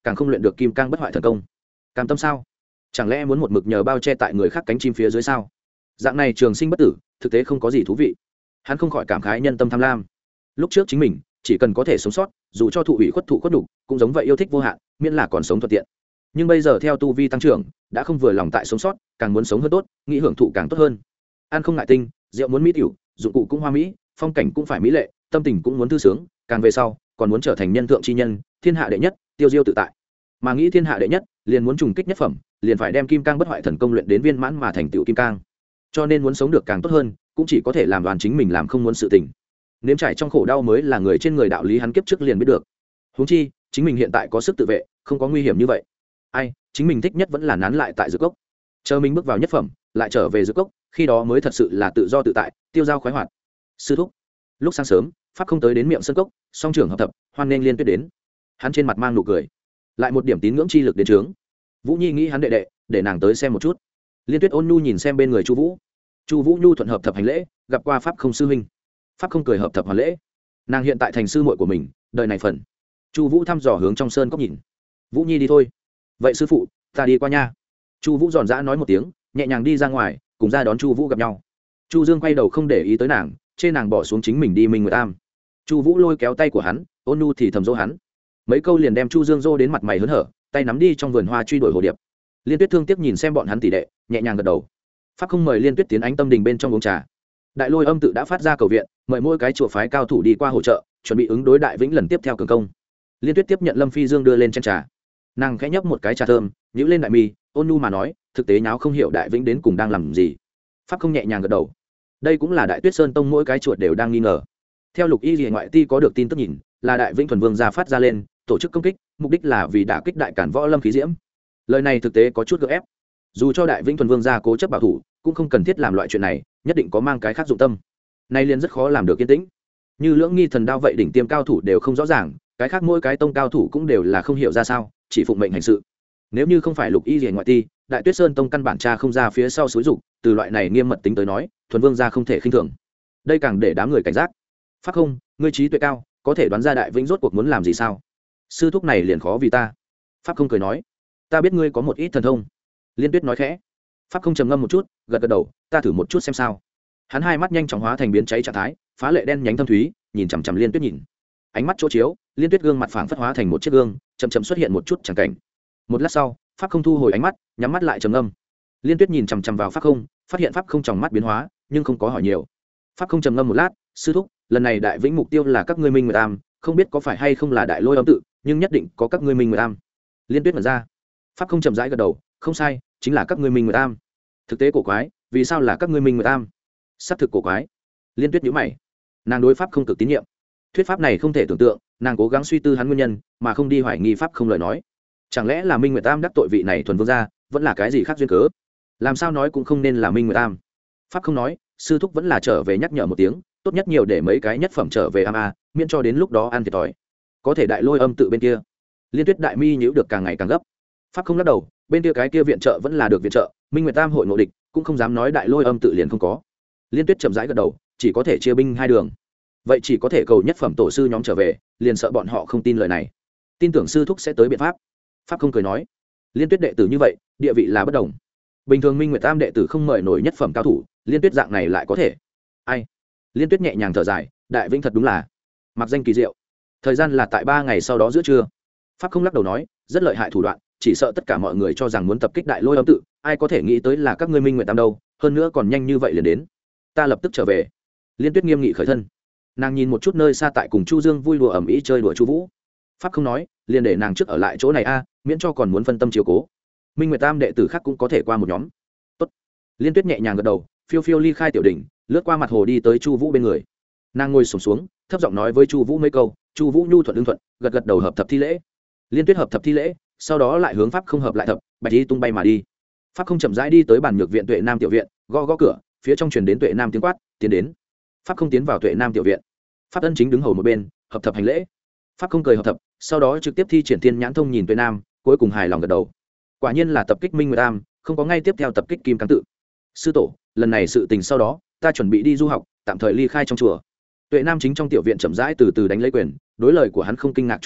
càng không luyện được kim cang bất hoại thần công. Cam tâm sao? Chẳng lẽ muốn một mực nhờ bao che tại người khác cánh chim phía dưới sao? Dạng này trường sinh bất tử thực tế không có gì thú vị. Hắn không khỏi cảm khái nhân tâm tham lam. Lúc trước chính mình chỉ cần có thể sống sót, dù cho thụ ủy khuất thụ khuất đủ, cũng giống vậy yêu thích vô hạn, miễn là còn sống thuận tiện. Nhưng bây giờ theo tu vi tăng trưởng, đã không vừa lòng tại sống sót, càng muốn sống hơn tốt, nghĩ hưởng thụ càng tốt hơn. Ăn không ngại tinh, rượu muốn mỹ tiểu, dụng cụ cũng hoa mỹ, phong cảnh cũng phải mỹ lệ, tâm tình cũng muốn thư sướng, càng về sau, còn muốn trở thành nhân thượng chi nhân, thiên hạ đệ nhất, tiêu diêu tự tại. Mà nghĩ thiên hạ đệ nhất, liền muốn trùng kích nhất phẩm, liền phải đem kim cang bất hoại thần công luyện đến viên mãn mà thành tựu kim cang. Cho nên muốn sống được càng tốt hơn, cũng chỉ có thể làm đoàn chính mình làm không muốn sự tình. Nếm trải trong khổ đau mới là người trên người đạo lý hắn kiếp trước liền biết được. Huống chi, chính mình hiện tại có sức tự vệ, không có nguy hiểm như vậy. Ai, chính mình thích nhất vẫn là nán lại tại dược cốc. Chờ mình bước vào nhất phẩm, lại trở về dược cốc, khi đó mới thật sự là tự do tự tại, tiêu dao khoái hoạt. Sư thúc. Lúc sáng sớm, pháp không tới đến miệng sân cốc, song trưởng hợp thập, hoan nên liên tuyết đến. Hắn trên mặt mang nụ cười, lại một điểm tín ngưỡng chi lực đến trướng. Vũ Nhi nghĩ hắn đệ đệ, để nàng tới xem một chút. Liên tuyết ôn nhu nhìn xem bên người Chu Vũ. Chu Vũ nhu thuận hợp thập hành lễ, gặp qua pháp không sư huynh. Pháp không cười hợp thập hoàn lễ. Nàng hiện tại thành sư muội của mình, đời này phần. Chu Vũ thăm dò hướng trong sơn cốc nhìn. Vũ Nhi đi thôi. Vậy sư phụ, ta đi qua nha. Chu Vũ giòn giã nói một tiếng, nhẹ nhàng đi ra ngoài, cùng ra đón Chu Vũ gặp nhau. Chu Dương quay đầu không để ý tới nàng, chê nàng bỏ xuống chính mình đi Minh Nguyệt Am. Chu Vũ lôi kéo tay của hắn, ôn nhu thì thầm dỗ hắn. Mấy câu liền đem Chu Dương dỗ đến mặt mày hớn hở, tay nắm đi trong vườn hoa truy đuổi hồ điệp. Liên Tuyết thương tiếc nhìn xem bọn hắn tỷ đệ, nhẹ nhàng gật đầu. Pháp không mời Liên Tuyết tiến ánh tâm đình bên trong uống trà. Đại Lôi Âm tự đã phát ra cầu viện, mời mỗi cái chùa phái cao thủ đi qua hỗ trợ, chuẩn bị ứng đối Đại Vĩnh lần tiếp theo cường công. Liên Tuyết tiếp nhận Lâm Phi Dương đưa lên chén trà. Nàng khẽ nhấp một cái trà thơm, nhíu lên đại mi, ôn nhu mà nói, thực tế nháo không hiểu Đại Vĩnh đến cùng đang làm gì. Pháp không nhẹ nhàng gật đầu. Đây cũng là Đại Tuyết Sơn tông mỗi cái chuột đều đang nghi ngờ. Theo Lục Y Liễu ngoại ti có được tin tức nhìn, là Đại Vĩnh thuần vương gia phát ra lên, tổ chức công kích, mục đích là vì đả kích đại cản võ lâm khí diễm. Lời này thực tế có chút gượng ép. Dù cho Đại Vĩnh thuần vương gia cố chấp bảo thủ, cũng không cần thiết làm loại chuyện này, nhất định có mang cái khác dụng tâm. Nay liền rất khó làm được yên tĩnh. Như Lưỡng Nghi thần đao vậy đỉnh tiêm cao thủ đều không rõ ràng, cái khác mỗi cái tông cao thủ cũng đều là không hiểu ra sao, chỉ phụng mệnh hành sự. Nếu như không phải Lục Y Liễu ngoại ti, Đại Tuyết Sơn tông căn bản tra không ra phía sau xúi dục, từ loại này nghiêm mật tính tới nói, thuần vương gia không thể khinh thường. Đây càng để đám người cảnh giác. Pháp không, ngươi trí tuệ cao, có thể đoán ra Đại Vĩnh rốt cuộc muốn làm gì sao? Sư thúc này liền khó vì ta. Pháp không cười nói, ta biết ngươi có một ít thần thông. Liên Tuyết nói khẽ. Pháp không trầm ngâm một chút, gật gật đầu, ta thử một chút xem sao. Hắn hai mắt nhanh chóng hóa thành biến cháy trạng thái, phá lệ đen nhánh thâm thúy, nhìn chằm chằm Liên Tuyết nhìn. Ánh mắt chỗ chiếu, Liên Tuyết gương mặt phảng phất hóa thành một chiếc gương, chậm chậm xuất hiện một chút chẳng cảnh. Một lát sau, Pháp không thu hồi ánh mắt, nhắm mắt lại trầm ngâm. Liên Tuyết nhìn chằm chằm vào Pháp không, phát hiện Pháp không trong mắt biến hóa, nhưng không có hỏi nhiều. Pháp không trầm ngâm một lát, sư thúc, lần này Đại Vĩnh mục tiêu là các ngươi Minh Nguyệt Am, không biết có phải hay không là Đại Lôi Âm tự, nhưng nhất định có các ngươi Minh Nguyệt Am. Liên Tuyết mở ra. Pháp không chậm rãi gật đầu, không sai, chính là các ngươi Minh Nguyệt Am. Thực tế cổ quái, vì sao là các ngươi Minh Nguyệt Am? Sắp thực cổ quái. Liên Tuyết nhíu mày. Nàng đối pháp không cực tín nhiệm. Thuyết pháp này không thể tưởng tượng, nàng cố gắng suy tư hắn nguyên nhân, mà không đi hoài nghi pháp không lời nói. Chẳng lẽ là Minh Nguyệt Am đắc tội vị này thuần vương gia, vẫn là cái gì khác duyên cớ? Làm sao nói cũng không nên là Minh Nguyệt Am. Pháp không nói, sư thúc vẫn là trở về nhắc nhở một tiếng, tốt nhất nhiều để mấy cái nhất phẩm trở về am a, miễn cho đến lúc đó ăn thiệt thòi. Có thể Đại Lôi Âm tự bên kia. Liên Tuyết đại mi nhíu được càng ngày càng gấp. Pháp không lắc đầu, bên kia cái kia viện trợ vẫn là được viện trợ, Minh Nguyệt Tam hội ngộ địch, cũng không dám nói Đại Lôi Âm tự liền không có. Liên Tuyết chậm rãi gật đầu, chỉ có thể chia binh hai đường. Vậy chỉ có thể cầu nhất phẩm tổ sư nhóm trở về, liền sợ bọn họ không tin lời này. Tin tưởng sư thúc sẽ tới biện pháp. Pháp không cười nói, Liên Tuyết đệ tử như vậy, địa vị là bất đồng. Bình thường Minh Nguyệt Tam đệ tử không mời nổi nhất phẩm cao thủ, Liên Tuyết dạng này lại có thể. Ai? Liên Tuyết nhẹ nhàng thở dài, Đại Vĩnh thật đúng là mặc danh kỳ diệu. Thời gian là tại ba ngày sau đó giữa trưa. Pháp không lắc đầu nói, rất lợi hại thủ đoạn, chỉ sợ tất cả mọi người cho rằng muốn tập kích Đại Lôi Âm tự, ai có thể nghĩ tới là các ngươi Minh Nguyệt Tam đâu, hơn nữa còn nhanh như vậy liền đến. Ta lập tức trở về. Liên Tuyết nghiêm nghị khởi thân. Nàng nhìn một chút nơi xa tại cùng Chu Dương vui đùa ẩm ý chơi đùa Chu Vũ. Pháp không nói, liền để nàng trước ở lại chỗ này a, miễn cho còn muốn phân tâm chiếu cố. Minh Nguyệt Tam đệ tử khác cũng có thể qua một nhóm. Tốt. Liên Tuyết nhẹ nhàng gật đầu, phiêu phiêu ly khai tiểu đỉnh, lướt qua mặt hồ đi tới Chu Vũ bên người. Nàng ngồi xổm xuống, thấp giọng nói với Chu Vũ mấy câu, Chu Vũ nhu thuận ứng thuận, gật gật đầu hợp thập thi lễ. Liên Tuyết hợp thập thi lễ, sau đó lại hướng pháp không hợp lại thập, bạch y tung bay mà đi. Pháp không chậm rãi đi tới bàn nhược viện Tuệ Nam tiểu viện, gõ gõ cửa, phía trong truyền đến Tuệ Nam tiếng quát, tiến đến. Pháp không tiến vào Tuệ Nam tiểu viện. Pháp ân chính đứng hầu một bên, hợp thập hành lễ. Pháp không cười hợp thập, sau đó trực tiếp thi triển thiên nhãn thông nhìn Tuệ Nam, cuối cùng hài lòng gật đầu. Quả nhiên là tập kích Minh Nguyệt Tam, không có ngay tiếp theo tập kích Kim Cang tự. Sư tổ, lần này sự tình sau đó, ta chuẩn bị đi du học, tạm thời ly khai trong chùa. Tuệ Nam chính trong tiểu viện chậm rãi từ từ đánh lấy quyền, đối lời của hắn không kinh ngạc chút nào,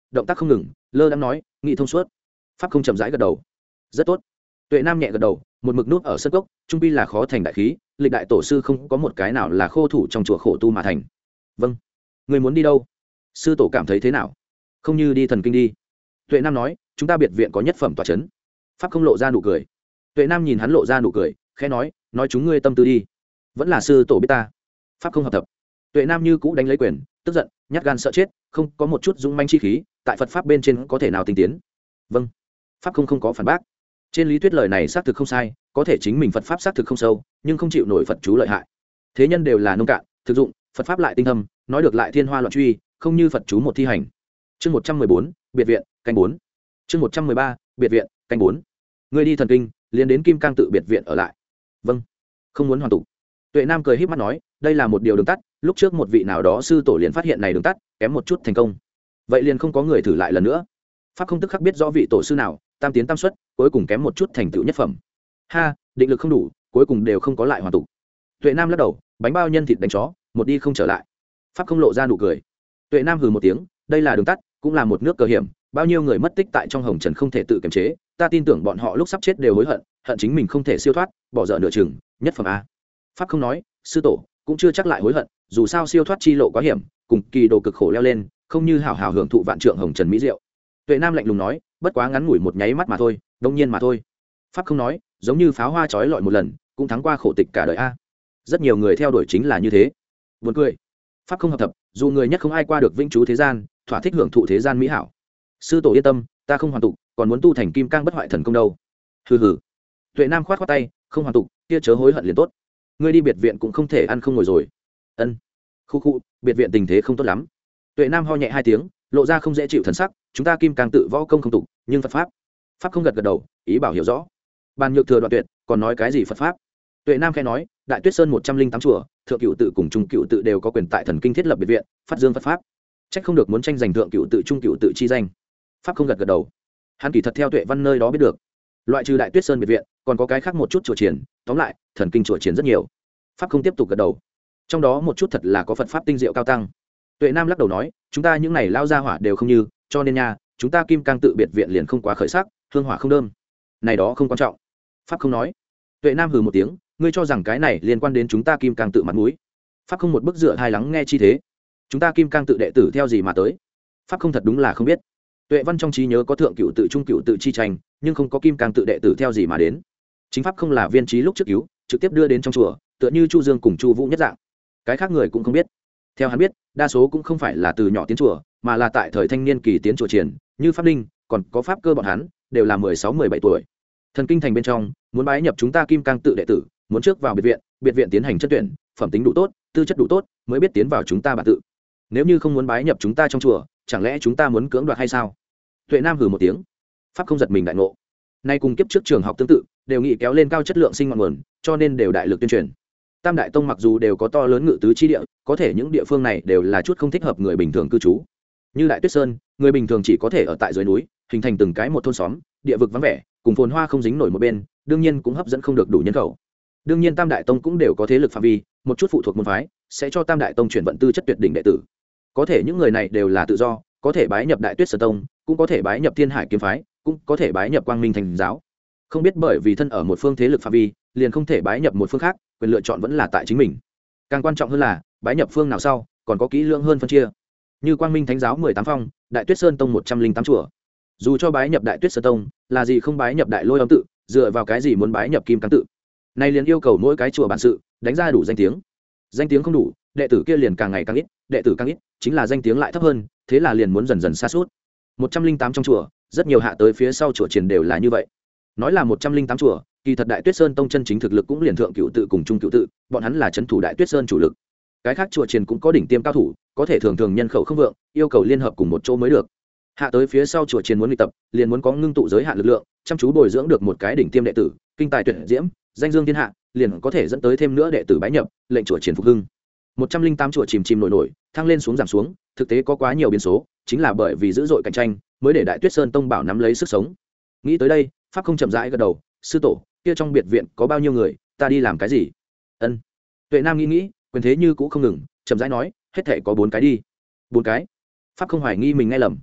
động tác không ngừng, lơ đang nói nghị thông suốt. Pháp không chậm rãi gật đầu. Rất tốt. Tuệ Nam nhẹ gật đầu, một mực nút ở sân cốc, trung pi là khó thành đại khí, lịch đại tổ sư không có một cái nào là khô thủ trong chùa khổ tu mà thành. Vâng. Người muốn đi đâu? Sư tổ cảm thấy thế nào? Không như đi thần kinh đi. Tuệ Nam nói, chúng ta biệt viện có nhất phẩm tọa chấn. Pháp không lộ ra nụ cười. Tuệ Nam nhìn hắn lộ ra nụ cười, khẽ nói, nói chúng ngươi tâm tư đi. Vẫn là sư tổ biết ta. Pháp không hợp thập. Tuệ Nam như cũ đánh lấy quyền, tức giận, nhát gan sợ chết, không có một chút dũng manh chi khí, tại Phật pháp bên trên có thể nào tinh tiến. Vâng. Pháp không không có phản bác. Trên lý thuyết lời này xác thực không sai, có thể chính mình Phật pháp xác thực không sâu, nhưng không chịu nổi Phật chú lợi hại. Thế nhân đều là nông cạn, thực dụng, Phật pháp lại tinh thâm, nói được lại thiên hoa loạn truy, không như Phật chú một thi hành. Chương một trăm mười bốn, biệt viện, canh bốn. Chương một trăm mười ba, biệt viện, canh bốn. Người đi thần kinh, liền đến Kim Cang tự biệt viện ở lại. Vâng. Không muốn hoàn tụ. Tuệ Nam cười híp mắt nói, đây là một điều đường tắt, lúc trước một vị nào đó sư tổ liền phát hiện này đường tắt, kém một chút thành công. Vậy liền không có người thử lại lần nữa. Pháp không tức khắc biết rõ vị tổ sư nào, tam tiến tam xuất, cuối cùng kém một chút thành tựu nhất phẩm. Ha, định lực không đủ, cuối cùng đều không có lại hoàn tụ. Tuệ Nam lắc đầu, bánh bao nhân thịt đánh chó, một đi không trở lại. Pháp không lộ ra nụ cười. Tuệ Nam hừ một tiếng, đây là đường tắt, cũng là một nước cờ hiểm, bao nhiêu người mất tích tại trong hồng trần không thể tự kiềm chế, ta tin tưởng bọn họ lúc sắp chết đều hối hận, hận chính mình không thể siêu thoát, bỏ dở nửa chừng, nhất phẩm a. Pháp không nói, sư tổ cũng chưa chắc lại hối hận, dù sao siêu thoát chi lộ quá hiểm, cùng kỳ đồ cực khổ leo lên, không như hảo hảo hưởng thụ vạn trượng hồng trần mỹ diệu. Tuệ Nam lạnh lùng nói, bất quá ngắn ngủi một nháy mắt mà thôi, đông nhiên mà thôi. Pháp không nói, giống như pháo hoa chói lọi một lần, cũng thắng qua khổ tịch cả đời a. Rất nhiều người theo đuổi chính là như thế. Buồn cười. Pháp không hợp thập, dù người nhất không ai qua được vĩnh trú thế gian, thỏa thích hưởng thụ thế gian mỹ hảo. Sư tổ yên tâm, ta không hoàn tụ, còn muốn tu thành kim cang bất hoại thần công đâu. Hừ hừ. Tuệ Nam khoát khoát tay, không hoàn tụ, kia chớ hối hận liền tốt. Ngươi đi biệt viện cũng không thể ăn không ngồi rồi. Ân. Khu khu, biệt viện tình thế không tốt lắm. Tuệ Nam ho nhẹ hai tiếng, lộ ra không dễ chịu thần sắc, chúng ta kim cang tự võ công không tục, nhưng Phật pháp. Pháp không gật gật đầu, ý bảo hiểu rõ. Bàn nhược thừa đoạn tuyệt, còn nói cái gì Phật pháp? Tuệ Nam khẽ nói, Đại Tuyết Sơn một trăm linh tám chùa, thượng cửu tự cùng trung cửu tự đều có quyền tại thần kinh thiết lập biệt viện, phát dương Phật pháp. Trách không được muốn tranh giành thượng cửu tự trung cửu tự chi danh. Pháp không gật gật đầu. Hắn kỳ thật theo Tuệ Văn nơi đó biết được, loại trừ Đại Tuyết Sơn biệt viện, còn có cái khác một chút chùa triển, tóm lại, thần kinh chùa triển rất nhiều. Pháp không tiếp tục gật đầu. Trong đó một chút thật là có Phật pháp tinh diệu cao tăng. Tuệ Nam lắc đầu nói, chúng ta những này lao ra hỏa đều không như, cho nên nha, chúng ta kim cang tự biệt viện liền không quá khởi sắc, hương hỏa không đơm. Này đó không quan trọng. Pháp không nói. Tuệ Nam hừ một tiếng, ngươi cho rằng cái này liên quan đến chúng ta kim cang tự mặt mũi? Pháp không một bức dựa hai lắng nghe chi thế. Chúng ta kim cang tự đệ tử theo gì mà tới? Pháp không thật đúng là không biết. Tuệ Văn trong trí nhớ có thượng cựu tự trung cựu tự chi tranh, nhưng không có kim cang tự đệ tử theo gì mà đến. Chính pháp không là viên trí lúc trước cứu, trực tiếp đưa đến trong chùa, tựa như Chu Dương cùng Chu Vũ nhất dạng. Cái khác người cũng không biết. Theo hắn biết, đa số cũng không phải là từ nhỏ tiến chùa, mà là tại thời thanh niên kỳ tiến chùa triển, như Pháp Linh, còn có Pháp Cơ bọn hắn, đều là mười sáu mười bảy tuổi. Thần kinh thành bên trong, muốn bái nhập chúng ta kim cang tự đệ tử, muốn trước vào biệt viện, biệt viện tiến hành chất tuyển, phẩm tính đủ tốt, tư chất đủ tốt, mới biết tiến vào chúng ta bản tự. Nếu như không muốn bái nhập chúng ta trong chùa, chẳng lẽ chúng ta muốn cưỡng đoạt hay sao? Tuệ Nam hừ một tiếng. Pháp không giật mình đại ngộ. Nay cùng kiếp trước trường học tương tự, đều nghĩ kéo lên cao chất lượng sinh ngọn nguồn, cho nên đều đại lực tuyên truyền. Tam đại tông mặc dù đều có to lớn ngự tứ chi địa, có thể những địa phương này đều là chút không thích hợp người bình thường cư trú. Như Đại Tuyết Sơn, người bình thường chỉ có thể ở tại dưới núi, hình thành từng cái một thôn xóm, địa vực vắng vẻ, cùng phồn hoa không dính nổi một bên, đương nhiên cũng hấp dẫn không được đủ nhân khẩu. Đương nhiên Tam đại tông cũng đều có thế lực phạm vi, một chút phụ thuộc môn phái, sẽ cho Tam đại tông chuyển vận tư chất tuyệt đỉnh đệ tử. Có thể những người này đều là tự do, có thể bái nhập Đại Tuyết Sơn tông, cũng có thể bái nhập Thiên Hải kiếm phái, cũng có thể bái nhập Quang Minh thành giáo. Không biết bởi vì thân ở một phương thế lực phạm vi, liền không thể bái nhập một phương khác, quyền lựa chọn vẫn là tại chính mình. Càng quan trọng hơn là, bái nhập phương nào sau, còn có kỹ lưỡng hơn phân chia. Như Quang Minh thánh giáo mười tám phong, Đại Tuyết Sơn tông một trăm linh tám chùa. Dù cho bái nhập Đại Tuyết Sơn tông, là gì không bái nhập Đại Lôi Âm tự, dựa vào cái gì muốn bái nhập Kim Cang tự? Nay liền yêu cầu mỗi cái chùa bản sự, đánh ra đủ danh tiếng. Danh tiếng không đủ, đệ tử kia liền càng ngày càng ít, đệ tử càng ít, chính là danh tiếng lại thấp hơn, thế là liền muốn dần dần sa sút. một trăm linh tám trong chùa, rất nhiều hạ tới phía sau chùa triển đều là như vậy. Nói là một trăm linh tám chùa, kỳ thật Đại Tuyết Sơn tông chân chính thực lực cũng liền thượng cựu tự cùng trung cựu tự, bọn hắn là trấn thủ Đại Tuyết Sơn chủ lực. Cái khác chùa triển cũng có đỉnh tiêm cao thủ, có thể thường thường nhân khẩu không vượng, yêu cầu liên hợp cùng một chỗ mới được. Hạ tới phía sau chùa triển muốn luyện tập, liền muốn có ngưng tụ giới hạn lực lượng, chăm chú bồi dưỡng được một cái đỉnh tiêm đệ tử, kinh tài tuyệt diễm, danh dương thiên hạ, liền có thể dẫn tới thêm nữa đệ tử bái nhập, lệnh chùa triển phục hưng. một trăm linh tám chùa chìm chìm nổi nổi, thăng lên xuống giảm xuống, thực tế có quá nhiều biến số, chính là bởi vì dữ dội cạnh tranh, mới để Đại Tuyết Sơn tông bảo nắm lấy sức sống. Nghĩ tới đây, Pháp không chậm rãi gật đầu, sư tổ, kia trong biệt viện có bao nhiêu người, ta đi làm cái gì? Ân. Tuệ Nam nghĩ nghĩ, quyền thế như cũ không ngừng, chậm rãi nói, hết thảy có bốn cái đi. Bốn cái? Pháp không hoài nghi mình nghe lầm.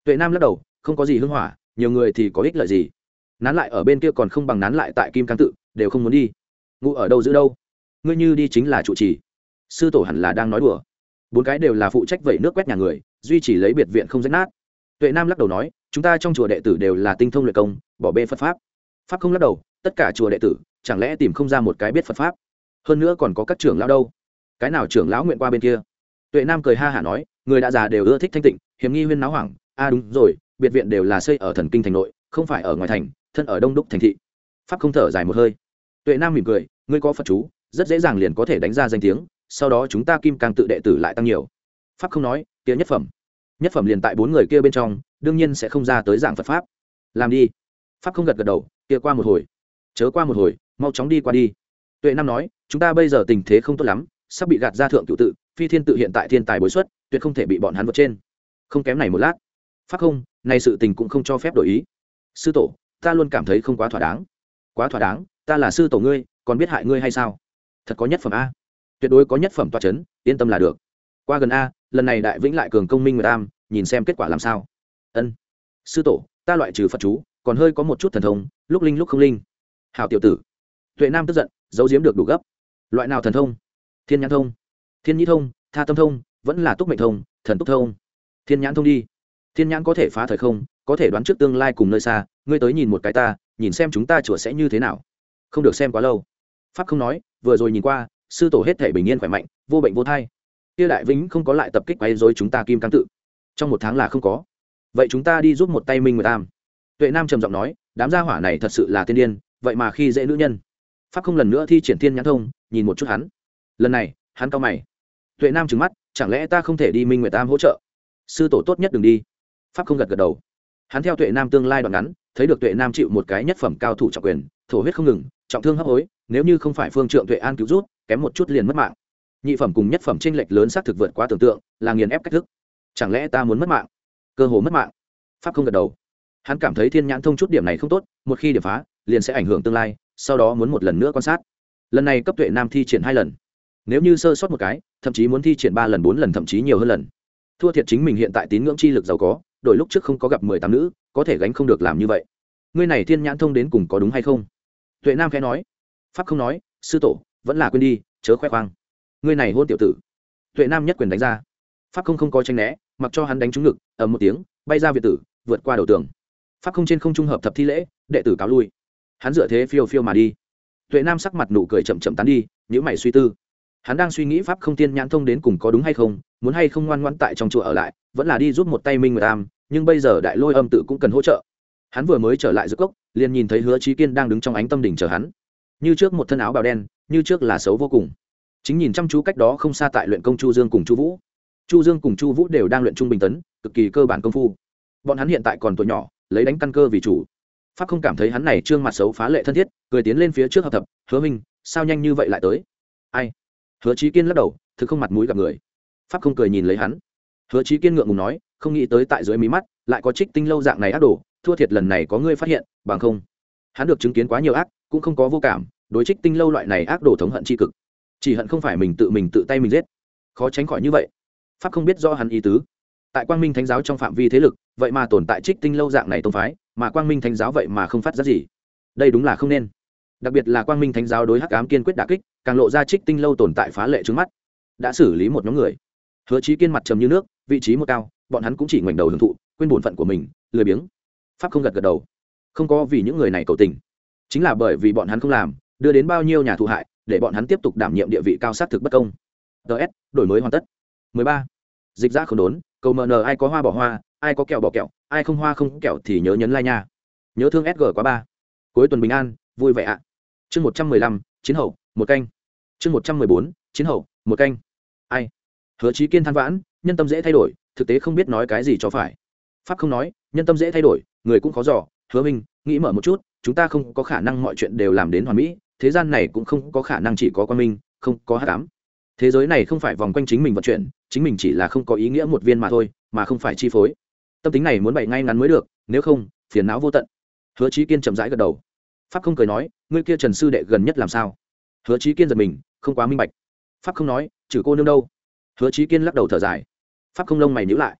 Tuệ Nam lắc đầu, không có gì hưng hỏa, nhiều người thì có ích lợi gì, nán lại ở bên kia còn không bằng nán lại tại Kim Cang tự, đều không muốn đi. Ngủ ở đâu giữ đâu, ngươi như đi chính là trụ trì. Sư tổ hẳn là đang nói đùa. Bốn cái đều là phụ trách vẩy nước quét nhà người, duy trì lấy biệt viện không rách nát. Tuệ Nam lắc đầu nói, chúng ta trong chùa đệ tử đều là tinh thông luyện công, bỏ bê Phật pháp. Pháp không lắc đầu, tất cả chùa đệ tử chẳng lẽ tìm không ra một cái biết Phật pháp? Hơn nữa còn có các trưởng lão đâu, cái nào trưởng lão nguyện qua bên kia? Tuệ Nam cười ha hả nói, người đã già đều ưa thích thanh tịnh, hiếm nghi huyên náo hoảng. A à đúng rồi, biệt viện đều là xây ở thần kinh thành nội, không phải ở ngoài thành, thân ở đông đúc thành thị. Pháp không thở dài một hơi. Tuệ Nam mỉm cười, ngươi có Phật chú, rất dễ dàng liền có thể đánh ra danh tiếng, sau đó chúng ta Kim Cang tự đệ tử lại tăng nhiều. Pháp không nói, kia nhất phẩm, nhất phẩm liền tại bốn người kia bên trong, đương nhiên sẽ không ra tới dạng Phật pháp. Làm đi. Pháp không gật gật đầu, kia qua một hồi, chớ qua một hồi, mau chóng đi qua đi. Tuệ Nam nói, chúng ta bây giờ tình thế không tốt lắm, sắp bị gạt ra thượng cựu tự, phi thiên tự hiện tại thiên tài bối xuất, tuyệt không thể bị bọn hắn vượt trên. Không kém này một lát. Pháp không, này sự tình cũng không cho phép đổi ý. Sư tổ, ta luôn cảm thấy không quá thỏa đáng. Quá thỏa đáng, ta là sư tổ ngươi, còn biết hại ngươi hay sao? Thật có nhất phẩm a, tuyệt đối có nhất phẩm tọa chấn, yên tâm là được. Qua gần a, lần này đại vĩnh lại cường công minh người tam, nhìn xem kết quả làm sao. Ân, sư tổ, ta loại trừ Phật chú, còn hơi có một chút thần thông, lúc linh lúc không linh. Hảo tiểu tử. Tuệ Nam tức giận, giấu giếm được đủ gấp. Loại nào thần thông? Thiên nhãn thông, thiên nhĩ thông, tha tâm thông, vẫn là túc mệnh thông, thần túc thông. Thiên nhãn thông đi. Thiên nhãn có thể phá thời không, có thể đoán trước tương lai cùng nơi xa, ngươi tới nhìn một cái ta, nhìn xem chúng ta chùa sẽ như thế nào. Không được xem quá lâu. Pháp không nói, vừa rồi nhìn qua, sư tổ hết thể bình yên khỏe mạnh, vô bệnh vô thai. Kia đại vĩnh không có lại tập kích quấy rối chúng ta Kim Cang tự. Trong một tháng là không có. Vậy chúng ta đi giúp một tay Minh Nguyệt Tam. Tuệ Nam trầm giọng nói, đám gia hỏa này thật sự là tiên điên, vậy mà khi dễ nữ nhân. Pháp không lần nữa thi triển thiên nhãn thông, nhìn một chút hắn. Lần này, hắn cau mày. Tuệ Nam trừng mắt, chẳng lẽ ta không thể đi Minh Nguyệt Tam hỗ trợ? Sư tổ tốt nhất đừng đi. Pháp không gật gật đầu. Hắn theo Tuệ Nam tương lai đoạn ngắn, thấy được Tuệ Nam chịu một cái nhất phẩm cao thủ trọng quyền, thổ huyết không ngừng, trọng thương hấp hối, nếu như không phải phương trượng Tuệ An cứu rút, kém một chút liền mất mạng. Nhị phẩm cùng nhất phẩm chênh lệch lớn xác thực vượt quá tưởng tượng, là nghiền ép cách thức. Chẳng lẽ ta muốn mất mạng? Cơ hồ mất mạng. Pháp không gật đầu. Hắn cảm thấy thiên nhãn thông chút điểm này không tốt, một khi điểm phá, liền sẽ ảnh hưởng tương lai, sau đó muốn một lần nữa quan sát. Lần này cấp Tuệ Nam thi triển hai lần, nếu như sơ sót một cái, thậm chí muốn thi triển ba lần bốn lần thậm chí nhiều hơn lần. Thua thiệt chính mình hiện tại tín ngưỡng chi lực giàu có, đổi lúc trước không có gặp mười tám nữ, có thể gánh không được làm như vậy. Ngươi này thiên nhãn thông đến cùng có đúng hay không? Tuệ Nam khẽ nói. Pháp không nói, sư tổ, vẫn là quên đi, chớ khoe khoang. Ngươi này hôn tiểu tử. Tuệ Nam nhất quyền đánh ra. Pháp không không có tranh né, mặc cho hắn đánh trúng ngực, ầm một tiếng, bay ra viện tử, vượt qua đầu tường. Pháp không trên không trung hợp thập thi lễ, đệ tử cáo lui. Hắn dựa thế phiêu phiêu mà đi. Tuệ Nam sắc mặt nụ cười chậm chậm tán đi, nhíu mày suy tư. Hắn đang suy nghĩ pháp không tiên nhãn thông đến cùng có đúng hay không, muốn hay không ngoan ngoãn tại trong chùa ở lại, vẫn là đi giúp một tay Minh Nguyệt Tam, nhưng bây giờ Đại Lôi Âm tự cũng cần hỗ trợ. Hắn vừa mới trở lại dược cốc, liền nhìn thấy Hứa Chí Kiên đang đứng trong ánh tâm đỉnh chờ hắn. Như trước một thân áo bào đen, như trước là xấu vô cùng. Chính nhìn chăm chú cách đó không xa tại luyện công Chu Dương cùng Chu Vũ. Chu Dương cùng Chu Vũ đều đang luyện trung bình tấn, cực kỳ cơ bản công phu. Bọn hắn hiện tại còn tuổi nhỏ, lấy đánh căn cơ vì chủ. Pháp không cảm thấy hắn này trương mặt xấu phá lệ thân thiết, cười tiến lên phía trước hợp thập, "Hứa minh, sao nhanh như vậy lại tới?" "Ai?" Hứa Chí Kiên lắc đầu, thực không mặt mũi gặp người. Pháp không cười nhìn lấy hắn. Hứa Chí Kiên ngượng ngùng nói, không nghĩ tới tại dưới mí mắt lại có Trích Tinh lâu dạng này ác đồ, thua thiệt lần này có ngươi phát hiện, bằng không hắn được chứng kiến quá nhiều ác, cũng không có vô cảm, đối Trích Tinh lâu loại này ác đồ thống hận chi cực, chỉ hận không phải mình tự mình tự tay mình giết, khó tránh khỏi như vậy. Pháp không biết do hắn ý tứ. Tại Quang Minh Thánh giáo trong phạm vi thế lực, vậy mà tồn tại Trích Tinh lâu dạng này tông phái, mà Quang Minh Thánh giáo vậy mà không phát ra gì. Đây đúng là không nên. Đặc biệt là Quang Minh Thánh giáo đối Hắc Ám kiên quyết đả kích, càng lộ ra Trích Tinh lâu tồn tại phá lệ trước mắt. Đã xử lý một nhóm người. Hứa Chí Kiên mặt trầm như nước, vị trí một cao, bọn hắn cũng chỉ ngoảnh đầu hưởng thụ, quên bổn phận của mình, lười biếng. Pháp không gật gật đầu. Không có vì những người này cầu tình, chính là bởi vì bọn hắn không làm, đưa đến bao nhiêu nhà thù hại, để bọn hắn tiếp tục đảm nhiệm địa vị cao sát thực bất công. ts đổi mới hoàn tất. mười ba. Dịch ra không đốn, cầu mn ai có hoa bỏ hoa, ai có kẹo bỏ kẹo, ai không hoa không kẹo thì nhớ nhấn like nha. Nhớ thương ét giê quá ba. Cuối tuần bình an, vui vẻ ạ. Chương một trăm mười lăm, chiến hậu, một canh. Chương một trăm mười bốn, chiến hậu, một canh. Ai? Hứa Chí Kiên than vãn, nhân tâm dễ thay đổi, thực tế không biết nói cái gì cho phải. Pháp không nói, nhân tâm dễ thay đổi, người cũng khó dò. Hứa Minh, nghĩ mở một chút, chúng ta không có khả năng mọi chuyện đều làm đến hoàn mỹ, thế gian này cũng không có khả năng chỉ có Quang Minh, không có hắc ám. Thế giới này không phải vòng quanh chính mình vận chuyển, chính mình chỉ là không có ý nghĩa một viên mà thôi, mà không phải chi phối. Tâm tính này muốn bày ngay ngắn mới được, nếu không, phiền não vô tận. Hứa Chí Kiên chậm rãi gật đầu. Pháp không cười nói, ngươi kia Trần sư đệ gần nhất làm sao? Hứa Chí Kiên giật mình, không quá minh bạch. Pháp không nói, trừ cô nương đâu? Hứa Chí Kiên lắc đầu thở dài. Pháp không lông mày nhíu lại.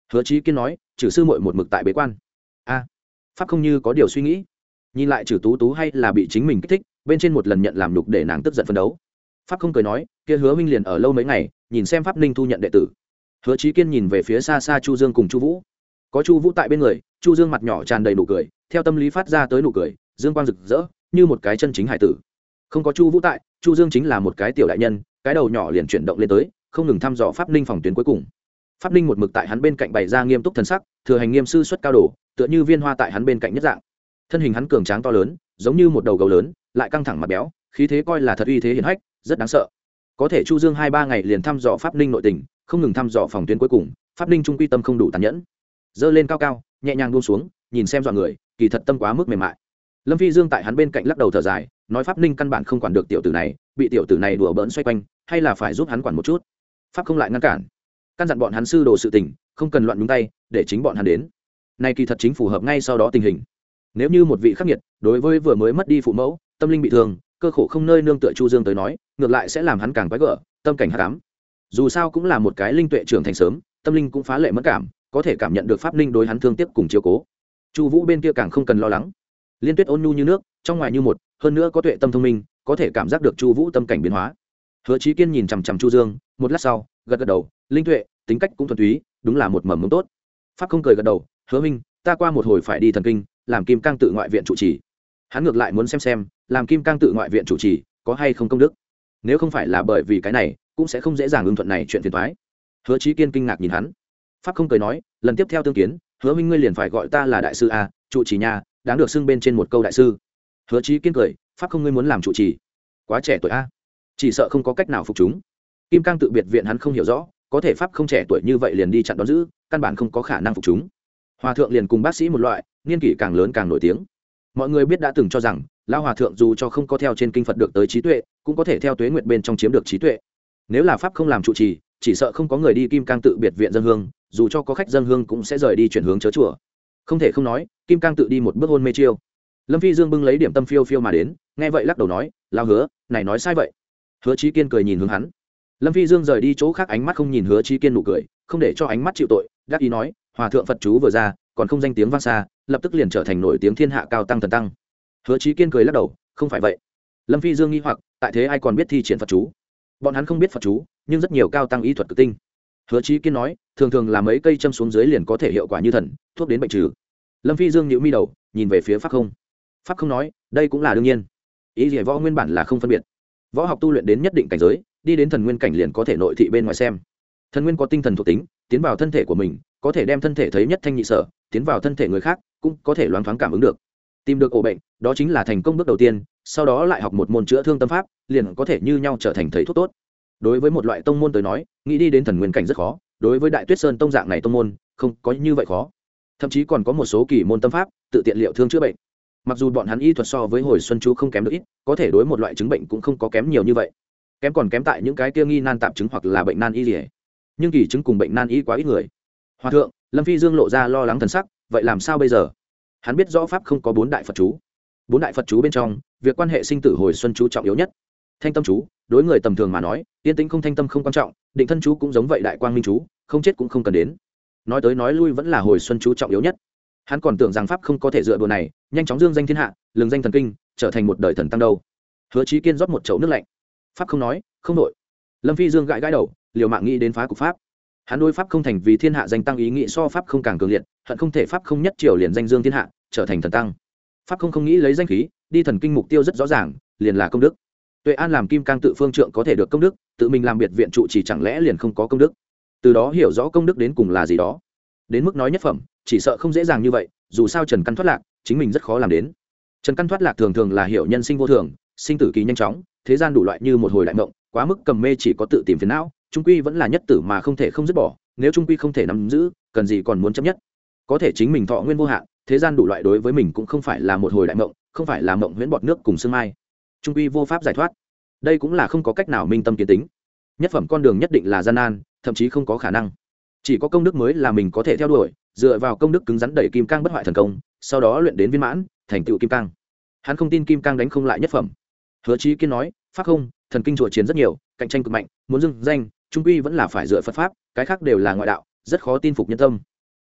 Hứa Chí Kiên nói, trừ sư muội một mực tại bế quan. A. Pháp không như có điều suy nghĩ, nhìn lại trừ tú tú hay là bị chính mình kích thích, bên trên một lần nhận làm nhục để nàng tức giận phấn đấu. Pháp không cười nói, kia Hứa Minh liền ở lâu mấy ngày, nhìn xem Pháp Ninh thu nhận đệ tử. Hứa Chí Kiên nhìn về phía xa xa Chu Dương cùng Chu Vũ, có Chu Vũ tại bên người, Chu Dương mặt nhỏ tràn đầy nụ cười, theo tâm lý phát ra tới nụ cười, dương quang rực rỡ, như một cái chân chính hải tử. Không có Chu Vũ tại, Chu Dương chính là một cái tiểu đại nhân, cái đầu nhỏ liền chuyển động lên tới, không ngừng thăm dò Pháp Ninh phòng tuyến cuối cùng. Pháp Ninh một mực tại hắn bên cạnh bày ra nghiêm túc thần sắc, thừa hành nghiêm sư xuất cao đồ, tựa như viên hoa tại hắn bên cạnh nhất dạng. Thân hình hắn cường tráng to lớn, giống như một đầu gấu lớn, lại căng thẳng mặt béo, khí thế coi là thật uy thế hiển hách, rất đáng sợ. Có thể Chu Dương hai ba ngày liền thăm dò Pháp Ninh nội tình, không ngừng thăm dò phòng tuyến cuối cùng, Pháp Ninh trung quy tâm không đủ tàn nhẫn, giơ lên cao cao, nhẹ nhàng buông xuống, nhìn xem dọa người, kỳ thật tâm quá mức mềm mại. Lâm Phi Dương tại hắn bên cạnh lắc đầu thở dài, nói Pháp Ninh căn bản không quản được tiểu tử này, bị tiểu tử này đùa bỡn xoay quanh, hay là phải giúp hắn quản một chút. Pháp không lại ngăn cản, căn dặn bọn hắn sư đồ sự tình, không cần loạn nhúng tay, để chính bọn hắn đến. Này kỳ thật chính phù hợp ngay sau đó tình hình. Nếu như một vị khắc nghiệt, đối với vừa mới mất đi phụ mẫu, tâm linh bị thương, cơ khổ không nơi nương tựa Chu Dương tới nói, ngược lại sẽ làm hắn càng quái gở, tâm cảnh hắc ám. Dù sao cũng là một cái linh tuệ trưởng thành sớm, tâm linh cũng phá lệ mất cảm, có thể cảm nhận được Pháp Ninh đối hắn thương tiếc cùng chiếu cố. Chu Vũ bên kia càng không cần lo lắng. Liên Tuyết ôn nhu như nước, trong ngoài như một, hơn nữa có tuệ tâm thông minh, có thể cảm giác được Chu Vũ tâm cảnh biến hóa. Hứa Chí Kiên nhìn chằm chằm Chu Dương, một lát sau, gật gật đầu, linh tuệ, tính cách cũng thuần túy, đúng là một mầm mống tốt. Pháp không cười gật đầu, Hứa Minh, ta qua một hồi phải đi thần kinh, làm Kim Cang tự ngoại viện trụ trì. Hắn ngược lại muốn xem xem, làm Kim Cang tự ngoại viện trụ trì, có hay không công đức. Nếu không phải là bởi vì cái này, cũng sẽ không dễ dàng ưng thuận này chuyện phiền toái. Hứa Chí Kiên kinh ngạc nhìn hắn. Pháp không cười nói, lần tiếp theo tương kiến, Hứa Minh ngươi liền phải gọi ta là đại sư a, trụ trì nha, đáng được xưng bên trên một câu đại sư. Hứa Chí Kiên cười, Pháp không ngươi muốn làm trụ trì, quá trẻ tuổi a, chỉ sợ không có cách nào phục chúng. Kim Cang tự biệt viện hắn không hiểu rõ, có thể Pháp không trẻ tuổi như vậy liền đi chặn đón giữ, căn bản không có khả năng phục chúng. Hòa thượng liền cùng bác sĩ một loại, niên kỷ càng lớn càng nổi tiếng. Mọi người biết đã từng cho rằng, lão hòa thượng dù cho không có theo trên kinh Phật được tới trí tuệ, cũng có thể theo tuế nguyệt bên trong chiếm được trí tuệ. Nếu là Pháp không làm trụ trì, chỉ sợ không có người đi Kim Cang tự biệt viện dân hương, dù cho có khách dân hương cũng sẽ rời đi chuyển hướng chớ chùa. Không thể không nói, Kim Cang tự đi một bước hôn mê chiêu. Lâm Phi Dương bưng lấy điểm tâm phiêu phiêu mà đến, nghe vậy lắc đầu nói, lao Hứa, này nói sai vậy. Hứa Chí Kiên cười nhìn hướng hắn. Lâm Phi Dương rời đi chỗ khác, ánh mắt không nhìn Hứa Chí Kiên nụ cười, không để cho ánh mắt chịu tội, đáp ý nói, hòa thượng Phật chú vừa ra, còn không danh tiếng vang xa, lập tức liền trở thành nổi tiếng thiên hạ cao tăng thần tăng. Hứa Chí Kiên cười lắc đầu, không phải vậy. Lâm Phi Dương nghi hoặc, tại thế ai còn biết thi triển Phật chú? Bọn hắn không biết Phật chú, nhưng rất nhiều cao tăng y thuật cực tinh. Hứa Chí Kiên nói, thường thường là mấy cây châm xuống dưới liền có thể hiệu quả như thần, thuốc đến bệnh trừ. Lâm Phi Dương nhíu mi đầu, nhìn về phía Pháp không. Pháp không nói, đây cũng là đương nhiên. Ý gì võ nguyên bản là không phân biệt. Võ học tu luyện đến nhất định cảnh giới, đi đến thần nguyên cảnh liền có thể nội thị bên ngoài xem. Thần nguyên có tinh thần thuộc tính, tiến vào thân thể của mình, có thể đem thân thể thấy nhất thanh nhị sở, tiến vào thân thể người khác, cũng có thể loáng thoáng cảm ứng được. Tìm được ổ bệnh, đó chính là thành công bước đầu tiên, sau đó lại học một môn chữa thương tâm pháp, liền có thể như nhau trở thành thầy thuốc tốt. Đối với một loại tông môn tới nói, nghĩ đi đến thần nguyên cảnh rất khó, đối với Đại Tuyết Sơn tông dạng này tông môn, không có như vậy khó. Thậm chí còn có một số kỳ môn tâm pháp, tự tiện liệu thương chữa bệnh. Mặc dù bọn hắn y thuật so với hồi xuân chú không kém được ít, có thể đối một loại chứng bệnh cũng không có kém nhiều như vậy. Kém còn kém tại những cái kia nghi nan tạp chứng hoặc là bệnh nan y liễu. Nhưng kỳ chứng cùng bệnh nan y quá ít người. Hòa thượng, Lâm Phi Dương lộ ra lo lắng thần sắc, vậy làm sao bây giờ? Hắn biết rõ pháp không có bốn đại Phật chú. Bốn đại Phật chú bên trong, việc quan hệ sinh tử hồi xuân chú trọng yếu nhất. Thanh tâm chú, đối người tầm thường mà nói, yên tĩnh không thanh tâm không quan trọng, định thân chú cũng giống vậy, đại quang minh chú, không chết cũng không cần đến. Nói tới nói lui vẫn là hồi xuân chú trọng yếu nhất. Hắn còn tưởng rằng pháp không có thể dựa vào này, nhanh chóng dương danh thiên hạ, lừng danh thần kinh, trở thành một đời thần tăng đâu. Hứa Chí Kiên rót một chậu nước lạnh. Pháp không nói, không đổi. Lâm Phi Dương gãi gãi đầu, liều mạng nghĩ đến phá cục pháp. Hắn đối pháp không thành vì thiên hạ danh tăng ý nghĩ so pháp không càng cường liệt, hận không thể pháp không nhất triều liền danh dương thiên hạ, trở thành thần tăng. Pháp không không nghĩ lấy danh khí, đi thần kinh mục tiêu rất rõ ràng, liền là công đức. Tuệ An làm kim cang tự phương trượng có thể được công đức, tự mình làm biệt viện trụ chỉ chẳng lẽ liền không có công đức? Từ đó hiểu rõ công đức đến cùng là gì đó. Đến mức nói nhất phẩm, chỉ sợ không dễ dàng như vậy, dù sao Trần Căn thoát lạc, chính mình rất khó làm đến. Trần Căn thoát lạc thường thường là hiểu nhân sinh vô thường, sinh tử kỳ nhanh chóng, thế gian đủ loại như một hồi đại mộng, quá mức cầm mê chỉ có tự tìm phiền não, trung quy vẫn là nhất tử mà không thể không dứt bỏ, nếu trung quy không thể nắm giữ, cần gì còn muốn chấp nhất. Có thể chính mình thọ nguyên vô hạn, thế gian đủ loại đối với mình cũng không phải là một hồi đại mộng, không phải là mộng huyễn bọt nước cùng sương mai. Trung quy vô pháp giải thoát. Đây cũng là không có cách nào minh tâm kiến tính. Nhất phẩm con đường nhất định là gian nan, thậm chí không có khả năng. Chỉ có công đức mới là mình có thể theo đuổi, dựa vào công đức cứng rắn đẩy kim cang bất hoại thần công, sau đó luyện đến viên mãn, thành tựu kim cang. Hắn không tin kim cang đánh không lại nhất phẩm. Hứa Chí Kiên nói, pháp không, thần kinh chùa chiến rất nhiều, cạnh tranh cực mạnh, muốn dưng danh, trung quy vẫn là phải dựa Phật pháp, cái khác đều là ngoại đạo, rất khó tin phục nhân tâm.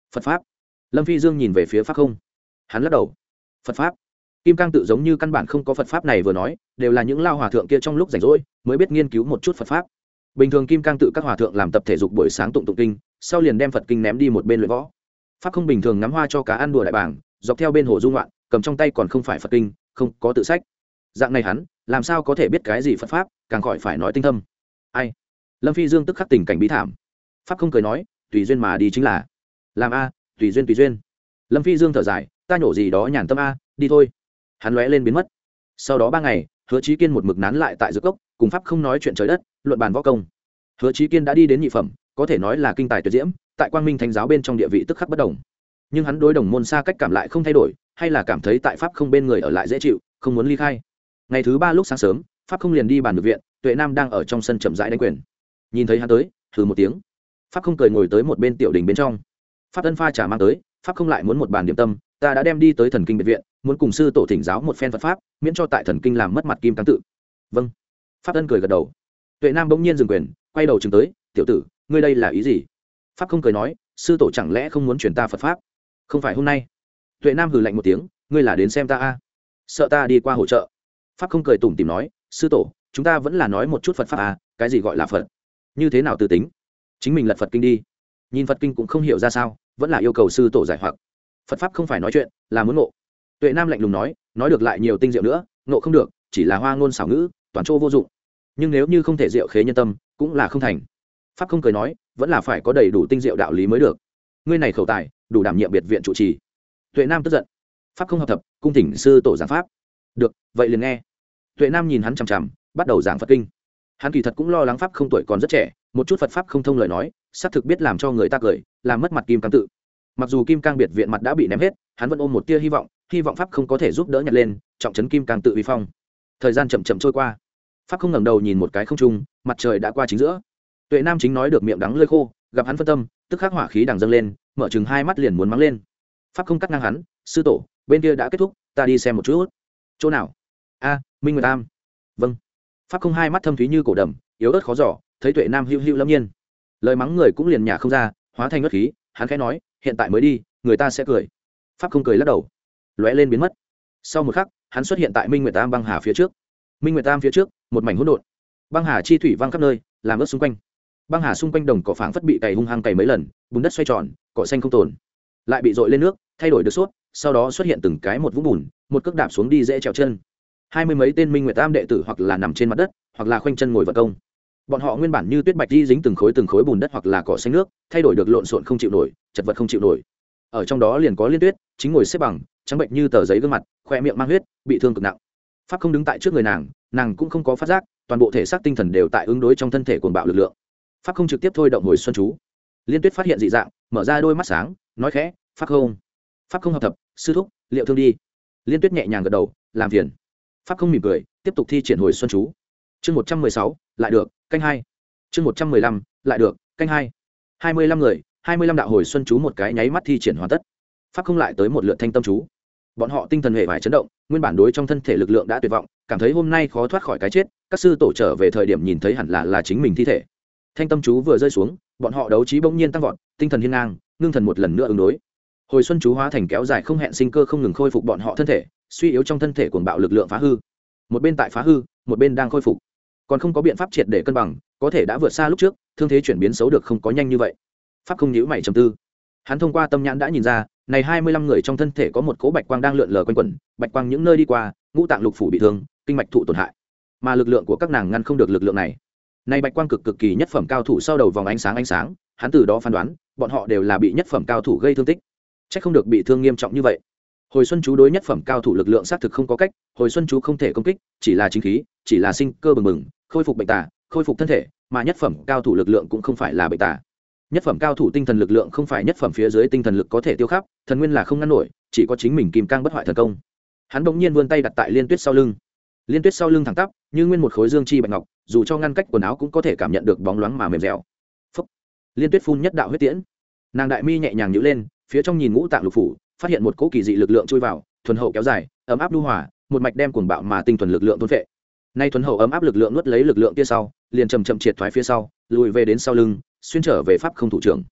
Phật pháp. Lâm Phi Dương nhìn về phía pháp không, hắn lắc đầu. Phật pháp. Kim Cang tự giống như căn bản không có Phật pháp này vừa nói, đều là những lao hòa thượng kia trong lúc rảnh rỗi mới biết nghiên cứu một chút Phật pháp. Bình thường Kim Cang tự các hòa thượng làm tập thể dục buổi sáng tụng tụng kinh, sau liền đem Phật kinh ném đi một bên luyện võ. Pháp không bình thường ngắm hoa cho cá ăn đùa đại bảng, dọc theo bên hồ du ngoạn, cầm trong tay còn không phải Phật kinh, không có tự sách. Dạng này hắn, làm sao có thể biết cái gì Phật pháp, càng khỏi phải nói tinh thâm. Ai? Lâm Phi Dương tức khắc tình cảnh bí thảm. Pháp không cười nói, tùy duyên mà đi chính là. Làm a, tùy duyên tùy duyên. Lâm Phi Dương thở dài, ta nhổ gì đó nhàn tâm a, đi thôi. Hắn lóe lên biến mất. Sau đó ba ngày, Hứa Chí Kiên một mực nán lại tại Dược Cốc, cùng Pháp không nói chuyện trời đất, luận bàn võ công. Hứa Chí Kiên đã đi đến nhị phẩm, có thể nói là kinh tài tuyệt diễm, tại Quang Minh Thánh giáo bên trong địa vị tức khắc bất đồng. Nhưng hắn đối đồng môn xa cách cảm lại không thay đổi, hay là cảm thấy tại Pháp không bên người ở lại dễ chịu, không muốn ly khai. Ngày thứ ba lúc sáng sớm, Pháp không liền đi bàn được viện, Tuệ Nam đang ở trong sân chậm rãi đánh quyền. Nhìn thấy hắn tới, hừ một tiếng. Pháp không cười ngồi tới một bên tiểu đình bên trong. Pháp Ân pha trà mang tới, Pháp không lại muốn một bàn điểm tâm, ta đã đem đi tới Thần Kinh biệt viện, muốn cùng sư tổ thỉnh giáo một phen Phật pháp, miễn cho tại Thần Kinh làm mất mặt Kim Cang tự. Vâng. Pháp Ân cười gật đầu. Tuệ Nam bỗng nhiên dừng quyền, quay đầu chừng tới, tiểu tử, ngươi đây là ý gì? Pháp không cười nói, sư tổ chẳng lẽ không muốn truyền ta Phật pháp? Không phải hôm nay. Tuệ Nam hừ lạnh một tiếng, ngươi là đến xem ta a? Sợ ta đi qua hỗ trợ? Pháp không cười tủm tỉm nói, sư tổ, chúng ta vẫn là nói một chút Phật pháp a, cái gì gọi là Phật? Như thế nào từ tính? Chính mình lật Phật kinh đi. Nhìn Phật kinh cũng không hiểu ra sao, vẫn là yêu cầu sư tổ giải hoặc. Phật pháp không phải nói chuyện, là muốn ngộ. Tuệ Nam lạnh lùng nói, nói được lại nhiều tinh diệu nữa, ngộ không được, chỉ là hoa ngôn xảo ngữ, toàn chỗ vô dụng. Nhưng nếu như không thể diệu khế nhân tâm, cũng là không thành. Pháp không cười nói, vẫn là phải có đầy đủ tinh diệu đạo lý mới được. Ngươi này khẩu tài, đủ đảm nhiệm biệt viện trụ trì. Tuệ Nam tức giận. Pháp không hợp thập, cung thỉnh sư tổ giảng pháp. Được, vậy liền nghe. Tuệ Nam nhìn hắn chằm chằm, bắt đầu giảng Phật kinh. Hắn kỳ thật cũng lo lắng Pháp không tuổi còn rất trẻ, một chút Phật pháp không thông lời nói, xác thực biết làm cho người ta cười, làm mất mặt Kim Cang tự. Mặc dù Kim Cang biệt viện mặt đã bị ném hết, hắn vẫn ôm một tia hy vọng, hy vọng Pháp không có thể giúp đỡ nhặt lên, trọng trấn Kim Cang tự uy phong. Thời gian chậm chậm trôi qua. Pháp không ngẩng đầu nhìn một cái không trung, mặt trời đã qua chính giữa. Tuệ Nam chính nói được miệng đắng lưỡi khô, gặp hắn phân tâm, tức khắc hỏa khí đằng dâng lên, mở chừng hai mắt liền muốn mắng lên. Pháp không cắt ngang hắn, sư tổ, bên kia đã kết thúc, ta đi xem một chút. Chỗ nào? A, Minh Nguyệt Tam. Vâng. Pháp không hai mắt thâm thúy như cổ đầm, yếu ớt khó giỏ, thấy Tuệ Nam hữu hữu lâm nhiên, lời mắng người cũng liền nhả không ra, hóa thành ngất khí. Hắn khẽ nói, hiện tại mới đi, người ta sẽ cười. Pháp không cười lắc đầu, lóe lên biến mất. Sau một khắc, hắn xuất hiện tại Minh Nguyệt Tam băng hà phía trước. Minh Nguyệt Tam phía trước, một mảnh hỗn độn, băng hà chi thủy văng khắp nơi, làm ướt xung quanh. Băng hà xung quanh đồng cỏ phảng phất bị cày hung hăng cày mấy lần, bùn đất xoay tròn, cỏ xanh không tồn, lại bị dội lên nước, thay đổi được suốt, sau đó xuất hiện từng cái một vũng bùn, một cước đạp xuống đi dễ trèo chân. Hai mươi mấy tên Minh Nguyệt Tam đệ tử hoặc là nằm trên mặt đất, hoặc là khoanh chân ngồi vật công. Bọn họ nguyên bản như tuyết bạch di dính từng khối từng khối bùn đất hoặc là cỏ xanh nước, thay đổi được lộn xộn không chịu nổi, chật vật không chịu nổi. Ở trong đó liền có Liên Tuyết, chính ngồi xếp bằng, trắng bệnh như tờ giấy gương mặt, khoe miệng mang huyết, bị thương cực nặng. Pháp không đứng tại trước người nàng, nàng cũng không có phát giác, toàn bộ thể xác tinh thần đều tại ứng đối trong thân thể cuồng bạo lực lượng. Pháp không trực tiếp thôi động hồi xuân chú. Liên Tuyết phát hiện dị dạng, mở ra đôi mắt sáng, nói khẽ, Pháp không. Pháp không hợp thập, sư thúc, liệu thương đi. Liên Tuyết nhẹ nhàng gật đầu, làm phiền. Pháp không mỉm cười, tiếp tục thi triển hồi xuân chú. Chương một trăm mười sáu, lại được, canh hai. Chương một trăm mười lăm, lại được, canh hai. Hai mươi lăm người, hai mươi lăm đạo hồi xuân chú một cái nháy mắt thi triển hoàn tất. Pháp không lại tới một lượt thanh tâm chú. Bọn họ tinh thần hệ vải chấn động, nguyên bản đối trong thân thể lực lượng đã tuyệt vọng, cảm thấy hôm nay khó thoát khỏi cái chết, các sư tổ trở về thời điểm nhìn thấy hẳn là là chính mình thi thể. Thanh tâm chú vừa rơi xuống, bọn họ đấu trí bỗng nhiên tăng vọt, tinh thần hiên ngang, ngưng thần một lần nữa ứng đối. Hồi xuân chú hóa thành kéo dài không hẹn sinh cơ không ngừng khôi phục bọn họ thân thể, suy yếu trong thân thể cuồng bạo lực lượng phá hư. Một bên tại phá hư, một bên đang khôi phục. Còn không có biện pháp triệt để cân bằng, có thể đã vượt xa lúc trước, thương thế chuyển biến xấu được không có nhanh như vậy. Pháp không nhíu mày trầm tư. Hắn thông qua tâm nhãn đã nhìn ra, này hai mươi lăm người trong thân thể có một cỗ bạch quang đang lượn lờ quanh quẩn, bạch quang những nơi đi qua, ngũ tạng lục phủ bị thương, kinh mạch thụ tổn hại. Mà lực lượng của các nàng ngăn không được lực lượng này. Này bạch quang cực cực kỳ nhất phẩm cao thủ sau đầu vòng ánh sáng ánh sáng, hắn từ đó phán đoán, bọn họ đều là bị nhất phẩm cao thủ gây thương tích. Chắc không được bị thương nghiêm trọng như vậy. Hồi xuân chú đối nhất phẩm cao thủ lực lượng xác thực không có cách, hồi xuân chú không thể công kích, chỉ là chính khí, chỉ là sinh cơ bừng bừng, khôi phục bệnh tà, khôi phục thân thể, mà nhất phẩm cao thủ lực lượng cũng không phải là bệnh tà. Nhất phẩm cao thủ tinh thần lực lượng không phải nhất phẩm phía dưới tinh thần lực có thể tiêu khắp, thần nguyên là không ngăn nổi, chỉ có chính mình kim cang bất hoại thần công. Hắn bỗng nhiên vươn tay đặt tại Liên Tuyết sau lưng. Liên Tuyết sau lưng thẳng tắp, như nguyên một khối dương chi bạch ngọc, dù cho ngăn cách quần áo cũng có thể cảm nhận được bóng loáng mà mềm dẻo. Phốc. Liên Tuyết phun nhất đạo huyết tiễn. Nàng đại mi nhẹ nhàng nhíu lên, phía trong nhìn ngũ tạng lục phủ, phát hiện một cỗ kỳ dị lực lượng chui vào, thuần hậu kéo dài, ấm áp nhu hòa, một mạch đem cuồng bạo mà tinh thuần lực lượng thôn phệ. Nay thuần hậu ấm áp lực lượng nuốt lấy lực lượng kia sau, liền chậm chậm triệt thoái phía sau, lùi về đến sau lưng, xuyên trở về pháp không thủ trưởng.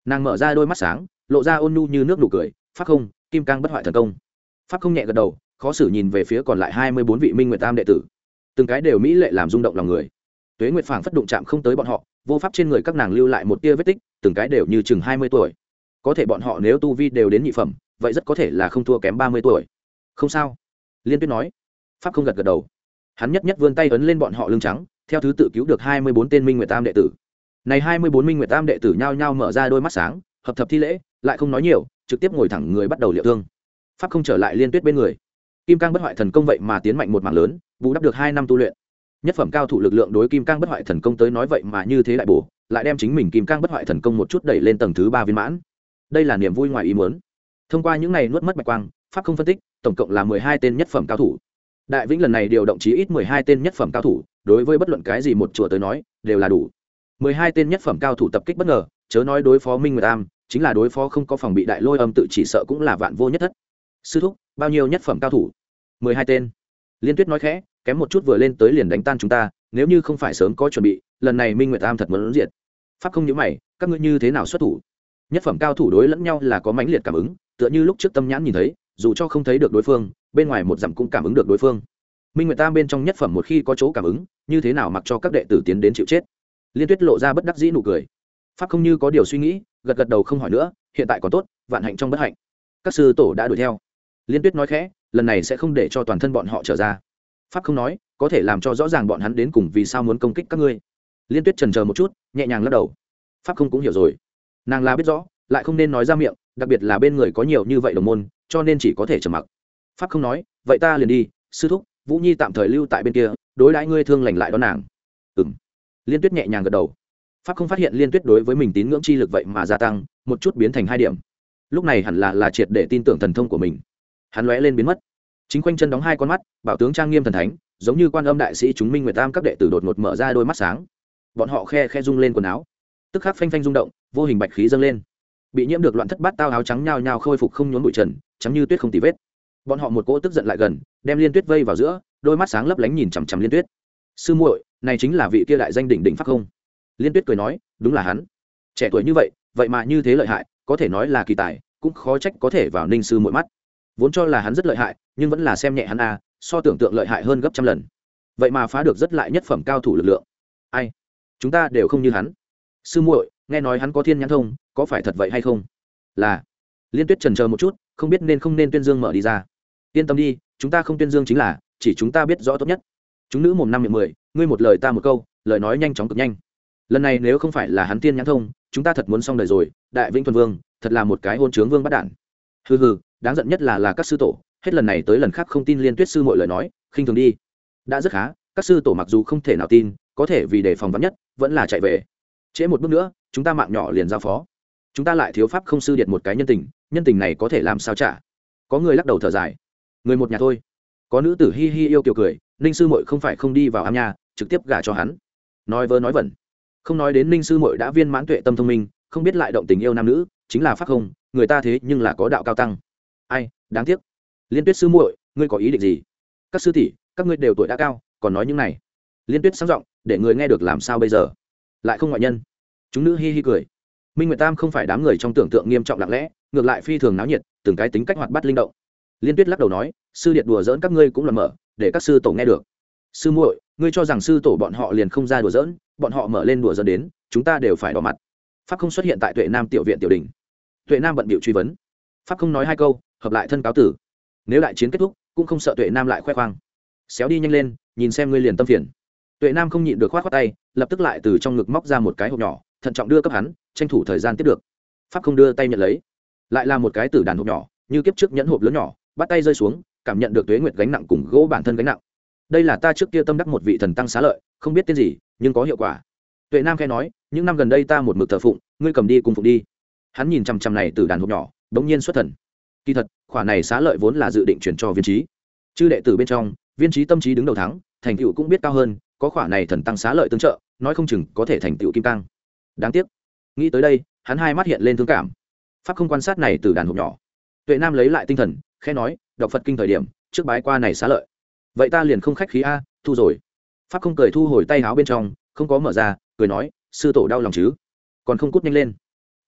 Nàng mở ra đôi mắt sáng, lộ ra ôn nhu như nước nụ cười. Pháp không, kim cang bất hoại thần công. Pháp không nhẹ gật đầu, khó xử nhìn về phía còn lại hai mươi bốn vị Minh Nguyệt Tam đệ tử, từng cái đều mỹ lệ làm rung động lòng người. Tuế Nguyệt phảng phất đụng chạm không tới bọn họ, vô pháp trên người các nàng lưu lại một tia vết tích, từng cái đều như chừng hai mươi tuổi. Có thể bọn họ nếu tu vi đều đến nhị phẩm, vậy rất có thể là không thua kém ba mươi tuổi. Không sao, Liên Tuyết nói. Pháp không gật gật đầu. Hắn nhất nhất vươn tay ấn lên bọn họ lưng trắng, theo thứ tự cứu được hai mươi bốn tên Minh Nguyệt Tam đệ tử. Này hai mươi bốn Minh Nguyệt Tam đệ tử nhao nhao mở ra đôi mắt sáng, hợp thập thi lễ, lại không nói nhiều, trực tiếp ngồi thẳng người bắt đầu liệu thương. Pháp không trở lại Liên Tuyết bên người. Kim cang bất hoại thần công vậy mà tiến mạnh một mảng lớn, bù đắp được hai năm tu luyện. Nhất phẩm cao thủ lực lượng đối kim cang bất hoại thần công tới nói vậy mà như thế lại bổ, lại đem chính mình kim cang bất hoại thần công một chút đẩy lên tầng thứ ba viên mãn. Đây là niềm vui ngoài ý muốn. Thông qua những này nuốt mất bạch quang, Pháp không phân tích, tổng cộng là mười hai tên nhất phẩm cao thủ. Đại Vĩnh lần này điều động chí ít mười hai tên nhất phẩm cao thủ, đối với bất luận cái gì một chùa tới nói, đều là đủ. mười hai tên nhất phẩm cao thủ tập kích bất ngờ, chớ nói đối phó Minh Nguyệt Am, chính là đối phó không có phòng bị đại lôi âm tự chỉ sợ cũng là vạn vô nhất thất. Sư thúc, bao nhiêu nhất phẩm cao thủ? mười hai tên. Liên Tuyết nói khẽ, kém một chút vừa lên tới liền đánh tan chúng ta, nếu như không phải sớm có chuẩn bị, lần này Minh Nguyệt Am thật muốn diệt. Pháp không nhíu mày, các ngươi như thế nào xuất thủ? Nhất phẩm cao thủ đối lẫn nhau là có mãnh liệt cảm ứng, tựa như lúc trước Tâm Nhãn nhìn thấy, dù cho không thấy được đối phương, bên ngoài một dặm cũng cảm ứng được đối phương. Minh Nguyệt Tam bên trong nhất phẩm một khi có chỗ cảm ứng, như thế nào mặc cho các đệ tử tiến đến chịu chết? Liên Tuyết lộ ra bất đắc dĩ nụ cười. Pháp không như có điều suy nghĩ, gật gật đầu không hỏi nữa, hiện tại còn tốt, vạn hạnh trong bất hạnh. Các sư tổ đã đuổi theo. Liên Tuyết nói khẽ, lần này sẽ không để cho toàn thân bọn họ trở ra. Pháp không nói, có thể làm cho rõ ràng bọn hắn đến cùng vì sao muốn công kích các ngươi. Liên Tuyết chần chờ một chút, nhẹ nhàng lắc đầu. Pháp không cũng hiểu rồi, nàng là biết rõ, lại không nên nói ra miệng, đặc biệt là bên người có nhiều như vậy đồng môn, cho nên chỉ có thể trầm mặc. Pháp không nói, vậy ta liền đi, sư thúc, Vũ Nhi tạm thời lưu tại bên kia, đối đãi ngươi thương lành lại đó nàng. Ừm. Liên Tuyết nhẹ nhàng gật đầu. Pháp không phát hiện Liên Tuyết đối với mình tín ngưỡng chi lực vậy mà gia tăng, một chút biến thành hai điểm. Lúc này hẳn là là triệt để tin tưởng thần thông của mình. Hắn lóe lên biến mất. Chính quanh chân đóng hai con mắt, bảo tướng trang nghiêm thần thánh, giống như Quan Âm đại sĩ chúng Minh Nguyệt Tam các đệ tử đột ngột mở ra đôi mắt sáng. Bọn họ khe khe rung lên quần áo, tức khắc phanh phanh rung động, vô hình bạch khí dâng lên. Bị nhiễm được loạn thất bát tao áo trắng nhao nhao khôi phục không nhốn bụi trần, trắng như tuyết không tì vết. Bọn họ một cỗ tức giận lại gần, đem Liên Tuyết vây vào giữa, đôi mắt sáng lấp lánh nhìn chằm chằm Liên Tuyết. Sư muội, này chính là vị kia đại danh đỉnh đỉnh Pháp không? Liên Tuyết cười nói, đúng là hắn. Trẻ tuổi như vậy, vậy mà như thế lợi hại, có thể nói là kỳ tài, cũng khó trách có thể vào Ninh sư muội mắt. Vốn cho là hắn rất lợi hại, nhưng vẫn là xem nhẹ hắn a, so tưởng tượng lợi hại hơn gấp trăm lần. Vậy mà phá được rất lại nhất phẩm cao thủ lực lượng. Ai? Chúng ta đều không như hắn. Sư muội, nghe nói hắn có thiên nhãn thông, có phải thật vậy hay không? Là. Liên Tuyết chần chờ một chút, không biết nên không nên tuyên dương mở đi ra. Yên tâm đi, chúng ta không tuyên dương chính là, chỉ chúng ta biết rõ tốt nhất. Chúng nữ mồm năm miệng mười, ngươi một lời ta một câu, lời nói nhanh chóng cực nhanh. Lần này nếu không phải là hắn thiên nhãn thông, chúng ta thật muốn xong đời rồi. Đại Vĩnh Thuần Vương, thật là một cái hôn trướng vương bắt đản. Hừ hừ, đáng giận nhất là là các sư tổ, hết lần này tới lần khác không tin Liên Tuyết sư muội lời nói, khinh thường đi. Đã rất khá, các sư tổ mặc dù không thể nào tin, có thể vì đề phòng vắn nhất, vẫn là chạy về. Trễ một bước nữa, chúng ta mạng nhỏ liền giao phó. Chúng ta lại thiếu Pháp không sư điệt một cái nhân tình, nhân tình này có thể làm sao trả? Có người lắc đầu thở dài, người một nhà thôi. Có nữ tử hi hi yêu kiều cười, Ninh sư muội không phải không đi vào am nhà, trực tiếp gả cho hắn. Nói vớ nói vẩn, không nói đến Ninh sư muội đã viên mãn tuệ tâm thông minh, không biết lại động tình yêu nam nữ, chính là Pháp không, người ta thế nhưng là có đạo cao tăng. Ai, đáng tiếc. Liên Tuyết sư muội, ngươi có ý định gì? Các sư tỷ, các ngươi đều tuổi đã cao, còn nói những này. Liên Tuyết sáng giọng, để người nghe được làm sao bây giờ? Lại không ngoại nhân. Chúng nữ hi hi cười. Minh Nguyệt Tam không phải đám người trong tưởng tượng nghiêm trọng lặng lẽ, ngược lại phi thường náo nhiệt, từng cái tính cách hoạt bát linh động. Liên Tuyết lắc đầu nói, sư điệt đùa giỡn các ngươi cũng là mở, để các sư tổ nghe được. Sư muội, ngươi cho rằng sư tổ bọn họ liền không ra đùa giỡn, bọn họ mở lên đùa giỡn đến, chúng ta đều phải đỏ mặt. Pháp không xuất hiện tại Tuệ Nam tiểu viện tiểu đình. Tuệ Nam bận bịu truy vấn. Pháp không nói hai câu, hợp lại thân cáo tử. Nếu đại chiến kết thúc, cũng không sợ Tuệ Nam lại khoe khoang. Xéo đi nhanh lên, nhìn xem ngươi liền tâm phiền. Tuệ Nam không nhịn được khoát khoát tay, lập tức lại từ trong ngực móc ra một cái hộp nhỏ, thận trọng đưa cấp hắn, tranh thủ thời gian tiếp được. Pháp không đưa tay nhận lấy, lại là một cái tử đàn hộp nhỏ, như kiếp trước nhẫn hộp lớn nhỏ, bắt tay rơi xuống, cảm nhận được tuế nguyệt gánh nặng cùng gỗ bản thân gánh nặng. Đây là ta trước kia tâm đắc một vị thần tăng xá lợi, không biết tên gì, nhưng có hiệu quả. Tuệ Nam khẽ nói, những năm gần đây ta một mực thờ phụng, ngươi cầm đi cùng phụng đi. Hắn nhìn chằm chằm này tử đàn hộp nhỏ, bỗng nhiên xuất thần. Kỳ thật, khoản này xá lợi vốn là dự định chuyển cho Viên Chí. Chư đệ tử bên trong, Viên Chí tâm trí đứng đầu thắng, thành tựu cũng biết cao hơn, có khoản này thần tăng xá lợi tương trợ, nói không chừng có thể thành tựu kim cang. Đáng tiếc. Nghĩ tới đây, hắn hai mắt hiện lên thương cảm. Pháp không quan sát này từ đàn hộp nhỏ. Tuệ Nam lấy lại tinh thần, khẽ nói, đọc Phật kinh thời điểm, trước bái qua này xá lợi. Vậy ta liền không khách khí a, thu rồi. Pháp không cười thu hồi tay áo bên trong, không có mở ra, cười nói, sư tổ đau lòng chứ? Còn không cút nhanh lên.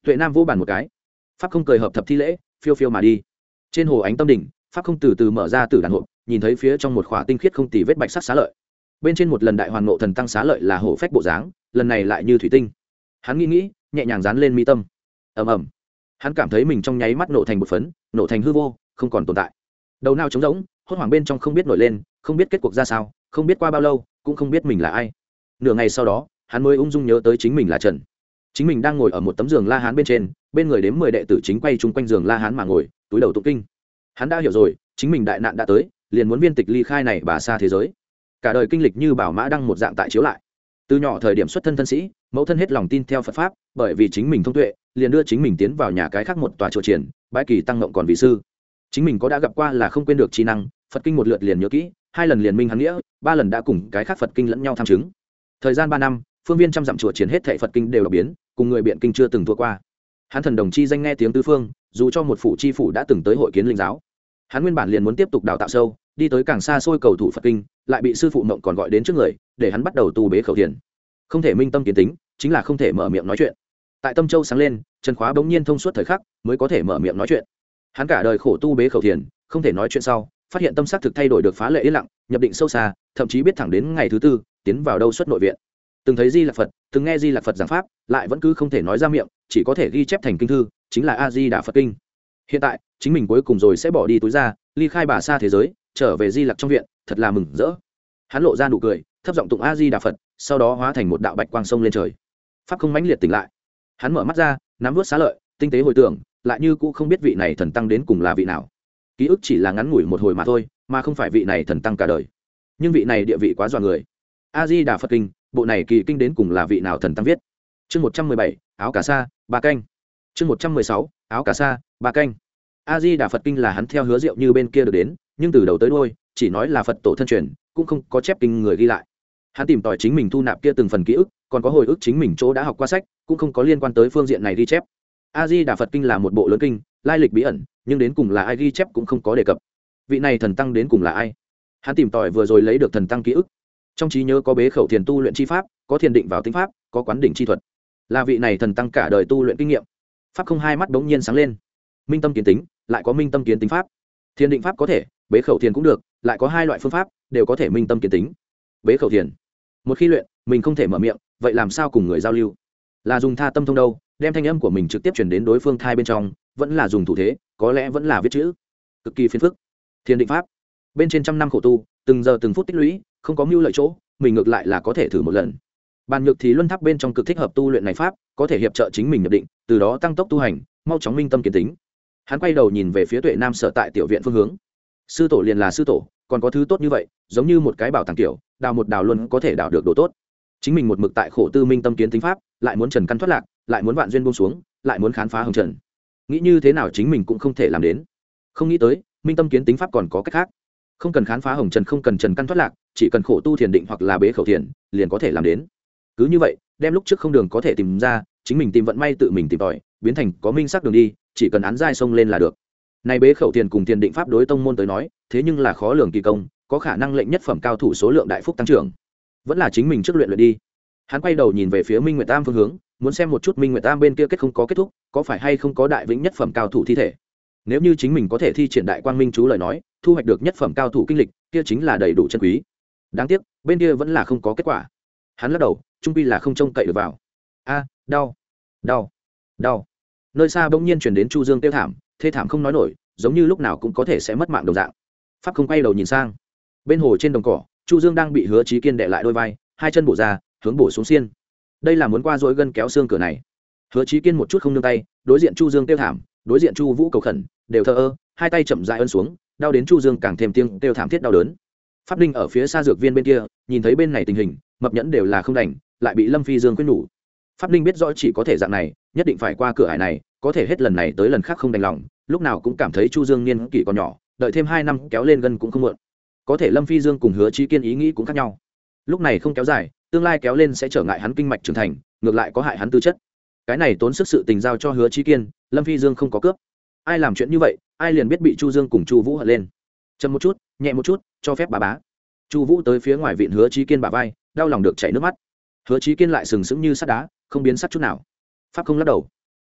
Tuệ Nam vô bàn một cái, pháp không cười hợp thập thi lễ, phiêu phiêu mà đi. Trên hồ ánh tâm đỉnh, pháp không từ từ mở ra tử đàn hộp, nhìn thấy phía trong một khỏa tinh khiết không tì vết bạch sắc xá lợi. Bên trên một lần đại hoàn ngộ thần tăng xá lợi là hổ phách bộ dáng, lần này lại như thủy tinh. Hắn nghĩ nghĩ, nhẹ nhàng dán lên mi tâm. Ầm ầm. Hắn cảm thấy mình trong nháy mắt nổ thành một phấn, nổ thành hư vô, không còn tồn tại. Đầu não trống rỗng, hốt hoảng bên trong không biết nổi lên, không biết kết cuộc ra sao, không biết qua bao lâu, cũng không biết mình là ai. Nửa ngày sau đó, hắn mới ung dung nhớ tới chính mình là Trần. Chính mình đang ngồi ở một tấm giường la hán bên trên, bên người đến mười đệ tử chính quay chung quanh giường la hán mà ngồi, túi đầu tụng kinh. Hắn đã hiểu rồi, chính mình đại nạn đã tới, liền muốn viên tịch ly khai này bà xa thế giới. Cả đời kinh lịch như bảo mã đăng một dạng tại chiếu lại. Từ nhỏ thời điểm xuất thân thân sĩ, mẫu thân hết lòng tin theo Phật pháp, bởi vì chính mình thông tuệ, liền đưa chính mình tiến vào nhà cái khác một tòa chùa triển, bái kỳ tăng ngộng còn vị sư. Chính mình có đã gặp qua là không quên được trí năng, Phật kinh một lượt liền nhớ kỹ, hai lần liền minh hắn nghĩa, ba lần đã cùng cái khác Phật kinh lẫn nhau tham chứng. Thời gian ba năm, phương viên trăm dặm chùa triển hết thảy Phật kinh đều đọc biến, cùng người biện kinh chưa từng thua qua. Hắn thần đồng chi danh nghe tiếng tứ phương, dù cho một phủ chi phủ đã từng tới hội kiến linh giáo. Hắn nguyên bản liền muốn tiếp tục đào tạo sâu, đi tới càng xa xôi cầu thủ Phật kinh, lại bị sư phụ mộng còn gọi đến trước người, để hắn bắt đầu tu bế khẩu thiền. Không thể minh tâm kiến tính, chính là không thể mở miệng nói chuyện. Tại tâm châu sáng lên, chân khóa bỗng nhiên thông suốt thời khắc, mới có thể mở miệng nói chuyện. Hắn cả đời khổ tu bế khẩu thiền, không thể nói chuyện sau, phát hiện tâm sắc thực thay đổi được phá lệ yên lặng, nhập định sâu xa, thậm chí biết thẳng đến ngày thứ tư, tiến vào đâu xuất nội viện. Từng thấy Di Lặc Phật, từng nghe Di Lặc Phật giảng pháp, lại vẫn cứ không thể nói ra miệng, chỉ có thể ghi chép thành kinh thư, chính là A Di Đà Phật kinh. Hiện tại, chính mình cuối cùng rồi sẽ bỏ đi túi ra, ly khai bà xa thế giới, trở về Di Lặc trong viện, thật là mừng rỡ. Hắn lộ ra nụ cười, thấp giọng tụng A Di Đà Phật, sau đó hóa thành một đạo bạch quang sông lên trời. Pháp không mãnh liệt tỉnh lại. Hắn mở mắt ra, nắm vút xá lợi, tinh tế hồi tưởng, lại như cũ không biết vị này thần tăng đến cùng là vị nào. Ký ức chỉ là ngắn ngủi một hồi mà thôi, mà không phải vị này thần tăng cả đời. Nhưng vị này địa vị quá dọa người. A Di Đà Phật kinh, bộ này kỳ kinh đến cùng là vị nào thần tăng viết. Chương một trăm mười bảy, áo cà sa, ba canh. Chương một trăm mười sáu, áo cà sa, ba canh. A Di Đà Phật kinh là hắn theo hứa Diệu Như bên kia được đến, nhưng từ đầu tới đuôi, chỉ nói là Phật tổ thân truyền, cũng không có chép kinh người ghi lại. Hắn tìm tòi chính mình thu nạp kia từng phần ký ức, còn có hồi ức chính mình chỗ đã học qua sách, cũng không có liên quan tới phương diện này ghi chép. A Di Đà Phật kinh là một bộ lớn kinh, lai lịch bí ẩn, nhưng đến cùng là ai ghi chép cũng không có đề cập. Vị này thần tăng đến cùng là ai? Hắn tìm tòi vừa rồi lấy được thần tăng ký ức, trong trí nhớ có bế khẩu thiền tu luyện chi pháp, có thiền định vào tính pháp, có quán đỉnh chi thuật, là vị này thần tăng cả đời tu luyện kinh nghiệm. Pháp không hai mắt đống nhiên sáng lên, minh tâm kiến tính, lại có minh tâm kiến tính pháp. Thiền định pháp có thể, bế khẩu thiền cũng được, lại có hai loại phương pháp đều có thể minh tâm kiến tính. Bế khẩu thiền, một khi luyện, mình không thể mở miệng, vậy làm sao cùng người giao lưu? Là dùng tha tâm thông đâu, đem thanh âm của mình trực tiếp truyền đến đối phương thai bên trong, vẫn là dùng thủ thế, có lẽ vẫn là viết chữ, cực kỳ phiền phức. Thiền định pháp, bên trên trăm năm khổ tu, từng giờ từng phút tích lũy, không có mưu lợi chỗ, mình ngược lại là có thể thử một lần. Bàn nhược thì luân tháp bên trong cực thích hợp tu luyện này pháp, có thể hiệp trợ chính mình nhập định, từ đó tăng tốc tu hành, mau chóng minh tâm kiến tính. Hắn quay đầu nhìn về phía Tuệ Nam sở tại tiểu viện phương hướng. Sư tổ liền là sư tổ, còn có thứ tốt như vậy, giống như một cái bảo tàng kiểu, đào một đào luôn có thể đào được đồ tốt. Chính mình một mực tại khổ tư minh tâm kiến tính pháp, lại muốn trần căn thoát lạc, lại muốn vạn duyên buông xuống, lại muốn khám phá hồng trần. Nghĩ như thế nào chính mình cũng không thể làm đến. Không nghĩ tới, minh tâm kiến tính pháp còn có cách khác. Không cần khám phá hồng trần, không cần trần căn thoát lạc, chỉ cần khổ tu thiền định hoặc là bế khẩu thiền, liền có thể làm đến. Cứ như vậy, đem lúc trước không đường có thể tìm ra, chính mình tìm vận may tự mình tìm tòi, biến thành có minh xác đường đi, chỉ cần án giai sông lên là được. Này bế khẩu thiền cùng thiền định pháp đối tông môn tới nói, thế nhưng là khó lường kỳ công, có khả năng lệnh nhất phẩm cao thủ số lượng đại phúc tăng trưởng. Vẫn là chính mình trước luyện luyện đi. Hắn quay đầu nhìn về phía Minh Nguyệt Tam phương hướng, muốn xem một chút Minh Nguyệt Tam bên kia kết không có kết thúc, có phải hay không có đại vĩnh nhất phẩm cao thủ thi thể. Nếu như chính mình có thể thi triển đại quang minh chú lời nói, thu hoạch được nhất phẩm cao thủ kinh lịch, kia chính là đầy đủ chân quý. Đáng tiếc, bên kia vẫn là không có kết quả. Hắn lắc đầu, trung quy là không trông cậy được vào. A, đau, đau, đau. Nơi xa bỗng nhiên truyền đến Chu Dương kêu thảm, thê thảm không nói nổi, giống như lúc nào cũng có thể sẽ mất mạng đồng dạng. Pháp không quay đầu nhìn sang. Bên hồ trên đồng cỏ, Chu Dương đang bị Hứa Chí Kiên đè lại đôi vai, hai chân bổ ra, hướng bổ xuống xiên. Đây là muốn qua dối gân kéo xương cửa này. Hứa Chí Kiên một chút không nương tay, đối diện Chu Dương kêu thảm, đối diện Chu Vũ cầu khẩn, đều thờ ơ, hai tay chậm rãi ấn xuống, đau đến Chu Dương càng thêm tiếng kêu thảm thiết đau đớn. Pháp Ninh ở phía xa dược viên bên kia, nhìn thấy bên này tình hình, mập nhẫn đều là không đành, lại bị Lâm Phi Dương khuyên nhủ. Pháp Ninh biết rõ chỉ có thể dạng này, nhất định phải qua cửa ải này, có thể hết lần này tới lần khác không đành lòng, lúc nào cũng cảm thấy Chu Dương niên kỷ còn nhỏ, đợi thêm hai năm kéo lên gân cũng không muộn. Có thể Lâm Phi Dương cùng Hứa Chí Kiên ý nghĩ cũng khác nhau. Lúc này không kéo dài, tương lai kéo lên sẽ trở ngại hắn kinh mạch trưởng thành, ngược lại có hại hắn tư chất. Cái này tốn sức sự tình giao cho Hứa Chí Kiên, Lâm Phi Dương không có cướp. Ai làm chuyện như vậy, ai liền biết bị Chu Dương cùng Chu Vũ hận lên. Chậm một chút, nhẹ một chút, cho phép bà bá. Chu Vũ tới phía ngoài vịn Hứa Chí Kiên bả vai, đau lòng được chảy nước mắt. Hứa Chí Kiên lại sừng sững như sắt đá, không biến sắc chút nào. Pháp không lắc đầu.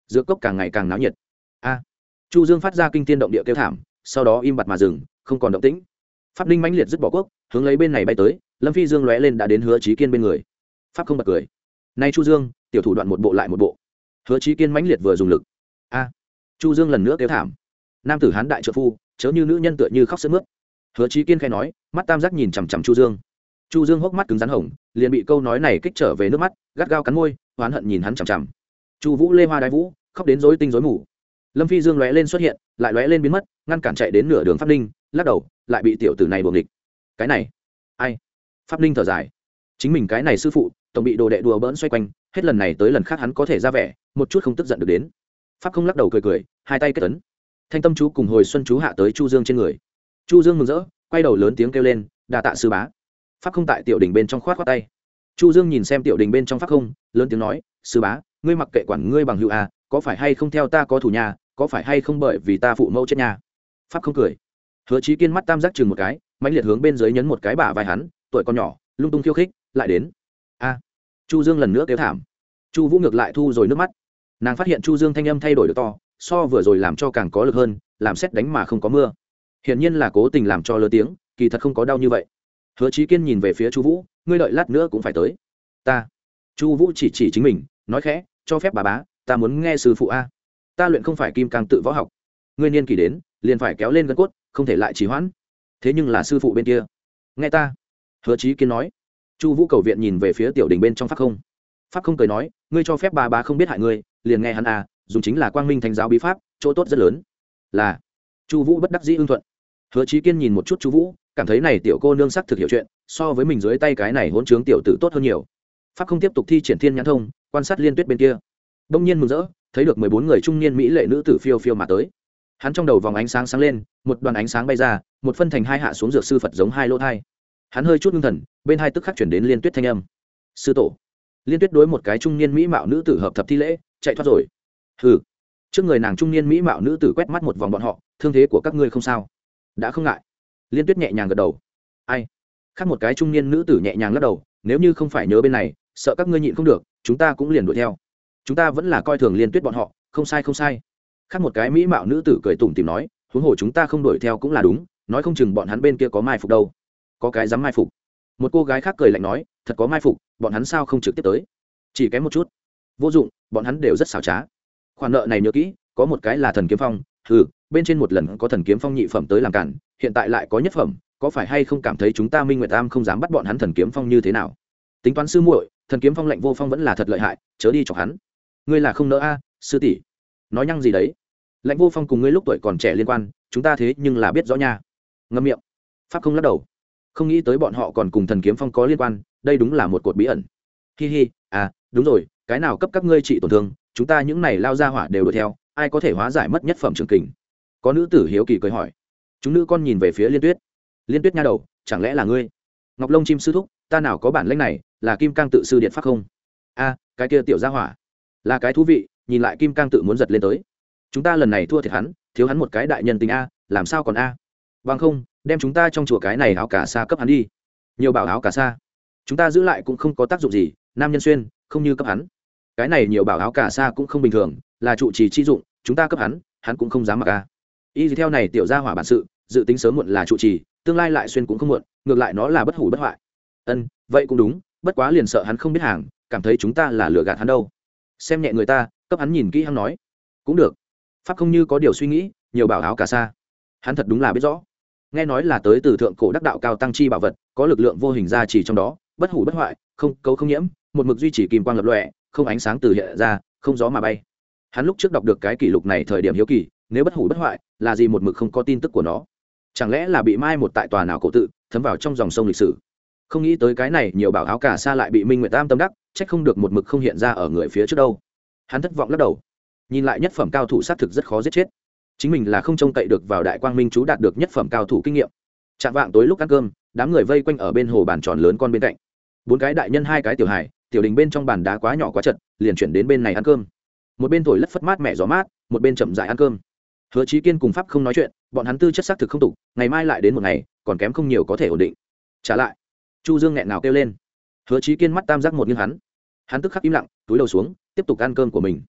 giữa cốc càng ngày càng náo nhiệt. A. Chu Dương phát ra kinh thiên động địa kêu thảm, sau đó im bặt mà dừng, không còn động tĩnh. Pháp Ninh mãnh liệt dứt bỏ quốc, hướng lấy bên này bay tới, Lâm Phi Dương lóe lên đã đến Hứa Chí Kiên bên người. Pháp không bật cười. Nay Chu Dương, tiểu thủ đoạn một bộ lại một bộ. Hứa Chí Kiên mãnh liệt vừa dùng lực. A. Chu Dương lần nữa kêu thảm. Nam tử hán đại trợ phu, chớ như nữ nhân tựa như khóc sướt mướt. Hứa Chí Kiên khẽ nói, mắt tam giác nhìn chằm chằm Chu Dương. Chu Dương hốc mắt cứng rắn hồng, liền bị câu nói này kích trở về nước mắt, gắt gao cắn môi, oán hận nhìn hắn chằm chằm. Chu Vũ lê hoa đái vũ, khóc đến rối tinh rối mù. Lâm Phi Dương lóe lên xuất hiện, lại lóe lên biến mất, ngăn cản chạy đến nửa đường Pháp Ninh, lắc đầu, lại bị tiểu tử này buồng địch. Cái này, ai? Pháp Ninh thở dài. Chính mình cái này sư phụ, tổng bị đồ đệ đùa bỡn xoay quanh, hết lần này tới lần khác hắn có thể ra vẻ, một chút không tức giận được đến. Pháp không lắc đầu cười cười, hai tay kết ấn. Thanh tâm chú cùng hồi xuân chú hạ tới Chu Dương trên người. Chu Dương mừng rỡ, quay đầu lớn tiếng kêu lên, đa tạ sư bá. Pháp không tại tiểu đình bên trong khoát khoát tay. Chu Dương nhìn xem tiểu đình bên trong Pháp không, lớn tiếng nói, sư bá, ngươi mặc kệ quản ngươi bằng hữu à, có phải hay không theo ta có thủ nhà, có phải hay không bởi vì ta phụ mẫu chết nhà. Pháp không cười. Hứa Chí Kiên mắt tam giác chừng một cái, mãnh liệt hướng bên dưới nhấn một cái bả vai hắn, tuổi con nhỏ, lung tung khiêu khích, lại đến. A. Chu Dương lần nữa kêu thảm. Chu Vũ ngược lại thu rồi nước mắt. Nàng phát hiện Chu Dương thanh âm thay đổi được to, so vừa rồi làm cho càng có lực hơn, làm sét đánh mà không có mưa. Hiển nhiên là cố tình làm cho lớn tiếng, kỳ thật không có đau như vậy. Hứa Chí Kiên nhìn về phía Chu Vũ, ngươi đợi lát nữa cũng phải tới. Ta. Chu Vũ chỉ chỉ chính mình, nói khẽ, cho phép bà bá, ta muốn nghe sư phụ a. Ta luyện không phải kim cang tự võ học. Ngươi niên kỳ đến, liền phải kéo lên gân cốt, không thể lại trì hoãn. Thế nhưng là sư phụ bên kia, nghe ta. Hứa Chí Kiên nói. Chu Vũ cầu viện nhìn về phía tiểu đình bên trong Pháp không. Pháp không cười nói, ngươi cho phép bà bá không biết hại ngươi, liền nghe hắn à, dùng chính là Quang Minh Thánh giáo bí pháp, chỗ tốt rất lớn. Là. Chu Vũ bất đắc dĩ ưng thuận. Hứa Chí Kiên nhìn một chút Chu Vũ, cảm thấy này tiểu cô nương sắc thực hiểu chuyện, so với mình dưới tay cái này hỗn trướng tiểu tử tốt hơn nhiều. Pháp không tiếp tục thi triển thiên nhãn thông, quan sát Liên Tuyết bên kia. Đông nhiên mừng rỡ, thấy được mười bốn người trung niên mỹ lệ nữ tử phiêu phiêu mà tới. Hắn trong đầu vòng ánh sáng sáng lên, một đoàn ánh sáng bay ra, một phân thành hai hạ xuống dược sư Phật giống hai lỗ thai. Hắn hơi chút ngưng thần, bên hai tức khắc chuyển đến Liên Tuyết thanh âm. Sư tổ. Liên Tuyết đối một cái trung niên mỹ mạo nữ tử hợp thập thi lễ, chạy thoát rồi. Hừ. Trước người nàng trung niên mỹ mạo nữ tử quét mắt một vòng bọn họ, thương thế của các ngươi không sao? Đã không ngại. Liên Tuyết nhẹ nhàng gật đầu. Ai? Khác một cái trung niên nữ tử nhẹ nhàng lắc đầu, nếu như không phải nhớ bên này, sợ các ngươi nhịn không được, chúng ta cũng liền đuổi theo. Chúng ta vẫn là coi thường Liên Tuyết bọn họ, không sai không sai. Khác một cái mỹ mạo nữ tử cười tủm tỉm nói, huống hồ chúng ta không đuổi theo cũng là đúng, nói không chừng bọn hắn bên kia có mai phục đâu. Có cái dám mai phục. Một cô gái khác cười lạnh nói, thật có mai phục, bọn hắn sao không trực tiếp tới? Chỉ kém một chút. Vô dụng, bọn hắn đều rất xảo trá. Khoản nợ này nhớ kỹ, có một cái là Thần Kiếm Phong, hừ, bên trên một lần có Thần Kiếm Phong nhị phẩm tới làm cản, hiện tại lại có nhất phẩm, có phải hay không cảm thấy chúng ta Minh Nguyệt Tam không dám bắt bọn hắn Thần Kiếm Phong như thế nào? Tính toán sư muội, Thần Kiếm Phong lệnh vô phong vẫn là thật lợi hại, chớ đi chọc hắn. Ngươi là không nỡ a, sư tỷ. Nói nhăng gì đấy? Lệnh vô phong cùng ngươi lúc tuổi còn trẻ liên quan, chúng ta thế nhưng là biết rõ nha. Ngậm miệng. Pháp không lắc đầu. Không nghĩ tới bọn họ còn cùng Thần Kiếm Phong có liên quan, đây đúng là một cột bí ẩn. Hi hi, à, đúng rồi, cái nào cấp các ngươi trị tổn thương, chúng ta những này lao ra hỏa đều đuổi theo, ai có thể hóa giải mất nhất phẩm trường kình? Có nữ tử hiếu kỳ cười hỏi. Chúng nữ con nhìn về phía Liên Tuyết. Liên Tuyết nha đầu, chẳng lẽ là ngươi? Ngọc Lông chim sư thúc, ta nào có bản lĩnh này, là Kim Cang tự sư điện pháp không? A, cái kia tiểu gia hỏa, là cái thú vị, nhìn lại Kim Cang tự muốn giật lên tới. Chúng ta lần này thua thiệt hắn, thiếu hắn một cái đại nhân tình a, làm sao còn a? Bằng không, đem chúng ta trong chùa cái này áo cà sa cấp hắn đi. Nhiều bảo áo cà sa, chúng ta giữ lại cũng không có tác dụng gì, nam nhân xuyên, không như cấp hắn. Cái này nhiều bảo áo cà sa cũng không bình thường, là trụ trì chi dụng, chúng ta cấp hắn, hắn cũng không dám mặc a. Y gì theo này tiểu gia hỏa bản sự, dự tính sớm muộn là trụ trì, tương lai lại xuyên cũng không muộn, ngược lại nó là bất hủ bất hoại. Ân, vậy cũng đúng, bất quá liền sợ hắn không biết hàng, cảm thấy chúng ta là lừa gạt hắn đâu. Xem nhẹ người ta, cấp hắn nhìn kỹ hắn nói, cũng được. Pháp không như có điều suy nghĩ, nhiều bảo áo cà sa, hắn thật đúng là biết rõ. Nghe nói là tới từ thượng cổ đắc đạo cao tăng chi bảo vật, có lực lượng vô hình gia trì trong đó, bất hủ bất hoại, không cấu không nhiễm, một mực duy trì kim quang lập lòe, không ánh sáng từ hiện ra, không gió mà bay. Hắn lúc trước đọc được cái kỷ lục này thời điểm hiếu kỳ, nếu bất hủ bất hoại, là gì một mực không có tin tức của nó? Chẳng lẽ là bị mai một tại tòa nào cổ tự, thấm vào trong dòng sông lịch sử? Không nghĩ tới cái này nhiều bảo áo cà sa lại bị Minh Nguyệt Tam tâm đắc, trách không được một mực không hiện ra ở người phía trước đâu. Hắn thất vọng lắc đầu. Nhìn lại nhất phẩm cao thủ xác thực rất khó giết chết. Chính mình là không trông cậy được vào đại quang minh chú đạt được nhất phẩm cao thủ kinh nghiệm. Trạng vạng tối lúc ăn cơm, đám người vây quanh ở bên hồ bàn tròn lớn con bên cạnh. Bốn cái đại nhân hai cái tiểu hài, tiểu đình bên trong bàn đá quá nhỏ quá chật, liền chuyển đến bên này ăn cơm. Một bên thổi lất phất mát mẹ gió mát, một bên chậm rãi ăn cơm. Hứa Chí Kiên cùng Pháp không nói chuyện, bọn hắn tư chất xác thực không tục, ngày mai lại đến một ngày, còn kém không nhiều có thể ổn định. Trả lại. Chu Dương nghẹn ngào kêu lên. Hứa Chí Kiên mắt tam giác một nghiêng hắn. Hắn tức khắc im lặng, túi đầu xuống, tiếp tục ăn cơm của mình.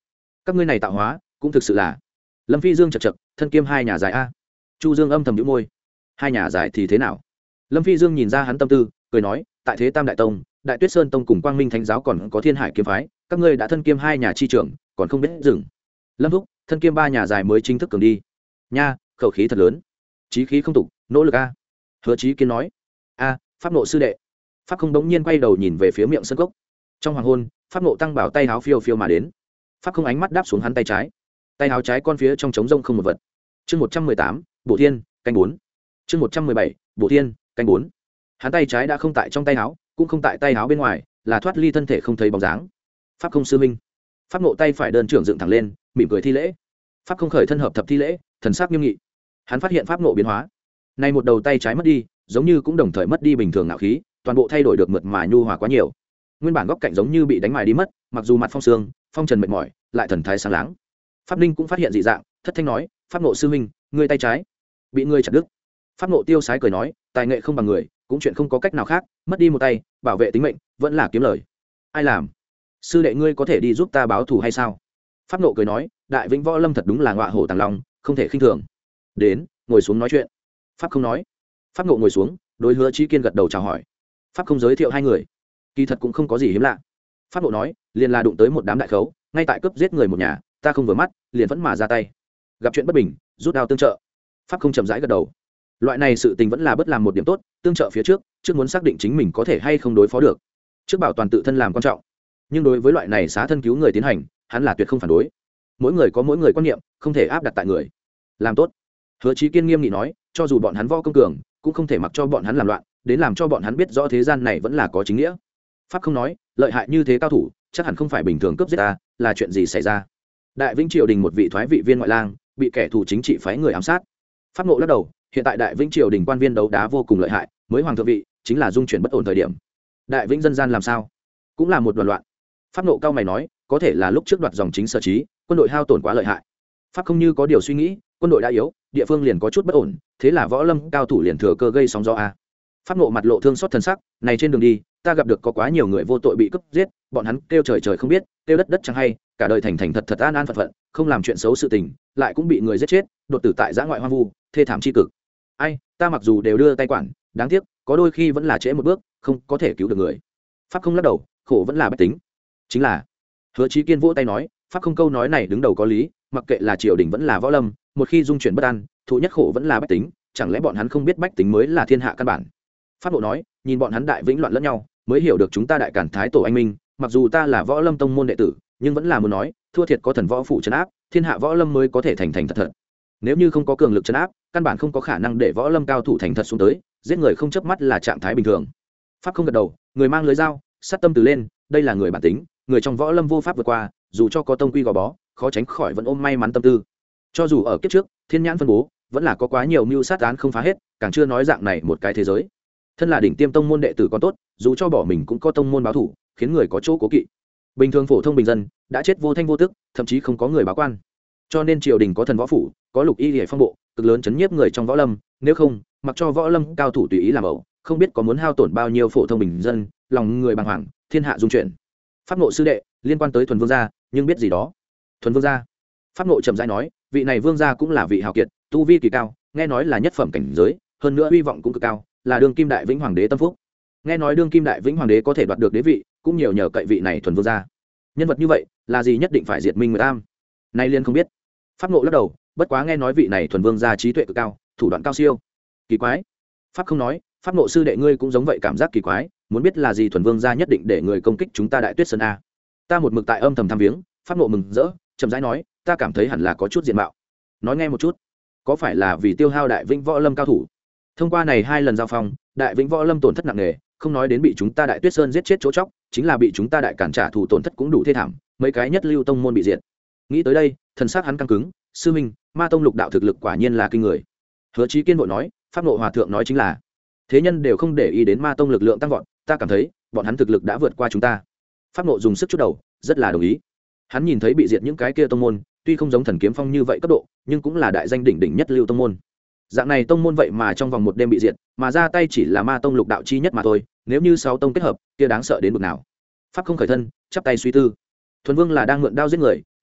các ngươi này tạo hóa cũng thực sự là. Lâm Phi Dương chật chật, thân kiêm hai nhà dài a. Chu Dương âm thầm nhíu môi. Hai nhà dài thì thế nào? Lâm Phi Dương nhìn ra hắn tâm tư, cười nói, tại thế Tam Đại Tông, Đại Tuyết Sơn Tông cùng Quang Minh Thánh giáo còn có Thiên Hải kiếm phái, các ngươi đã thân kiêm hai nhà chi trưởng, còn không biết dừng. Lâm thúc, thân kiêm ba nhà dài mới chính thức cường đi. Nha, khẩu khí thật lớn. Chí khí không tục, nỗ lực a. Hứa Chí Kiên nói. A, pháp nộ sư đệ. Pháp không đống nhiên quay đầu nhìn về phía miệng sân cốc. Trong hoàng hôn, pháp nộ tăng bảo tay háo phiêu phiêu mà đến. Pháp không ánh mắt đáp xuống hắn tay trái. Tay háo trái con phía trong trống rông không một vật. Chương một trăm mười tám, Bộ Thiên, canh bốn. Chương một trăm mười bảy, Bộ Thiên, canh bốn. Hắn tay trái đã không tại trong tay áo, cũng không tại tay áo bên ngoài, là thoát ly thân thể không thấy bóng dáng. Pháp không sư minh. Pháp nộ tay phải đơn trưởng dựng thẳng lên, mỉm cười thi lễ. Pháp không khởi thân hợp thập thi lễ, thần sắc nghiêm nghị. Hắn phát hiện pháp nộ biến hóa. Nay một đầu tay trái mất đi, giống như cũng đồng thời mất đi bình thường ngạo khí, toàn bộ thay đổi được mượt mà nhu hòa quá nhiều. Nguyên bản góc cạnh giống như bị đánh mài đi mất, mặc dù mặt phong sương, phong trần mệt mỏi, lại thần thái sáng láng. Pháp Ninh cũng phát hiện dị dạng, thất thanh nói, pháp nộ sư minh, ngươi tay trái bị ngươi chặt đứt. Pháp nộ tiêu sái cười nói, tài nghệ không bằng người, cũng chuyện không có cách nào khác, mất đi một tay, bảo vệ tính mệnh, vẫn là kiếm lời. Ai làm? Sư đệ ngươi có thể đi giúp ta báo thù hay sao? Pháp nộ cười nói, đại vĩnh võ lâm thật đúng là ngọa hổ tàng long, không thể khinh thường. Đến, ngồi xuống nói chuyện. Pháp không nói. Pháp nộ ngồi xuống, đối Hứa Chí Kiên gật đầu chào hỏi. Pháp không giới thiệu hai người, kỳ thật cũng không có gì hiếm lạ. Pháp nộ nói, liền là đụng tới một đám đại khấu, ngay tại cướp giết người một nhà, ta không vừa mắt, liền vẫn mà ra tay. Gặp chuyện bất bình, rút đao tương trợ. Pháp không chậm rãi gật đầu. Loại này sự tình vẫn là bất làm một điểm tốt, tương trợ phía trước, trước muốn xác định chính mình có thể hay không đối phó được. Trước bảo toàn tự thân làm quan trọng. Nhưng đối với loại này xá thân cứu người tiến hành, hắn là tuyệt không phản đối. Mỗi người có mỗi người quan niệm, không thể áp đặt tại người. Làm tốt. Hứa Chí Kiên nghiêm nghị nói, cho dù bọn hắn võ công cường, cũng không thể mặc cho bọn hắn làm loạn, đến làm cho bọn hắn biết rõ thế gian này vẫn là có chính nghĩa. Pháp không nói, lợi hại như thế cao thủ, chắc hẳn không phải bình thường cướp giết ta, là chuyện gì xảy ra? Đại Vĩnh Triều đình một vị thoái vị viên ngoại lang, bị kẻ thù chính trị phái người ám sát. Pháp Ngộ lắc đầu, hiện tại Đại Vĩnh Triều đình quan viên đấu đá vô cùng lợi hại, mới hoàng thượng vị, chính là dung chuyển bất ổn thời điểm. Đại Vĩnh dân gian làm sao? Cũng là một đoàn loạn. Pháp Ngộ cao mày nói, có thể là lúc trước đoạt dòng chính sở trí, quân đội hao tổn quá lợi hại. Pháp không như có điều suy nghĩ, quân đội đã yếu, địa phương liền có chút bất ổn, thế là võ lâm cao thủ liền thừa cơ gây sóng gió a. Pháp Ngộ mặt lộ thương xót thần sắc, này trên đường đi, ta gặp được có quá nhiều người vô tội bị cướp giết, bọn hắn kêu trời trời không biết, kêu đất đất chẳng hay, cả đời thành thành thật thật an an phận phận, không làm chuyện xấu sự tình, lại cũng bị người giết chết, đột tử tại giã ngoại hoang vu, thê thảm chi cực. Ai, ta mặc dù đều đưa tay quản, đáng tiếc, có đôi khi vẫn là trễ một bước, không có thể cứu được người. Pháp không lắc đầu, khổ vẫn là bách tính. Chính là, Hứa Chí Kiên vỗ tay nói, Pháp không câu nói này đứng đầu có lý, mặc kệ là triều đình vẫn là võ lâm, một khi dung chuyển bất an, thụ nhất khổ vẫn là bách tính, chẳng lẽ bọn hắn không biết bách tính mới là thiên hạ căn bản? Pháp Độ nói, nhìn bọn hắn đại vĩnh loạn lẫn nhau, mới hiểu được chúng ta đại cản thái tổ anh minh, mặc dù ta là võ lâm tông môn đệ tử, nhưng vẫn là muốn nói, thua thiệt có thần võ phụ trấn áp, thiên hạ võ lâm mới có thể thành thành thật thật. Nếu như không có cường lực trấn áp, căn bản không có khả năng để võ lâm cao thủ thành thật xuống tới, giết người không chớp mắt là trạng thái bình thường. Pháp không gật đầu, người mang lưới dao, sát tâm từ lên, đây là người bản tính, người trong võ lâm vô pháp vượt qua, dù cho có tông quy gò bó, khó tránh khỏi vẫn ôm may mắn tâm tư. Cho dù ở kiếp trước, thiên nhãn phân bố, vẫn là có quá nhiều mưu sát án không phá hết, càng chưa nói dạng này một cái thế giới. Thân là đỉnh tiêm tông môn đệ tử còn tốt, dù cho bỏ mình cũng có tông môn báo thủ, khiến người có chỗ cố kỵ. Bình thường phổ thông bình dân đã chết vô thanh vô tức, thậm chí không có người báo quan. Cho nên triều đình có thần võ phủ, có lục y liễu phong bộ, cực lớn chấn nhiếp người trong võ lâm, nếu không, mặc cho võ lâm cao thủ tùy ý làm ẩu, không biết có muốn hao tổn bao nhiêu phổ thông bình dân, lòng người bàng hoàng, thiên hạ dung chuyển. Pháp Ngộ sư đệ, liên quan tới Thuần Vương gia, nhưng biết gì đó? Thuần Vương gia? Pháp Ngộ trầm rãi nói, vị này vương gia cũng là vị hào kiệt, tu vi kỳ cao, nghe nói là nhất phẩm cảnh giới, hơn nữa uy vọng cũng cực cao, là đương kim đại vĩnh hoàng đế tâm phúc. Nghe nói đương kim đại vĩnh hoàng đế có thể đoạt được đế vị, cũng nhiều nhờ cậy vị này Thuần Vương gia. Nhân vật như vậy, là gì nhất định phải diệt Minh Nguyệt Am? Nay liên không biết. Pháp Ngộ lắc đầu, bất quá nghe nói vị này Thuần Vương gia trí tuệ cực cao, thủ đoạn cao siêu. Kỳ quái. Pháp không nói, Pháp Ngộ sư đệ ngươi cũng giống vậy cảm giác kỳ quái, muốn biết là gì Thuần Vương gia nhất định để người công kích chúng ta Đại Tuyết Sơn a. Ta một mực tại âm thầm tham viếng, Pháp Ngộ mừng rỡ, chậm rãi nói, ta cảm thấy hẳn là có chút diện mạo. Nói nghe một chút, có phải là vì tiêu hao đại vĩnh võ lâm cao thủ? Thông qua này hai lần giao phong, đại vĩnh võ lâm tổn thất nặng nề, không nói đến bị chúng ta Đại Tuyết Sơn giết chết chỗ chóc, chính là bị chúng ta đại cản trả thù tổn thất cũng đủ thê thảm, mấy cái nhất lưu tông môn bị diệt. Nghĩ tới đây, thần sắc hắn căng cứng, sư minh, Ma tông lục đạo thực lực quả nhiên là kinh người. Hứa Chí Kiên vội nói, Pháp Ngộ hòa thượng nói chính là, thế nhân đều không để ý đến Ma tông lực lượng tăng vọt, ta cảm thấy, bọn hắn thực lực đã vượt qua chúng ta. Pháp Ngộ dùng sức chút đầu, rất là đồng ý. Hắn nhìn thấy bị diệt những cái kia tông môn, tuy không giống Thần Kiếm Phong như vậy cấp độ, nhưng cũng là đại danh đỉnh đỉnh nhất lưu tông môn. Dạng này tông môn vậy mà trong vòng một đêm bị diệt, mà ra tay chỉ là Ma tông lục đạo chi nhất mà thôi, nếu như sáu tông kết hợp, kia đáng sợ đến mức nào. Pháp không khởi thân, chắp tay suy tư. Thuần Vương là đang mượn đao giết người,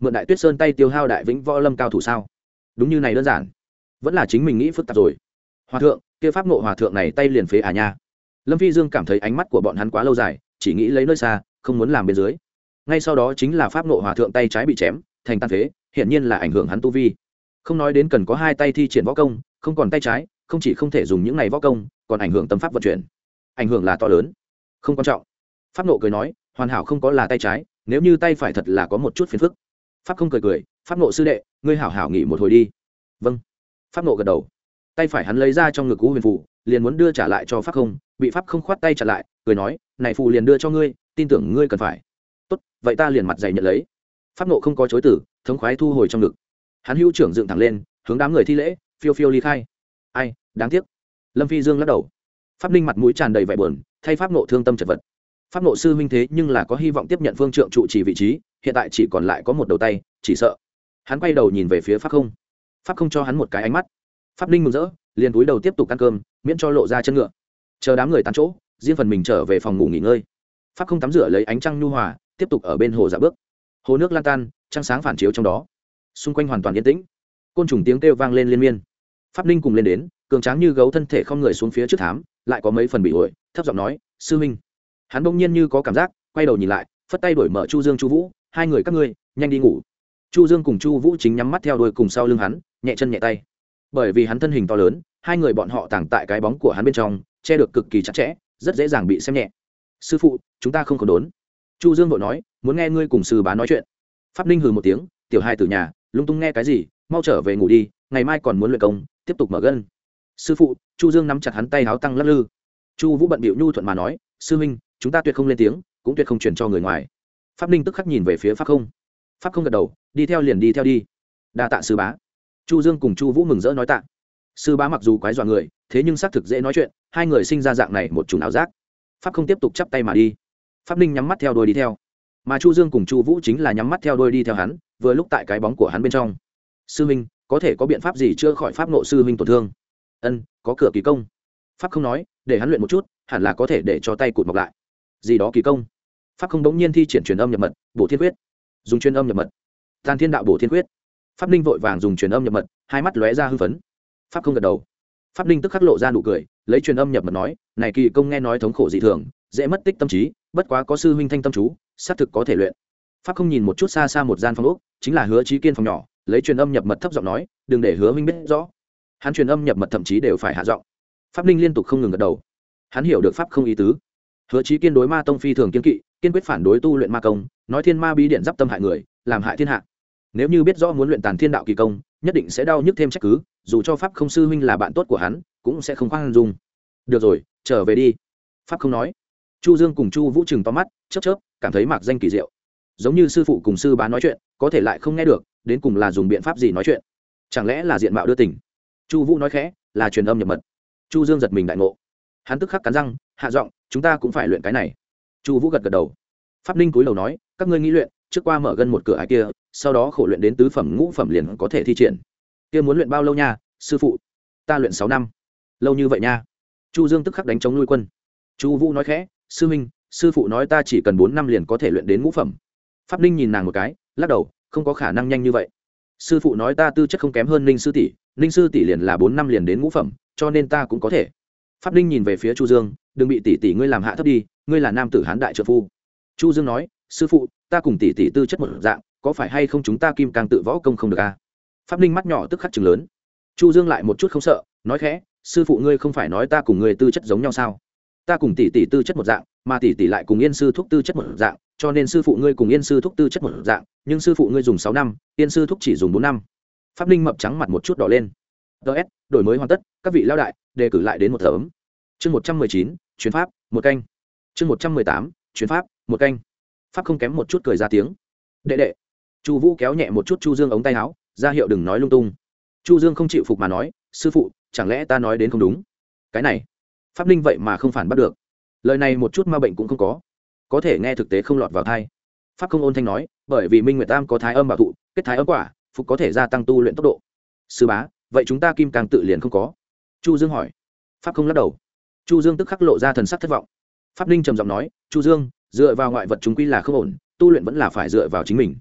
mượn đại tuyết sơn tay tiêu hao đại vĩnh võ lâm cao thủ sao? Đúng như này đơn giản, vẫn là chính mình nghĩ phức tạp rồi. Hòa thượng, kia pháp ngộ hòa thượng này tay liền phế à nha. Lâm Phi Dương cảm thấy ánh mắt của bọn hắn quá lâu dài, chỉ nghĩ lấy nơi xa, không muốn làm bên dưới. Ngay sau đó chính là pháp ngộ hòa thượng tay trái bị chém thành tàn phế, hiển nhiên là ảnh hưởng hắn tu vi. Không nói đến cần có hai tay thi triển võ công, không còn tay trái, không chỉ không thể dùng những này võ công, còn ảnh hưởng tâm pháp vận chuyển. Ảnh hưởng là to lớn. Không quan trọng. Pháp ngộ cười nói, hoàn hảo không có là tay trái, nếu như tay phải thật là có một chút phiền phức. Pháp không cười cười, pháp ngộ sư đệ, ngươi hảo hảo nghỉ một hồi đi. Vâng. Pháp ngộ gật đầu. Tay phải hắn lấy ra trong ngực cũ huyền phù, liền muốn đưa trả lại cho pháp không, bị pháp không khoát tay trả lại, cười nói, này phù liền đưa cho ngươi, tin tưởng ngươi cần phải. Tốt, vậy ta liền mặt dày nhận lấy. Pháp ngộ không có chối từ, thống khoái thu hồi trong ngực. Hắn hữu trưởng dựng thẳng lên, hướng đám người thi lễ, phiêu phiêu ly khai. Ai, đáng tiếc. Lâm Phi Dương lắc đầu. Pháp Ninh mặt mũi tràn đầy vẻ buồn, thay pháp ngộ thương tâm chật vật. Pháp ngộ sư huynh thế nhưng là có hy vọng tiếp nhận phương trượng trụ trì vị trí, hiện tại chỉ còn lại có một đầu tay, chỉ sợ. Hắn quay đầu nhìn về phía pháp không. Pháp không cho hắn một cái ánh mắt. Pháp Ninh mừng rỡ, liền cúi đầu tiếp tục ăn cơm, miễn cho lộ ra chân ngựa. Chờ đám người tán chỗ, riêng phần mình trở về phòng ngủ nghỉ ngơi. Pháp không tắm rửa lấy ánh trăng nhu hòa, tiếp tục ở bên hồ dạo bước. Hồ nước lan tan, trăng sáng phản chiếu trong đó. Xung quanh hoàn toàn yên tĩnh. Côn trùng tiếng kêu vang lên liên miên. Pháp Ninh cùng lên đến, cường tráng như gấu thân thể không người xuống phía trước thám, lại có mấy phần bị ổi, thấp giọng nói, sư huynh. Hắn bỗng nhiên như có cảm giác, quay đầu nhìn lại, phất tay đổi mở Chu Dương Chu Vũ, hai người các ngươi, nhanh đi ngủ. Chu Dương cùng Chu Vũ chính nhắm mắt theo đuôi cùng sau lưng hắn, nhẹ chân nhẹ tay. Bởi vì hắn thân hình to lớn, hai người bọn họ tàng tại cái bóng của hắn bên trong, che được cực kỳ chặt chẽ, rất dễ dàng bị xem nhẹ. Sư phụ, chúng ta không có đốn. Chu Dương vội nói, muốn nghe ngươi cùng sư bá nói chuyện. Pháp Ninh hừ một tiếng, tiểu hai tử nhà, lung tung nghe cái gì, mau trở về ngủ đi, ngày mai còn muốn luyện công, tiếp tục mở gân. Sư phụ. Chu Dương nắm chặt hắn tay áo tăng lắc lư. Chu Vũ bận bịu nhu thuận mà nói, sư huynh, chúng ta tuyệt không lên tiếng, cũng tuyệt không truyền cho người ngoài. Pháp Ninh tức khắc nhìn về phía Pháp Không. Pháp Không gật đầu, đi theo liền đi theo đi. Đa tạ sư bá. Chu Dương cùng Chu Vũ mừng rỡ nói tạ. Sư bá mặc dù quái dọa người, thế nhưng xác thực dễ nói chuyện, hai người sinh ra dạng này một chủng ảo giác. Pháp Không tiếp tục chắp tay mà đi. Pháp Ninh nhắm mắt theo đuôi đi theo, mà Chu Dương cùng Chu Vũ chính là nhắm mắt theo đuôi đi theo hắn, vừa lúc tại cái bóng của hắn bên trong. Sư huynh, có thể có biện pháp gì chữa khỏi pháp nộ sư huynh tổn thương? Ân, có cửa kỳ công. Pháp Không nói, để hắn luyện một chút, hẳn là có thể để cho tay cụt mọc lại. Gì đó kỳ công? Pháp Không đống nhiên thi triển truyền âm nhập mật, bổ thiên quyết. Dùng truyền âm nhập mật. Tàn Thiên đạo bổ thiên quyết. Pháp Ninh vội vàng dùng truyền âm nhập mật, hai mắt lóe ra hưng phấn. Pháp Không gật đầu. Pháp Ninh tức khắc lộ ra nụ cười, lấy truyền âm nhập mật nói, này kỳ công nghe nói thống khổ dị thường, dễ mất tích tâm trí, bất quá có sư huynh thanh tâm chú, xác thực có thể luyện. Pháp Không nhìn một chút xa xa một gian phòng ốc, chính là Hứa Chí Kiên phòng nhỏ, lấy truyền âm nhập mật thấp giọng nói, đừng để Hứa huynh biết rõ. Hắn truyền âm nhập mật thậm chí đều phải hạ giọng. Pháp Ninh liên tục không ngừng gật đầu. Hắn hiểu được pháp không ý tứ. Hứa Chí Kiên đối ma tông phi thường kiên kỵ, kiên quyết phản đối tu luyện ma công, nói thiên ma bí điện giáp tâm hại người, làm hại thiên hạ. Nếu như biết rõ muốn luyện tàn thiên đạo kỳ công, nhất định sẽ đau nhức thêm trách cứ, dù cho pháp không sư huynh là bạn tốt của hắn, cũng sẽ không khoan dung. Được rồi, trở về đi. Pháp không nói. Chu Dương cùng Chu Vũ trừng to mắt, chớp chớp, cảm thấy mạc danh kỳ diệu. Giống như sư phụ cùng sư bá nói chuyện, có thể lại không nghe được, đến cùng là dùng biện pháp gì nói chuyện? Chẳng lẽ là diện mạo đưa tình? Chu Vũ nói khẽ, là truyền âm nhập mật. Chu Dương giật mình đại ngộ. Hắn tức khắc cắn răng, hạ giọng, chúng ta cũng phải luyện cái này. Chu Vũ gật gật đầu. Pháp Ninh cúi đầu nói, các ngươi nghĩ luyện, trước qua mở gần một cửa ải kia, sau đó khổ luyện đến tứ phẩm ngũ phẩm liền có thể thi triển. Kia muốn luyện bao lâu nha, sư phụ? Ta luyện sáu năm. Lâu như vậy nha. Chu Dương tức khắc đánh chống nuôi quân. Chu Vũ nói khẽ, sư huynh, sư phụ nói ta chỉ cần bốn năm liền có thể luyện đến ngũ phẩm. Pháp Ninh nhìn nàng một cái, lắc đầu, không có khả năng nhanh như vậy. Sư phụ nói ta tư chất không kém hơn Ninh sư tỷ, Ninh sư tỷ liền là bốn năm liền đến ngũ phẩm, cho nên ta cũng có thể. Pháp Ninh nhìn về phía Chu Dương, đừng bị tỷ tỷ ngươi làm hạ thấp đi, ngươi là nam tử hán đại trợ phu. Chu Dương nói, sư phụ, ta cùng tỷ tỷ tư chất một dạng, có phải hay không chúng ta kim càng tự võ công không được a? À? Pháp Ninh mắt nhỏ tức khắc trừng lớn. Chu Dương lại một chút không sợ, nói khẽ, sư phụ ngươi không phải nói ta cùng ngươi tư chất giống nhau sao? Ta cùng tỷ tỷ tư chất một dạng, mà tỷ tỷ lại cùng Yên sư thúc tư chất một dạng, cho nên sư phụ ngươi cùng Yên sư thúc tư chất một dạng, nhưng sư phụ ngươi dùng sáu năm, Yên sư thúc chỉ dùng bốn năm. Pháp Ninh mập trắng mặt một chút đỏ lên. ds đổi mới hoàn tất, các vị lão đại đề cử lại đến một tấm. Chương một trăm mười chín, chuyến pháp, một canh. Chương một trăm mười tám, chuyến pháp, một canh. Pháp không kém một chút cười ra tiếng. Đệ đệ. Chu Vũ kéo nhẹ một chút Chu Dương ống tay áo, ra hiệu đừng nói lung tung. Chu Dương không chịu phục mà nói, sư phụ, chẳng lẽ ta nói đến không đúng? Cái này, Pháp Ninh vậy mà không phản bắt được. Lời này một chút ma bệnh cũng không có, có thể nghe thực tế không lọt vào tai. Pháp không ôn thanh nói, bởi vì Minh Nguyệt Tam có thái âm bảo thụ, kết thái âm quả, phục có thể gia tăng tu luyện tốc độ. Sư bá, vậy chúng ta kim càng tự liền không có? Chu Dương hỏi. Pháp không lắc đầu. Chu Dương tức khắc lộ ra thần sắc thất vọng. Pháp Ninh trầm giọng nói, Chu Dương, dựa vào ngoại vật chúng quy là không ổn, tu luyện vẫn là phải dựa vào chính mình.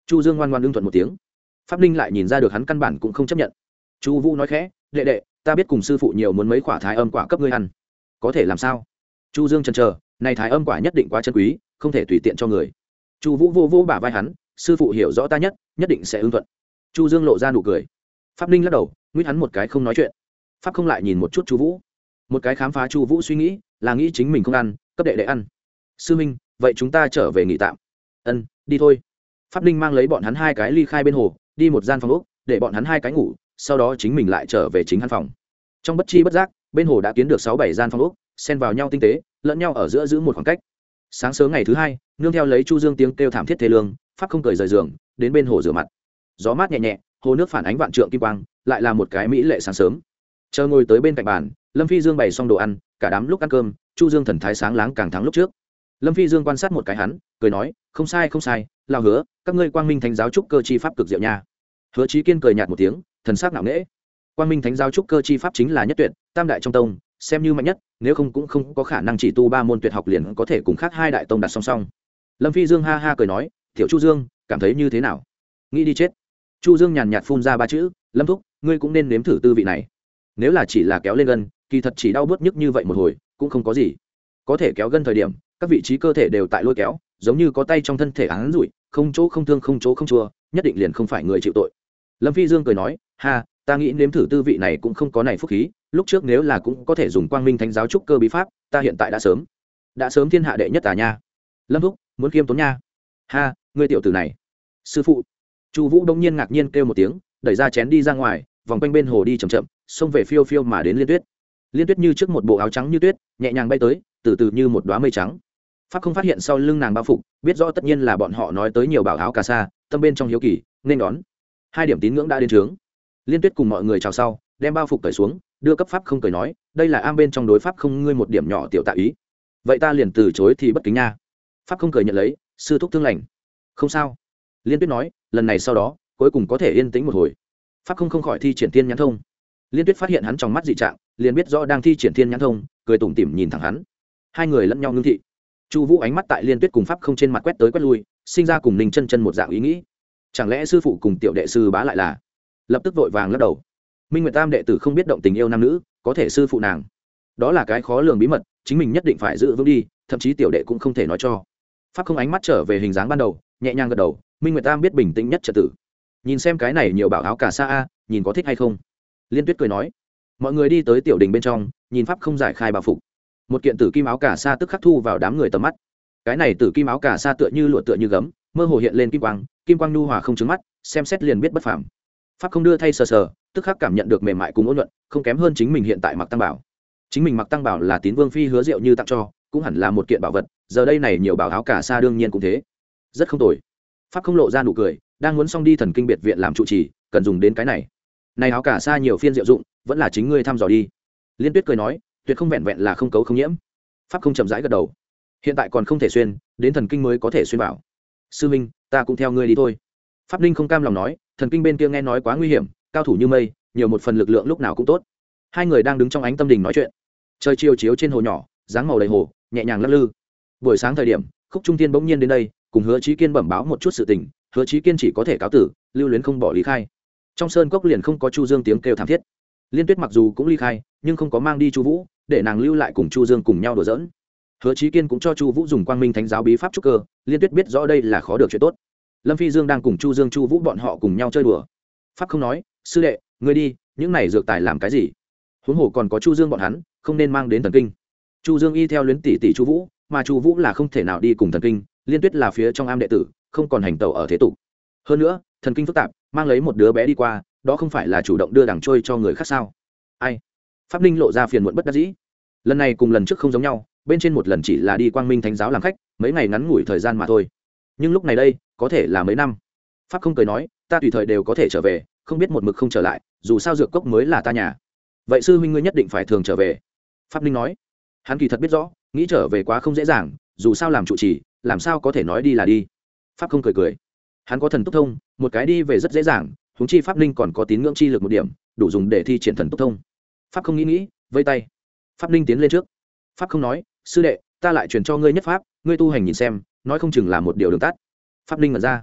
Chu Dương ngoan ngoan lương thuận một tiếng. Pháp Ninh lại nhìn ra được hắn căn bản cũng không chấp nhận. Chu Vũ nói khẽ, đệ đệ, ta biết cùng sư phụ nhiều muốn mấy quả thái âm quả cấp ngươi ăn, có thể làm sao? Chu Dương chần chờ, này thái âm quả nhất định quá chân quý, không thể tùy tiện cho người. Chu Vũ vô vô bả vai hắn, sư phụ hiểu rõ ta nhất, nhất định sẽ ưng thuận. Chu Dương lộ ra nụ cười. Pháp Ninh lắc đầu, nguyết hắn một cái không nói chuyện. Pháp không lại nhìn một chút Chu Vũ, một cái khám phá Chu Vũ suy nghĩ, là nghĩ chính mình không ăn, cấp đệ đệ ăn. Sư minh, vậy chúng ta trở về nghỉ tạm. Ân, đi thôi. Pháp Ninh mang lấy bọn hắn hai cái ly khai bên hồ, đi một gian phòng ốc, để bọn hắn hai cái ngủ, sau đó chính mình lại trở về chính hắn phòng. Trong bất chi bất giác, bên hồ đã kiến được sáu bảy gian phòng ốc, xen vào nhau tinh tế, lẫn nhau ở giữa giữ một khoảng cách. Sáng sớm ngày thứ hai, nương theo lấy Chu Dương tiếng kêu thảm thiết thê lương, Pháp không cởi rời giường, đến bên hồ rửa mặt. Gió mát nhẹ nhẹ, hồ nước phản ánh vạn trượng kim quang, lại là một cái mỹ lệ sáng sớm. Chờ ngồi tới bên cạnh bàn, Lâm Phi Dương bày xong đồ ăn, cả đám lúc ăn cơm, Chu Dương thần thái sáng láng càng thắng lúc trước. Lâm Phi Dương quan sát một cái hắn, cười nói, không sai không sai, lao hứa, các ngươi quang minh thánh giáo trúc cơ chi pháp cực diệu nha. Hứa Chí Kiên cười nhạt một tiếng, thần sắc ngạo nghễ. Quang minh thánh giáo trúc cơ chi pháp chính là nhất tuyệt, tam đại trong tông, xem như mạnh nhất, nếu không cũng không có khả năng chỉ tu ba môn tuyệt học liền có thể cùng khác hai đại tông đặt song song. Lâm Phi Dương ha ha cười nói, tiểu Chu Dương, cảm thấy như thế nào? Nghĩ đi chết. Chu Dương nhàn nhạt phun ra ba chữ, Lâm thúc, ngươi cũng nên nếm thử tư vị này. Nếu là chỉ là kéo lên gân, kỳ thật chỉ đau bớt nhức như vậy một hồi, cũng không có gì. Có thể kéo gân thời điểm, các vị trí cơ thể đều tại lôi kéo, giống như có tay trong thân thể án rủi, không chỗ không thương không chỗ không chua, nhất định liền không phải người chịu tội. Lâm Phi Dương cười nói, ha, ta nghĩ nếm thử tư vị này cũng không có này phúc khí, lúc trước nếu là cũng có thể dùng quang minh thánh giáo trúc cơ bí pháp, ta hiện tại đã sớm đã sớm thiên hạ đệ nhất tà nha. Lâm thúc, muốn khiêm tốn nha. Ha, ngươi tiểu tử này. Sư phụ. Chu Vũ đông nhiên ngạc nhiên kêu một tiếng, đẩy ra chén đi ra ngoài, vòng quanh bên hồ đi chậm chậm, xông về phiêu phiêu mà đến Liên Tuyết. Liên Tuyết như trước một bộ áo trắng như tuyết, nhẹ nhàng bay tới, từ từ như một đóa mây trắng. Pháp không phát hiện sau lưng nàng bao phục, biết rõ tất nhiên là bọn họ nói tới nhiều bảo áo cà sa, tâm bên trong hiếu kỳ, nên đón. Hai điểm tín ngưỡng đã đến trướng. Liên Tuyết cùng mọi người chào sau, đem bao phục cởi xuống, đưa cấp Pháp không cười nói, đây là am bên trong đối pháp không ngươi một điểm nhỏ tiểu tạ ý. Vậy ta liền từ chối thì bất kính nha. Pháp không cười nhận lấy, sư thúc thương lành. Không sao. Liên Tuyết nói, lần này sau đó, cuối cùng có thể yên tĩnh một hồi. Pháp không không khỏi thi triển thiên nhãn thông. Liên Tuyết phát hiện hắn trong mắt dị trạng, liền biết rõ đang thi triển thiên nhãn thông, cười tủm tỉm nhìn thẳng hắn. Hai người lẫn nhau ngưng thị. Chu Vũ ánh mắt tại Liên Tuyết cùng Pháp không trên mặt quét tới quét lui, sinh ra cùng Ninh Chân Chân một dạng ý nghĩ. Chẳng lẽ sư phụ cùng tiểu đệ sư bá lại là? Lập tức vội vàng lắc đầu. Minh Nguyệt Tam đệ tử không biết động tình yêu nam nữ, có thể sư phụ nàng. Đó là cái khó lường bí mật, chính mình nhất định phải giữ vững đi, thậm chí tiểu đệ cũng không thể nói cho. Pháp không ánh mắt trở về hình dáng ban đầu, nhẹ nhàng gật đầu, Minh Nguyệt Tam biết bình tĩnh nhất trật tự. Nhìn xem cái này nhiều bảo áo cả sa a, nhìn có thích hay không? Liên Tuyết cười nói. Mọi người đi tới tiểu đình bên trong, nhìn Pháp không giải khai bảo phục. Một kiện tử kim áo cả sa tức khắc thu vào đám người tầm mắt. Cái này tử kim áo cả sa tựa như lụa tựa như gấm, mơ hồ hiện lên kim quang, kim quang nhu hòa không chướng mắt, xem xét liền biết bất phàm. Pháp không đưa thay sờ sờ, tức khắc cảm nhận được mềm mại cùng ôn nhuận, không kém hơn chính mình hiện tại mặc tăng bảo. Chính mình mặc tăng bảo là Tín Vương phi hứa rượu như tặng cho, cũng hẳn là một kiện bảo vật, giờ đây này nhiều bảo áo cả sa đương nhiên cũng thế. Rất không tồi. Pháp không lộ ra nụ cười, đang muốn xong đi thần kinh biệt viện làm trụ trì, cần dùng đến cái này. Này áo cả sa nhiều phiên diệu dụng, vẫn là chính ngươi thăm dò đi. Liên Tuyết cười nói, tuyệt không vẹn vẹn là không cấu không nhiễm. Pháp không chậm rãi gật đầu. Hiện tại còn không thể xuyên, đến thần kinh mới có thể xuyên bảo. Sư minh, ta cũng theo ngươi đi thôi. Pháp Ninh không cam lòng nói, thần kinh bên kia nghe nói quá nguy hiểm, cao thủ như mây, nhiều một phần lực lượng lúc nào cũng tốt. Hai người đang đứng trong ánh tâm đình nói chuyện. Trời chiều chiếu trên hồ nhỏ, dáng màu đầy hồ, nhẹ nhàng lắc lư. Buổi sáng thời điểm, Khúc Trung Thiên bỗng nhiên đến đây, cùng Hứa Chí Kiên bẩm báo một chút sự tình, Hứa Chí Kiên chỉ có thể cáo tử, lưu luyến không bỏ lý khai. Trong sơn cốc liền không có Chu Dương tiếng kêu thảm thiết. Liên Tuyết mặc dù cũng ly khai, nhưng không có mang đi Chu Vũ, để nàng lưu lại cùng Chu Dương cùng nhau đùa giỡn. Hứa Chí Kiên cũng cho Chu Vũ dùng Quang Minh Thánh giáo bí pháp trúc cơ, Liên Tuyết biết rõ đây là khó được chuyện tốt. Lâm Phi Dương đang cùng Chu Dương, Chu Vũ bọn họ cùng nhau chơi đùa. Pháp không nói, sư đệ, ngươi đi, những này dược tài làm cái gì? Huống hồ còn có Chu Dương bọn hắn, không nên mang đến thần kinh. Chu Dương y theo luyến tỷ tỷ Chu Vũ, mà Chu Vũ là không thể nào đi cùng thần kinh, Liên Tuyết là phía trong am đệ tử, không còn hành tẩu ở thế tục. Hơn nữa, thần kinh phức tạp, mang lấy một đứa bé đi qua, đó không phải là chủ động đưa đằng trôi cho người khác sao? Ai? Pháp Ninh lộ ra phiền muộn bất đắc dĩ. Lần này cùng lần trước không giống nhau, bên trên một lần chỉ là đi Quang Minh Thánh giáo làm khách, mấy ngày ngắn ngủi thời gian mà thôi. Nhưng lúc này đây, có thể là mấy năm. Pháp không cười nói, ta tùy thời đều có thể trở về, không biết một mực không trở lại, dù sao dược cốc mới là ta nhà. Vậy sư huynh ngươi nhất định phải thường trở về. Pháp Ninh nói, hắn kỳ thật biết rõ, nghĩ trở về quá không dễ dàng, dù sao làm trụ trì, làm sao có thể nói đi là đi. Pháp không cười cười, hắn có thần túc thông, một cái đi về rất dễ dàng, huống chi Pháp Ninh còn có tín ngưỡng chi lực một điểm, đủ dùng để thi triển thần túc thông. Pháp không nghĩ nghĩ, vây tay. Pháp Ninh tiến lên trước. Pháp không nói, sư đệ, ta lại truyền cho ngươi nhất pháp, ngươi tu hành nhìn xem, nói không chừng là một điều đường tắt. Pháp Ninh mở ra,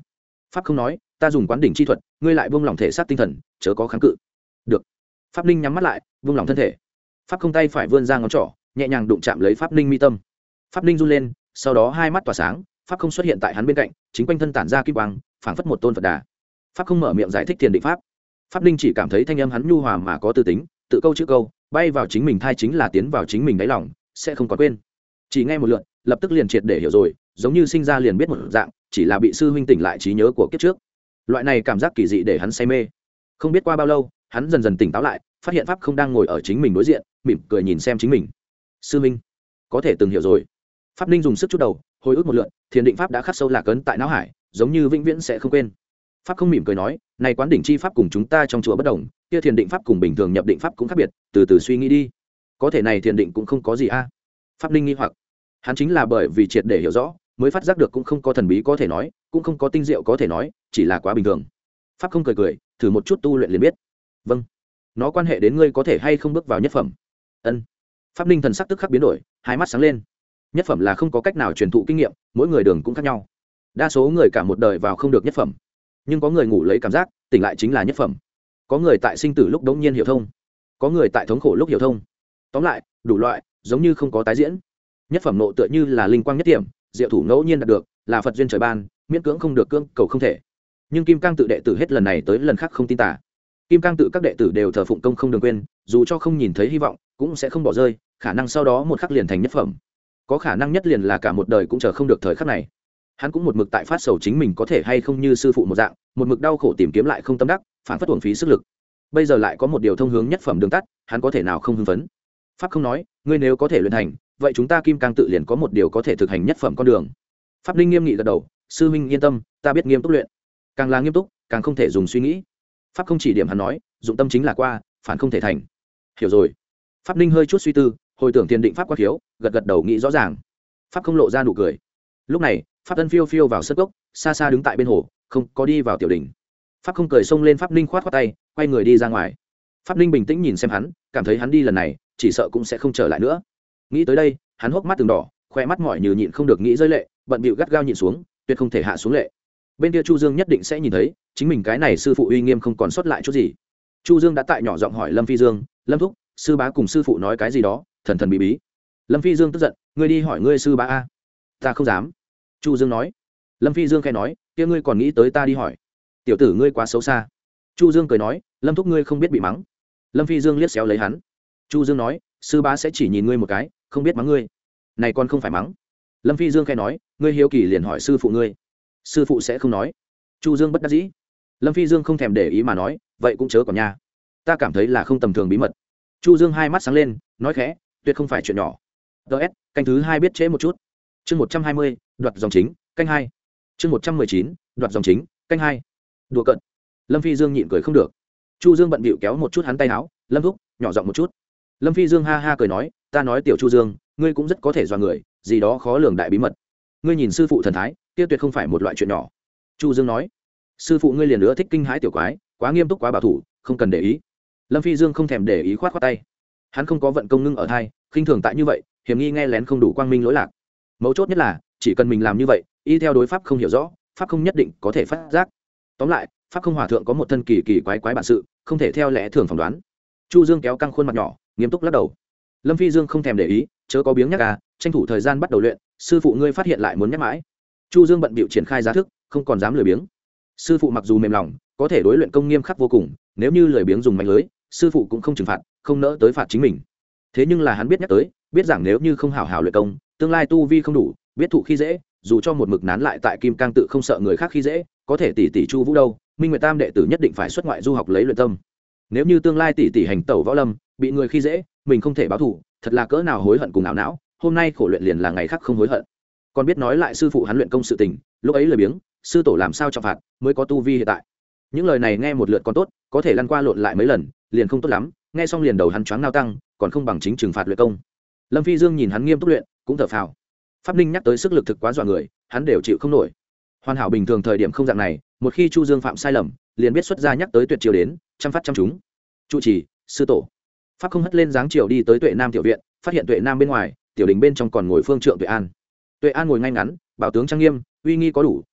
pháp không nói, ta dùng quán đỉnh chi thuật, ngươi lại buông lỏng thể xác tinh thần, chớ có kháng cự. Được. Pháp ninh nhắm mắt lại, buông lỏng thân thể. Pháp không tay phải vươn ra ngón trỏ, nhẹ nhàng đụng chạm lấy pháp ninh mi tâm. Pháp ninh run lên, sau đó hai mắt tỏa sáng, pháp không xuất hiện tại hắn bên cạnh, chính quanh thân tản ra kim quang, phảng phất một tôn Phật Đà. Pháp không mở miệng giải thích thiền định pháp. Pháp ninh chỉ cảm thấy thanh âm hắn nhu hòa mà có tư tính, tự câu chữ câu, bay vào chính mình thai chính là tiến vào chính mình đáy lòng, sẽ không có quên. Chỉ nghe một lượt, lập tức liền triệt để hiểu rồi, giống như sinh ra liền biết một dạng, chỉ là bị sư huynh tỉnh lại trí nhớ của kiếp trước. Loại này cảm giác kỳ dị để hắn say mê. Không biết qua bao lâu, hắn dần dần tỉnh táo lại, phát hiện pháp không đang ngồi ở chính mình đối diện, mỉm cười nhìn xem chính mình. Sư huynh, có thể từng hiểu rồi. Pháp ninh dùng sức chút đầu, hồi ức một lượt, thiền định pháp đã khắc sâu lạc ấn tại não hải, giống như vĩnh viễn sẽ không quên. Pháp không mỉm cười nói, này quán đỉnh chi pháp cùng chúng ta trong chùa bất đồng, kia thiền định pháp cùng bình thường nhập định pháp cũng khác biệt, từ từ suy nghĩ đi. Có thể này thiền định cũng không có gì a? Pháp ninh nghi hoặc, hắn chính là bởi vì triệt để hiểu rõ, mới phát giác được cũng không có thần bí có thể nói, cũng không có tinh diệu có thể nói, chỉ là quá bình thường. Pháp không cười cười, thử một chút tu luyện liền biết. Vâng, nó quan hệ đến ngươi có thể hay không bước vào nhất phẩm. Ân. Pháp ninh thần sắc tức khắc biến đổi, hai mắt sáng lên. Nhất phẩm là không có cách nào truyền thụ kinh nghiệm, mỗi người đường cũng khác nhau. Đa số người cả một đời vào không được nhất phẩm, nhưng có người ngủ lấy cảm giác, tỉnh lại chính là nhất phẩm. Có người tại sinh tử lúc đống nhiên hiểu thông, có người tại thống khổ lúc hiểu thông. Tóm lại, đủ loại, giống như không có tái diễn. Nhất phẩm nộ tựa như là linh quang nhất điểm, diệu thủ ngẫu nhiên đạt được, là Phật duyên trời ban, miễn cưỡng không được cưỡng cầu không thể. Nhưng Kim Cang tự đệ tử hết lần này tới lần khác không tin tà. Kim Cang tự các đệ tử đều thờ phụng công không đường quên, dù cho không nhìn thấy hy vọng, cũng sẽ không bỏ rơi, khả năng sau đó một khắc liền thành nhất phẩm. Có khả năng nhất liền là cả một đời cũng chờ không được thời khắc này. Hắn cũng một mực tại phát sầu chính mình có thể hay không như sư phụ một dạng, một mực đau khổ tìm kiếm lại không tâm đắc, phản phất uổng phí sức lực. Bây giờ lại có một điều thông hướng nhất phẩm đường tắt, hắn có thể nào không hưng phấn? Pháp không nói, ngươi nếu có thể luyện thành, vậy chúng ta Kim Cang tự liền có một điều có thể thực hành nhất phẩm con đường. Pháp linh nghiêm nghị gật đầu, sư huynh yên tâm, ta biết nghiêm túc luyện. Càng là nghiêm túc, càng không thể dùng suy nghĩ. Pháp không chỉ điểm hắn nói, dụng tâm chính là qua, phản không thể thành. Hiểu rồi. Pháp linh hơi chút suy tư, hồi tưởng tiền định pháp quá thiếu, gật gật đầu nghĩ rõ ràng. Pháp không lộ ra nụ cười. Lúc này, Pháp Tân phiêu phiêu vào sân gốc, xa xa đứng tại bên hồ, không có đi vào tiểu đình. Pháp không cười xông lên Pháp linh khoát khoát tay, quay người đi ra ngoài. Pháp linh bình tĩnh nhìn xem hắn, cảm thấy hắn đi lần này, chỉ sợ cũng sẽ không trở lại nữa. Nghĩ tới đây, hắn hốc mắt từng đỏ, khoe mắt mỏi như nhịn không được nghĩ rơi lệ, bận bịu gắt gao nhịn xuống, tuyệt không thể hạ xuống lệ. Bên kia Chu Dương nhất định sẽ nhìn thấy, chính mình cái này sư phụ uy nghiêm không còn sót lại chút gì. Chu Dương đã tại nhỏ giọng hỏi Lâm Phi Dương, Lâm thúc, sư bá cùng sư phụ nói cái gì đó, thần thần bí bí. Lâm Phi Dương tức giận, ngươi đi hỏi ngươi sư bá a. Ta không dám. Chu Dương nói. Lâm Phi Dương khẽ nói, kia ngươi còn nghĩ tới ta đi hỏi? Tiểu tử ngươi quá xấu xa. Chu Dương cười nói, Lâm thúc ngươi không biết bị mắng. Lâm Phi Dương liếc xéo lấy hắn. Chu Dương nói, sư bá sẽ chỉ nhìn ngươi một cái, không biết mắng ngươi. Này còn không phải mắng. Lâm Phi Dương khẽ nói, ngươi hiếu kỳ liền hỏi sư phụ ngươi. Sư phụ sẽ không nói. Chu Dương bất đắc dĩ. Lâm Phi Dương không thèm để ý mà nói, vậy cũng chớ còn nha. Ta cảm thấy là không tầm thường bí mật. Chu Dương hai mắt sáng lên, nói khẽ, tuyệt không phải chuyện nhỏ. ds canh thứ hai biết trễ một chút. Chương một trăm hai mươi, đoạt dòng chính, canh hai. Chương một trăm mười chín, đoạt dòng chính, canh hai. Đùa cận. Lâm Phi Dương nhịn cười không được. Chu Dương bận bịu kéo một chút hắn tay áo, Lâm thúc, nhỏ giọng một chút. Lâm Phi Dương ha ha cười nói, ta nói tiểu Chu Dương, ngươi cũng rất có thể dọa người, gì đó khó lường đại bí mật. Ngươi nhìn sư phụ thần thái, kia tuyệt không phải một loại chuyện nhỏ. Chu Dương nói, sư phụ ngươi liền nữa thích kinh hãi tiểu quái, quá nghiêm túc quá bảo thủ, không cần để ý. Lâm Phi Dương không thèm để ý, khoát khoát tay. Hắn không có vận công ngưng ở thai, khinh thường tại như vậy, hiểm nghi nghe lén không đủ quang minh lỗi lạc. Mấu chốt nhất là, chỉ cần mình làm như vậy, y theo đối pháp không hiểu rõ, pháp không nhất định có thể phát giác. Tóm lại, pháp không hòa thượng có một thân kỳ kỳ quái quái bản sự, không thể theo lẽ thường phỏng đoán. Chu Dương kéo căng khuôn mặt nhỏ, nghiêm túc lắc đầu. Lâm Phi Dương không thèm để ý, chớ có biếng nhắc à, tranh thủ thời gian bắt đầu luyện, sư phụ ngươi phát hiện lại muốn nhắc mãi. Chu Dương bận bịu triển khai giá thức, không còn dám lười biếng. Sư phụ mặc dù mềm lòng, có thể đối luyện công nghiêm khắc vô cùng, nếu như lười biếng dùng mạnh lưới, sư phụ cũng không trừng phạt, không nỡ tới phạt chính mình. Thế nhưng là hắn biết nhắc tới, biết rằng nếu như không hảo hảo luyện công, tương lai tu vi không đủ, biết thụ khi dễ, dù cho một mực nán lại tại Kim Cang tự không sợ người khác khi dễ, có thể tỷ tỷ Chu Vũ đâu, Minh Nguyệt Tam đệ tử nhất định phải xuất ngoại du học lấy luyện tâm. Nếu như tương lai tỷ tỷ hành tẩu võ lâm, bị người khi dễ, mình không thể báo thù, thật là cỡ nào hối hận cùng não não, hôm nay khổ luyện liền là ngày khác không hối hận. Còn biết nói lại sư phụ hắn luyện công sự tình, lúc ấy lười biếng, sư tổ làm sao trọng phạt, mới có tu vi hiện tại. Những lời này nghe một lượt còn tốt, có thể lăn qua lộn lại mấy lần, liền không tốt lắm, nghe xong liền đầu hắn choáng nao tăng, còn không bằng chính trừng phạt luyện công. Lâm Phi Dương nhìn hắn nghiêm túc luyện, cũng thở phào. Pháp Ninh nhắc tới sức lực thực quá dọa người, hắn đều chịu không nổi. Hoàn hảo bình thường thời điểm không dạng này, một khi Chu Dương phạm sai lầm, liền biết xuất ra nhắc tới tuyệt chiêu đến, chăm phát chăm chúng. Trụ trì, sư tổ. Pháp không hất lên dáng chiều đi tới Tuệ Nam tiểu viện, phát hiện Tuệ Nam bên ngoài, tiểu đình bên trong còn ngồi Phương Trượng Tuệ An. Tuệ An ngồi ngay ngắn, bảo tướng trang nghiêm, uy nghi có đủ,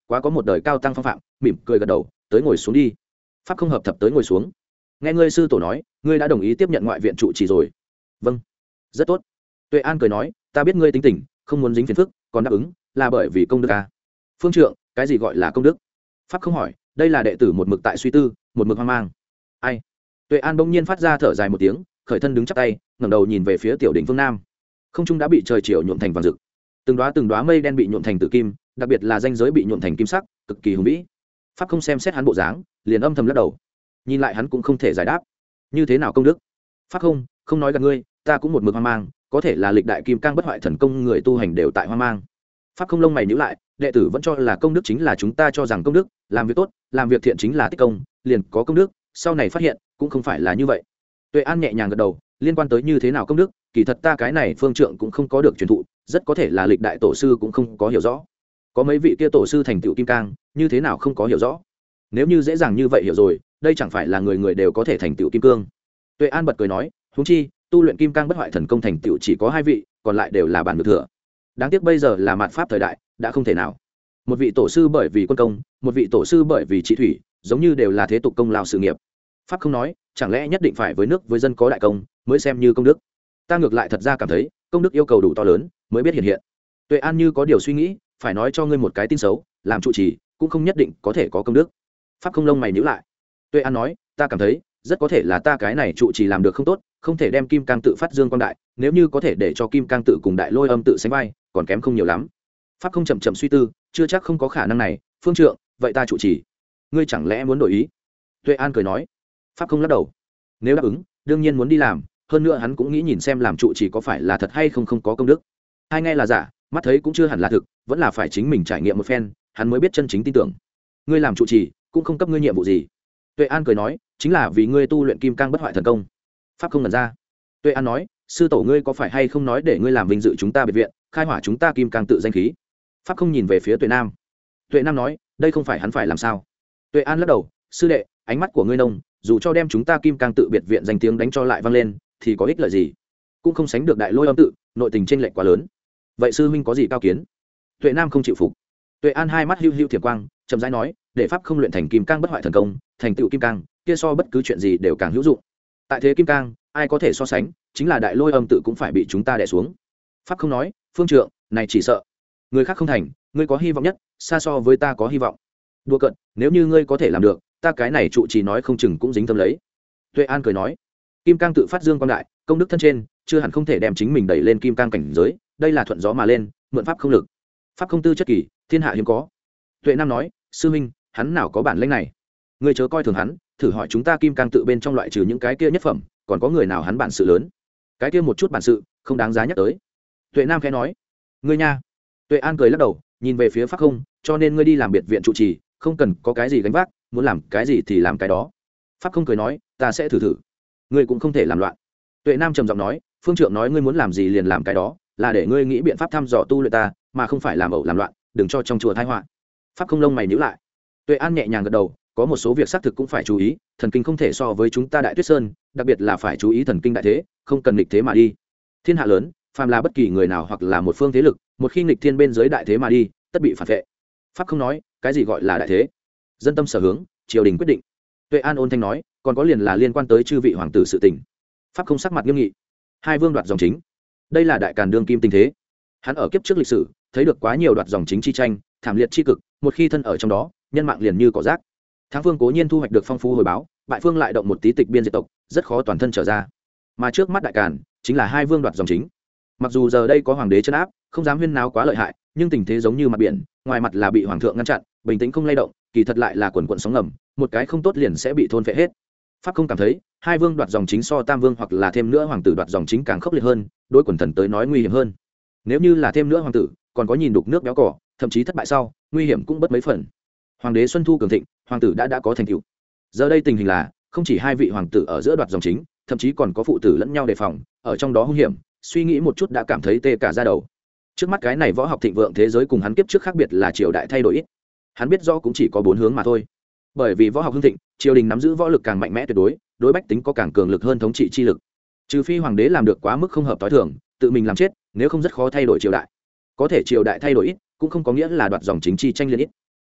quá có một đời cao tăng phong phạm, mỉm cười gật đầu, tới ngồi xuống đi. Pháp không hợp thập tới ngồi xuống. Nghe ngươi sư tổ nói, ngươi đã đồng ý tiếp nhận ngoại viện trụ trì rồi. Vâng, rất tốt. Tuệ An cười nói, ta biết ngươi tính tình, không muốn dính phiền phức, còn đáp ứng là bởi vì công đức à. Phương trượng, cái gì gọi là công đức? Pháp không hỏi, đây là đệ tử một mực tại suy tư, một mực hoang mang. Ai? Tuệ An bỗng nhiên phát ra thở dài một tiếng, khởi thân đứng chắp tay, ngẩng đầu nhìn về phía tiểu đỉnh phương nam. Không trung đã bị trời chiều nhuộm thành vàng rực, từng đóa từng đóa mây đen bị nhuộm thành tử kim, đặc biệt là ranh giới bị nhuộm thành kim sắc, cực kỳ hùng vĩ. Pháp không xem xét hắn bộ dáng, liền âm thầm lắc đầu. Nhìn lại hắn cũng không thể giải đáp. Như thế nào công đức? Pháp không, không nói gặp ngươi, ta cũng một mực hoang mang, có thể là lịch đại kim cang bất hoại thần công người tu hành đều tại hoang mang. Pháp không lông mày nhíu lại, đệ tử vẫn cho là công đức chính là chúng ta cho rằng công đức, làm việc tốt, làm việc thiện chính là tích công, liền có công đức, sau này phát hiện cũng không phải là như vậy. Tuệ An nhẹ nhàng gật đầu, liên quan tới như thế nào công đức, kỳ thật ta cái này phương trượng cũng không có được truyền thụ, rất có thể là lịch đại tổ sư cũng không có hiểu rõ. Có mấy vị kia tổ sư thành tựu kim cang, như thế nào không có hiểu rõ. Nếu như dễ dàng như vậy hiểu rồi, đây chẳng phải là người người đều có thể thành tựu kim cương. Tuệ An bật cười nói, huống chi tu luyện kim cang bất hoại thần công thành tựu chỉ có hai vị, còn lại đều là bản được thừa. Đáng tiếc bây giờ là mạt pháp thời đại, đã không thể nào. Một vị tổ sư bởi vì quân công, một vị tổ sư bởi vì trị thủy, giống như đều là thế tục công lao sự nghiệp. Pháp không nói, chẳng lẽ nhất định phải với nước với dân có đại công mới xem như công đức? Ta ngược lại thật ra cảm thấy công đức yêu cầu đủ to lớn mới biết hiện hiện. Tuệ An như có điều suy nghĩ, phải nói cho ngươi một cái tin xấu, làm trụ trì cũng không nhất định có thể có công đức. Pháp không lông mày nhíu lại. Tuệ An nói, ta cảm thấy rất có thể là ta cái này trụ trì làm được không tốt, không thể đem kim cang tự phát dương quang đại, nếu như có thể để cho kim cang tự cùng đại lôi âm tự sánh vai, còn kém không nhiều lắm. Pháp không chậm chậm suy tư, chưa chắc không có khả năng này. Phương trượng, vậy ta trụ trì, ngươi chẳng lẽ muốn đổi ý? Tuệ An cười nói. Pháp không lắc đầu. Nếu đáp ứng, đương nhiên muốn đi làm, hơn nữa hắn cũng nghĩ nhìn xem làm trụ trì có phải là thật hay không không có công đức. Hai nghe là giả, mắt thấy cũng chưa hẳn là thực, vẫn là phải chính mình trải nghiệm một phen, hắn mới biết chân chính tin tưởng. Ngươi làm trụ trì, cũng không cấp ngươi nhiệm vụ gì. Tuệ An cười nói, chính là vì ngươi tu luyện kim cang bất hoại thần công. Pháp không ngần ra. Tuệ An nói, sư tổ ngươi có phải hay không nói để ngươi làm vinh dự chúng ta biệt viện, khai hỏa chúng ta kim cang tự danh khí? Pháp không nhìn về phía Tuệ Nam. Tuệ Nam nói, đây không phải hắn phải làm sao? Tuệ An lắc đầu, sư đệ, ánh mắt của ngươi nông, dù cho đem chúng ta kim cang tự biệt viện danh tiếng đánh cho lại vang lên, thì có ích lợi gì? Cũng không sánh được đại lôi âm tự, nội tình chênh lệch quá lớn. Vậy sư huynh có gì cao kiến? Tuệ Nam không chịu phục. Tuệ An hai mắt hưu hưu thiểm quang, chậm rãi nói, để pháp không luyện thành kim cang bất hoại thần công, thành tựu kim cang, kia so bất cứ chuyện gì đều càng hữu dụng. Tại thế kim cang, ai có thể so sánh, chính là đại lôi âm tự cũng phải bị chúng ta đè xuống. Pháp không nói, phương trượng, này chỉ sợ người khác không thành, ngươi có hy vọng nhất, xa so với ta có hy vọng. Đùa cợt, nếu như ngươi có thể làm được, ta cái này trụ trì nói không chừng cũng dính tâm lấy. Tuệ An cười nói, kim cang tự phát dương quang đại, công đức thân trên, chưa hẳn không thể đem chính mình đẩy lên kim cang cảnh giới, đây là thuận gió mà lên, mượn pháp không lực. Pháp không tư chất kỳ, thiên hạ hiếm có. Tuệ Nam nói, sư huynh, hắn nào có bản lĩnh này? Ngươi chớ coi thường hắn, thử hỏi chúng ta kim cang tự bên trong loại trừ những cái kia nhất phẩm, còn có người nào hắn bản sự lớn? Cái kia một chút bản sự, không đáng giá nhắc tới. Tuệ Nam khẽ nói, ngươi nha. Tuệ An cười lắc đầu, nhìn về phía Pháp không, cho nên ngươi đi làm biệt viện trụ trì, không cần có cái gì gánh vác, muốn làm cái gì thì làm cái đó. Pháp không cười nói, ta sẽ thử thử. Ngươi cũng không thể làm loạn. Tuệ Nam trầm giọng nói, phương trượng nói ngươi muốn làm gì liền làm cái đó, là để ngươi nghĩ biện pháp thăm dò tu luyện ta, mà không phải làm ẩu làm loạn, đừng cho trong chùa tai họa. Pháp không lông mày nhíu lại. Tuệ An nhẹ nhàng gật đầu, có một số việc xác thực cũng phải chú ý, thần kinh không thể so với chúng ta Đại Tuyết Sơn, đặc biệt là phải chú ý thần kinh đại thế, không cần nghịch thế mà đi. Thiên hạ lớn, phàm là bất kỳ người nào hoặc là một phương thế lực, một khi nghịch thiên bên dưới đại thế mà đi, tất bị phản vệ. Pháp không nói, cái gì gọi là đại thế? Dân tâm sở hướng, triều đình quyết định. Tuệ An ôn thanh nói, còn có liền là liên quan tới chư vị hoàng tử sự tình. Pháp không sắc mặt nghiêm nghị. Hai vương đoạt dòng chính, đây là đại càn đương kim tình thế. Hắn ở kiếp trước lịch sử thấy được quá nhiều đoạt dòng chính chi tranh, thảm liệt chi cực, một khi thân ở trong đó, nhân mạng liền như cỏ rác. Thắng phương cố nhiên thu hoạch được phong phú hồi báo, bại phương lại động một tí tịch biên diệt tộc, rất khó toàn thân trở ra. Mà trước mắt đại càn chính là hai vương đoạt dòng chính. Mặc dù giờ đây có hoàng đế trấn áp, không dám huyên náo quá lợi hại, nhưng tình thế giống như mặt biển, ngoài mặt là bị hoàng thượng ngăn chặn, bình tĩnh không lay động, kỳ thật lại là quần quần sóng ngầm, một cái không tốt liền sẽ bị thôn phệ hết. Pháp không cảm thấy hai vương đoạt dòng chính so tam vương hoặc là thêm nữa hoàng tử đoạt dòng chính càng khốc liệt hơn, đối quần thần tới nói nguy hiểm hơn. Nếu như là thêm nữa hoàng tử, còn có nhìn đục nước béo cỏ, thậm chí thất bại sau, nguy hiểm cũng bất mấy phần. Hoàng đế Xuân Thu cường thịnh, hoàng tử đã đã có thành tựu. Giờ đây tình hình là, không chỉ hai vị hoàng tử ở giữa đoạt dòng chính, thậm chí còn có phụ tử lẫn nhau đề phòng, ở trong đó hung hiểm, suy nghĩ một chút đã cảm thấy tê cả da đầu. Trước mắt cái này võ học thịnh vượng thế giới cùng hắn kiếp trước khác biệt là triều đại thay đổi ít. Hắn biết rõ cũng chỉ có bốn hướng mà thôi. Bởi vì võ học hưng thịnh, triều đình nắm giữ võ lực càng mạnh mẽ tuyệt đối, đối bách tính có càng cường lực hơn thống trị chi lực. Trừ phi hoàng đế làm được quá mức không hợp tối thường, tự mình làm chết, nếu không rất khó thay đổi triều đại. Có thể triều đại thay đổi ít, cũng không có nghĩa là đoạt dòng chính chi tranh liên ít.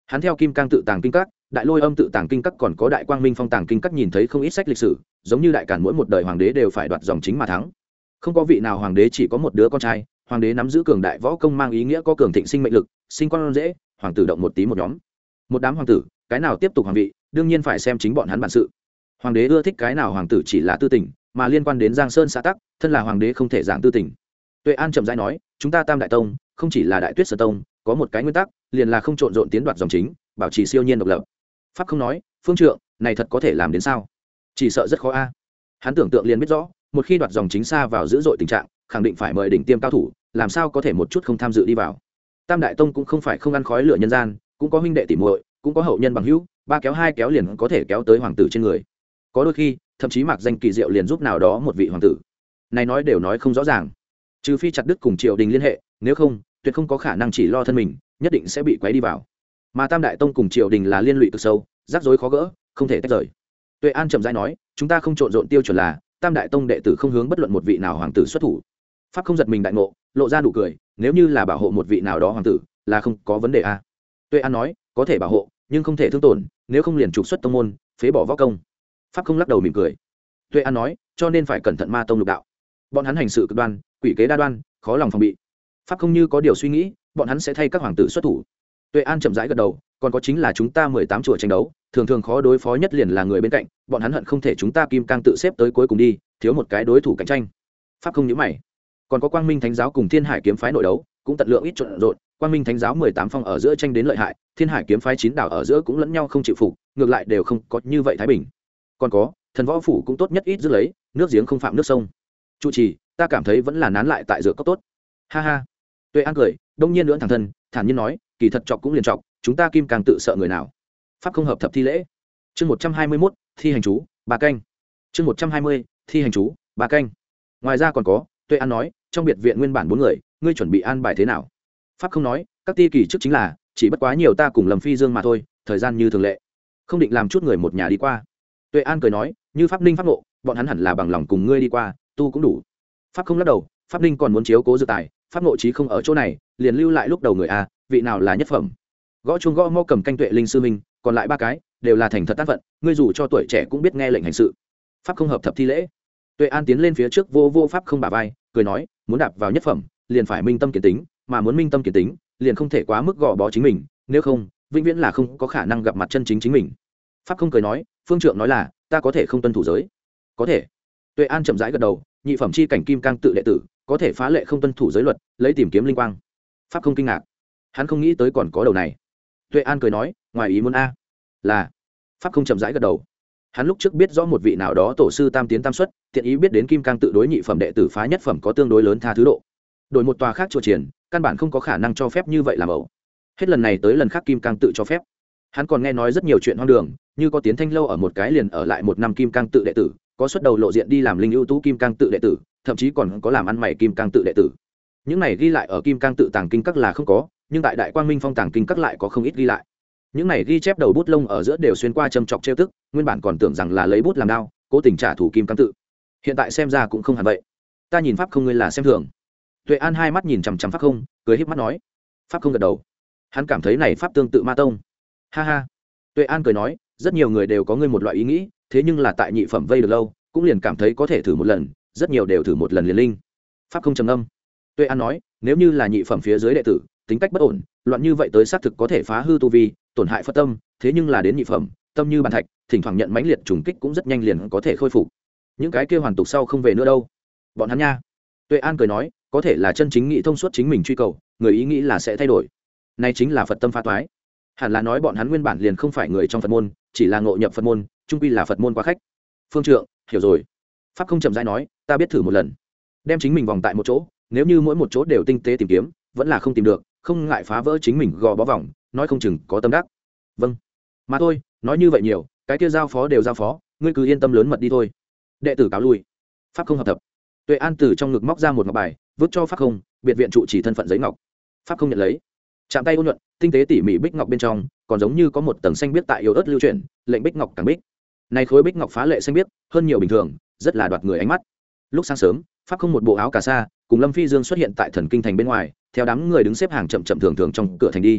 Hắn theo kim cang tự tàng kinh các, đại lôi âm tự tàng kinh các, còn có đại quang minh phong tàng kinh các nhìn thấy không ít sách lịch sử, giống như đại cản mỗi một đời hoàng đế đều phải đoạt dòng chính mà thắng, không có vị nào hoàng đế chỉ có một đứa con trai. Hoàng đế nắm giữ cường đại võ công mang ý nghĩa có cường thịnh sinh mệnh lực, sinh con dễ, hoàng tử động một tí một nhóm, một đám hoàng tử cái nào tiếp tục hoàng vị đương nhiên phải xem chính bọn hắn bản sự. Hoàng đế ưa thích cái nào hoàng tử chỉ là tư tình, mà liên quan đến Giang Sơn xã tắc, thân là hoàng đế không thể giảng tư tình. Tuệ An chậm rãi nói, chúng ta Tam Đại Tông không chỉ là Đại Tuyết Sơn Tông, có một cái nguyên tắc, liền là không trộn rộn tiến đoạt dòng chính, bảo trì siêu nhiên độc lập. Pháp không nói, phương trượng, này thật có thể làm đến sao? Chỉ sợ rất khó a. Hắn tưởng tượng liền biết rõ, một khi đoạt dòng chính xa vào dữ dội tình trạng, khẳng định phải mời đỉnh tiêm cao thủ, làm sao có thể một chút không tham dự đi vào. Tam Đại Tông cũng không phải không ăn khói lửa nhân gian, cũng có huynh đệ tỉ muội, cũng có hậu nhân bằng hữu, ba kéo hai kéo liền có thể kéo tới hoàng tử trên người. Có đôi khi, thậm chí mặc danh kỳ diệu liền giúp nào đó một vị hoàng tử. Này nói đều nói không rõ ràng. Trừ phi chặt đứt cùng triều đình liên hệ, nếu không, tuyệt không có khả năng chỉ lo thân mình, nhất định sẽ bị quấy đi vào. Mà Tam Đại Tông cùng triều đình là liên lụy cực sâu, rắc rối khó gỡ, không thể tách rời. Tuệ An chậm rãi nói, chúng ta không trộn rộn tiêu chuẩn là Tam Đại Tông đệ tử không hướng bất luận một vị nào hoàng tử xuất thủ. Pháp không giật mình đại ngộ, lộ ra nụ cười, nếu như là bảo hộ một vị nào đó hoàng tử, là không có vấn đề a. Tuệ An nói, có thể bảo hộ, nhưng không thể thương tổn, nếu không liền trục xuất tông môn, phế bỏ võ công. Pháp không lắc đầu mỉm cười. Tuệ An nói, cho nên phải cẩn thận ma tông lục đạo, bọn hắn hành sự cực đoan, quỷ kế đa đoan, khó lòng phòng bị. Pháp không như có điều suy nghĩ, bọn hắn sẽ thay các hoàng tử xuất thủ. Tuệ An chậm rãi gật đầu, còn có chính là chúng ta mười tám chùa tranh đấu, thường thường khó đối phó nhất liền là người bên cạnh, bọn hắn hận không thể chúng ta kim cang tự xếp tới cuối cùng đi, thiếu một cái đối thủ cạnh tranh. Pháp không nhíu mày. Còn có Quang Minh Thánh giáo cùng Thiên Hải kiếm phái nội đấu, cũng tận lượng ít trộn rộn, Quang Minh Thánh giáo mười tám phong ở giữa tranh đến lợi hại, Thiên Hải kiếm phái chín đảo ở giữa cũng lẫn nhau không chịu phục, ngược lại đều không có như vậy thái bình. Còn có, Thần Võ phủ cũng tốt nhất ít giữ lấy, nước giếng không phạm nước sông. Chủ trì, ta cảm thấy vẫn là nán lại tại dược cốc tốt. Ha ha. Tuệ An cười, đông nhiên lưỡn thẳng thân, thản nhiên nói, kỳ thật chọc cũng liền chọc, chúng ta kim càng tự sợ người nào. Pháp không hợp thập thi lễ. Chương một trăm hai mươi mốt, thi hành chú, ba canh. Chương một trăm hai mươi, thi hành chú, ba canh. Ngoài ra còn có, Tuệ An nói, trong biệt viện nguyên bản bốn người, ngươi chuẩn bị an bài thế nào? Pháp không nói, các ti kỳ trước chính là, chỉ bất quá nhiều ta cùng Lâm Phi Dương mà thôi, thời gian như thường lệ, không định làm chút người một nhà đi qua. Tuệ An cười nói, như Pháp Ninh Pháp Ngộ, bọn hắn hẳn là bằng lòng cùng ngươi đi qua, tu cũng đủ. Pháp không lắc đầu, Pháp Ninh còn muốn chiếu cố dự tài, Pháp Ngộ chí không ở chỗ này, liền lưu lại lúc đầu người a, vị nào là nhất phẩm? Gõ chuông gõ mõ cầm canh Tuệ Linh sư minh, còn lại ba cái đều là thành thật tác phận, ngươi dù cho tuổi trẻ cũng biết nghe lệnh hành sự. Pháp không hợp thập thi lễ. Tuệ An tiến lên phía trước vô vô Pháp không bả vai, cười nói, muốn đạp vào nhất phẩm, liền phải minh tâm kiến tính, mà muốn minh tâm kiến tính, liền không thể quá mức gò bó chính mình, nếu không, vĩnh viễn là không có khả năng gặp mặt chân chính chính mình. Pháp không cười nói, phương trượng nói là, ta có thể không tuân thủ giới. Có thể. Tuệ An chậm rãi gật đầu, nhị phẩm chi cảnh kim cang tự đệ tử, có thể phá lệ không tuân thủ giới luật, lấy tìm kiếm linh quang. Pháp không kinh ngạc, hắn không nghĩ tới còn có đầu này. Tuệ An cười nói, ngoài ý muốn a. Là. Pháp không chậm rãi gật đầu. Hắn lúc trước biết rõ một vị nào đó tổ sư tam tiến tam xuất, tiện ý biết đến kim cang tự đối nhị phẩm đệ tử phá nhất phẩm có tương đối lớn tha thứ độ. Đổi một tòa khác chùa triển, căn bản không có khả năng cho phép như vậy làm ẩu. Hết lần này tới lần khác kim cang tự cho phép. Hắn còn nghe nói rất nhiều chuyện hoang đường, như có tiến thanh lâu ở một cái liền ở lại một năm kim cang tự đệ tử, có xuất đầu lộ diện đi làm linh ưu tú kim cang tự đệ tử, thậm chí còn có làm ăn mày kim cang tự đệ tử. Những này ghi lại ở kim cang tự tàng kinh các là không có, nhưng tại đại quang minh phong tàng kinh các lại có không ít ghi lại. Những này ghi chép đầu bút lông ở giữa đều xuyên qua châm chọc trêu tức, nguyên bản còn tưởng rằng là lấy bút làm đao, cố tình trả thù kim cang tự. Hiện tại xem ra cũng không hẳn vậy. Ta nhìn Pháp không ngươi là xem thường. Tuệ An hai mắt nhìn chằm chằm Pháp không, cười híp mắt nói. Pháp không gật đầu. Hắn cảm thấy này pháp tương tự ma tông. Ha ha. Tuệ An cười nói, rất nhiều người đều có ngươi một loại ý nghĩ, thế nhưng là tại nhị phẩm vây được lâu, cũng liền cảm thấy có thể thử một lần, rất nhiều đều thử một lần liền linh. Pháp không trầm ngâm. Tuệ An nói, nếu như là nhị phẩm phía dưới đệ tử, tính cách bất ổn, loạn như vậy tới xác thực có thể phá hư tu vi, tổn hại phật tâm, thế nhưng là đến nhị phẩm, tâm như bàn thạch, thỉnh thoảng nhận mãnh liệt trùng kích cũng rất nhanh liền có thể khôi phục. Những cái kia hoàn tục sau không về nữa đâu. Bọn hắn nha. Tuệ An cười nói, có thể là chân chính nghĩ thông suốt chính mình truy cầu, người ý nghĩ là sẽ thay đổi. Này chính là Phật tâm phá toái. Hẳn là nói bọn hắn nguyên bản liền không phải người trong Phật môn, chỉ là ngộ nhập Phật môn, chung quy là Phật môn quá khách. Phương trượng, hiểu rồi. Pháp không chậm rãi nói, ta biết thử một lần. Đem chính mình vòng tại một chỗ, nếu như mỗi một chỗ đều tinh tế tìm kiếm, vẫn là không tìm được, không ngại phá vỡ chính mình gò bó vòng, nói không chừng có tâm đắc. Vâng. Mà thôi, nói như vậy nhiều, cái kia giao phó đều giao phó, ngươi cứ yên tâm lớn mật đi thôi. Đệ tử cáo lui. Pháp không hợp tập. Tuệ An từ trong ngực móc ra một ngọc bài, vứt cho Pháp không, biệt viện trụ chỉ thân phận giấy ngọc. Pháp không nhận lấy. Chạm tay ôn nhuận, tinh tế tỉ mỉ bích ngọc bên trong, còn giống như có một tầng xanh biếc tại yếu ớt lưu chuyển, lệnh bích ngọc càng bích. Này khối bích ngọc phá lệ xanh biếc, hơn nhiều bình thường, rất là đoạt người ánh mắt. Lúc sáng sớm, Pháp không một bộ áo cà sa, cùng Lâm Phi Dương xuất hiện tại Thần Kinh thành bên ngoài, theo đám người đứng xếp hàng chậm chậm thường thường trong cửa thành đi.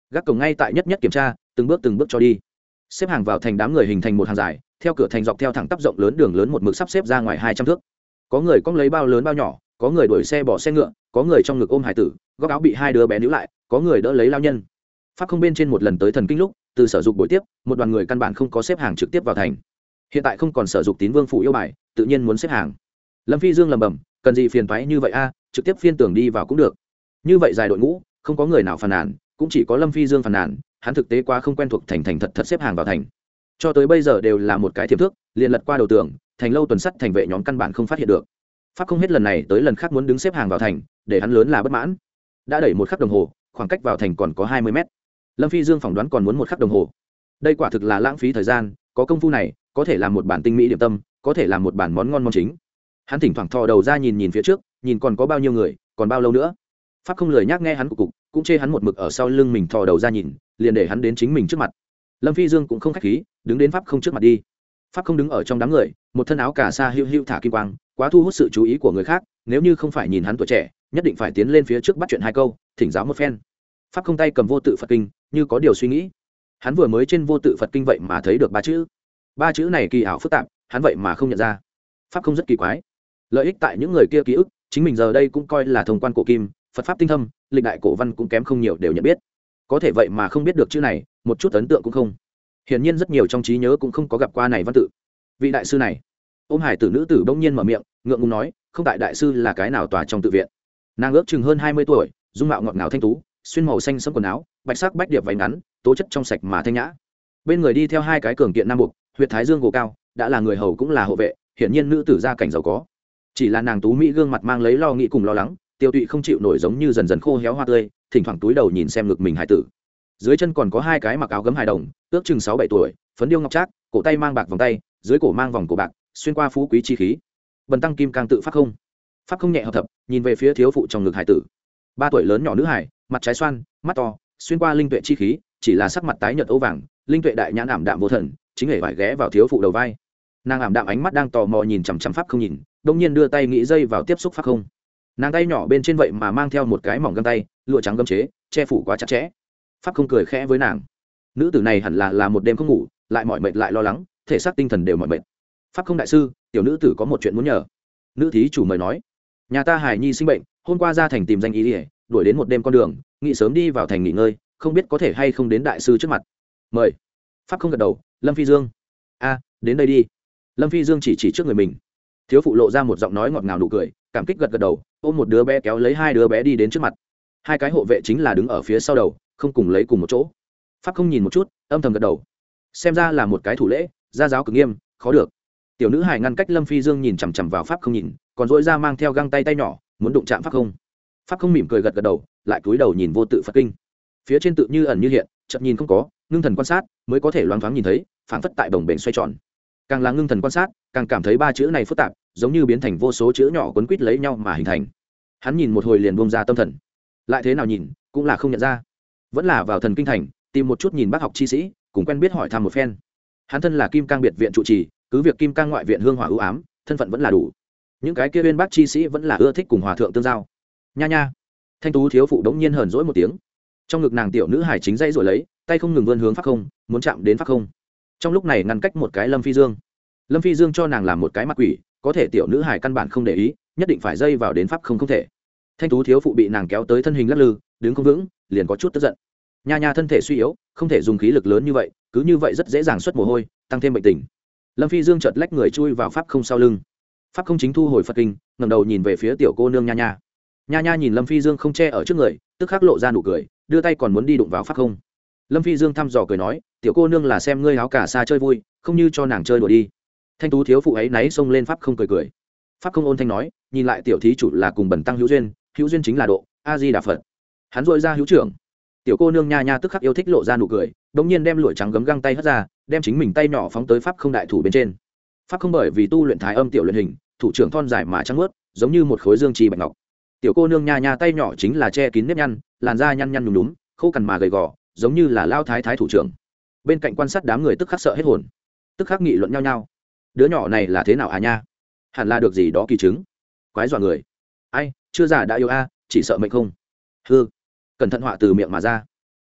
gác cổng ngay tại nhất nhất kiểm tra, từng bước từng bước cho đi. Xếp hàng vào thành, đám người hình thành một hàng dài, theo cửa thành dọc theo thẳng tắp rộng lớn đường lớn một mực sắp xếp ra ngoài hai trăm thước. Có người cong lấy bao lớn bao nhỏ, có người đuổi xe bỏ xe ngựa, có người trong ngực ôm hải tử, góc áo bị hai đứa bé níu lại, có người đỡ lấy lao nhân. Pháp không bên trên một lần tới thần kinh lúc, từ sở dục buổi tiếp, một đoàn người căn bản không có xếp hàng trực tiếp vào thành. Hiện tại không còn sở dục tín vương phủ yêu bài, tự nhiên muốn xếp hàng. Lâm Phi Dương lầm bầm, cần gì phiền toái như vậy a, trực tiếp phiên tưởng đi vào cũng được. Như vậy dài đội ngũ, không có người nào phàn nàn, cũng chỉ có Lâm Phi Dương phàn nàn, hắn thực tế quá không quen thuộc thành thành thật thật xếp hàng vào thành. Cho tới bây giờ đều là một cái thiệp thước, liền lật qua đầu tường, thành lâu tuần sắt thành vệ nhóm căn bản không phát hiện được. Pháp không hết lần này tới lần khác muốn đứng xếp hàng vào thành, để hắn lớn là bất mãn. Đã đẩy một khắc đồng hồ, khoảng cách vào thành còn có hai mươi mét. Lâm Phi Dương phỏng đoán còn muốn một khắc đồng hồ. Đây quả thực là lãng phí thời gian, có công phu này, có thể làm một bản tinh mỹ điểm tâm, có thể làm một bản món ngon món chính. Hắn thỉnh thoảng thò đầu ra nhìn nhìn phía trước, nhìn còn có bao nhiêu người, còn bao lâu nữa. Pháp không lời nhắc nghe hắn cục cục, cũng chê hắn một mực ở sau lưng mình thò đầu ra nhìn, liền để hắn đến chính mình trước mặt. Lâm Phi Dương cũng không khách khí, đứng đến Pháp không trước mặt đi. Pháp không đứng ở trong đám người, một thân áo cà sa hiu hiu thả kim quang, quá thu hút sự chú ý của người khác, nếu như không phải nhìn hắn tuổi trẻ, nhất định phải tiến lên phía trước bắt chuyện hai câu, thỉnh giáo một phen. Pháp không tay cầm vô tự Phật kinh, như có điều suy nghĩ. Hắn vừa mới trên vô tự Phật kinh vậy mà thấy được ba chữ. Ba chữ này kỳ ảo phức tạp, hắn vậy mà không nhận ra. Pháp không rất kỳ quái. Lợi ích tại những người kia ký ức, chính mình giờ đây cũng coi là thông quan cổ kim, Phật pháp tinh thâm, lịch đại cổ văn cũng kém không nhiều đều nhận biết. Có thể vậy mà không biết được chữ này, một chút ấn tượng cũng không. Hiển nhiên rất nhiều trong trí nhớ cũng không có gặp qua này văn tự. Vị đại sư này, ôm hải tử nữ tử bỗng nhiên mở miệng, ngượng ngùng nói, không tại đại sư là cái nào tòa trong tự viện. Nàng ước chừng hơn hai mươi tuổi, dung mạo ngọt ngào thanh tú, xuyên màu xanh sẫm quần áo, bạch sắc bách điệp váy ngắn, tố chất trong sạch mà thanh nhã. Bên người đi theo hai cái cường kiện nam buộc, huyệt thái dương gồ cao, đã là người hầu cũng là hộ vệ, hiển nhiên nữ tử gia cảnh giàu có. Chỉ là nàng tú mỹ gương mặt mang lấy lo nghĩ cùng lo lắng, tiêu tụy không chịu nổi, giống như dần dần khô héo hoa tươi, thỉnh thoảng túi đầu nhìn xem ngực mình hải tử. Dưới chân còn có hai cái mặc áo gấm hài đồng, ước chừng sáu bảy tuổi, phấn điêu ngọc trác, cổ tay mang bạc vòng tay, dưới cổ mang vòng cổ bạc, xuyên qua phú quý chi khí. Bần tăng kim cang tự pháp không. Pháp không nhẹ hợp thập, nhìn về phía thiếu phụ trong ngực hải tử. Ba tuổi lớn nhỏ nữ hải, mặt trái xoan, mắt to, xuyên qua linh tuệ chi khí, chỉ là sắc mặt tái nhợt ấu vàng, linh tuệ đại nhãn ảm đạm vô thần, chính hề phải ghé vào thiếu phụ đầu vai. Nàng ảm đạm ánh mắt đang tò mò nhìn chằm chằm pháp không nhìn, đông nhiên đưa tay nghĩ dây vào tiếp xúc pháp không. Nàng tay nhỏ bên trên vậy mà mang theo một cái mỏng găng tay, lụa trắng gấm chế, che phủ quá chặt chẽ. Pháp không cười khẽ với nàng. Nữ tử này hẳn là là một đêm không ngủ, lại mỏi mệt lại lo lắng, thể xác tinh thần đều mỏi mệt. Pháp không đại sư, tiểu nữ tử có một chuyện muốn nhờ. Nữ thí chủ mời nói. Nhà ta Hải Nhi sinh bệnh, hôm qua ra thành tìm danh y, đuổi đến một đêm con đường, nghĩ sớm đi vào thành nghỉ ngơi, không biết có thể hay không đến đại sư trước mặt. Mời. Pháp không gật đầu. Lâm Phi Dương. A, đến đây đi. Lâm Phi Dương chỉ chỉ trước người mình. Thiếu phụ lộ ra một giọng nói ngọt ngào nụ cười, cảm kích gật gật đầu, ôm một đứa bé kéo lấy hai đứa bé đi đến trước mặt. Hai cái hộ vệ chính là đứng ở phía sau đầu, không cùng lấy cùng một chỗ. Pháp không nhìn một chút, âm thầm gật đầu, xem ra là một cái thủ lễ, gia giáo cực nghiêm, khó được. Tiểu nữ hài ngăn cách Lâm Phi Dương nhìn chằm chằm vào Pháp không nhìn, còn dỗi ra mang theo găng tay tay nhỏ, muốn đụng chạm Pháp không. Pháp không mỉm cười gật gật đầu, lại cúi đầu nhìn vô tự Phật kinh. Phía trên tự như ẩn như hiện, chợt nhìn không có, ngưng thần quan sát mới có thể loáng thoáng nhìn thấy, phảng phất tại đồng bền xoay tròn. Càng là ngưng thần quan sát, càng cảm thấy ba chữ này phức tạp, giống như biến thành vô số chữ nhỏ quấn quít lấy nhau mà hình thành. Hắn nhìn một hồi liền buông ra tâm thần, lại thế nào nhìn cũng là không nhận ra. Vẫn là vào thần kinh thành tìm một chút nhìn bác học chi sĩ, cùng quen biết hỏi thăm một phen. Hắn thân là Kim Cang biệt viện trụ trì, cứ việc Kim Cang ngoại viện hương hỏa ưu ám, thân phận vẫn là đủ. Những cái kia bên bác chi sĩ vẫn là ưa thích cùng hòa thượng tương giao. Nha nha. Thanh tú thiếu phụ đống nhiên hờn dỗi một tiếng. Trong ngực nàng tiểu nữ hài chính dây rồi lấy, tay không ngừng vươn hướng Pháp không, muốn chạm đến Pháp không. Trong lúc này ngăn cách một cái Lâm Phi Dương. Lâm Phi Dương cho nàng làm một cái mặt quỷ, có thể tiểu nữ hài căn bản không để ý, nhất định phải dây vào đến Pháp không không thể. Thanh tú thiếu phụ bị nàng kéo tới thân hình lắc lư, đứng không vững, liền có chút tức giận. Nha nha thân thể suy yếu, không thể dùng khí lực lớn như vậy, cứ như vậy rất dễ dàng xuất mồ hôi, tăng thêm bệnh tình. Lâm Phi Dương chợt lách người chui vào Pháp không sau lưng. Pháp không chính thu hồi Phật kinh, ngẩng đầu nhìn về phía tiểu cô nương Nha nha. Nha nha nhìn Lâm Phi Dương không che ở trước người, tức khắc lộ ra nụ cười, đưa tay còn muốn đi đụng vào Pháp không. Lâm Phi Dương thăm dò cười nói, tiểu cô nương là xem ngươi áo cả xa chơi vui, không như cho nàng chơi đùa đi. Thanh tú thiếu phụ ấy náy xông lên Pháp không cười cười. Pháp không ôn thanh nói, nhìn lại tiểu thí chủ là cùng bần tăng hữu duyên, hữu duyên chính là độ, a di đà Phật. Hắn dội ra hữu trưởng. Tiểu cô nương Nha nha tức khắc yêu thích lộ ra nụ cười, đống nhiên đem lụa trắng gấm găng tay hất ra, đem chính mình tay nhỏ phóng tới Pháp không đại thủ bên trên. Pháp không bởi vì tu luyện thái âm tiểu luyện hình, thủ trưởng thon dài mà trắng muốt, giống như một khối dương trì bạch ngọc. Tiểu cô nương Nha nha tay nhỏ chính là che kín nếp nhăn, làn da nhăn nhăn nhúm nhúm, khô cằn mà gầy gò, giống như là lao thái thái thủ trưởng. Bên cạnh quan sát đám người tức khắc sợ hết hồn, tức khắc nghị luận nhau nhau. Đứa nhỏ này là thế nào à nha? Hẳn là được gì đó kỳ chứng, quái dọa người. Ai, chưa già đã yêu a, chỉ sợ mệnh không. Hư, cẩn thận họa từ miệng mà ra.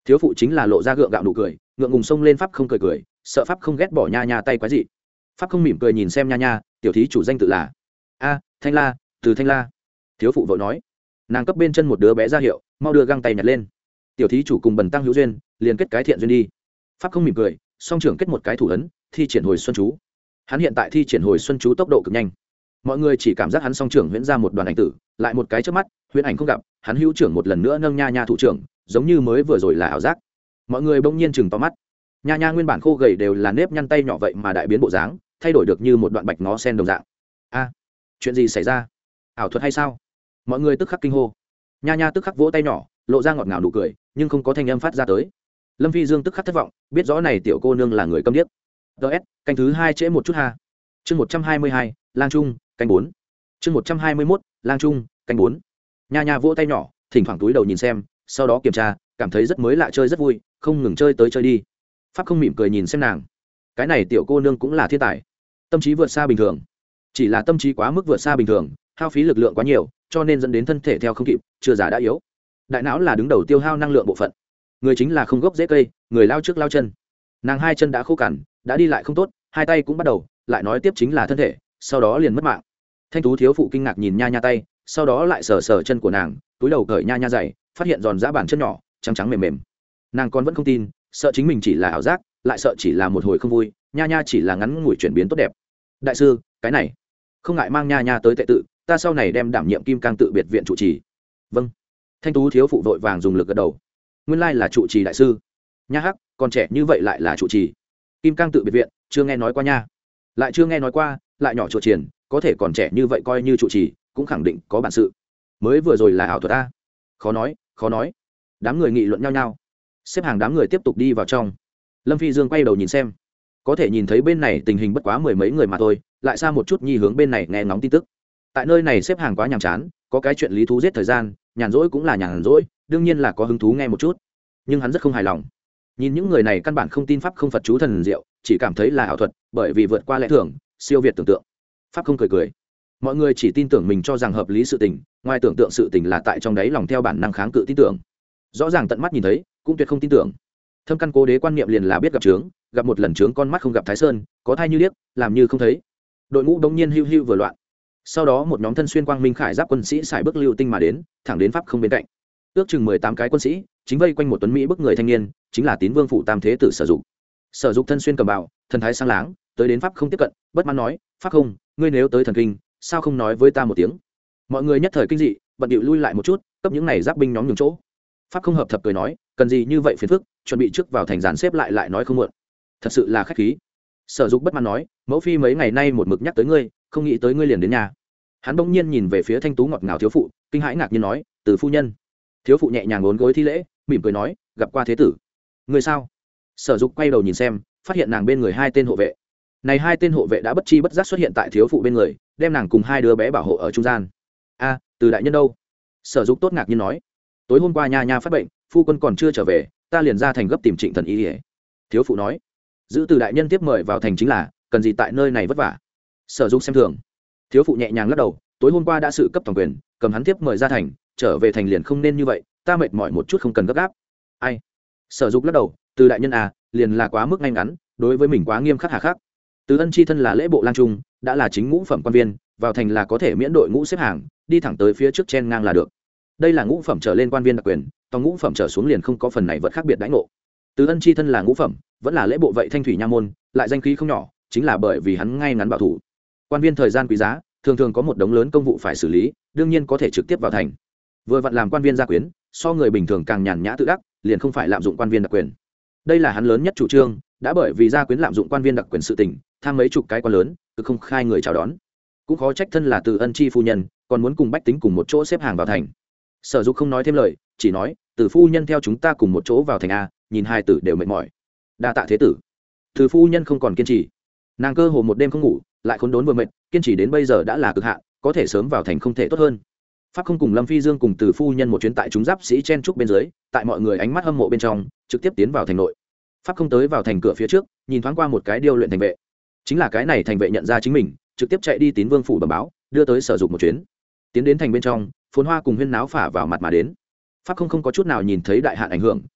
thiếu phụ chính là lộ ra gượng gạo nụ cười, ngượng ngùng xông lên pháp không cười cười, sợ pháp không ghét bỏ nha nha tay quái dị. Pháp không mỉm cười nhìn xem nha nha, tiểu thí chủ danh tự là a Thanh La, từ Thanh La. Thiếu phụ vội nói. Nàng cấp bên chân một đứa bé ra hiệu, mau đưa găng tay nhặt lên. Tiểu thí chủ cùng bần tăng hữu duyên, liền kết cái thiện duyên đi. Pháp không mỉm cười, song trưởng kết một cái thủ ấn, thi triển hồi xuân chú. Hắn hiện tại thi triển hồi xuân chú tốc độ cực nhanh, mọi người chỉ cảm giác hắn song trưởng huyễn ra một đoàn ảnh tử, lại một cái trước mắt huyễn ảnh không gặp, hắn hữu trưởng một lần nữa nâng nha nha thủ trưởng, giống như mới vừa rồi là ảo giác. Mọi người bỗng nhiên chừng to mắt, nha nha nguyên bản khô gầy đều là nếp nhăn tay nhỏ vậy mà đại biến bộ dáng, thay đổi được như một đoạn bạch ngó sen đồng dạng. A, chuyện gì xảy ra? Ảo thuật hay sao? Mọi người tức khắc kinh hô. Nha nha tức khắc vỗ tay nhỏ, lộ ra ngọt ngào nụ cười, nhưng không có thanh âm phát ra tới. Lâm Phi Dương tức khắc thất vọng, biết rõ này tiểu cô nương là người câm điếc. ts canh thứ hai trễ một chút ha. Chương một trăm hai mươi hai, lang trung canh bốn. Chương một trăm hai mươi mốt, lang trung canh bốn. Nha nha vỗ tay nhỏ, thỉnh thoảng túi đầu nhìn xem, sau đó kiểm tra, cảm thấy rất mới lạ, chơi rất vui, không ngừng chơi tới chơi đi. Pháp không mỉm cười nhìn xem nàng, cái này tiểu cô nương cũng là thiên tài, tâm trí vượt xa bình thường, chỉ là tâm trí quá mức vượt xa bình thường, hao phí lực lượng quá nhiều, cho nên dẫn đến thân thể theo không kịp, chưa già đã yếu. Đại não là đứng đầu tiêu hao năng lượng bộ phận, người chính là không gốc dễ cây, người lao trước lao chân. Nàng hai chân đã khô cằn, đã đi lại không tốt, hai tay cũng bắt đầu, lại nói tiếp chính là thân thể, sau đó liền mất mạng. Thanh tú thiếu phụ kinh ngạc nhìn nha nha tay, sau đó lại sờ sờ chân của nàng, túi đầu cởi nha nha giày, phát hiện giòn giã bàn chân nhỏ trắng trắng mềm mềm. Nàng còn vẫn không tin, sợ chính mình chỉ là ảo giác, lại sợ chỉ là một hồi không vui, nha nha chỉ là ngắn ngủi chuyển biến tốt đẹp. Đại sư, cái này không ngại mang nha nha tới tệ tự, ta sau này đem đảm nhiệm kim cang tự biệt viện trụ trì. Vâng. Thanh tú thiếu phụ vội vàng dùng lực gật đầu. Nguyên lai là trụ trì đại sư. Nha hắc, còn trẻ như vậy lại là trụ trì kim cang tự biệt viện, chưa nghe nói qua nha. Lại chưa nghe nói qua, lại nhỏ chuột triển, có thể còn trẻ như vậy coi như trụ trì, cũng khẳng định có bản sự. Mới vừa rồi là ảo thuật a. Khó nói, khó nói. Đám người nghị luận nhau nhau. Xếp hàng đám người tiếp tục đi vào trong. Lâm Phi Dương quay đầu nhìn xem, có thể nhìn thấy bên này tình hình bất quá mười mấy người mà thôi, lại xa một chút nhi hướng bên này nghe ngóng tin tức. Tại nơi này xếp hàng quá nhàm chán, có cái chuyện lý thú giết thời gian, nhàn rỗi cũng là nhàn rỗi, đương nhiên là có hứng thú nghe một chút. Nhưng hắn rất không hài lòng, nhìn những người này căn bản không tin pháp không Phật chú thần diệu, chỉ cảm thấy là ảo thuật, bởi vì vượt qua lẽ thường, siêu việt tưởng tượng. Pháp không cười cười, mọi người chỉ tin tưởng mình cho rằng hợp lý sự tình, ngoài tưởng tượng sự tình là tại trong đấy lòng theo bản năng kháng cự tin tưởng. Rõ ràng tận mắt nhìn thấy, cũng tuyệt không tin tưởng. Thâm căn cố đế quan niệm liền là biết gặp trướng, gặp một lần trướng con mắt không gặp Thái Sơn, có thai như điếc, làm như không thấy. Đội ngũ đống nhiên hưu hưu vừa loạn. Sau đó một nhóm thân xuyên quang minh khải giáp quân sĩ xài bước lưu tinh mà đến, thẳng đến pháp không bên cạnh. Ước chừng mười tám cái quân sĩ, chính vây quanh một tuấn mỹ bức người thanh niên, chính là Tín Vương phủ Tam Thế tử Sở Dục. Sở Dục thân xuyên cầm bào, thần thái sáng láng, tới đến pháp không tiếp cận, bất mãn nói: "Pháp không, ngươi nếu tới thần kinh, sao không nói với ta một tiếng?" Mọi người nhất thời kinh dị, bận điệu lui lại một chút, cấp những này giáp binh nhóm nhường chỗ. Pháp không hợp thập cười nói: "Cần gì như vậy phiền phức, chuẩn bị trước vào thành dàn xếp lại lại nói không muộn." Thật sự là khách khí. Sở Dục bất mãn nói: "Mẫu phi mấy ngày nay một mực nhắc tới ngươi, không nghĩ tới ngươi liền đến nhà." Hắn bỗng nhiên nhìn về phía thanh tú ngọt ngào thiếu phụ, kinh hãi ngạc nhiên nói: "Từ phu nhân." Thiếu phụ nhẹ nhàng ngốn gối thi lễ, mỉm cười nói: "Gặp qua thế tử." "Người sao?" Sở Dục quay đầu nhìn xem, phát hiện nàng bên người hai tên hộ vệ. Này hai tên hộ vệ đã bất chi bất giác xuất hiện tại thiếu phụ bên người, đem nàng cùng hai đứa bé bảo hộ ở trung gian. "A, Từ đại nhân đâu?" Sở Dục tốt ngạc nhiên nói: "Tối hôm qua nha nha phát bệnh, phu quân còn chưa trở về, ta liền ra thành gấp tìm Trịnh thần y y." Thiếu phụ nói: "Giữ Từ đại nhân tiếp mời vào thành chính là, cần gì tại nơi này vất vả." Sở Dục xem thường. Thiếu phụ nhẹ nhàng lắc đầu: "Tối hôm qua đã sự cấp toàn quyền, cầm hắn tiếp mời ra thành, trở về thành liền không nên như vậy, ta mệt mỏi một chút không cần gấp gáp." "Ai?" Sở Dục lắc đầu: "Từ đại nhân à, liền là quá mức ngay ngắn, đối với mình quá nghiêm khắc hà khắc. Từ ân chi thân là lễ bộ lang trung, đã là chính ngũ phẩm quan viên, vào thành là có thể miễn đội ngũ xếp hàng, đi thẳng tới phía trước chen ngang là được. Đây là ngũ phẩm trở lên quan viên đặc quyền, tòng ngũ phẩm trở xuống liền không có phần này vật khác biệt đãi ngộ. Từ ân chi thân là ngũ phẩm, vẫn là lễ bộ vậy thanh thủy nha môn, lại danh khí không nhỏ, chính là bởi vì hắn ngay ngắn bảo thủ. Quan viên thời gian quý giá, thường thường có một đống lớn công vụ phải xử lý, đương nhiên có thể trực tiếp vào thành. Vừa vặn làm quan viên gia quyến, so người bình thường càng nhàn nhã tự đắc, liền không phải lạm dụng quan viên đặc quyền. Đây là hắn lớn nhất chủ trương, đã bởi vì gia quyến lạm dụng quan viên đặc quyền sự tình, tham mấy chục cái quan lớn, cứ không khai người chào đón. Cũng khó trách thân là Từ ân chi phu nhân, còn muốn cùng bách tính cùng một chỗ xếp hàng vào thành. Sở Dục không nói thêm lời, chỉ nói: "Từ phu nhân theo chúng ta cùng một chỗ vào thành a, nhìn hai tử đều mệt mỏi." "Đa tạ thế tử." Từ phu nhân không còn kiên trì. Nàng cơ hồ một đêm không ngủ, lại khốn đốn vừa mệt, kiên trì đến bây giờ đã là cực hạn, có thể sớm vào thành không thể tốt hơn. Pháp không cùng Lâm Phi Dương cùng Từ phu nhân một chuyến tại chúng giáp sĩ chen trúc bên dưới, tại mọi người ánh mắt hâm mộ bên trong, trực tiếp tiến vào thành nội. Pháp không tới vào thành cửa phía trước, nhìn thoáng qua một cái điêu luyện thành vệ, chính là cái này thành vệ nhận ra chính mình, trực tiếp chạy đi Tín Vương phủ bẩm báo, đưa tới Sở Dục một chuyến. Tiến đến thành bên trong, phồn hoa cùng huyên náo phả vào mặt mà đến. Pháp không không có chút nào nhìn thấy đại hạn ảnh hưởng,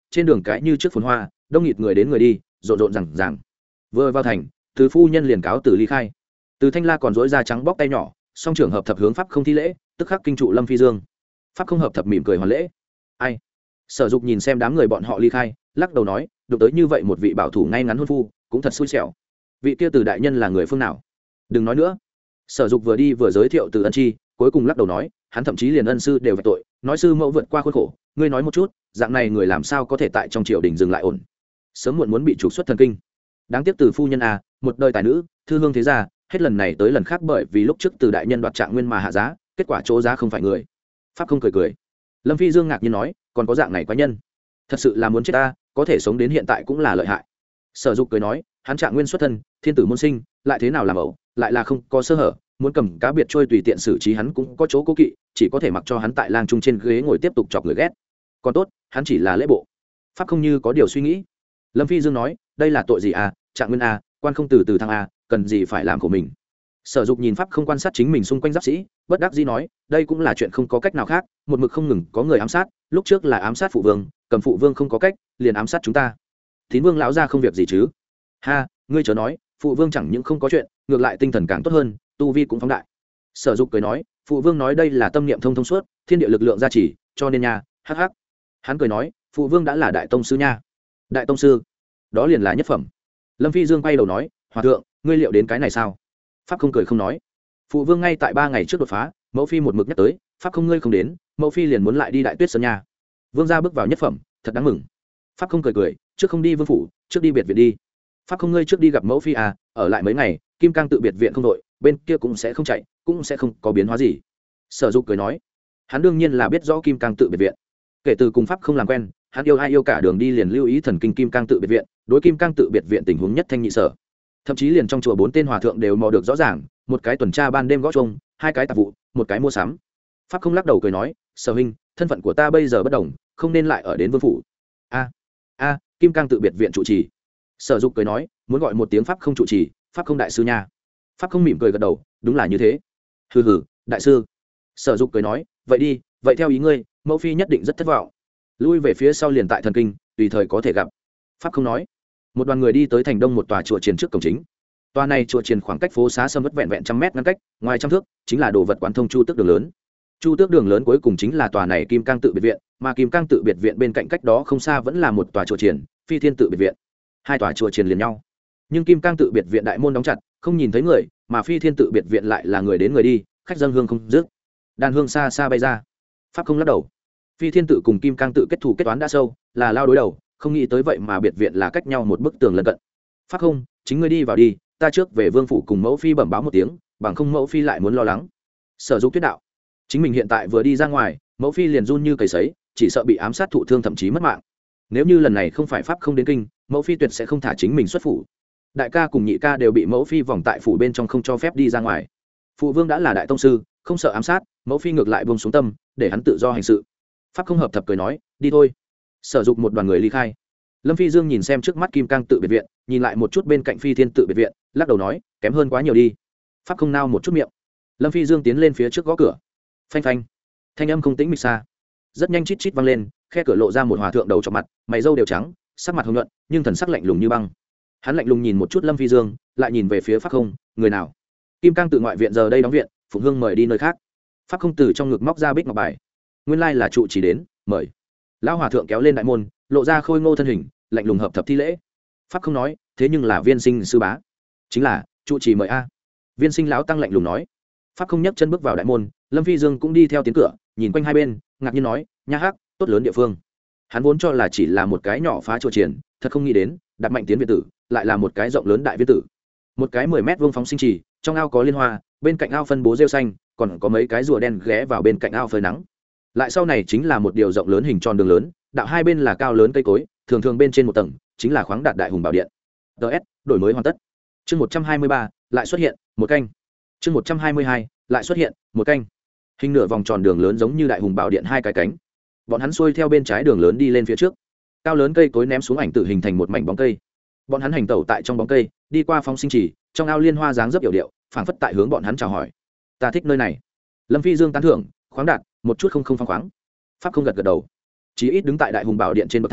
trên đường cái như trước phồn hoa, đông nghịt người đến người đi, rộn rộn rằng rằng. Vừa vào thành, từ phu nhân liền cáo từ ly khai. Từ Thanh La còn dỗi ra trắng bóc tay nhỏ, song trưởng hợp thập hướng pháp không thi lễ, tức khắc kinh trụ Lâm Phi Dương. Pháp không hợp thập mỉm cười hoàn lễ. Ai? Sở Dục nhìn xem đám người bọn họ ly khai, lắc đầu nói, đụng tới như vậy một vị bảo thủ ngay ngắn hôn phu, cũng thật xui xẻo. Vị kia Từ đại nhân là người phương nào? Đừng nói nữa. Sở Dục vừa đi vừa giới thiệu Từ Ân Chi, cuối cùng lắc đầu nói, hắn thậm chí liền ân sư đều vạch tội, nói sư mẫu vượt qua khuôn khổ, ngươi nói một chút, dạng này người làm sao có thể tại trong triều đình dừng lại ổn? Sớm muộn muốn bị trục xuất thần kinh. Đáng tiếc Từ phu nhân à, một đời tài nữ, thư hương thế gia, hết lần này tới lần khác bởi vì lúc trước Từ đại nhân đoạt trạng nguyên mà hạ giá, kết quả chỗ giá không phải người. Pháp không cười cười. Lâm Phi Dương ngạc nhiên nói, còn có dạng này quái nhân, thật sự là muốn chết ta, có thể sống đến hiện tại cũng là lợi hại. Sở Dục cười nói, hắn trạng nguyên xuất thân, thiên tử môn sinh, lại thế nào làm ẩu, lại là không có sơ hở, muốn cầm cá biệt trôi tùy tiện xử trí hắn cũng có chỗ cố kỵ, chỉ có thể mặc cho hắn tại lang trung trên ghế ngồi tiếp tục chọc người ghét. Còn tốt, hắn chỉ là lễ bộ. Pháp không như có điều suy nghĩ. Lâm Phi Dương nói, đây là tội gì à, trạng nguyên à, quan không từ từ thăng à, cần gì phải làm của mình. Sở Dục nhìn Pháp không quan sát chính mình xung quanh giáp sĩ, bất đắc dĩ nói, đây cũng là chuyện không có cách nào khác, một mực không ngừng có người ám sát, lúc trước là ám sát phụ vương, cầm phụ vương không có cách, liền ám sát chúng ta. Tín vương lão gia không việc gì chứ? Ha, ngươi chớ nói, phụ vương chẳng những không có chuyện, ngược lại tinh thần càng tốt hơn, tu vi cũng phóng đại. Sở Dục cười nói, phụ vương nói đây là tâm niệm thông thông suốt, thiên địa lực lượng gia trì, cho nên nha, hắc hắc. Hắn cười nói, phụ vương đã là đại tông sư nha. Đại tông sư, đó liền là nhất phẩm. Lâm Phi Dương quay đầu nói, hòa thượng, ngươi liệu đến cái này sao? Pháp không cười không nói, phụ vương ngay tại ba ngày trước đột phá, mẫu phi một mực nhắc tới, pháp không ngươi không đến, mẫu phi liền muốn lại đi đại tuyết sơn nha. Vương gia bước vào nhất phẩm, thật đáng mừng. Pháp không cười cười, trước không đi vương phủ, trước đi biệt viện đi. Pháp không ngươi trước đi gặp mẫu phi à, ở lại mấy ngày, kim cang tự biệt viện không đội, bên kia cũng sẽ không chạy, cũng sẽ không có biến hóa gì. Sở Dục cười nói, hắn đương nhiên là biết rõ kim cang tự biệt viện, kể từ cùng pháp không làm quen, hắn yêu ai yêu cả đường đi liền lưu ý thần kinh kim cang tự biệt viện, đối kim cang tự biệt viện tình huống nhất thanh nhị sở, thậm chí liền trong chùa bốn tên hòa thượng đều mò được rõ ràng, một cái tuần tra ban đêm gõ chuông, hai cái tạp vụ, một cái mua sắm. Pháp không lắc đầu cười nói, sở huynh, thân phận của ta bây giờ bất đồng, không nên lại ở đến vương phủ. A a kim cang tự biệt viện trụ trì. Sở Dục cười nói, muốn gọi một tiếng pháp không trụ trì, pháp không đại sư nha. Pháp không mỉm cười gật đầu, đúng là như thế. Hừ hừ, đại sư. Sở Dục cười nói, vậy đi, vậy theo ý ngươi, mẫu phi nhất định rất thất vọng. Lui về phía sau liền tại thần kinh, tùy thời có thể gặp. Pháp không nói. Một đoàn người đi tới thành đông một tòa chùa chiền trước cổng chính. Tòa này chùa chiền khoảng cách phố xá sâm vất vẹn vẹn trăm mét ngăn cách, ngoài trăm thước chính là đồ vật quán thông chu tước đường lớn. Chu tước đường lớn cuối cùng chính là tòa này kim cang tự biệt viện, mà kim cang tự biệt viện bên cạnh cách đó không xa vẫn là một tòa chùa chiền, phi thiên tự biệt viện. Hai tòa chùa chiền liền nhau, nhưng kim cang tự biệt viện đại môn đóng chặt, không nhìn thấy người, mà phi thiên tự biệt viện lại là người đến người đi, khách dâng hương không dứt. Đàn hương xa xa bay ra. Pháp không lắc đầu. Phi thiên tự cùng kim cang tự kết thù kết toán đã sâu, là lao đối đầu, không nghĩ tới vậy mà biệt viện là cách nhau một bức tường lân cận. Pháp không, chính ngươi đi vào đi, ta trước về vương phủ cùng mẫu phi bẩm báo một tiếng, bằng không mẫu phi lại muốn lo lắng. Sở Dục thuyết đạo, chính mình hiện tại vừa đi ra ngoài, mẫu phi liền run như cầy sấy, chỉ sợ bị ám sát thụ thương thậm chí mất mạng. Nếu như lần này không phải pháp không đến kinh, mẫu phi tuyệt sẽ không thả chính mình xuất phủ. Đại ca cùng nhị ca đều bị mẫu phi vòng tại phủ bên trong không cho phép đi ra ngoài. Phụ vương đã là đại tông sư, không sợ ám sát, mẫu phi ngược lại buông xuống tâm, để hắn tự do hành sự. Pháp không hợp thập cười nói, đi thôi. Sở Dục một đoàn người ly khai. Lâm Phi Dương nhìn xem trước mắt kim cang tự biệt viện, nhìn lại một chút bên cạnh phi thiên tự biệt viện, lắc đầu nói, kém hơn quá nhiều đi. Pháp không nao một chút miệng. Lâm Phi Dương tiến lên phía trước gõ cửa. Phanh phanh, thanh âm không tĩnh mịch xa, rất nhanh chít chít vang lên, khe cửa lộ ra một hòa thượng đầu trọc mặt, mày râu đều trắng, sắc mặt hồng nhuận, nhưng thần sắc lạnh lùng như băng. Hắn lạnh lùng nhìn một chút Lâm Phi Dương, lại nhìn về phía Pháp không, người nào? Kim cang tự ngoại viện giờ đây đóng viện, Phụng Hương mời đi nơi khác. Pháp không từ trong ngực móc ra bích ngọc bài, nguyên lai là trụ chỉ đến, mời. Lão hòa thượng kéo lên đại môn, lộ ra khôi ngô thân hình, lạnh lùng hợp thập thi lễ. Pháp không nói, thế nhưng là viên sinh sư bá, chính là trụ chỉ mời a. Viên sinh lão tăng lạnh lùng nói. Pháp không nhấc chân bước vào đại môn, Lâm Phi Dương cũng đi theo tiến cửa, nhìn quanh hai bên, ngạc nhiên nói, nha hắc, tốt lớn địa phương. Hắn vốn cho là chỉ là một cái nhỏ phá chùa triển, thật không nghĩ đến, đặt mạnh tiến viện tử, lại là một cái rộng lớn đại viện tử. Một cái mười mét vuông phóng sinh trì, trong ao có liên hoa, bên cạnh ao phân bố rêu xanh, còn có mấy cái rùa đen ghé vào bên cạnh ao phơi nắng. Lại sau này chính là một điều rộng lớn hình tròn đường lớn, đạo hai bên là cao lớn cây cối, thường thường bên trên một tầng chính là khoáng đạt đại hùng bảo điện. ts đổi mới hoàn tất. Chương một trăm hai mươi ba lại xuất hiện một canh. Chương một trăm hai mươi hai lại xuất hiện một canh. Hình nửa vòng tròn đường lớn giống như đại hùng bảo điện hai cái cánh. Bọn hắn xuôi theo bên trái đường lớn đi lên phía trước. Cao lớn cây cối ném xuống ảnh tự hình thành một mảnh bóng cây. Bọn hắn hành tẩu tại trong bóng cây, đi qua phong sinh trì, trong ao liên hoa dáng dấp yểu điệu, phảng phất tại hướng bọn hắn chào hỏi. Ta thích nơi này. Lâm Phi Dương tán thưởng, khoáng đạt, một chút không không phăng khoáng. Pháp không gật gật đầu. Chí ít đứng tại đại hùng bảo điện trên bậc thang,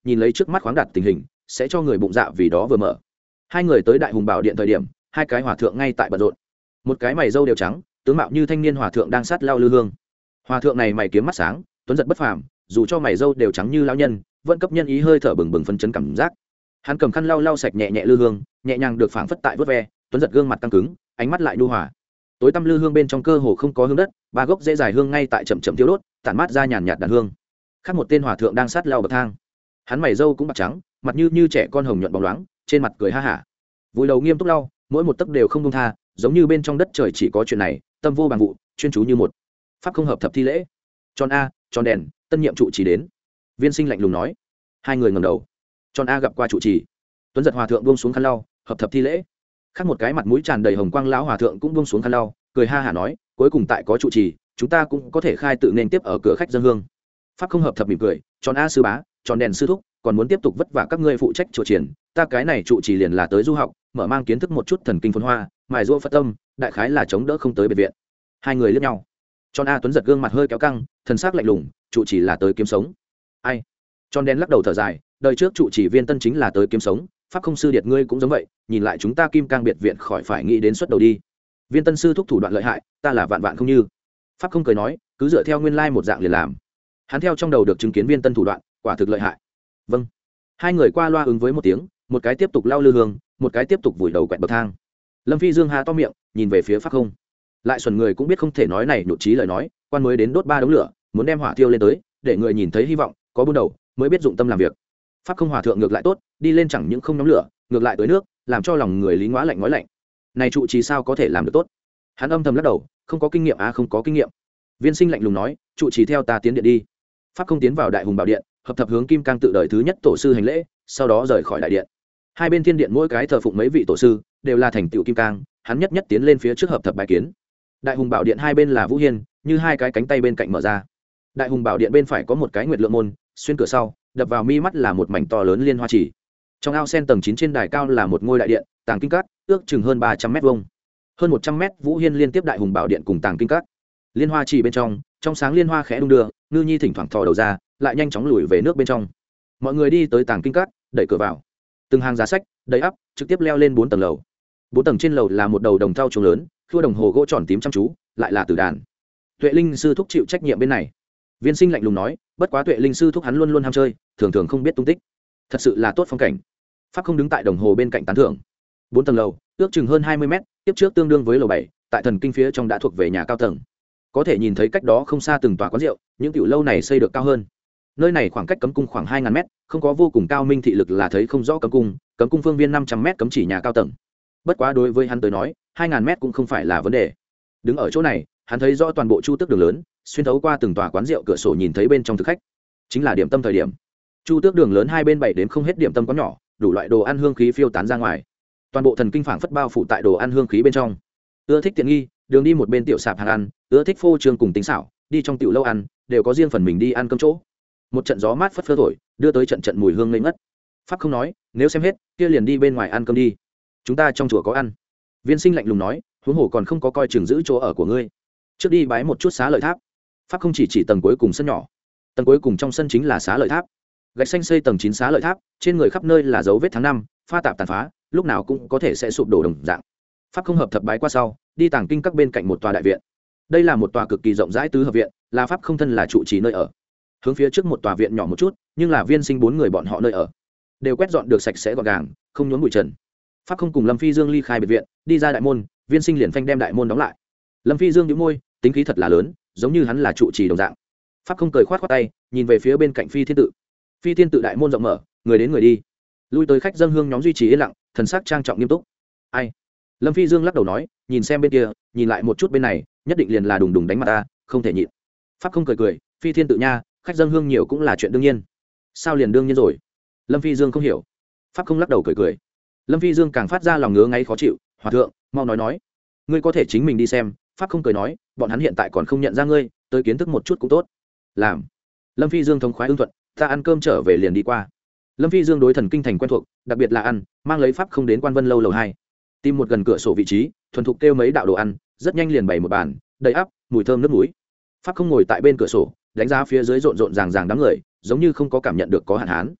nhìn lấy trước mắt khoáng đạt tình hình sẽ cho người bụng dạ vì đó vừa mở. Hai người tới đại hùng bảo điện thời điểm, hai cái hòa thượng ngay tại bận rộn. Một cái mày râu đều trắng, tướng mạo như thanh niên hòa thượng đang sát lao lư hương. Hòa thượng này mày kiếm mắt sáng, tuấn giật bất phàm, dù cho mày râu đều trắng như lão nhân, vẫn cấp nhân ý hơi thở bừng bừng phấn chấn cảm giác. Hắn cầm khăn lau lau sạch nhẹ nhẹ lư hương, nhẹ nhàng được phảng phất tại vớt ve, tuấn giật gương mặt căng cứng, ánh mắt lại nhu hòa. Tối tăm lư hương bên trong cơ hồ không có hương đất, ba gốc rễ dài hương ngay tại chậm chậm thiêu đốt, tản mát ra nhàn nhạt đàn hương. Khác một tên hòa thượng đang sát lao bậc thang. Hắn mày râu cũng bạc trắng, mặt như như trẻ con hồng nhuận bóng loáng, trên mặt cười ha hả. Vùi đầu nghiêm túc lau, mỗi một tấc đều không buông tha, giống như bên trong đất trời chỉ có chuyện này, tâm vô bằng vụ, chuyên chú như một. Pháp không hợp thập thi lễ. Tròn a, tròn đèn, tân nhiệm trụ trì đến. Viên Sinh lạnh lùng nói. Hai người ngẩng đầu. Tròn a gặp qua trụ trì. Tuấn giật hòa thượng buông xuống khăn lau, hợp thập thi lễ. Khác một cái mặt mũi tràn đầy hồng quang lão hòa thượng cũng buông xuống khăn lau, cười ha hả nói, cuối cùng tại có trụ trì, chúng ta cũng có thể khai tự nên tiếp ở cửa khách dân hương. Pháp không hợp thập mỉm cười, tròn a sư bá, tròn đèn sư thúc, còn muốn tiếp tục vất vả các ngươi phụ trách chùa triển, ta cái này trụ trì liền là tới du học, mở mang kiến thức một chút thần kinh phồn hoa, mài giũa phật tâm, đại khái là chống đỡ không tới biệt viện. Hai người liếc nhau. Tròn a Tuấn giật gương mặt hơi kéo căng, thần sắc lạnh lùng, trụ trì là tới kiếm sống. Ai? Tròn đèn lắc đầu thở dài, đời trước trụ trì Viên Tân chính là tới kiếm sống, pháp không sư điệt ngươi cũng giống vậy, nhìn lại chúng ta Kim Cang biệt viện khỏi phải nghĩ đến xuất đầu đi. Viên Tân sư thúc thủ đoạn lợi hại, ta là vạn vạn không như. Pháp không cười nói, cứ dựa theo nguyên lai một dạng liền làm. Hắn theo trong đầu được chứng kiến Viên Tân thủ đoạn, quả thực lợi hại. Vâng. Hai người qua loa ứng với một tiếng, một cái tiếp tục lau lư hương, một cái tiếp tục vùi đầu quẹt bậc thang. Lâm Phi Dương há to miệng, nhìn về phía Pháp không. Lại xuẩn người cũng biết không thể nói này nhụt chí lời nói, quan mới đến đốt ba đống lửa, muốn đem hỏa thiêu lên tới, để người nhìn thấy hy vọng, có buôn đầu, mới biết dụng tâm làm việc. Pháp không hòa thượng ngược lại tốt, đi lên chẳng những không nhóm lửa, ngược lại tới nước, làm cho lòng người lý ngóa lạnh ngói lạnh. Này trụ trì sao có thể làm được tốt? Hắn âm thầm lắc đầu, không có kinh nghiệm à không có kinh nghiệm. Viên Sinh lạnh lùng nói, trụ trì theo ta tiến điện đi. Pháp không tiến vào đại hùng bảo điện, hợp thập hướng Kim Cang tự đời thứ nhất tổ sư hành lễ, sau đó rời khỏi đại điện. Hai bên thiên điện mỗi cái thờ phụng mấy vị tổ sư, đều là thành tựu Kim Cang, hắn nhất nhất tiến lên phía trước hợp thập bài kiến. Đại hùng bảo điện hai bên là Vũ Hiên, như hai cái cánh tay bên cạnh mở ra. Đại hùng bảo điện bên phải có một cái nguyệt lượng môn, xuyên cửa sau, đập vào mi mắt là một mảnh to lớn liên hoa chỉ. Trong ao sen tầng chín trên đài cao là một ngôi đại điện, tàng kinh các, ước chừng hơn ba trăm mét vuông. Hơn một trăm mét Vũ Hiên liên tiếp đại hùng bảo điện cùng tàng kinh các. Liên hoa chỉ bên trong, trong sáng liên hoa khẽ đung đưa, ngư nhi thỉnh thoảng thò đầu ra, lại nhanh chóng lùi về nước bên trong. Mọi người đi tới tàng kinh các, đẩy cửa vào. Từng hàng giá sách, đầy ắp, trực tiếp leo lên bốn tầng lầu. Bốn tầng trên lầu là một đầu đồng thau trống lớn, khua đồng hồ gỗ tròn tím chăm chú, lại là tử đàn. Tuệ Linh sư thúc chịu trách nhiệm bên này. Viên Sinh lạnh lùng nói, bất quá Tuệ Linh sư thúc hắn luôn luôn ham chơi, thường thường không biết tung tích. Thật sự là tốt phong cảnh. Pháp không đứng tại đồng hồ bên cạnh tán thưởng. Bốn tầng lầu, ước chừng hơn hai mươi mét, tiếp trước tương đương với lầu bảy, tại thần kinh phía trong đã thuộc về nhà cao tầng. Có thể nhìn thấy cách đó không xa từng tòa quán rượu, những tiểu lâu này xây được cao hơn. Nơi này khoảng cách cấm cung khoảng hai ngàn mét, không có vô cùng cao minh thị lực là thấy không rõ cấm cung, cấm cung phương viên năm trăm mét cấm chỉ nhà cao tầng. Bất quá đối với hắn tới nói, hai ngàn mét cũng không phải là vấn đề. Đứng ở chỗ này, hắn thấy rõ toàn bộ chu tước đường lớn, xuyên thấu qua từng tòa quán rượu cửa sổ nhìn thấy bên trong thực khách, chính là điểm tâm thời điểm. Chu tước đường lớn hai bên bảy đến không hết điểm tâm quán nhỏ, đủ loại đồ ăn hương khí phiêu tán ra ngoài. Toàn bộ thần kinh phảng phất bao phủ tại đồ ăn hương khí bên trong. Ưa thích tiện nghi, đường đi một bên tiểu sạp hàng ăn, ưa thích phô trương cùng tính xảo, đi trong tiểu lâu ăn, đều có riêng phần mình đi ăn cơm chỗ. Một trận gió mát phất phơ thổi, đưa tới trận trận mùi hương ngây ngất. Pháp không nói, nếu xem hết, kia liền đi bên ngoài ăn cơm đi. Chúng ta trong chùa có ăn. Viên Sinh lạnh lùng nói, huống hồ còn không có coi chừng giữ chỗ ở của ngươi. Trước đi bái một chút xá lợi tháp. Pháp không chỉ chỉ tầng cuối cùng sân nhỏ, tầng cuối cùng trong sân chính là xá lợi tháp. Gạch xanh xây tầng chín xá lợi tháp, trên người khắp nơi là dấu vết tháng năm, pha tạp tàn phá, lúc nào cũng có thể sẽ sụp đổ đồng dạng. Pháp không hợp thập bái qua sau, đi tàng kinh các bên cạnh một tòa đại viện. Đây là một tòa cực kỳ rộng rãi tứ hợp viện, là Pháp không thân là trụ trì nơi ở. Hướng phía trước một tòa viện nhỏ một chút, nhưng là Viên Sinh bốn người bọn họ nơi ở, đều quét dọn được sạch sẽ gọn gàng, không nhốn bụi trần. Pháp không cùng Lâm Phi Dương ly khai biệt viện, đi ra đại môn, Viên Sinh liền phanh đem đại môn đóng lại. Lâm Phi Dương nhíu môi, tính khí thật là lớn, giống như hắn là trụ trì đồng dạng. Pháp không cười khoát khoát tay, nhìn về phía bên cạnh Phi Thiên tự. Phi Thiên tự đại môn rộng mở, người đến người đi. Lui tới khách dân hương nhóm duy trì yên lặng, thần sắc trang trọng nghiêm túc. Ai? Lâm Phi Dương lắc đầu nói, nhìn xem bên kia, nhìn lại một chút bên này, nhất định liền là đùng đùng đánh mặt ta, không thể nhịn. Pháp không cười cười, Phi Thiên tự nha, khách dân hương nhiều cũng là chuyện đương nhiên. Sao liền đương nhiên rồi? Lâm Phi Dương không hiểu. Pháp không lắc đầu cười cười. Lâm Phi Dương càng phát ra lòng ngứa ngáy khó chịu, hòa thượng, mau nói nói, ngươi có thể chính mình đi xem. Pháp không cười nói, bọn hắn hiện tại còn không nhận ra ngươi, tới kiến thức một chút cũng tốt. Làm. Lâm Phi Dương thống khoái ưng thuận, ta ăn cơm trở về liền đi qua. Lâm Phi Dương đối thần kinh thành quen thuộc, đặc biệt là ăn, mang lấy Pháp không đến Quan Vân lâu lầu hai, tìm một gần cửa sổ vị trí, thuần thục kêu mấy đạo đồ ăn, rất nhanh liền bày một bàn, đầy ắp, mùi thơm nước muối. Pháp không ngồi tại bên cửa sổ, đánh giá phía dưới rộn rộn ràng ràng đám người, giống như không có cảm nhận được có hạn hán.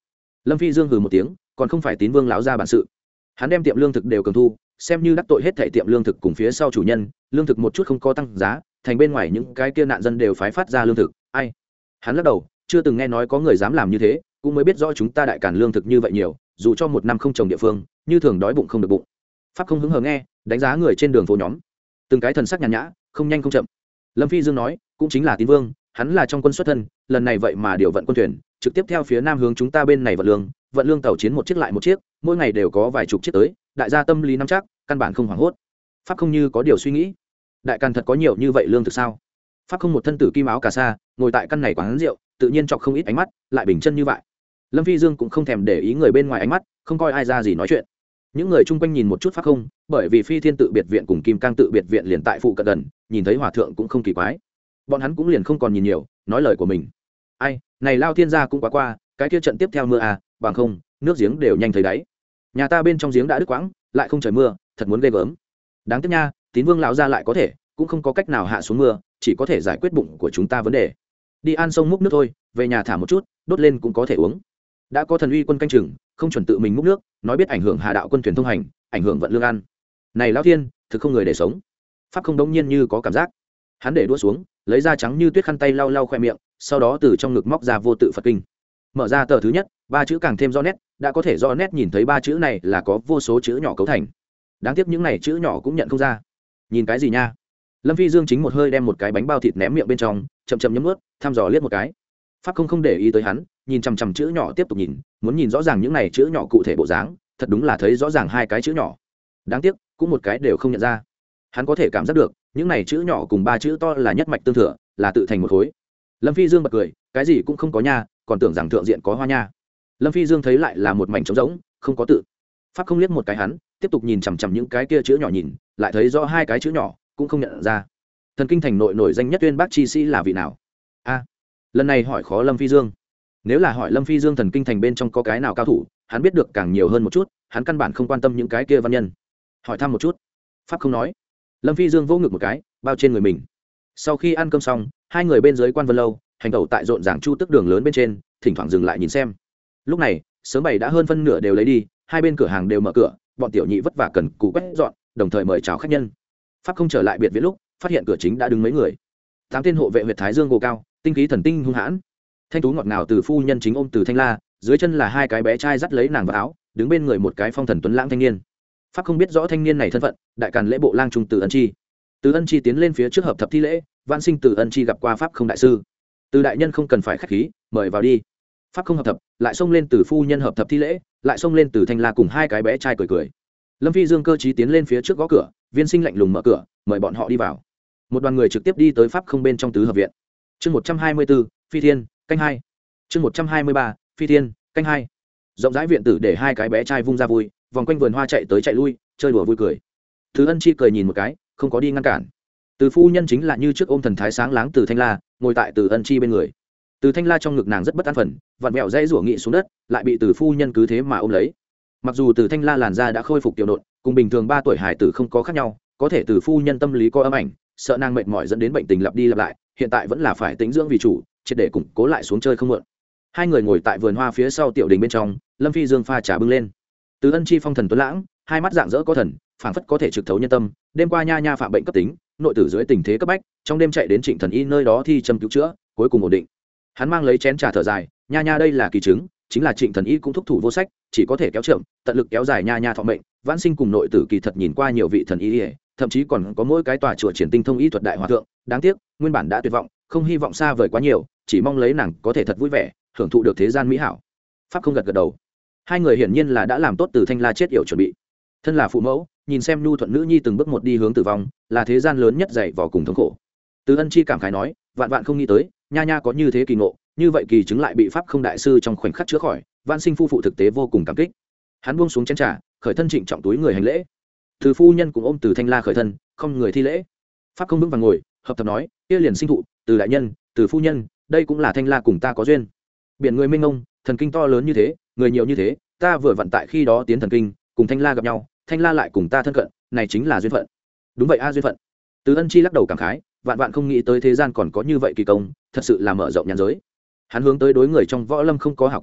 Lâm Phi Dương hừ một tiếng, còn không phải Tín Vương lão gia bản sự. Hắn đem tiệm lương thực đều cường thu, xem như đắc tội hết thảy tiệm lương thực cùng phía sau chủ nhân, lương thực một chút không có tăng giá, thành bên ngoài những cái kia nạn dân đều phái phát ra lương thực, ai? Hắn lắc đầu, chưa từng nghe nói có người dám làm như thế, cũng mới biết rõ chúng ta đại càn lương thực như vậy nhiều, dù cho một năm không trồng địa phương, như thường đói bụng không được bụng. Pháp không hứng hờ nghe, đánh giá người trên đường phố nhóm, từng cái thần sắc nhàn nhã, không nhanh không chậm. Lâm Phi Dương nói, cũng chính là Tín Vương, hắn là trong quân xuất thân, lần này vậy mà điều vận quân thuyền, trực tiếp theo phía nam hướng chúng ta bên này vận lương, vận lương tàu chiến một chiếc lại một chiếc, mỗi ngày đều có vài chục chiếc tới, đại gia tâm lý nắm chắc, căn bản không hoảng hốt. Pháp không như có điều suy nghĩ, đại càn thật có nhiều như vậy lương thực sao? Pháp không một thân tử kim áo cà sa, ngồi tại căn này quán rượu, tự nhiên chọc không ít ánh mắt, lại bình chân như vậy. Lâm Phi Dương cũng không thèm để ý người bên ngoài ánh mắt, không coi ai ra gì nói chuyện. Những người chung quanh nhìn một chút Pháp không, bởi vì Phi Thiên tự biệt viện cùng Kim Cang tự biệt viện liền tại phụ cận gần, nhìn thấy hòa thượng cũng không kỳ quái. Bọn hắn cũng liền không còn nhìn nhiều, nói lời của mình. Ai, này Lao Thiên gia cũng quá qua, cái kia trận tiếp theo mưa à, bằng không, nước giếng đều nhanh thấy đáy. Nhà ta bên trong giếng đã đứt quãng, lại không trời mưa, thật muốn ghê gớm. Đáng tiếc nha, Tín Vương lão gia lại có thể, cũng không có cách nào hạ xuống mưa, chỉ có thể giải quyết bụng của chúng ta vấn đề. Đi an sông múc nước thôi, về nhà thả một chút, đốt lên cũng có thể uống. Đã có thần uy quân canh chừng, không chuẩn tự mình múc nước, nói biết ảnh hưởng Hà đạo quân thuyền thông hành, ảnh hưởng vận lương ăn. Này lão thiên, thực không người để sống. Pháp không đống nhiên như có cảm giác. Hắn để đũa xuống, lấy ra trắng như tuyết khăn tay lau lau khoe miệng, sau đó từ trong ngực móc ra vô tự Phật kinh. Mở ra tờ thứ nhất, ba chữ càng thêm rõ nét, đã có thể rõ nét nhìn thấy ba chữ này là có vô số chữ nhỏ cấu thành. Đáng tiếc những này chữ nhỏ cũng nhận không ra. Nhìn cái gì nha? Lâm Phi Dương chính một hơi đem một cái bánh bao thịt ném miệng bên trong, chậm chậm nhấm nuốt, thăm dò liếc một cái. Pháp không không để ý tới hắn, nhìn chằm chằm chữ nhỏ tiếp tục nhìn, muốn nhìn rõ ràng những này chữ nhỏ cụ thể bộ dáng, thật đúng là thấy rõ ràng hai cái chữ nhỏ. Đáng tiếc, cũng một cái đều không nhận ra. Hắn có thể cảm giác được, những này chữ nhỏ cùng ba chữ to là nhất mạch tương thừa, là tự thành một khối. Lâm Phi Dương bật cười, cái gì cũng không có nha, còn tưởng rằng thượng diện có hoa nha. Lâm Phi Dương thấy lại là một mảnh trống rỗng, không có tự. Pháp không liếc một cái hắn, tiếp tục nhìn chằm chằm những cái kia chữ nhỏ nhìn, lại thấy rõ hai cái chữ nhỏ, cũng không nhận ra. Thần kinh thành nội nổi danh nhất Uyên Bác chi sĩ là vị nào? A, lần này hỏi khó Lâm Phi Dương. Nếu là hỏi Lâm Phi Dương thần kinh thành bên trong có cái nào cao thủ, hắn biết được càng nhiều hơn một chút, hắn căn bản không quan tâm những cái kia văn nhân. Hỏi thăm một chút. Pháp không nói. Lâm Phi Dương vỗ ngực một cái, bao trên người mình. Sau khi ăn cơm xong, hai người bên dưới Quan Vân lâu, hành tẩu tại rộn ràng chu tức đường lớn bên trên, thỉnh thoảng dừng lại nhìn xem. Lúc này, sớm bày đã hơn phân nửa đều lấy đi, hai bên cửa hàng đều mở cửa, bọn tiểu nhị vất vả cần cù quét dọn, đồng thời mời chào khách nhân. Pháp không trở lại biệt viện lúc, phát hiện cửa chính đã đứng mấy người. Tám tên hộ vệ huyệt thái dương gồ cao, tinh khí thần tinh hung hãn. Thanh tú ngọt ngào từ phu nhân chính ôm từ Thanh La, dưới chân là hai cái bé trai dắt lấy nàng vào áo, đứng bên người một cái phong thần tuấn lãng thanh niên. Pháp không biết rõ thanh niên này thân phận, đại càn lễ bộ lang trung Từ Ân Chi. Từ Ân Chi tiến lên phía trước hợp thập thi lễ, vạn sinh Từ Ân Chi gặp qua Pháp không đại sư. Từ đại nhân không cần phải khách khí, mời vào đi. Pháp không hợp thập, lại xông lên từ phu nhân hợp thập thi lễ, lại xông lên từ Thanh La cùng hai cái bé trai cười cười. Lâm Phi Dương cơ trí tiến lên phía trước gõ cửa, viên sinh lạnh lùng mở cửa, mời bọn họ đi vào. Một đoàn người trực tiếp đi tới Pháp không bên trong tứ hợp viện. Chương một trăm hai mươi bốn, Phi Thiên, canh hai. Chương một trăm hai mươi ba, Phi Thiên, canh hai. Rộng rãi viện tử để hai cái bé trai vung ra vui, vòng quanh vườn hoa chạy tới chạy lui, chơi đùa vui cười. Từ Ân Chi cười nhìn một cái, không có đi ngăn cản. Từ phu nhân chính là như trước ôm thần thái sáng láng Từ Thanh La, ngồi tại Từ Ân Chi bên người. Từ Thanh La trong ngực nàng rất bất an phận, vặn vẹo dây rủa nghị xuống đất, lại bị Từ phu nhân cứ thế mà ôm lấy. Mặc dù Từ Thanh La làn da đã khôi phục tiểu nộn, cùng bình thường ba tuổi hài tử không có khác nhau, có thể Từ phu nhân tâm lý có âm ảnh, sợ nàng mệt mỏi dẫn đến bệnh tình lặp đi lặp lại, hiện tại vẫn là phải tĩnh dưỡng vì chủ, triệt để củng cố lại xuống chơi không muộn. Hai người ngồi tại vườn hoa phía sau tiểu đình bên trong, Lâm Phi Dương pha trà bưng lên. Từ Ân Chi phong thần tuấn lãng, hai mắt dạng dỡ có thần, phảng phất có thể trực thấu nhân tâm. Đêm qua nha nha phạm bệnh cấp tính, nội tử dưới tình thế cấp bách, trong đêm chạy đến Trịnh Thần Y nơi đó thi châm cứu chữa, cuối cùng ổn định. Hắn mang lấy chén trà thở dài, nha nha đây là kỳ chứng, chính là Trịnh Thần Y cũng thúc thủ vô sách, chỉ có thể kéo chậm, tận lực kéo dài nha nha thọ mệnh. Vãn sinh cùng nội tử kỳ thật nhìn qua nhiều vị thần y, thậm chí còn có mỗi cái tòa chùa triển tinh thông y thuật đại hòa thượng, đáng tiếc, nguyên bản đã tuyệt vọng, không hy vọng xa vời quá nhiều, chỉ mong lấy nàng có thể thật vui vẻ, hưởng thụ được thế gian mỹ hảo. Pháp không gật gật đầu. Hai người hiển nhiên là đã làm tốt Từ Thanh La chết yểu chuẩn bị. Thân là phụ mẫu, nhìn xem nhu thuận nữ nhi từng bước một đi hướng tử vong, là thế gian lớn nhất dạy vò cùng thống khổ. Từ Ân Chi cảm khái nói, vạn vạn không nghĩ tới, nha nha có như thế kỳ ngộ, như vậy kỳ chứng lại bị Pháp không đại sư trong khoảnh khắc chữa khỏi, Vạn sinh phu phụ thực tế vô cùng cảm kích. Hắn buông xuống chén trà, khởi thân trịnh trọng túi người hành lễ. Từ phu nhân cũng ôm Từ Thanh La khởi thân, không người thi lễ. Pháp không vững vàng ngồi, hợp tập nói, kia liền sinh thụ, Từ đại nhân, Từ phu nhân, đây cũng là Thanh La cùng ta có duyên. Biển người mênh mông, thần kinh to lớn như thế, người nhiều như thế, ta vừa vận tại khi đó tiến thần kinh, cùng Thanh La gặp nhau, Thanh La lại cùng ta thân cận, này chính là duyên phận. Đúng vậy a duyên phận. Từ Ân Chi lắc đầu cảm khái, vạn vạn không nghĩ tới thế gian còn có như vậy kỳ công, thật sự là mở rộng nhãn giới. Hắn hướng tới đối người trong võ lâm không có hảo cảm,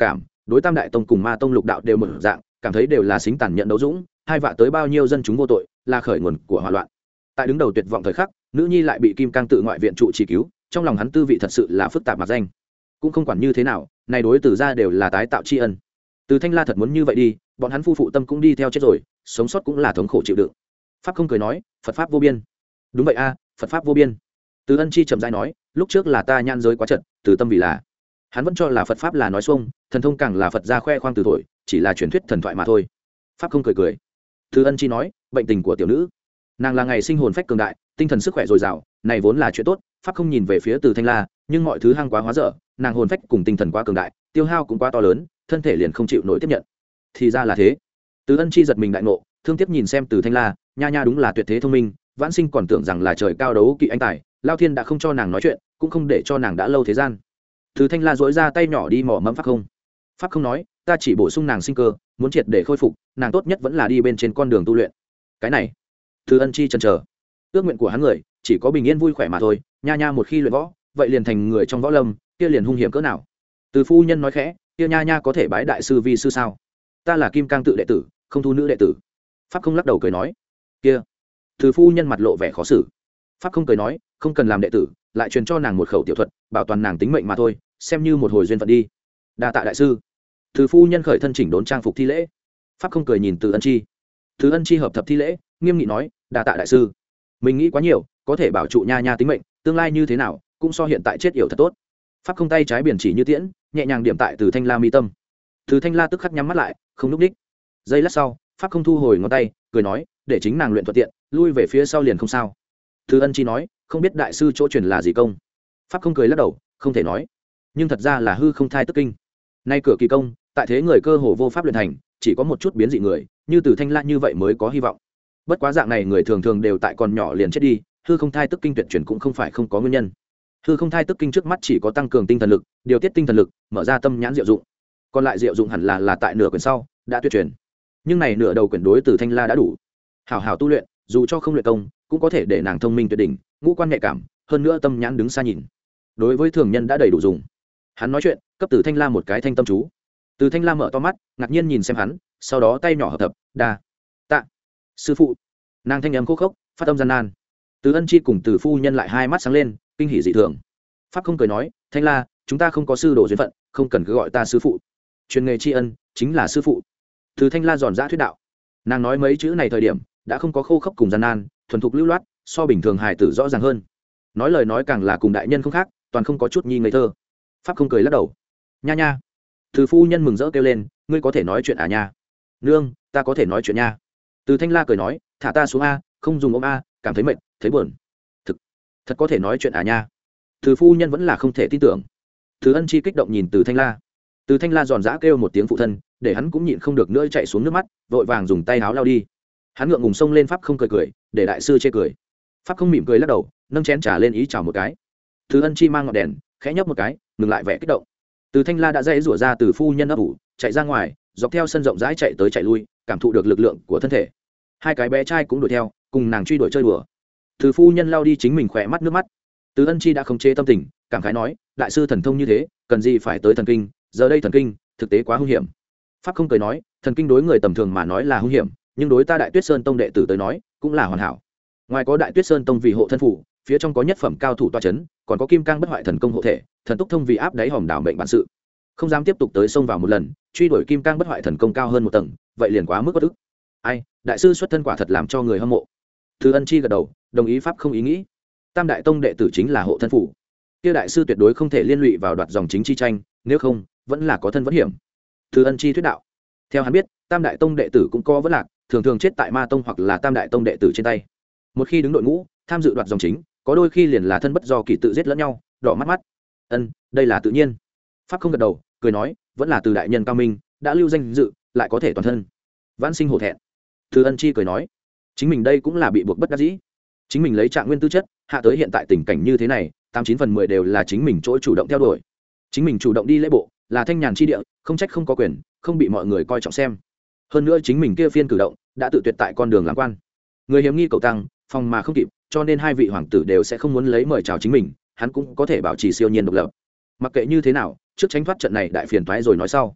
đối tam đại tông cùng ma tông lục đạo đều một dạng, cảm thấy đều là xính tàn nhận đấu dũng, hai vạ tới bao nhiêu dân chúng vô tội, là khởi nguồn của hỏa loạn. Tại đứng đầu tuyệt vọng thời khắc, nữ nhi lại bị kim cang tự ngoại viện trụ chỉ cứu, trong lòng hắn tư vị thật sự là phức tạp mặc danh. Cũng không quản như thế nào, này đối từ ra đều là tái tạo tri ân. Từ Thanh La thật muốn như vậy đi, bọn hắn phu phụ tâm cũng đi theo chết rồi, sống sót cũng là thống khổ chịu đựng. Pháp không cười nói, Phật pháp vô biên. Đúng vậy a, Phật pháp vô biên. Từ Ân Chi chậm rãi nói, lúc trước là ta nhan giới quá trận, từ tâm vì là. Hắn vẫn cho là Phật pháp là nói xuông, thần thông càng là Phật gia khoe khoang từ thổi, chỉ là truyền thuyết thần thoại mà thôi. Pháp không cười cười. Từ Ân Chi nói, bệnh tình của tiểu nữ, nàng là ngày sinh hồn phách cường đại, tinh thần sức khỏe dồi dào, này vốn là chuyện tốt. Pháp không nhìn về phía Từ Thanh La, nhưng mọi thứ hăng quá hóa dở, nàng hồn phách cùng tinh thần quá cường đại, tiêu hao cũng quá to lớn, thân thể liền không chịu nổi tiếp nhận. Thì ra là thế. Từ Ân Chi giật mình đại ngộ, thương tiếc nhìn xem Từ Thanh La, nha nha đúng là tuyệt thế thông minh, vãn sinh còn tưởng rằng là trời cao đấu kỵ anh tài, Lao Thiên đã không cho nàng nói chuyện, cũng không để cho nàng đã lâu thế gian. Từ Thanh La dỗi ra tay nhỏ đi mò mẫm Pháp không. Pháp không nói, ta chỉ bổ sung nàng sinh cơ, muốn triệt để khôi phục, nàng tốt nhất vẫn là đi bên trên con đường tu luyện. Cái này, Từ Ân Chi chần chờ. Ước nguyện của hắn người, chỉ có bình yên vui khỏe mà thôi, nha nha một khi luyện võ, vậy liền thành người trong võ lâm, kia liền hung hiểm cỡ nào. Từ phu nhân nói khẽ, kia nha nha có thể bái đại sư vi sư sao? Ta là Kim Cang tự đệ tử, không thu nữ đệ tử. Pháp không lắc đầu cười nói, kia. Từ phu nhân mặt lộ vẻ khó xử. Pháp không cười nói, không cần làm đệ tử, lại truyền cho nàng một khẩu tiểu thuật, bảo toàn nàng tính mệnh mà thôi, xem như một hồi duyên phận đi. Đa tạ đại sư. Từ phu nhân khởi thân chỉnh đốn trang phục thi lễ. Pháp không cười nhìn Từ Ân Chi. Từ Ân Chi hợp thập thi lễ, nghiêm nghị nói, đa tạ đại sư. Mình nghĩ quá nhiều, có thể bảo trụ nha nha tính mệnh, tương lai như thế nào, cũng so hiện tại chết yểu thật tốt. Pháp không tay trái biển chỉ như tiễn, nhẹ nhàng điểm tại Từ Thanh La mi tâm. Từ Thanh La tức khắc nhắm mắt lại, không lúc đích. Giây lát sau, Pháp không thu hồi ngón tay, cười nói, để chính nàng luyện thuận tiện, lui về phía sau liền không sao. Từ Ân Chi nói, không biết đại sư chỗ truyền là gì công. Pháp không cười lắc đầu, không thể nói, nhưng thật ra là hư không thai tức kinh. Nay cửa kỳ công, tại thế người cơ hồ vô pháp luyện thành, chỉ có một chút biến dị người, như Từ Thanh La như vậy mới có hy vọng. Bất quá dạng này người thường thường đều tại còn nhỏ liền chết đi, hư không thai tức kinh tuyệt truyền cũng không phải không có nguyên nhân. Hư không thai tức kinh trước mắt chỉ có tăng cường tinh thần lực, điều tiết tinh thần lực, mở ra tâm nhãn diệu dụng. Còn lại diệu dụng hẳn là là tại nửa quyển sau đã tuyệt truyền. Nhưng này nửa đầu quyển đối Từ Thanh La đã đủ. Hảo hảo tu luyện, dù cho không luyện công, cũng có thể để nàng thông minh tuyệt đỉnh, ngũ quan nhạy cảm, hơn nữa tâm nhãn đứng xa nhìn. Đối với thường nhân đã đầy đủ dùng. Hắn nói chuyện, cấp Từ Thanh La một cái thanh tâm chú. Từ Thanh La mở to mắt, ngạc nhiên nhìn xem hắn, sau đó tay nhỏ hợp thập, đa tạ sư phụ. Nàng thanh âm khô khốc, phát âm gian nan. Từ Ân Chi cùng Từ phu nhân lại hai mắt sáng lên, kinh hỉ dị thường. Pháp không cười nói, Thanh La, chúng ta không có sư đồ duyên phận, không cần cứ gọi ta sư phụ. Truyền nghề tri ân chính là sư phụ. Từ Thanh La giòn giã thuyết đạo. Nàng nói mấy chữ này thời điểm đã không có khô khốc cùng gian nan, thuần thục lưu loát, so bình thường hài tử rõ ràng hơn. Nói lời nói càng là cùng đại nhân không khác, toàn không có chút nhi ngây thơ. Pháp không cười lắc đầu. Nha nha. Từ phu nhân mừng rỡ kêu lên, ngươi có thể nói chuyện à nha? Nương, ta có thể nói chuyện nha. Từ Thanh La cười nói, thả ta xuống a, không dùng ôm a, cảm thấy mệt, thấy buồn. Thực, thật có thể nói chuyện à nha? Từ phu nhân vẫn là không thể tin tưởng. Từ Ân Chi kích động nhìn Từ Thanh La. Từ Thanh La giòn giã kêu một tiếng phụ thân, để hắn cũng nhịn không được nữa chạy xuống nước mắt, vội vàng dùng tay áo lau đi. Hắn ngượng ngùng xông lên Pháp không cười cười, để đại sư chê cười. Pháp không mỉm cười lắc đầu, nâng chén trà lên ý chào một cái. Từ Ân Chi mang ngọn đèn, khẽ nhấp một cái, ngừng lại vẻ kích động. Từ Thanh La đã dãy rủa ra từ phu nhân ấp ủ, chạy ra ngoài, dọc theo sân rộng rãi chạy tới chạy lui, cảm thụ được lực lượng của thân thể. Hai cái bé trai cũng đuổi theo, cùng nàng truy đuổi chơi đùa. Từ phu nhân lau đi chính mình khỏe mắt nước mắt. Từ Ân Chi đã khống chế tâm tình, cảm khái nói, đại sư thần thông như thế, cần gì phải tới thần kinh, giờ đây thần kinh, thực tế quá hung hiểm. Pháp không cười nói, thần kinh đối người tầm thường mà nói là hung hiểm, nhưng đối ta Đại Tuyết Sơn tông đệ tử tới nói, cũng là hoàn hảo. Ngoài có Đại Tuyết Sơn tông vì hộ thân phủ, phía trong có nhất phẩm cao thủ tọa chấn, còn có kim cang bất hoại thần công hộ thể, thần túc thông vì áp đáy hòm đảo mệnh bản sự. Không dám tiếp tục tới sông vào một lần, truy đuổi kim cang bất hoại thần công cao hơn một tầng, vậy liền quá mức bất ức. Ai, đại sư xuất thân quả thật làm cho người hâm mộ. Từ Ân Chi gật đầu, đồng ý Pháp không ý nghĩ. Tam đại tông đệ tử chính là hộ thân phủ, kia đại sư tuyệt đối không thể liên lụy vào đoạt dòng chính chi tranh, nếu không, vẫn là có thân vẫn hiểm. Từ Ân Chi thuyết đạo. Theo hắn biết, tam đại tông đệ tử cũng có vấn lạc, thường thường chết tại ma tông hoặc là tam đại tông đệ tử trên tay. Một khi đứng đội ngũ, tham dự đoạt dòng chính, có đôi khi liền là thân bất do kỳ tự giết lẫn nhau, đỏ mắt mắt. Ân, đây là tự nhiên. Pháp không gật đầu, cười nói, vẫn là từ đại nhân cao minh, đã lưu danh dự, lại có thể toàn thân. Vãn sinh hổ thẹn. Từ Ân Chi cười nói, chính mình đây cũng là bị buộc bất đắc dĩ. Chính mình lấy trạng nguyên tư chất, hạ tới hiện tại tình cảnh như thế này, tám chín phần mười đều là chính mình chỗ chủ động theo đuổi. Chính mình chủ động đi lễ bộ, là thanh nhàn chi địa, không trách không có quyền, không bị mọi người coi trọng xem. Hơn nữa chính mình kia phiên cử động, đã tự tuyệt tại con đường làm quan. Người hiếm nghi cầu tăng, phòng mà không kịp, cho nên hai vị hoàng tử đều sẽ không muốn lấy mời chào chính mình, hắn cũng có thể bảo trì siêu nhiên độc lập. Mặc kệ như thế nào, trước tránh thoát trận này đại phiền toái rồi nói sau.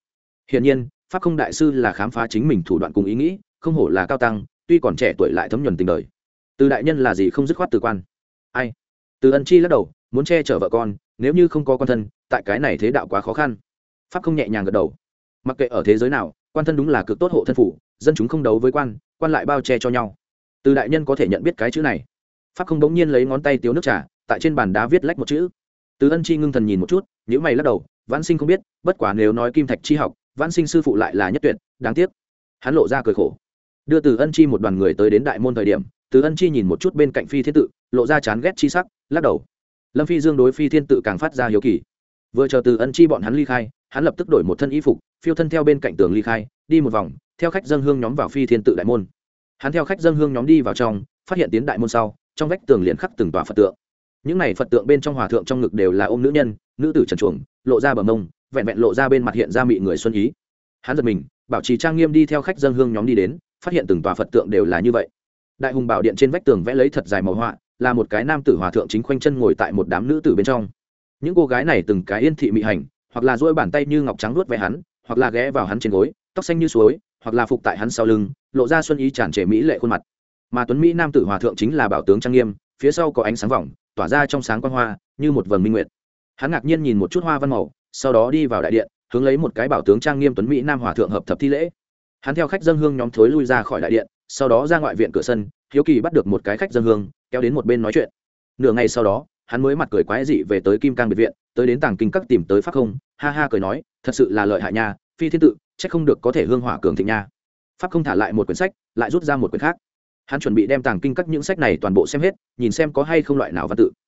hiển nhiên pháp không đại sư là khám phá chính mình thủ đoạn cùng ý nghĩ, không hổ là cao tăng, tuy còn trẻ tuổi lại thấm nhuần tình đời. Từ đại nhân là gì không dứt khoát từ quan? Ai? Từ Ân Chi lắc đầu, muốn che chở vợ con, nếu như không có quan thân, tại cái này thế đạo quá khó khăn. Pháp không nhẹ nhàng gật đầu. Mặc kệ ở thế giới nào, quan thân đúng là cực tốt hộ thân phủ, dân chúng không đấu với quan, quan lại bao che cho nhau. Từ đại nhân có thể nhận biết cái chữ này. Pháp không bỗng nhiên lấy ngón tay tiếu nước trà, tại trên bàn đá viết lách một chữ. Từ Ân Chi ngưng thần nhìn một chút, nhíu mày lắc đầu, Vãn Sinh không biết, bất quá nếu nói kim thạch chi học, Vãn Sinh sư phụ lại là nhất tuyệt, đáng tiếc. Hắn lộ ra cười khổ. Đưa Từ Ân Chi một đoàn người tới đến đại môn thời điểm, Từ Ân Chi nhìn một chút bên cạnh Phi Thiên Tự, lộ ra chán ghét chi sắc, lắc đầu. Lâm Phi Dương đối Phi Thiên Tự càng phát ra hiếu kỳ. Vừa chờ Từ Ân Chi bọn hắn ly khai, hắn lập tức đổi một thân y phục, phiêu thân theo bên cạnh tường ly khai, đi một vòng, theo khách dâng hương nhóm vào Phi Thiên Tự đại môn. Hắn theo khách dâng hương nhóm đi vào trong, phát hiện tiến đại môn sau, trong vách tường liền khắc từng tòa Phật tượng. Những này Phật tượng bên trong hòa thượng trong ngực đều là ôm nữ nhân, nữ tử trần truồng, lộ ra bờ mông, vẹn vẹn lộ ra bên mặt hiện ra mị người xuân ý. Hắn giật mình, bảo trì trang nghiêm đi theo khách dâng hương nhóm đi đến, phát hiện từng tòa Phật tượng đều là như vậy. Đại hùng bảo điện trên vách tường vẽ lấy thật dài màu họa, là một cái nam tử hòa thượng chính khoanh chân ngồi tại một đám nữ tử bên trong. Những cô gái này từng cái yên thị mị hành, hoặc là duỗi bàn tay như ngọc trắng nuốt ve hắn, hoặc là ghé vào hắn trên gối, tóc xanh như suối, hoặc là phục tại hắn sau lưng, lộ ra xuân ý tràn trề mỹ lệ khuôn mặt. Mà tuấn mỹ nam tử hòa thượng chính là bảo tướng trang nghiêm, phía sau có ánh sáng vòng, tỏa ra trong sáng quang hoa, như một vầng minh nguyệt. Hắn ngạc nhiên nhìn một chút hoa văn màu, sau đó đi vào đại điện, hướng lấy một cái bảo tướng trang nghiêm tuấn mỹ nam hòa thượng hợp thập thi lễ. Hắn theo khách dâng hương nhóm thối lui ra khỏi đại điện, sau đó ra ngoại viện cửa sân, hiếu kỳ bắt được một cái khách dâng hương, kéo đến một bên nói chuyện. Nửa ngày sau đó, hắn mới mặt cười quái dị về tới Kim Cang biệt viện, tới đến tàng kinh các tìm tới Pháp Không, ha ha cười nói, thật sự là lợi hại nha, Phi Thiên Tự, chắc không được có thể hương hỏa cường thịnh nha. Pháp Không thả lại một quyển sách, lại rút ra một quyển khác. Hắn chuẩn bị đem tàng kinh các những sách này toàn bộ xem hết, nhìn xem có hay không loại nào văn tự.